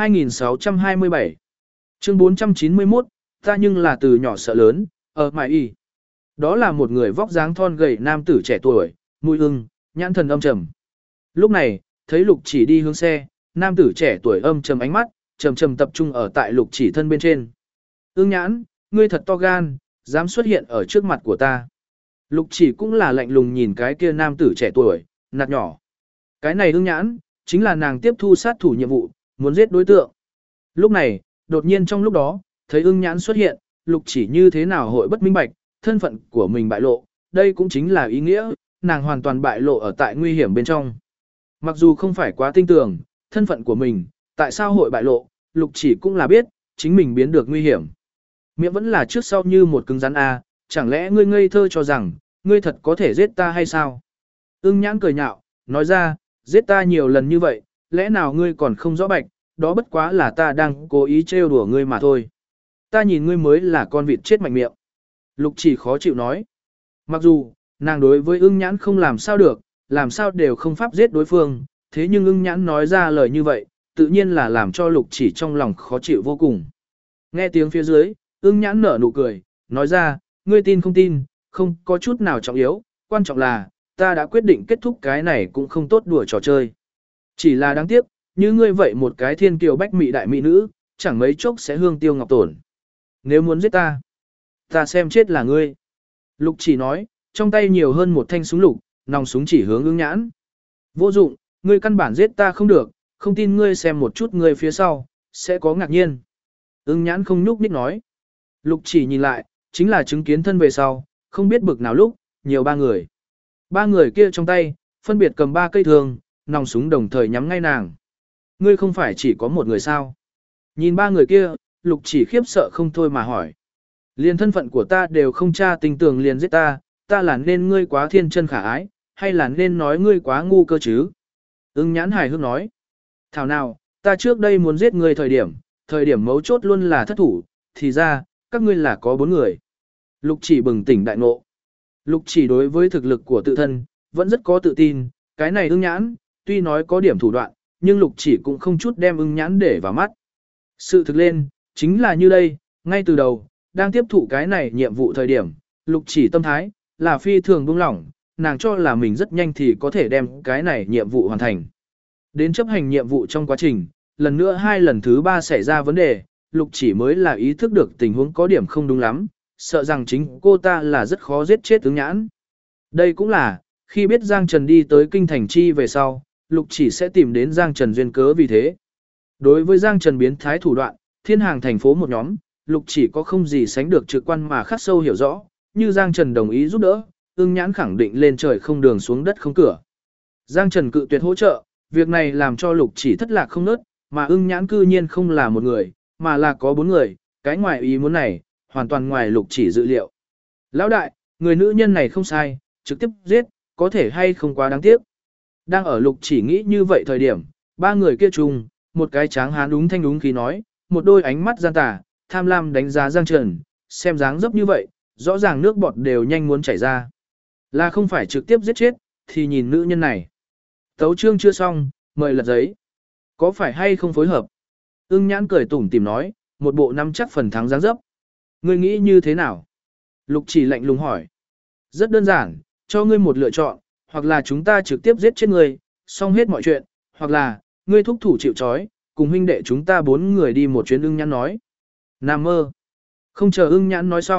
2627. Chương 491, ta nhưng là từ nhỏ sợ lớn, ở mại y. Đó là một người vóc dáng thon gầy nam tử trẻ tuổi, mũi ưng, nhãn thần âm trầm. Lúc này, thấy Lục Chỉ đi hướng xe, nam tử trẻ tuổi âm trầm ánh mắt, trầm trầm tập trung ở tại Lục Chỉ thân bên trên. Ưng nhãn, ngươi thật to gan, dám xuất hiện ở trước mặt của ta. Lục Chỉ cũng là lạnh lùng nhìn cái kia nam tử trẻ tuổi, nạt nhỏ. Cái này Ưng nhãn, chính là nàng tiếp thu sát thủ nhiệm vụ, muốn giết đối tượng. Lúc này, đột nhiên trong lúc đó, thấy Ưng nhãn xuất hiện, Lục Chỉ như thế nào hội bất minh bạch, thân phận của mình bại lộ, đây cũng chính là ý nghĩa, nàng hoàn toàn bại lộ ở tại nguy hiểm bên trong. Mặc dù không phải quá tin tưởng, thân phận của mình, tại sao hội bại lộ, Lục Chỉ cũng là biết, chính mình biến được nguy hiểm. Miệng vẫn là trước sau như một cứng rắn a, chẳng lẽ ngươi ngây thơ cho rằng, ngươi thật có thể giết ta hay sao? Ưng nhãn cười nhạo, nói ra, giết ta nhiều lần như vậy, lẽ nào ngươi còn không rõ bạch, đó bất quá là ta đang cố ý trêu đùa ngươi mà thôi. Ta nhìn ngươi mới là con vịt chết mạnh miệng. Lục Chỉ khó chịu nói. Mặc dù, nàng đối với Ưng nhãn không làm sao được, làm sao đều không pháp giết đối phương, thế nhưng Ưng nhãn nói ra lời như vậy, tự nhiên là làm cho Lục Chỉ trong lòng khó chịu vô cùng. Nghe tiếng phía dưới, Ưng nhãn nở nụ cười, nói ra, ngươi tin không tin, không có chút nào trọng yếu, quan trọng là, ta đã quyết định kết thúc cái này cũng không tốt đùa trò chơi. Chỉ là đáng tiếc, như ngươi vậy một cái thiên kiều bách mỹ đại mỹ nữ, chẳng mấy chốc sẽ hương tiêu ngọc tổn. Nếu muốn giết ta, ta xem chết là ngươi. Lục Chỉ nói, trong tay nhiều hơn một thanh súng lục, nòng súng chỉ hướng Ưng nhãn. Vô dụng, ngươi căn bản giết ta không được, không tin ngươi xem một chút ngươi phía sau, sẽ có ngạc nhiên. Ưng nhãn không nhúc nhích nói. Lục Chỉ nhìn lại, chính là chứng kiến thân về sau, không biết bực nào lúc, nhiều ba người. Ba người kia trong tay, phân biệt cầm 3 cây thương, nòng súng đồng thời nhắm ngay nàng. Ngươi không phải chỉ có một người sao? Nhìn ba người kia, Lục Chỉ khiếp sợ không thôi mà hỏi. Liền thân phận của ta đều không tra tình tường liền giết ta, ta là nên ngươi quá thiên chân khả ái, hay là nên nói ngươi quá ngu cơ chứ? Ưng nhãn hài hước nói. Thảo nào, ta trước đây muốn giết ngươi thời điểm mấu chốt luôn là thất thủ, thì ra, các ngươi là có 4 người. Lục Chỉ bừng tỉnh đại ngộ. Lục Chỉ đối với thực lực của tự thân, vẫn rất có tự tin, cái này Ưng nhãn, tuy nói có điểm thủ đoạn, nhưng Lục Chỉ cũng không chút đem Ưng nhãn để vào mắt. Sự thực lên, chính là như đây, ngay từ đầu, đang tiếp thụ cái này nhiệm vụ thời điểm, Lục Chỉ tâm thái, là phi thường buông lỏng, nàng cho là mình rất nhanh thì có thể đem cái này nhiệm vụ hoàn thành. Đến chấp hành nhiệm vụ trong quá trình, lần nữa 2 lần thứ 3 xảy ra vấn đề, Lục Chỉ mới là ý thức được tình huống có điểm không đúng lắm, sợ rằng chính cô ta là rất khó giết chết Ưng nhãn. Đây cũng là, khi biết Giang Trần đi tới kinh thành chi về sau, Lục Chỉ sẽ tìm đến Giang Trần duyên cớ vì thế. Đối với Giang Trần biến thái thủ đoạn, thiên hàng thành phố một nhóm, Lục Chỉ có không gì sánh được trực quan mà khắc sâu hiểu rõ, như Giang Trần đồng ý giúp đỡ, Ưng nhãn khẳng định lên trời không đường xuống đất không cửa. Giang Trần cự tuyệt hỗ trợ, việc này làm cho Lục Chỉ thất lạc không nớt, mà Ưng nhãn cư nhiên không là một người, mà là có 4 người, cái ngoài ý muốn này, hoàn toàn ngoài Lục Chỉ dự liệu. Lão đại, người nữ nhân này không sai, trực tiếp giết, có thể hay không quá đáng tiếc. Đang ở Lục Chỉ nghĩ như vậy thời điểm, 3 người kia chung, một cái tráng hán đúng thanh đúng khí nói, một đôi ánh mắt gian tà, tham lam đánh giá Giang Trần, xem dáng dấp như vậy, rõ ràng nước bọt đều nhanh muốn chảy ra. Là không phải trực tiếp giết chết, thì nhìn nữ nhân này. Tấu chương chưa xong, mời lật giấy. Có phải hay không phối hợp? Ưng nhãn cười tủm tỉm nói, một bộ nắm chắc phần thắng dáng dấp. Ngươi nghĩ như thế nào? Lục Chỉ lạnh lùng hỏi. Rất đơn giản, cho ngươi một lựa chọn, hoặc là chúng ta trực tiếp giết chết ngươi, xong hết mọi chuyện, hoặc là, ngươi thúc thủ chịu trói, cùng huynh đệ chúng ta 4 người đi một chuyến. Ưng nhãn nói. Nam mơ. Không chờ Ưng nhãn nói xong,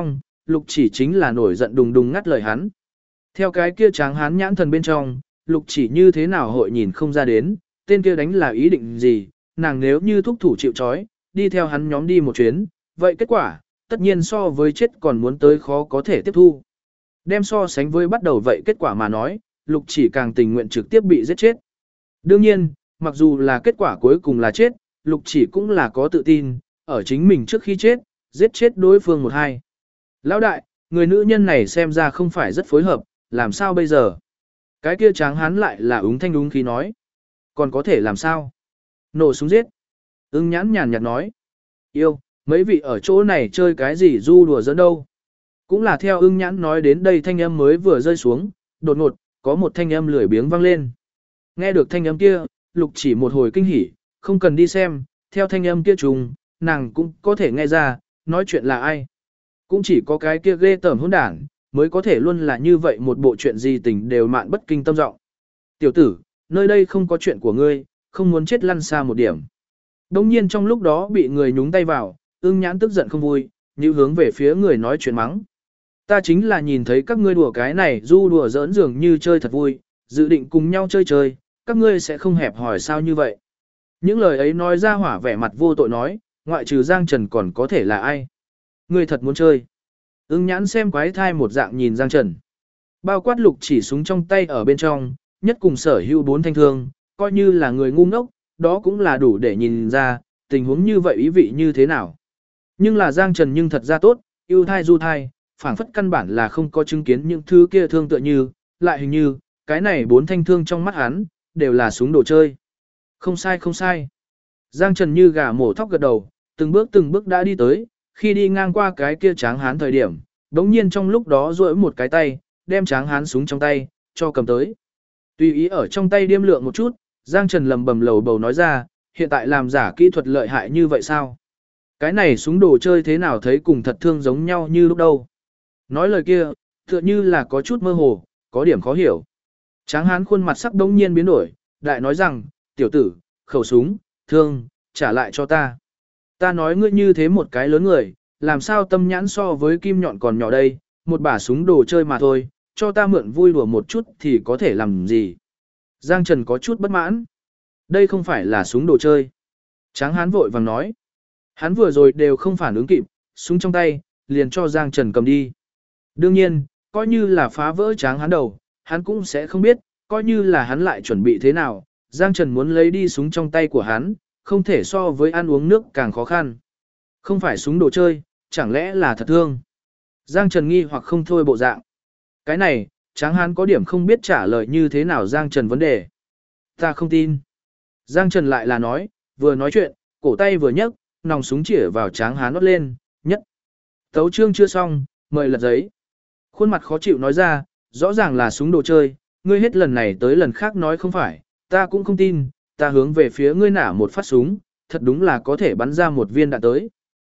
Lục Chỉ chính là nổi giận đùng đùng ngắt lời hắn. Theo cái kia tráng hán nhãn thần bên trong, Lục Chỉ như thế nào hội nhìn không ra đến, tên kia đánh là ý định gì, nàng nếu như thúc thủ chịu trói, đi theo hắn nhóm đi một chuyến, vậy kết quả, tất nhiên so với chết còn muốn tới khó có thể tiếp thu. Đem so sánh với bắt đầu vậy kết quả mà nói, Lục Chỉ càng tình nguyện trực tiếp bị giết chết. Đương nhiên, mặc dù là kết quả cuối cùng là chết, Lục Chỉ cũng là có tự tin, ở chính mình trước khi chết, giết chết đối phương một hai. Lão đại, người nữ nhân này xem ra không phải rất phối hợp, làm sao bây giờ? Cái kia tráng hán lại là úng thanh úng khí nói. Còn có thể làm sao? Nổ súng giết. Ưng nhãn nhàn nhạt nói. Yêu, mấy vị ở chỗ này chơi cái gì du đùa giỡn đâu? Cũng là theo ưng nhãn nói đến đây thanh âm mới vừa rơi xuống, đột ngột, có một thanh âm lười biếng vang lên. Nghe được thanh âm kia, Lục Chỉ một hồi kinh hỉ, không cần đi xem, theo thanh âm kia trùng, nàng cũng có thể nghe ra, nói chuyện là ai. Cũng chỉ có cái kia ghê tởm hỗn đản, mới có thể luôn là như vậy một bộ chuyện gì tình đều mạn bất kinh tâm trọng. Tiểu tử, nơi đây không có chuyện của ngươi, không muốn chết lăn xa một điểm. Đông nhiên trong lúc đó bị người nhúng tay vào, ưng nhãn tức giận không vui, như hướng về phía người nói chuyện mắng. Ta chính là nhìn thấy các ngươi đùa cái này du đùa giỡn dường như chơi thật vui, dự định cùng nhau chơi chơi, các ngươi sẽ không hẹp hỏi sao như vậy. Những lời ấy nói ra hỏa vẻ mặt vô tội nói, ngoại trừ Giang Trần còn có thể là ai. Ngươi thật muốn chơi. Ưng nhãn xem quái thai một dạng nhìn Giang Trần. Bao quát Lục Chỉ súng trong tay ở bên trong, nhất cùng sở hữu 4 thanh thương, coi như là người ngu ngốc, đó cũng là đủ để nhìn ra, tình huống như vậy ý vị như thế nào. Nhưng là Giang Trần nhưng thật ra tốt, yêu thai du thai, phảng phất căn bản là không có chứng kiến những thứ kia thương tựa như, lại hình như, cái này 4 thanh thương trong mắt hắn, đều là súng đồ chơi. Không sai không sai. Giang Trần như gà mổ thóc gật đầu, từng bước đã đi tới, khi đi ngang qua cái kia tráng hán thời điểm, đống nhiên trong lúc đó duỗi một cái tay, đem tráng hán súng trong tay, cho cầm tới. Tùy ý ở trong tay điêm lượng một chút, Giang Trần lầm bầm lầu bầu nói ra, hiện tại làm giả kỹ thuật lợi hại như vậy sao? Cái này súng đồ chơi thế nào thấy cùng thật thương giống nhau như lúc đâu? Nói lời kia, tựa như là có chút mơ hồ, có điểm khó hiểu. Tráng hán khuôn mặt sắc đống nhiên biến đổi, đại nói rằng, tiểu tử, khẩu súng, thương, trả lại cho ta. Ta nói ngươi như thế một cái lớn người, làm sao tâm nhãn so với kim nhọn còn nhỏ đây, một bả súng đồ chơi mà thôi, cho ta mượn vui đùa một chút thì có thể làm gì. Giang Trần có chút bất mãn. Đây không phải là súng đồ chơi. Tráng hán vội vàng nói. Hắn vừa rồi đều không phản ứng kịp, súng trong tay, liền cho Giang Trần cầm đi. Đương nhiên, coi như là phá vỡ tráng hán đầu, hắn cũng sẽ không biết, coi như là hắn lại chuẩn bị thế nào, Giang Trần muốn lấy đi súng trong tay của hắn, không thể so với ăn uống nước càng khó khăn. Không phải súng đồ chơi, chẳng lẽ là thật thương. Giang Trần nghi hoặc không thôi bộ dạng. Cái này, tráng hán có điểm không biết trả lời như thế nào Giang Trần vấn đề. Ta không tin. Giang Trần lại là nói, vừa nói chuyện, cổ tay vừa nhấc, nòng súng chĩa vào tráng hán nót lên, nhất. Tấu chương chưa xong, mời lật giấy. Khuôn mặt khó chịu nói ra, rõ ràng là súng đồ chơi, ngươi hết lần này tới lần khác nói không phải, ta cũng không tin, ta hướng về phía ngươi nả một phát súng, thật đúng là có thể bắn ra một viên đạn tới.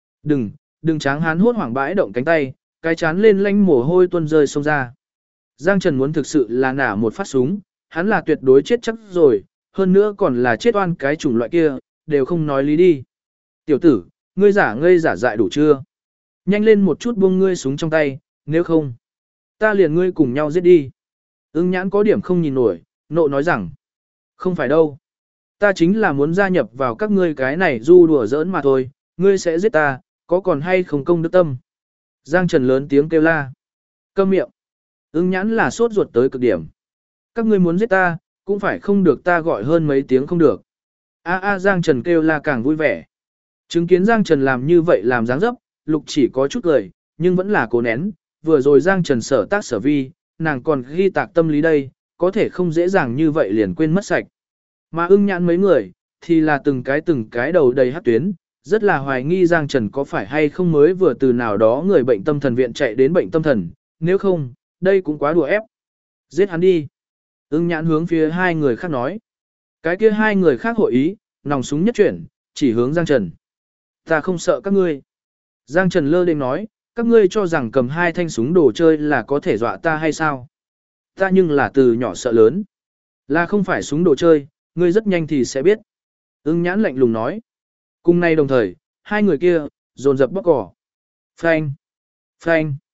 Đừng tráng hán hốt hoảng bãi động cánh tay, cái chán lên lanh mồ hôi tuôn rơi xông ra. Giang Trần muốn thực sự là nả một phát súng, hắn là tuyệt đối chết chắc rồi, hơn nữa còn là chết oan cái chủng loại kia, đều không nói lý đi. Tiểu tử, ngươi giả ngây giả dại đủ chưa? Nhanh lên một chút buông ngươi súng trong tay, nếu không, ta liền ngươi cùng nhau giết đi. Ưng nhãn có điểm không nhìn nổi, nộ nói rằng, không phải đâu. Ta chính là muốn gia nhập vào các ngươi cái này du đùa giỡn mà thôi, ngươi sẽ giết ta, có còn hay không công đức tâm. Giang Trần lớn tiếng kêu la. Câm miệng. Ưng nhãn là sốt ruột tới cực điểm. Các ngươi muốn giết ta, cũng phải không được ta gọi hơn mấy tiếng không được. Giang Trần kêu la càng vui vẻ. Chứng kiến Giang Trần làm như vậy làm dáng dấp, Lục Chỉ có chút cười, nhưng vẫn là cố nén. Vừa rồi Giang Trần sở tác sở vi, nàng còn ghi tạc tâm lý đây, có thể không dễ dàng như vậy liền quên mất sạch. Mà ưng nhãn mấy người, thì là từng cái đầu đầy hát tuyến, rất là hoài nghi Giang Trần có phải hay không mới vừa từ nào đó người bệnh tâm thần viện chạy đến bệnh tâm thần, nếu không, đây cũng quá đùa ép. Giết hắn đi. Ưng nhãn hướng phía hai người khác nói. Cái kia hai người khác hội ý, nòng súng nhất chuyển, chỉ hướng Giang Trần. Ta không sợ các ngươi. Giang Trần lơ đến nói, các ngươi cho rằng cầm hai thanh súng đồ chơi là có thể dọa ta hay sao? Ta nhưng là từ nhỏ sợ lớn. Là không phải súng đồ chơi, ngươi rất nhanh thì sẽ biết. Ưng nhãn lạnh lùng nói. Cùng nay đồng thời, hai người kia, dồn dập bóc cỏ. Phanh! Phanh!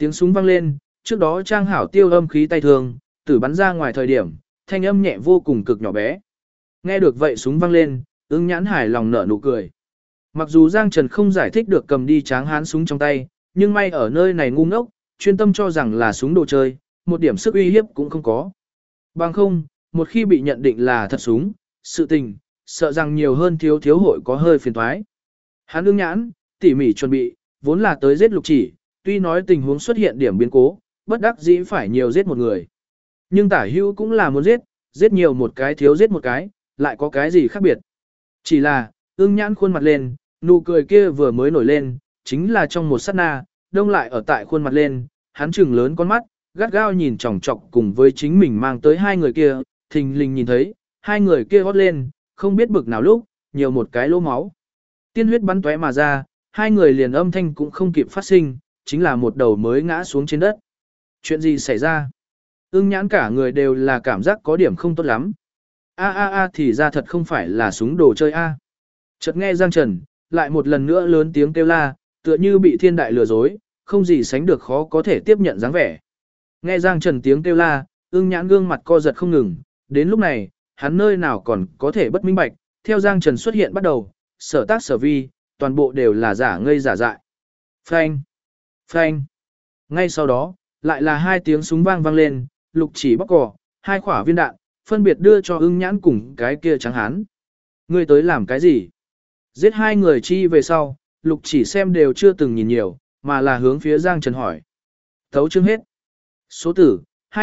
Tiếng súng vang lên, trước đó trang hảo tiêu âm khí tay thường, tử bắn ra ngoài thời điểm, thanh âm nhẹ vô cùng cực nhỏ bé. Nghe được vậy súng vang lên, Ưng Nhãn hài lòng nở nụ cười. Mặc dù Giang Trần không giải thích được cầm đi tráng hán súng trong tay, nhưng may ở nơi này ngu ngốc, chuyên tâm cho rằng là súng đồ chơi, một điểm sức uy hiếp cũng không có. Bằng không, một khi bị nhận định là thật súng, sự tình, sợ rằng nhiều hơn thiếu thiếu hội có hơi phiền toái. Hắn Ưng Nhãn, tỉ mỉ chuẩn bị, vốn là tới giết Lục Chỉ, tuy nói tình huống xuất hiện điểm biến cố, bất đắc dĩ phải nhiều giết một người. Nhưng tả hữu cũng là muốn giết, giết nhiều một cái thiếu giết một cái, lại có cái gì khác biệt. Chỉ là, Ưng Nhãn khuôn mặt lên, nụ cười kia vừa mới nổi lên, chính là trong một sát na, đông lại ở tại khuôn mặt lên, hắn trừng lớn con mắt, gắt gao nhìn chòng chọc cùng với chính mình mang tới hai người kia, thình lình nhìn thấy, hai người kia hót lên, không biết bực nào lúc, nhiều một cái lỗ máu. Tiên huyết bắn tóe mà ra, hai người liền âm thanh cũng không kịp phát sinh, chính là một đầu mới ngã xuống trên đất. Chuyện gì xảy ra? Ưng Nhãn cả người đều là cảm giác có điểm không tốt lắm. A thì ra thật không phải là súng đồ chơi a. Chợt nghe Giang Trần, lại một lần nữa lớn tiếng kêu la, tựa như bị thiên đại lừa dối, không gì sánh được khó có thể tiếp nhận dáng vẻ. Nghe Giang Trần tiếng kêu la, Ưng Nhãn gương mặt co giật không ngừng, đến lúc này, hắn nơi nào còn có thể bất minh bạch, theo Giang Trần xuất hiện bắt đầu, sở tác sở vi, toàn bộ đều là giả ngây giả dại. Phanh! Phanh! Ngay sau đó, lại là hai tiếng súng vang vang lên, Lục Chỉ bóc cò, hai quả viên đạn, phân biệt đưa cho Ưng Nhãn cùng cái kia trắng hán. Ngươi tới làm cái gì? Giết hai người chi về sau, Lục Chỉ xem đều chưa từng nhìn nhiều, mà là hướng phía Giang Trần hỏi. Thấu chương hết. Số tử,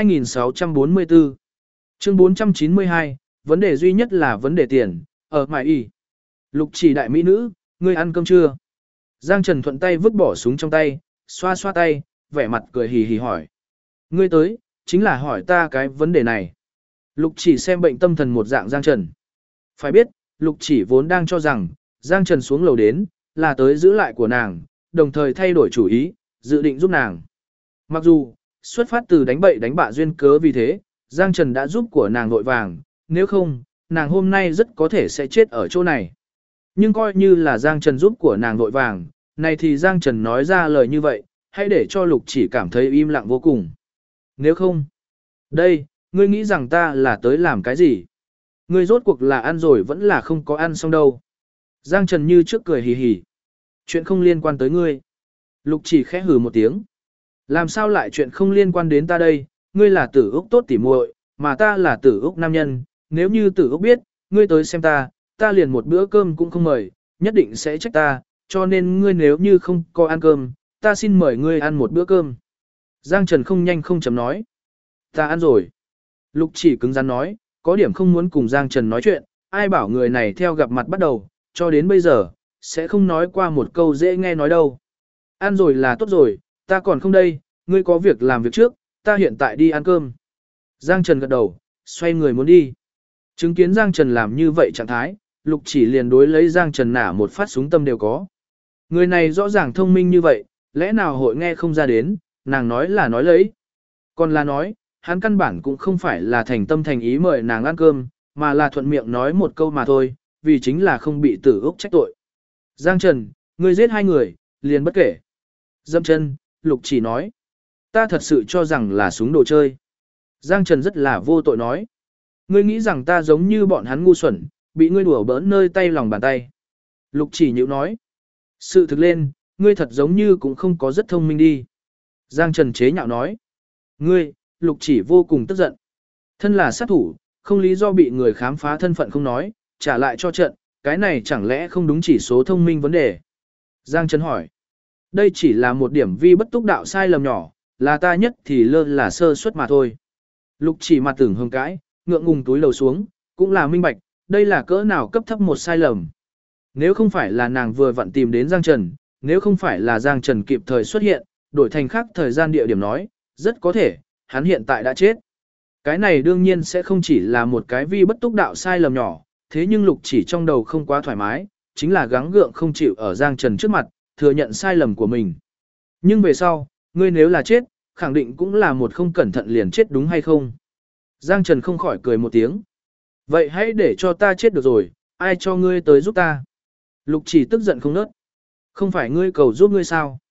2644. Chương 492, vấn đề duy nhất là vấn đề tiền, ở mại y. Lục Chỉ đại mỹ nữ, ngươi ăn cơm chưa? Giang Trần thuận tay vứt bỏ súng trong tay, xoa xoa tay, vẻ mặt cười hì hì hỏi. Ngươi tới, chính là hỏi ta cái vấn đề này. Lục Chỉ xem bệnh tâm thần một dạng Giang Trần. Phải biết, Lục Chỉ vốn đang cho rằng, Giang Trần xuống lầu đến, là tới giữ lại của nàng, đồng thời thay đổi chủ ý, dự định giúp nàng. Mặc dù, xuất phát từ đánh bậy đánh bạ duyên cớ vì thế, Giang Trần đã giúp của nàng vội vàng, nếu không, nàng hôm nay rất có thể sẽ chết ở chỗ này. Nhưng coi như là Giang Trần giúp của nàng vội vàng, này thì Giang Trần nói ra lời như vậy, hãy để cho Lục Chỉ cảm thấy im lặng vô cùng. Nếu không, đây, ngươi nghĩ rằng ta là tới làm cái gì? Ngươi rốt cuộc là ăn rồi vẫn là không có ăn xong đâu. Giang Trần như trước cười hì hì. Chuyện không liên quan tới ngươi. Lục Chỉ khẽ hừ một tiếng. Làm sao lại chuyện không liên quan đến ta đây, ngươi là Tử Úc tốt tỉ muội, mà ta là Tử Úc nam nhân, nếu như Tử Úc biết, ngươi tới xem ta, ta liền một bữa cơm cũng không mời, nhất định sẽ trách ta, cho nên ngươi nếu như không có ăn cơm, ta xin mời ngươi ăn một bữa cơm. Giang Trần không nhanh không chậm nói. Ta ăn rồi. Lục Chỉ cứng rắn nói, có điểm không muốn cùng Giang Trần nói chuyện, ai bảo người này theo gặp mặt bắt đầu, cho đến bây giờ, sẽ không nói qua một câu dễ nghe nói đâu. Ăn rồi là tốt rồi, ta còn không đây, ngươi có việc làm việc trước, ta hiện tại đi ăn cơm. Giang Trần gật đầu, xoay người muốn đi. Chứng kiến Giang Trần làm như vậy trạng thái, Lục Chỉ liền đối lấy Giang Trần nả một phát súng tâm đều có. Người này rõ ràng thông minh như vậy, lẽ nào hội nghe không ra đến, nàng nói là nói lấy. Còn là nói, hắn căn bản cũng không phải là thành tâm thành ý mời nàng ăn cơm, mà là thuận miệng nói một câu mà thôi, vì chính là không bị Tử Úc trách tội. Giang Trần, ngươi giết hai người, liền bất kể. Dậm chân, Lục Chỉ nói. Ta thật sự cho rằng là súng đồ chơi. Giang Trần rất là vô tội nói. Ngươi nghĩ rằng ta giống như bọn hắn ngu xuẩn, bị ngươi đùa bỡn nơi tay lòng bàn tay. Lục Chỉ nhíu nói. Sự thực lên, ngươi thật giống như cũng không có rất thông minh đi. Giang Trần chế nhạo nói. Ngươi, Lục Chỉ vô cùng tức giận. Thân là sát thủ, không lý do bị người khám phá thân phận không nói, trả lại cho trận, cái này chẳng lẽ không đúng chỉ số thông minh vấn đề. Giang Trần hỏi. Đây chỉ là một điểm vi bất túc đạo sai lầm nhỏ, là ta nhất thì lơ là sơ suất mà thôi. Lục Chỉ mặt tưởng hương cãi, ngượng ngùng túi lầu xuống, cũng là minh bạch, đây là cỡ nào cấp thấp một sai lầm. Nếu không phải là nàng vừa vặn tìm đến Giang Trần, nếu không phải là Giang Trần kịp thời xuất hiện, đổi thành khác thời gian địa điểm nói, rất có thể, hắn hiện tại đã chết. Cái này đương nhiên sẽ không chỉ là một cái vi bất túc đạo sai lầm nhỏ, thế nhưng Lục Chỉ trong đầu không quá thoải mái, chính là gắng gượng không chịu ở Giang Trần trước mặt, thừa nhận sai lầm của mình. Nhưng về sau, ngươi nếu là chết, khẳng định cũng là một không cẩn thận liền chết đúng hay không? Giang Trần không khỏi cười một tiếng. Vậy hãy để cho ta chết được rồi, ai cho ngươi tới giúp ta? Lục Chỉ tức giận không nớt. Không phải ngươi cầu giúp ngươi sao?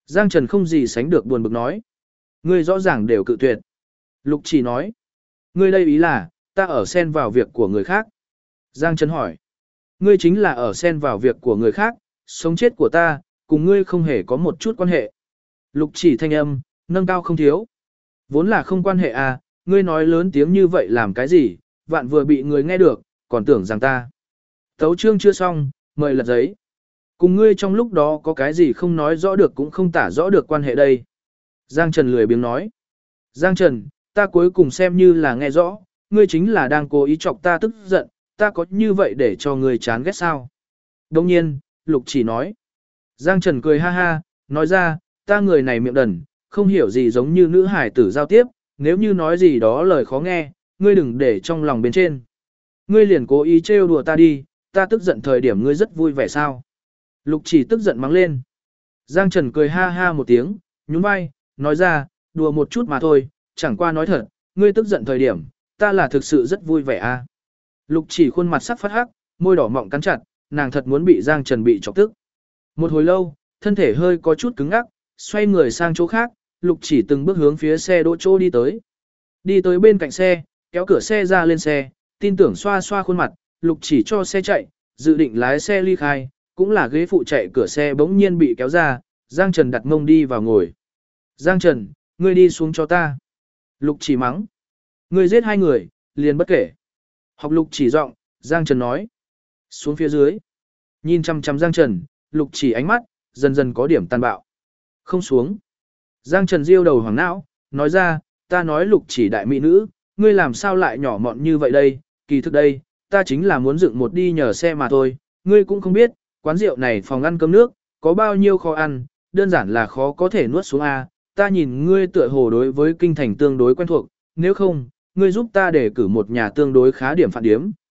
Giang Trần không gì sánh được buồn bực nói. Ngươi rõ ràng đều cự tuyệt. Lục Chỉ nói. Ngươi đây ý là, ta ở xen vào việc của người khác. Giang Trần hỏi. Ngươi chính là ở xen vào việc của người khác, sống chết của ta, cùng ngươi không hề có một chút quan hệ. Lục Chỉ thanh âm, nâng cao không thiếu. Vốn là không quan hệ à, ngươi nói lớn tiếng như vậy làm cái gì, vạn vừa bị người nghe được, còn tưởng rằng ta. Tấu chương chưa xong, mời lật giấy. Cùng ngươi trong lúc đó có cái gì không nói rõ được cũng không tả rõ được quan hệ đây. Giang Trần lười biếng nói. Giang Trần, ta cuối cùng xem như là nghe rõ, ngươi chính là đang cố ý chọc ta tức giận, ta có như vậy để cho ngươi chán ghét sao? Đồng nhiên, Lục Chỉ nói. Giang Trần cười ha ha, nói ra, ta người này miệng đần, không hiểu gì giống như nữ hải tử giao tiếp, nếu như nói gì đó lời khó nghe, ngươi đừng để trong lòng bên trên. Ngươi liền cố ý trêu đùa ta đi, ta tức giận thời điểm ngươi rất vui vẻ sao? Lục Chỉ tức giận mắng lên. Giang Trần cười ha ha một tiếng, nhún vai, nói ra, đùa một chút mà thôi, chẳng qua nói thật, ngươi tức giận thời điểm, ta là thực sự rất vui vẻ a. Lục Chỉ khuôn mặt sắc phát hắc, môi đỏ mọng cắn chặt, nàng thật muốn bị Giang Trần bị chọc tức. Một hồi lâu, thân thể hơi có chút cứng ngắc, xoay người sang chỗ khác, Lục Chỉ từng bước hướng phía xe đỗ chỗ đi tới. Đi tới bên cạnh xe, kéo cửa xe ra lên xe, tin tưởng xoa xoa khuôn mặt, Lục Chỉ cho xe chạy, dự định lái xe ly khai, cũng là ghế phụ chạy cửa xe bỗng nhiên bị kéo ra, Giang Trần đặt mông đi vào ngồi. Giang Trần, ngươi đi xuống cho ta. Lục Chỉ mắng. Ngươi giết hai người, liền bất kể. Học Lục Chỉ giọng, Giang Trần nói. Xuống phía dưới. Nhìn chăm chăm Giang Trần, Lục Chỉ ánh mắt, dần dần có điểm tàn bạo. Không xuống. Giang Trần diêu đầu hoàng não, nói ra, ta nói Lục Chỉ đại mỹ nữ, ngươi làm sao lại nhỏ mọn như vậy đây, kỳ thực đây, ta chính là muốn dựng một đi nhờ xe mà thôi, ngươi cũng không biết, quán rượu này phòng ăn cơm nước, có bao nhiêu khó ăn, đơn giản là khó có thể nuốt xuống a. Ta nhìn ngươi tựa hồ đối với kinh thành tương đối quen thuộc, nếu không, ngươi giúp ta để cử một nhà tương đối khá điểm phản điếm,